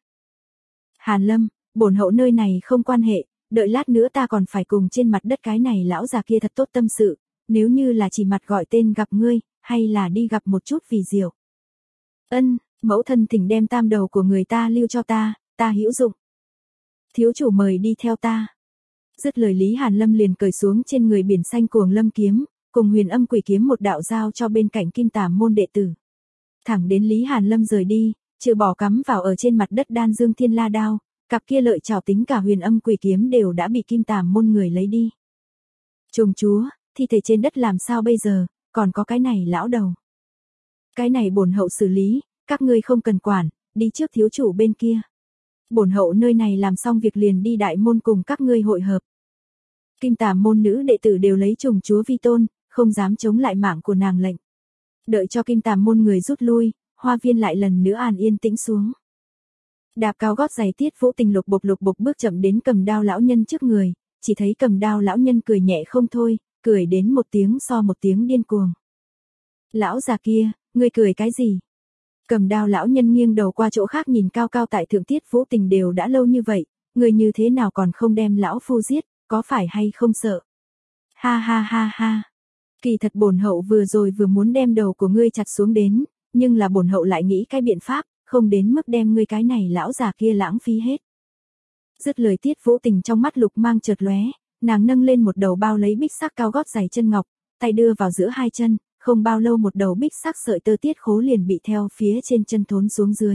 Hàn Lâm, bổn hậu nơi này không quan hệ, đợi lát nữa ta còn phải cùng trên mặt đất cái này lão già kia thật tốt tâm sự, nếu như là chỉ mặt gọi tên gặp ngươi, hay là đi gặp một chút vì diệu. Ân, mẫu thân thỉnh đem tam đầu của người ta lưu cho ta, ta hữu dụng. Thiếu chủ mời đi theo ta. Dứt lời Lý Hàn Lâm liền cởi xuống trên người biển xanh cuồng lâm kiếm, cùng huyền âm quỷ kiếm một đạo giao cho bên cạnh kim tàm môn đệ tử. Thẳng đến Lý Hàn Lâm rời đi, trừ bỏ cắm vào ở trên mặt đất đan dương thiên la đao, cặp kia lợi chảo tính cả huyền âm quỷ kiếm đều đã bị kim tàm môn người lấy đi. Trùng chúa, thi thể trên đất làm sao bây giờ, còn có cái này lão đầu. Cái này bổn hậu xử lý, các ngươi không cần quản, đi trước thiếu chủ bên kia. Bổn hậu nơi này làm xong việc liền đi đại môn cùng các ngươi hội hợp. Kim tàm môn nữ đệ tử đều lấy trùng chúa vi tôn, không dám chống lại mạng của nàng lệnh. Đợi cho kim tàm môn người rút lui, hoa viên lại lần nữa an yên tĩnh xuống. Đạp cao gót giày Tiết Vũ Tình lục bục lục bục bước chậm đến cầm đao lão nhân trước người, chỉ thấy cầm đao lão nhân cười nhẹ không thôi, cười đến một tiếng so một tiếng điên cuồng. Lão già kia, ngươi cười cái gì? Cầm đao lão nhân nghiêng đầu qua chỗ khác nhìn cao cao tại thượng Tiết Vũ Tình đều đã lâu như vậy, ngươi như thế nào còn không đem lão phu giết, có phải hay không sợ? Ha ha ha ha. Kỳ thật bổn hậu vừa rồi vừa muốn đem đầu của ngươi chặt xuống đến, nhưng là bổn hậu lại nghĩ cái biện pháp, không đến mức đem ngươi cái này lão già kia lãng phí hết. Dứt lời Tiết Vũ Tình trong mắt lục mang chợt lóe, nàng nâng lên một đầu bao lấy bích sắc cao gót giày chân ngọc, tay đưa vào giữa hai chân, không bao lâu một đầu bích sắc sợi tơ tiết khố liền bị theo phía trên chân thốn xuống dưới.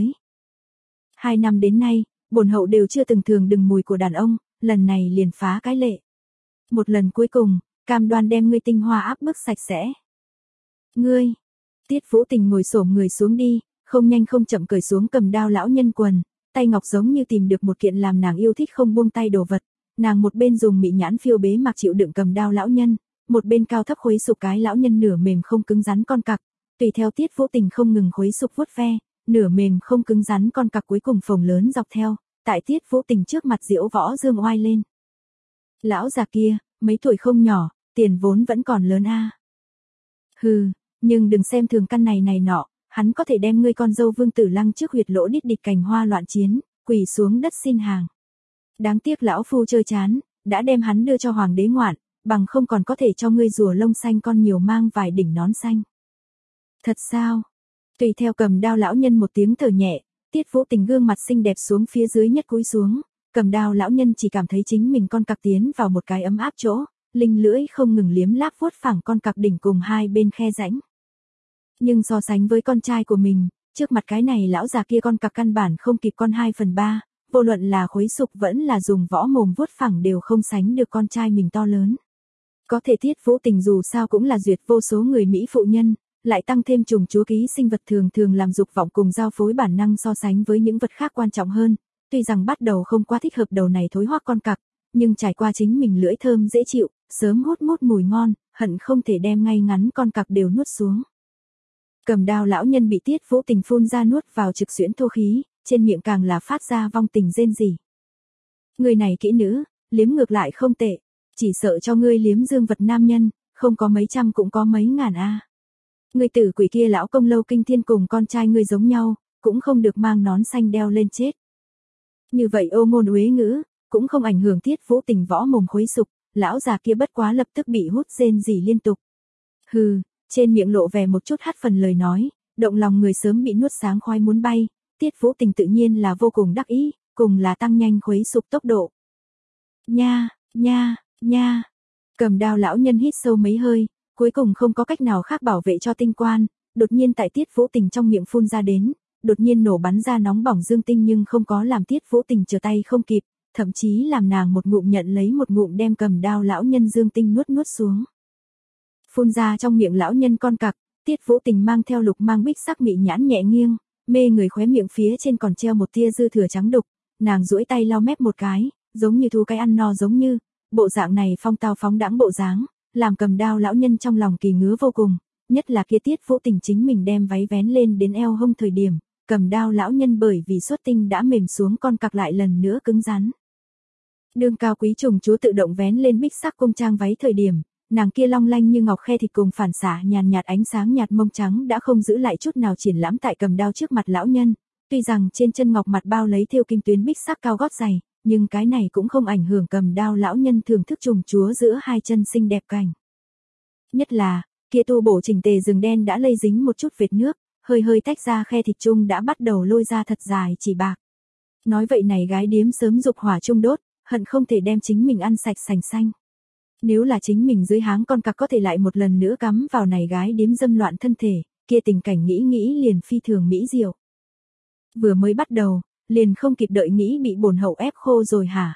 Hai năm đến nay, bổn hậu đều chưa từng thường đừng mùi của đàn ông, lần này liền phá cái lệ. Một lần cuối cùng, cam đoan đem ngươi tinh hoa áp bức sạch sẽ. Ngươi, Tiết Vũ Tình ngồi xổm người xuống đi, không nhanh không chậm cởi xuống cầm đao lão nhân quần, tay ngọc giống như tìm được một kiện làm nàng yêu thích không buông tay đồ vật, nàng một bên dùng mị nhãn phiêu bế mặc chịu đựng cầm đao lão nhân, một bên cao thấp khuấy sụp cái lão nhân nửa mềm không cứng rắn con cặc, tùy theo Tiết Vũ Tình không ngừng khuấy sụp vuốt ve, nửa mềm không cứng rắn con cặc cuối cùng phồng lớn dọc theo, tại Tiết Vũ Tình trước mặt diễu võ dương oai lên. Lão già kia, mấy tuổi không nhỏ, tiền vốn vẫn còn lớn a. Hừ, nhưng đừng xem thường căn này này nọ, hắn có thể đem ngươi con dâu Vương Tử Lăng trước huyệt lỗ đít địch cành hoa loạn chiến, quỳ xuống đất xin hàng. Đáng tiếc lão phu chơi chán, đã đem hắn đưa cho hoàng đế ngoạn, bằng không còn có thể cho ngươi rùa lông xanh con nhiều mang vài đỉnh nón xanh. Thật sao? Tùy theo cầm đao lão nhân một tiếng thở nhẹ, Tiết Vũ Tình gương mặt xinh đẹp xuống phía dưới nhất cúi xuống, cầm đao lão nhân chỉ cảm thấy chính mình con cặc tiến vào một cái ấm áp chỗ, linh lưỡi không ngừng liếm láp vuốt phẳng con cặc đỉnh cùng hai bên khe rãnh. Nhưng so sánh với con trai của mình, trước mặt cái này lão già kia con cặc căn bản không kịp con hai phần ba, vô luận là khuấy sục vẫn là dùng võ mồm vuốt phẳng đều không sánh được con trai mình to lớn. Có thể Tiết Vũ Tình dù sao cũng là duyệt vô số người Mỹ phụ nhân, lại tăng thêm trùng chúa ký sinh vật thường thường làm dục vọng cùng giao phối bản năng so sánh với những vật khác quan trọng hơn, tuy rằng bắt đầu không quá thích hợp đầu này thối hoác con cặc, nhưng trải qua chính mình lưỡi thơm dễ chịu, sớm hút mút mùi ngon, hận không thể đem ngay ngắn con cặc đều nuốt xuống. Cầm đao lão nhân bị Tiết Vũ Tình phun ra nuốt vào trực xuyễn thô khí, trên miệng càng là phát ra vong tình rên rỉ. Người này kỹ nữ, liếm ngược lại không tệ, chỉ sợ cho ngươi liếm dương vật nam nhân, không có mấy trăm cũng có mấy ngàn a. À. Người tử quỷ kia lão công lâu kinh thiên cùng con trai ngươi giống nhau, cũng không được mang nón xanh đeo lên chết. Như vậy ô ngôn uế ngữ, cũng không ảnh hưởng Tiết Vũ Tình võ mồm khuấy sục, lão già kia bất quá lập tức bị hút rên rỉ liên tục. Hừ, trên miệng lộ vẻ một chút hắt phần lời nói, động lòng người sớm bị nuốt sáng khoái muốn bay, Tiết Vũ Tình tự nhiên là vô cùng đắc ý, cùng là tăng nhanh khuấy sục tốc độ. Nha, nha, nha. Cầm đao lão nhân hít sâu mấy hơi, cuối cùng không có cách nào khác bảo vệ cho tinh quan, đột nhiên tại Tiết Vũ Tình trong miệng phun ra đến, đột nhiên nổ bắn ra nóng bỏng dương tinh nhưng không có làm Tiết Vũ Tình trở tay không kịp, thậm chí làm nàng một ngụm nhận lấy một ngụm đem cầm đao lão nhân dương tinh nuốt nuốt xuống. Phun ra trong miệng lão nhân con cặc, Tiết Vũ Tình mang theo lục mang bích sắc mị nhãn nhẹ nghiêng, mê người khóe miệng phía trên còn treo một tia dư thừa trắng đục, nàng duỗi tay lau mép một cái, giống như thu cái ăn no giống như, bộ dạng này phong tao phóng đãng bộ dáng, làm cầm đao lão nhân trong lòng kỳ ngứa vô cùng, nhất là kia Tiết Vũ Tình chính mình đem váy vén lên đến eo hông thời điểm, cầm đao lão nhân bởi vì xuất tinh đã mềm xuống con cặc lại lần nữa cứng rắn. Đương cao quý trùng chúa tự động vén lên bích sắc cung trang váy thời điểm, nàng kia long lanh như ngọc khe thịt cùng phản xạ nhàn nhạt ánh sáng nhạt mông trắng đã không giữ lại chút nào triển lãm tại cầm đao trước mặt lão nhân, tuy rằng trên chân ngọc mặt bao lấy thêu kim tuyến bích sắc cao gót giày, nhưng cái này cũng không ảnh hưởng cầm đao lão nhân thưởng thức trùng chúa giữa hai chân xinh đẹp cảnh. Nhất là, kia tu bổ chỉnh tề rừng đen đã lây dính một chút vệt nước, hơi hơi tách ra khe thịt chung đã bắt đầu lôi ra thật dài chỉ bạc. Nói vậy này gái điếm sớm dục hỏa chung đốt, hận không thể đem chính mình ăn sạch sành xanh. Nếu là chính mình dưới háng con cặc có thể lại một lần nữa cắm vào này gái điếm dâm loạn thân thể, kia tình cảnh nghĩ nghĩ liền phi thường mỹ diệu. Vừa mới bắt đầu, liền không kịp đợi nghĩ bị bổn hậu ép khô rồi hả?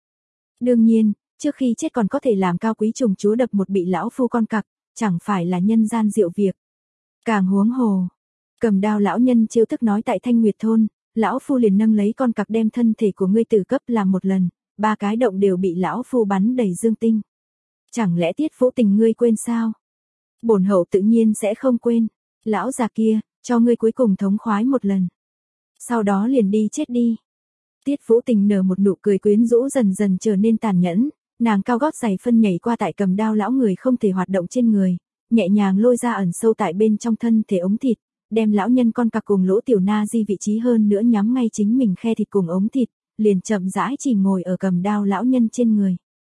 Đương nhiên, trước khi chết còn có thể làm cao quý trùng chúa đập một bị lão phu con cặc, chẳng phải là nhân gian diệu việc. Càng huống hồ, cầm đao lão nhân chiêu thức nói tại Thanh Nguyệt thôn, lão phu liền nâng lấy con cặc đem thân thể của ngươi tử cấp làm một lần, ba cái động đều bị lão phu bắn đầy dương tinh. Chẳng lẽ Tiết Vũ Tình ngươi quên sao? Bổn hậu tự nhiên sẽ không quên, lão già kia, cho ngươi cuối cùng thống khoái một lần. Sau đó liền đi chết đi. Tiết Vũ Tình nở một nụ cười quyến rũ dần dần trở nên tàn nhẫn, nàng cao gót giày phân nhảy qua tại cầm đao lão người không thể hoạt động trên người, nhẹ nhàng lôi ra ẩn sâu tại bên trong thân thể ống thịt, đem lão nhân con cặc cùng lỗ tiểu na di vị trí hơn nữa nhắm ngay chính mình khe thịt cùng ống thịt, liền chậm rãi chỉ ngồi ở cầm đao lão nhân trên người.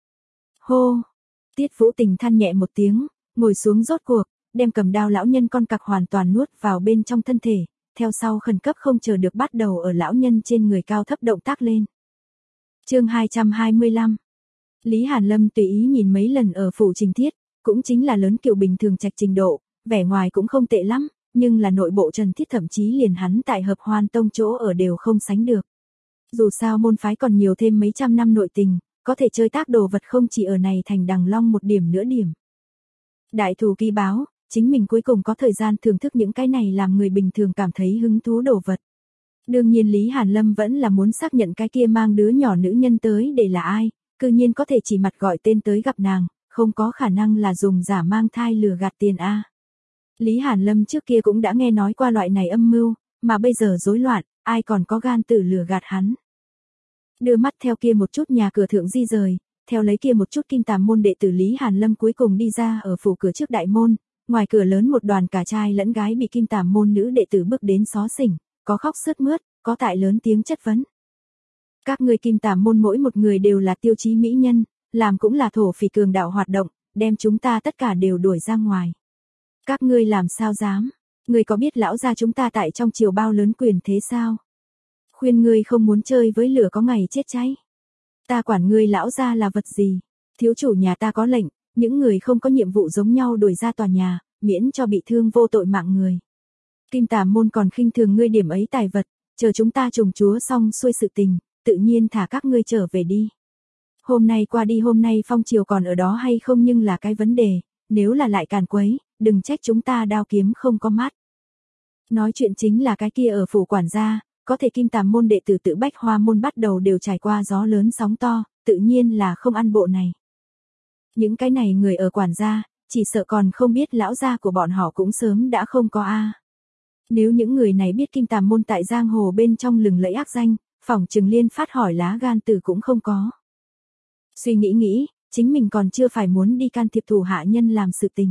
Hô! Tiết Vũ Tình than nhẹ một tiếng, ngồi xuống rốt cuộc, đem cầm đao lão nhân con cặc hoàn toàn nuốt vào bên trong thân thể, theo sau khẩn cấp không chờ được bắt đầu ở lão nhân trên người cao thấp động tác lên. Chương hai trăm hai mươi lăm. Lý Hàn Lâm tùy ý nhìn mấy lần ở phủ Trình Thiết, cũng chính là lớn kiểu bình thường trạch trình độ, vẻ ngoài cũng không tệ lắm, nhưng là nội bộ Trần Thiết thậm chí liền hắn tại Hợp Hoan Tông chỗ ở đều không sánh được. Dù sao môn phái còn nhiều thêm mấy trăm năm nội tình, có thể chơi tác đồ vật không chỉ ở này thành Đằng Long một điểm nữa điểm. Đại thù ký báo, chính mình cuối cùng có thời gian thưởng thức những cái này làm người bình thường cảm thấy hứng thú đồ vật. Đương nhiên Lý Hàn Lâm vẫn là muốn xác nhận cái kia mang đứa nhỏ nữ nhân tới để là ai, cư nhiên có thể chỉ mặt gọi tên tới gặp nàng, không có khả năng là dùng giả mang thai lừa gạt tiền a. Lý Hàn Lâm trước kia cũng đã nghe nói qua loại này âm mưu, mà bây giờ rối loạn, ai còn có gan tự lừa gạt hắn. Đưa mắt theo kia một chút nhà cửa thượng di rời, theo lấy kia một chút kim tàm môn đệ tử Lý Hàn Lâm cuối cùng đi ra ở phủ cửa trước đại môn, ngoài cửa lớn một đoàn cả trai lẫn gái bị kim tàm môn nữ đệ tử bước đến xó xỉnh, có khóc sướt mướt, có tại lớn tiếng chất vấn. Các người kim tàm môn mỗi một người đều là tiêu chí mỹ nhân, làm cũng là thổ phỉ cường đạo hoạt động, đem chúng ta tất cả đều đuổi ra ngoài. Các ngươi làm sao dám? Ngươi có biết lão gia chúng ta tại trong triều bao lớn quyền thế sao? Khuyên ngươi không muốn chơi với lửa có ngày chết cháy. Ta quản ngươi lão gia là vật gì? Thiếu chủ nhà ta có lệnh, những người không có nhiệm vụ giống nhau đuổi ra tòa nhà, miễn cho bị thương vô tội mạng người. Kim Tàm môn còn khinh thường ngươi điểm ấy tài vật, chờ chúng ta trùng chúa xong xuôi sự tình, tự nhiên thả các ngươi trở về đi. Hôm nay qua đi hôm nay phong triều còn ở đó hay không nhưng là cái vấn đề, nếu là lại càn quấy, đừng trách chúng ta đao kiếm không có mắt. Nói chuyện chính là cái kia ở phủ quản gia, có thể Kim Tàm môn đệ tử tự Bách Hoa môn bắt đầu đều trải qua gió lớn sóng to, tự nhiên là không ăn bộ này. Những cái này người ở quản gia, chỉ sợ còn không biết lão gia của bọn họ cũng sớm đã không có a. Nếu những người này biết Kim Tàm môn tại giang hồ bên trong lừng lẫy ác danh, phỏng chừng liên phát hỏi lá gan tử cũng không có. Suy nghĩ nghĩ, chính mình còn chưa phải muốn đi can thiệp thủ hạ nhân làm sự tình.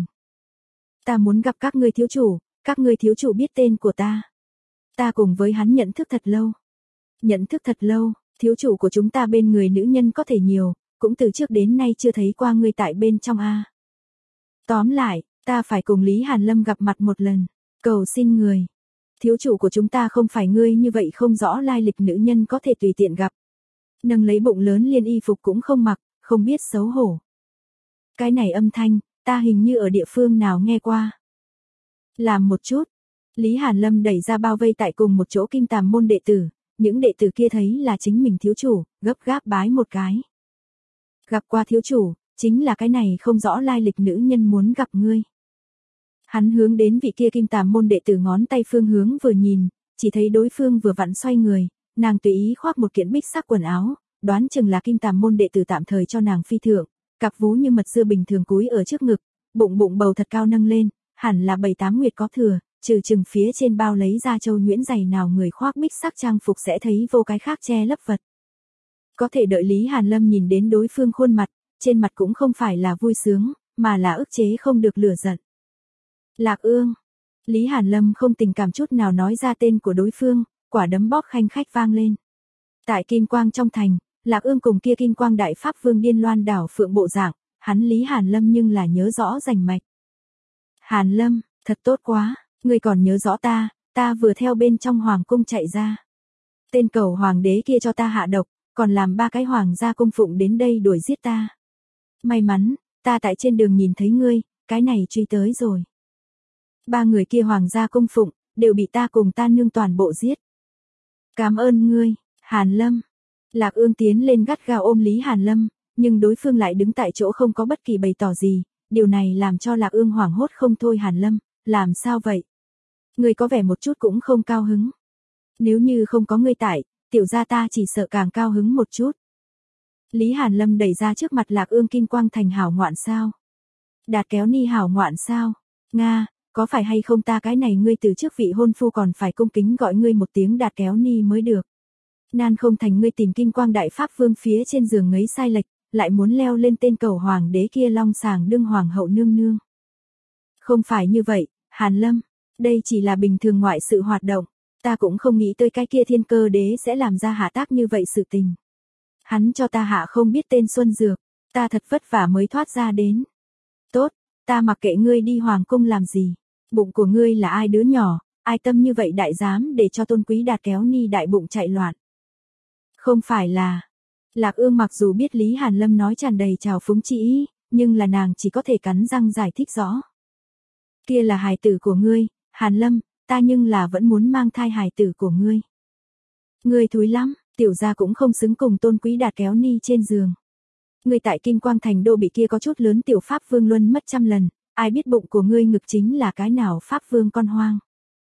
Ta muốn gặp các ngươi thiếu chủ, các ngươi thiếu chủ biết tên của ta. Ta cùng với hắn nhận thức thật lâu. Nhận thức thật lâu, thiếu chủ của chúng ta bên người nữ nhân có thể nhiều, cũng từ trước đến nay chưa thấy qua ngươi tại bên trong a. Tóm lại, ta phải cùng Lý Hàn Lâm gặp mặt một lần, cầu xin người. Thiếu chủ của chúng ta không phải ngươi như vậy không rõ lai lịch nữ nhân có thể tùy tiện gặp. Nâng lấy bụng lớn liên y phục cũng không mặc, không biết xấu hổ. Cái này âm thanh, ta hình như ở địa phương nào nghe qua. Làm một chút. Lý Hàn Lâm đẩy ra bao vây tại cùng một chỗ Kim Tàm môn đệ tử, những đệ tử kia thấy là chính mình thiếu chủ, gấp gáp bái một cái. Gặp qua thiếu chủ, chính là cái này không rõ lai lịch nữ nhân muốn gặp ngươi. Hắn hướng đến vị kia Kim Tàm môn đệ tử ngón tay phương hướng vừa nhìn, chỉ thấy đối phương vừa vặn xoay người, nàng tùy ý khoác một kiện bích sắc quần áo, đoán chừng là Kim Tàm môn đệ tử tạm thời cho nàng phi thượng, cặp vú như mật dưa bình thường cúi ở trước ngực, bụng bụng bầu thật cao nâng lên, hẳn là bảy tám nguyệt có thừa, trừ chừng phía trên bao lấy ra châu nhuyễn dày nào người khoác bích sắc trang phục sẽ thấy vô cái khác che lấp vật. Có thể đợi Lý Hàn Lâm nhìn đến đối phương khuôn mặt, trên mặt cũng không phải là vui sướng, mà là ức chế không được lửa giận. Lạc Ương. Lý Hàn Lâm không tình cảm chút nào nói ra tên của đối phương, quả đấm bóp khanh khách vang lên. Tại Kim Quang trong thành, Lạc Ương cùng kia Kim Quang đại pháp vương điên loan đảo phượng bộ dạng, hắn Lý Hàn Lâm nhưng là nhớ rõ rành mạch. Hàn Lâm, thật tốt quá, ngươi còn nhớ rõ ta, ta vừa theo bên trong hoàng cung chạy ra. Tên cầu hoàng đế kia cho ta hạ độc, còn làm ba cái hoàng gia cung phụng đến đây đuổi giết ta. May mắn, ta tại trên đường nhìn thấy ngươi, cái này truy tới rồi. Ba người kia hoàng gia cung phụng, đều bị ta cùng ta nương toàn bộ giết. Cảm ơn ngươi, Hàn Lâm. Lạc Ương tiến lên gắt gao ôm Lý Hàn Lâm, nhưng đối phương lại đứng tại chỗ không có bất kỳ bày tỏ gì, điều này làm cho Lạc Ương hoảng hốt không thôi. Hàn Lâm, làm sao vậy? Ngươi có vẻ một chút cũng không cao hứng. Nếu như không có ngươi tại, tiểu gia ta chỉ sợ càng cao hứng một chút. Lý Hàn Lâm đẩy ra trước mặt Lạc Ương Kim Quang thành hảo ngoạn sao? Đạt kéo ni hảo ngoạn sao? Nga, có phải hay không ta cái này ngươi từ trước vị hôn phu còn phải cung kính gọi ngươi một tiếng đạt kéo ni mới được. Nan không thành ngươi tìm Kim Quang đại pháp vương phía trên giường ngấy sai lệch, lại muốn leo lên tên cầu hoàng đế kia long sàng đương hoàng hậu nương nương. Không phải như vậy, Hàn Lâm, đây chỉ là bình thường ngoại sự hoạt động, ta cũng không nghĩ tới cái kia thiên cơ đế sẽ làm ra hạ tác như vậy sự tình. Hắn cho ta hạ không biết tên xuân dược, ta thật vất vả mới thoát ra đến. Tốt, ta mặc kệ ngươi đi hoàng cung làm gì, bụng của ngươi là ai đứa nhỏ, ai tâm như vậy đại dám để cho tôn quý đạt kéo ni đại bụng chạy loạn. Không phải là, Lạc Ương mặc dù biết Lý Hàn Lâm nói tràn đầy trào phúng chỉ ý, nhưng là nàng chỉ có thể cắn răng giải thích rõ. Kia là hài tử của ngươi, Hàn Lâm, ta nhưng là vẫn muốn mang thai hài tử của ngươi. Ngươi thúi lắm, tiểu gia cũng không xứng cùng tôn quý đạt kéo ni trên giường. Ngươi tại Kim Quang thành đô bị kia có chút lớn tiểu pháp vương luân mất trăm lần, ai biết bụng của ngươi ngực chính là cái nào pháp vương con hoang.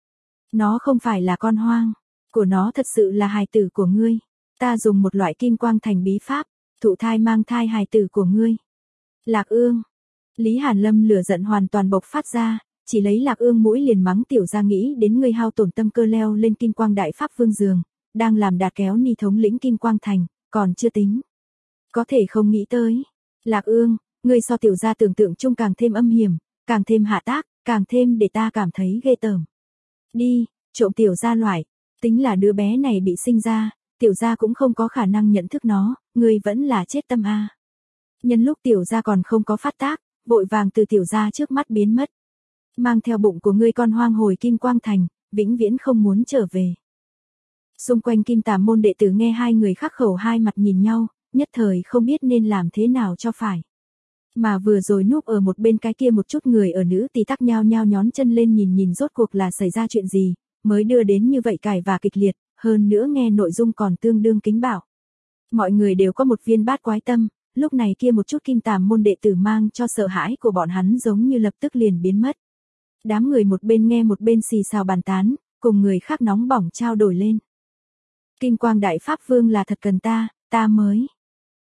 Nó không phải là con hoang, của nó thật sự là hài tử của ngươi. Ta dùng một loại Kim Quang thành bí pháp, thụ thai mang thai hài tử của ngươi. Lạc Ương. Lý Hàn Lâm lửa giận hoàn toàn bộc phát ra, chỉ lấy Lạc Ương mũi liền mắng tiểu gia nghĩ đến ngươi hao tổn tâm cơ leo lên Kim Quang đại pháp vương giường, đang làm đạt kéo ni thống lĩnh Kim Quang thành, còn chưa tính. Có thể không nghĩ tới. Lạc Ương, ngươi so tiểu gia tưởng tượng chung càng thêm âm hiểm, càng thêm hạ tác, càng thêm để ta cảm thấy ghê tởm. Đi, trộm tiểu gia loại, tính là đứa bé này bị sinh ra, tiểu gia cũng không có khả năng nhận thức nó, ngươi vẫn là chết tâm a. Nhân lúc tiểu gia còn không có phát tác, vội vàng từ tiểu gia trước mắt biến mất. Mang theo bụng của ngươi con hoang hồi Kim Quang thành, vĩnh viễn không muốn trở về. Xung quanh Kim Tàm môn đệ tử nghe hai người khắc khẩu hai mặt nhìn nhau, nhất thời không biết nên làm thế nào cho phải. Mà vừa rồi núp ở một bên cái kia một chút người ở nữ tỳ tắc nhao nhao nhón chân lên nhìn nhìn rốt cuộc là xảy ra chuyện gì, mới đưa đến như vậy cải và kịch liệt, hơn nữa nghe nội dung còn tương đương kính bạo. Mọi người đều có một viên bát quái tâm, lúc này kia một chút Kim Tàm môn đệ tử mang cho sợ hãi của bọn hắn giống như lập tức liền biến mất. Đám người một bên nghe một bên xì xào bàn tán, cùng người khác nóng bỏng trao đổi lên. Kim Quang đại pháp vương là thật cần ta, ta mới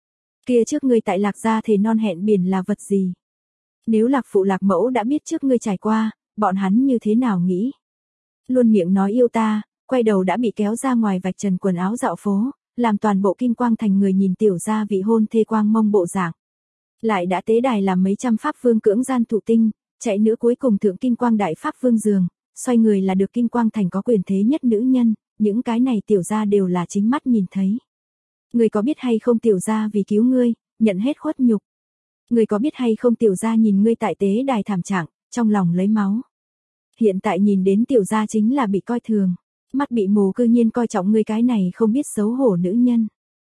Kia trước ngươi tại Lạc gia thề non hẹn biển là vật gì? Nếu Lạc phụ Lạc mẫu đã biết trước ngươi trải qua, bọn hắn như thế nào nghĩ? Luôn miệng nói yêu ta, quay đầu đã bị kéo ra ngoài vạch trần quần áo dạo phố, làm toàn bộ Kim Quang thành người nhìn tiểu gia vị hôn thê quang mông bộ dạng. Lại đã tế đài làm mấy trăm pháp vương cưỡng gian thụ tinh, chạy nữa cuối cùng thượng Kim Quang đại pháp vương giường, xoay người là được Kim Quang thành có quyền thế nhất nữ nhân, những cái này tiểu gia đều là chính mắt nhìn thấy. Ngươi có biết hay không tiểu gia vì cứu ngươi, nhận hết khuất nhục. Ngươi có biết hay không tiểu gia nhìn ngươi tại tế đài thảm trạng, trong lòng lấy máu. Hiện tại nhìn đến tiểu gia chính là bị coi thường, mắt bị mù cư nhiên coi trọng ngươi cái này không biết xấu hổ nữ nhân.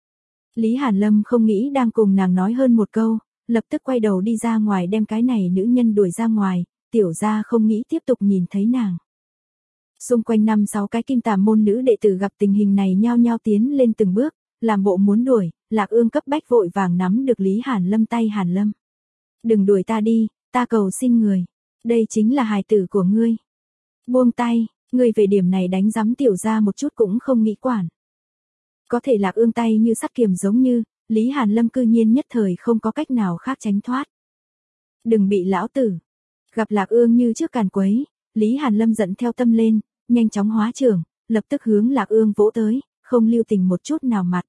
Lý Hàn Lâm không nghĩ đang cùng nàng nói hơn một câu, lập tức quay đầu đi ra ngoài đem cái này nữ nhân đuổi ra ngoài, tiểu gia không nghĩ tiếp tục nhìn thấy nàng. Xung quanh năm sáu cái kim tàm môn nữ đệ tử gặp tình hình này nhao nhao tiến lên từng bước, làm bộ muốn đuổi, Lạc Ương cấp bách vội vàng nắm được Lý Hàn Lâm tay. Hàn Lâm, đừng đuổi ta đi, ta cầu xin người, đây chính là hài tử của ngươi. Buông tay, ngươi về điểm này đánh giấm tiểu gia một chút cũng không nghĩ quản. Có thể Lạc Ương tay như sắt kiềm giống như, Lý Hàn Lâm cư nhiên nhất thời không có cách nào khác tránh thoát. Đừng bị lão tử. Gặp Lạc Ương như trước càn quấy, Lý Hàn Lâm giận theo tâm lên, nhanh chóng hóa trưởng, lập tức hướng Lạc Ương vỗ tới, không lưu tình một chút nào mặt.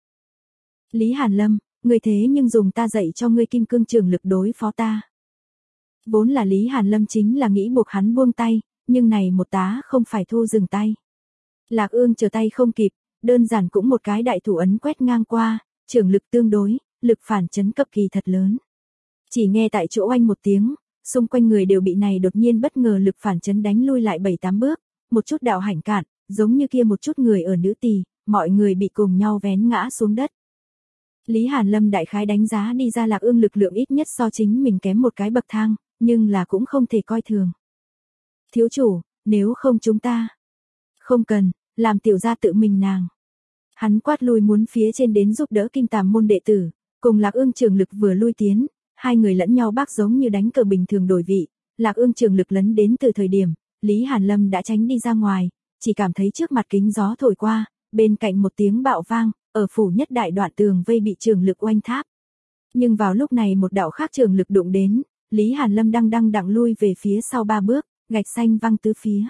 Lý Hàn Lâm, ngươi thế nhưng dùng ta dạy cho ngươi kim cương trường lực đối phó ta. Vốn là Lý Hàn Lâm chính là nghĩ buộc hắn buông tay, nhưng này một tá không phải thu dừng tay. Lạc Ương chờ tay không kịp, đơn giản cũng một cái đại thủ ấn quét ngang qua, trường lực tương đối, lực phản chấn cực kỳ thật lớn. Chỉ nghe tại chỗ oanh một tiếng, xung quanh người đều bị này đột nhiên bất ngờ lực phản chấn đánh lui lại bảy tám bước, một chút đạo hạnh cạn, giống như kia một chút người ở nữ tỳ, mọi người bị cùng nhau vén ngã xuống đất. Lý Hàn Lâm đại khái đánh giá đi ra Lạc Ương lực lượng ít nhất so chính mình kém một cái bậc thang, nhưng là cũng không thể coi thường. Thiếu chủ, nếu không chúng ta. Không cần, làm tiểu gia tự mình nàng. Hắn quát lui muốn phía trên đến giúp đỡ kim tàm môn đệ tử, cùng Lạc Ương trường lực vừa lui tiến, hai người lẫn nhau bác giống như đánh cờ bình thường đổi vị, Lạc Ương trường lực lấn đến từ thời điểm, Lý Hàn Lâm đã tránh đi ra ngoài, chỉ cảm thấy trước mặt kính gió thổi qua, bên cạnh một tiếng bạo vang, ở phủ nhất đại đoạn tường vây bị trường lực oanh tháp. Nhưng vào lúc này một đạo khác trường lực đụng đến, Lý Hàn Lâm đang đang đặng lui về phía sau ba bước, gạch xanh văng tứ phía.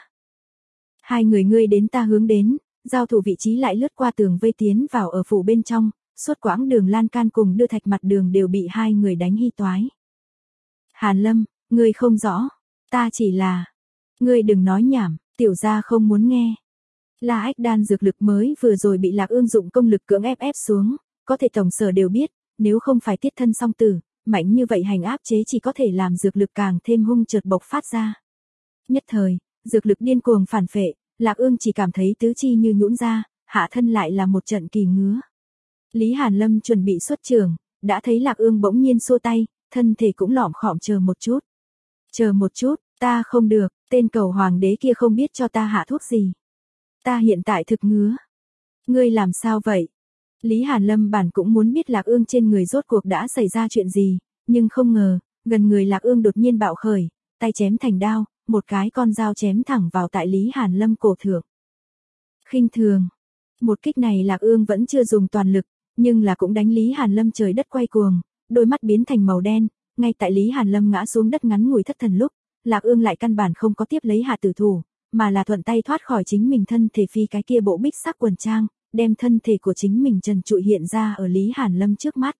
Hai người ngươi đến ta hướng đến, giao thủ vị trí lại lướt qua tường vây tiến vào ở phủ bên trong, suốt quãng đường lan can cùng đưa thạch mặt đường đều bị hai người đánh hy toái. Hàn Lâm, ngươi không rõ, ta chỉ là, ngươi đừng nói nhảm, tiểu gia không muốn nghe. La Ách đan dược lực mới vừa rồi bị Lạc Ương dụng công lực cưỡng ép ép xuống, có thể tổng sở đều biết, nếu không phải tiết thân song tử, mạnh như vậy hành áp chế chỉ có thể làm dược lực càng thêm hung chợt bộc phát ra. Nhất thời, dược lực điên cuồng phản phệ, Lạc Ương chỉ cảm thấy tứ chi như nhũn ra, hạ thân lại là một trận kỳ ngứa. Lý Hàn Lâm chuẩn bị xuất trường, đã thấy Lạc Ương bỗng nhiên xua tay, thân thể cũng lỏm khỏm chờ một chút. Chờ một chút, ta không được, tên cầu hoàng đế kia không biết cho ta hạ thuốc gì. Ta hiện tại thực ngứa. Ngươi làm sao vậy? Lý Hàn Lâm bản cũng muốn biết Lạc Ương trên người rốt cuộc đã xảy ra chuyện gì, nhưng không ngờ, gần người Lạc Ương đột nhiên bạo khởi, tay chém thành đao, một cái con dao chém thẳng vào tại Lý Hàn Lâm cổ thượng. Khinh thường. Một kích này Lạc Ương vẫn chưa dùng toàn lực, nhưng là cũng đánh Lý Hàn Lâm trời đất quay cuồng, đôi mắt biến thành màu đen, ngay tại Lý Hàn Lâm ngã xuống đất ngắn ngủi thất thần lúc, Lạc Ương lại căn bản không có tiếp lấy hạ tử thủ, mà là thuận tay thoát khỏi chính mình thân thể phi cái kia bộ bích sắc quần trang, đem thân thể của chính mình trần trụi hiện ra ở Lý Hàn Lâm trước mắt.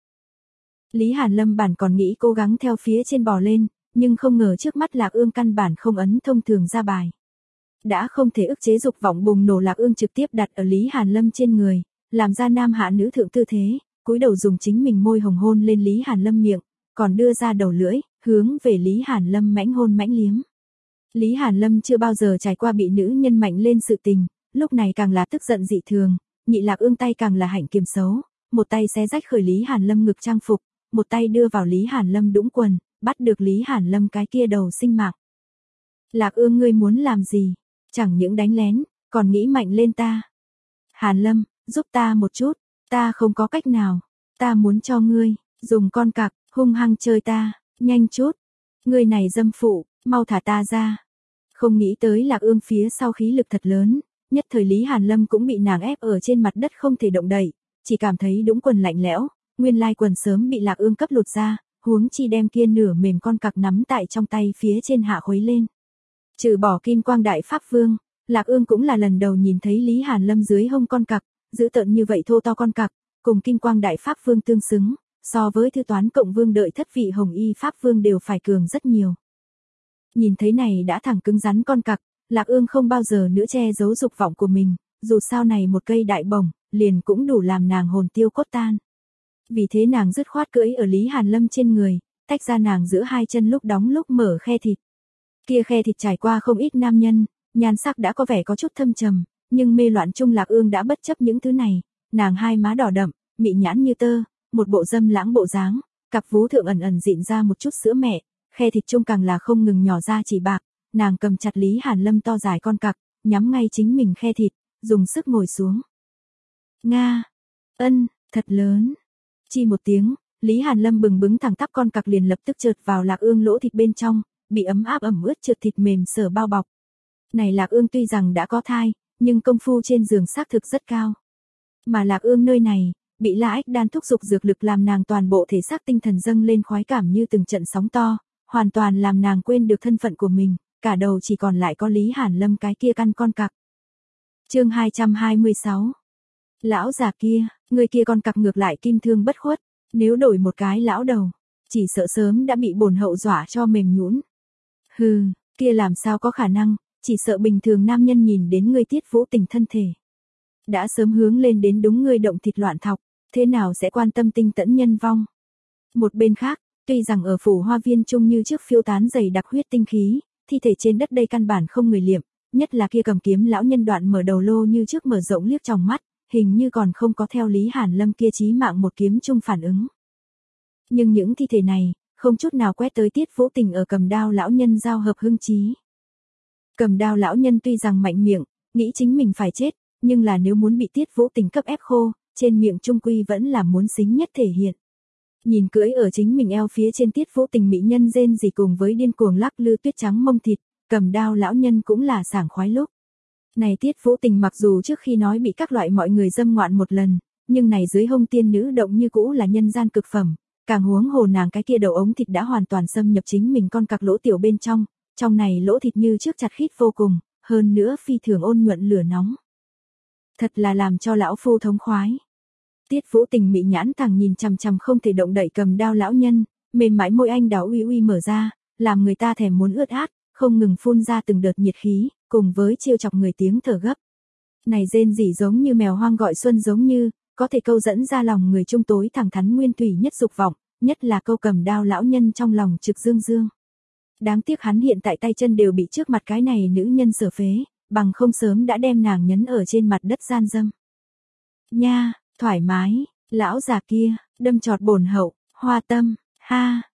Lý Hàn Lâm bản còn nghĩ cố gắng theo phía trên bò lên, nhưng không ngờ trước mắt Lạc Ương căn bản không ấn thông thường ra bài. Đã không thể ức chế dục vọng bùng nổ, Lạc Ương trực tiếp đặt ở Lý Hàn Lâm trên người, làm ra nam hạ nữ thượng tư thế, cúi đầu dùng chính mình môi hồng hôn lên Lý Hàn Lâm miệng, còn đưa ra đầu lưỡi, hướng về Lý Hàn Lâm mãnh hôn mãnh liếm. Lý Hàn Lâm chưa bao giờ trải qua bị nữ nhân mạnh lên sự tình, lúc này càng là tức giận dị thường, nhị Lạc Ương tay càng là hạnh kiềm xấu, một tay xé rách khởi Lý Hàn Lâm ngực trang phục, một tay đưa vào Lý Hàn Lâm đũng quần, bắt được Lý Hàn Lâm cái kia đầu sinh mạng. Lạc Ương, ngươi muốn làm gì? Chẳng những đánh lén, còn nghĩ mạnh lên ta. Hàn Lâm, giúp ta một chút, ta không có cách nào, ta muốn cho ngươi, dùng con cặc, hung hăng chơi ta, nhanh chút. Ngươi này dâm phụ, mau thả ta ra. Không nghĩ tới Lạc Ương phía sau khí lực thật lớn, nhất thời Lý Hàn Lâm cũng bị nàng ép ở trên mặt đất không thể động đậy, chỉ cảm thấy đũng quần lạnh lẽo, nguyên lai quần sớm bị Lạc Ương cấp lột ra, huống chi đem kia nửa mềm con cặc nắm tại trong tay phía trên hạ khuấy lên. Trừ bỏ Kim Quang Đại Pháp Vương, Lạc Ương cũng là lần đầu nhìn thấy Lý Hàn Lâm dưới hông con cặc, giữ tợn như vậy thô to con cặc, cùng Kim Quang Đại Pháp Vương tương xứng, so với Thư Toán Cộng Vương đợi thất vị Hồng Y Pháp Vương đều phải cường rất nhiều. Nhìn thấy này đã thẳng cứng rắn con cặc, Lạc Ương không bao giờ nữa che giấu dục vọng của mình, dù sao này một cây đại bổng, liền cũng đủ làm nàng hồn tiêu cốt tan. Vì thế nàng dứt khoát cưỡi ở Lý Hàn Lâm trên người, tách ra nàng giữa hai chân lúc đóng lúc mở khe thịt. Kia khe thịt trải qua không ít nam nhân, nhan sắc đã có vẻ có chút thâm trầm, nhưng mê loạn chung Lạc Ương đã bất chấp những thứ này, nàng hai má đỏ đậm, mị nhãn như tơ, một bộ dâm lãng bộ dáng, cặp vú thượng ẩn ẩn dịn ra một chút sữa mẹ, khe thịt chung càng là không ngừng nhỏ ra chỉ bạc, nàng cầm chặt Lý Hàn Lâm to dài con cặc, nhắm ngay chính mình khe thịt, dùng sức ngồi xuống. Nga, ân, thật lớn. Chi một tiếng, Lý Hàn Lâm bừng bứng thẳng tắp con cặc liền lập tức trượt vào Lạc Ương lỗ thịt bên trong, bị ấm áp ẩm ướt trượt thịt mềm sở bao bọc. Này Lạc Ương tuy rằng đã có thai, nhưng công phu trên giường xác thực rất cao. Mà Lạc Ương nơi này, bị La Ách Đan thúc giục dược lực làm nàng toàn bộ thể xác tinh thần dâng lên khoái cảm như từng trận sóng to, hoàn toàn làm nàng quên được thân phận của mình, cả đầu chỉ còn lại có Lý Hàn Lâm cái kia căn con cặc. Chương hai trăm hai mươi sáu. Lão già kia, người kia con cặc ngược lại kim thương bất khuất, nếu đổi một cái lão đầu, chỉ sợ sớm đã bị bổn hậu dọa cho mềm nhũn. Hừ, kia làm sao có khả năng, chỉ sợ bình thường nam nhân nhìn đến ngươi Tiết Vũ Tình thân thể, đã sớm hướng lên đến đúng ngươi động thịt loạn thọc, thế nào sẽ quan tâm tinh tẫn nhân vong. Một bên khác, tuy rằng ở phủ hoa viên chung như trước phiêu tán dày đặc huyết tinh khí, thi thể trên đất đây căn bản không người liệm, nhất là kia cầm kiếm lão nhân đoạn mở đầu lô như trước mở rộng liếc trong mắt, hình như còn không có theo Lý Hàn Lâm kia chí mạng một kiếm chung phản ứng. Nhưng những thi thể này, không chút nào quét tới Tiết Vũ Tình ở cầm đao lão nhân giao hợp hưng trí. Cầm đao lão nhân tuy rằng mạnh miệng, nghĩ chính mình phải chết, nhưng là nếu muốn bị Tiết Vũ Tình cấp ép khô, trên miệng trung quy vẫn là muốn xính nhất thể hiện. Nhìn cưỡi ở chính mình eo phía trên Tiết Vũ Tình mỹ nhân rên rỉ cùng với điên cuồng lắc lư tuyết trắng mông thịt, cầm đao lão nhân cũng là sảng khoái lúc. Này Tiết Vũ Tình mặc dù trước khi nói bị các loại mọi người dâm ngoạn một lần, nhưng này dưới hông tiên nữ động như cũ là nhân gian cực phẩm, càng huống hồ nàng cái kia đầu ống thịt đã hoàn toàn xâm nhập chính mình con cặc lỗ tiểu bên trong, trong này lỗ thịt như trước chặt khít vô cùng, hơn nữa phi thường ôn nhuận lửa nóng. Thật là làm cho lão phu thống khoái. Tiết Vũ Tình mị nhãn thẳng nhìn chằm chằm không thể động đậy cầm đao lão nhân, mềm mại môi anh đào uy uy mở ra, làm người ta thèm muốn ướt át, không ngừng phun ra từng đợt nhiệt khí, cùng với trêu chọc người tiếng thở gấp. Này rên rỉ giống như mèo hoang gọi xuân giống như, có thể câu dẫn ra lòng người trung tối thẳng thắn nguyên thủy nhất dục vọng, nhất là câu cầm đao lão nhân trong lòng trực dương dương. Đáng tiếc hắn hiện tại tay chân đều bị trước mặt cái này nữ nhân sở phế, bằng không sớm đã đem nàng nhấn ở trên mặt đất gian dâm. Nha, thoải mái, lão già kia, đâm chọt bổn hậu, hoa tâm, ha.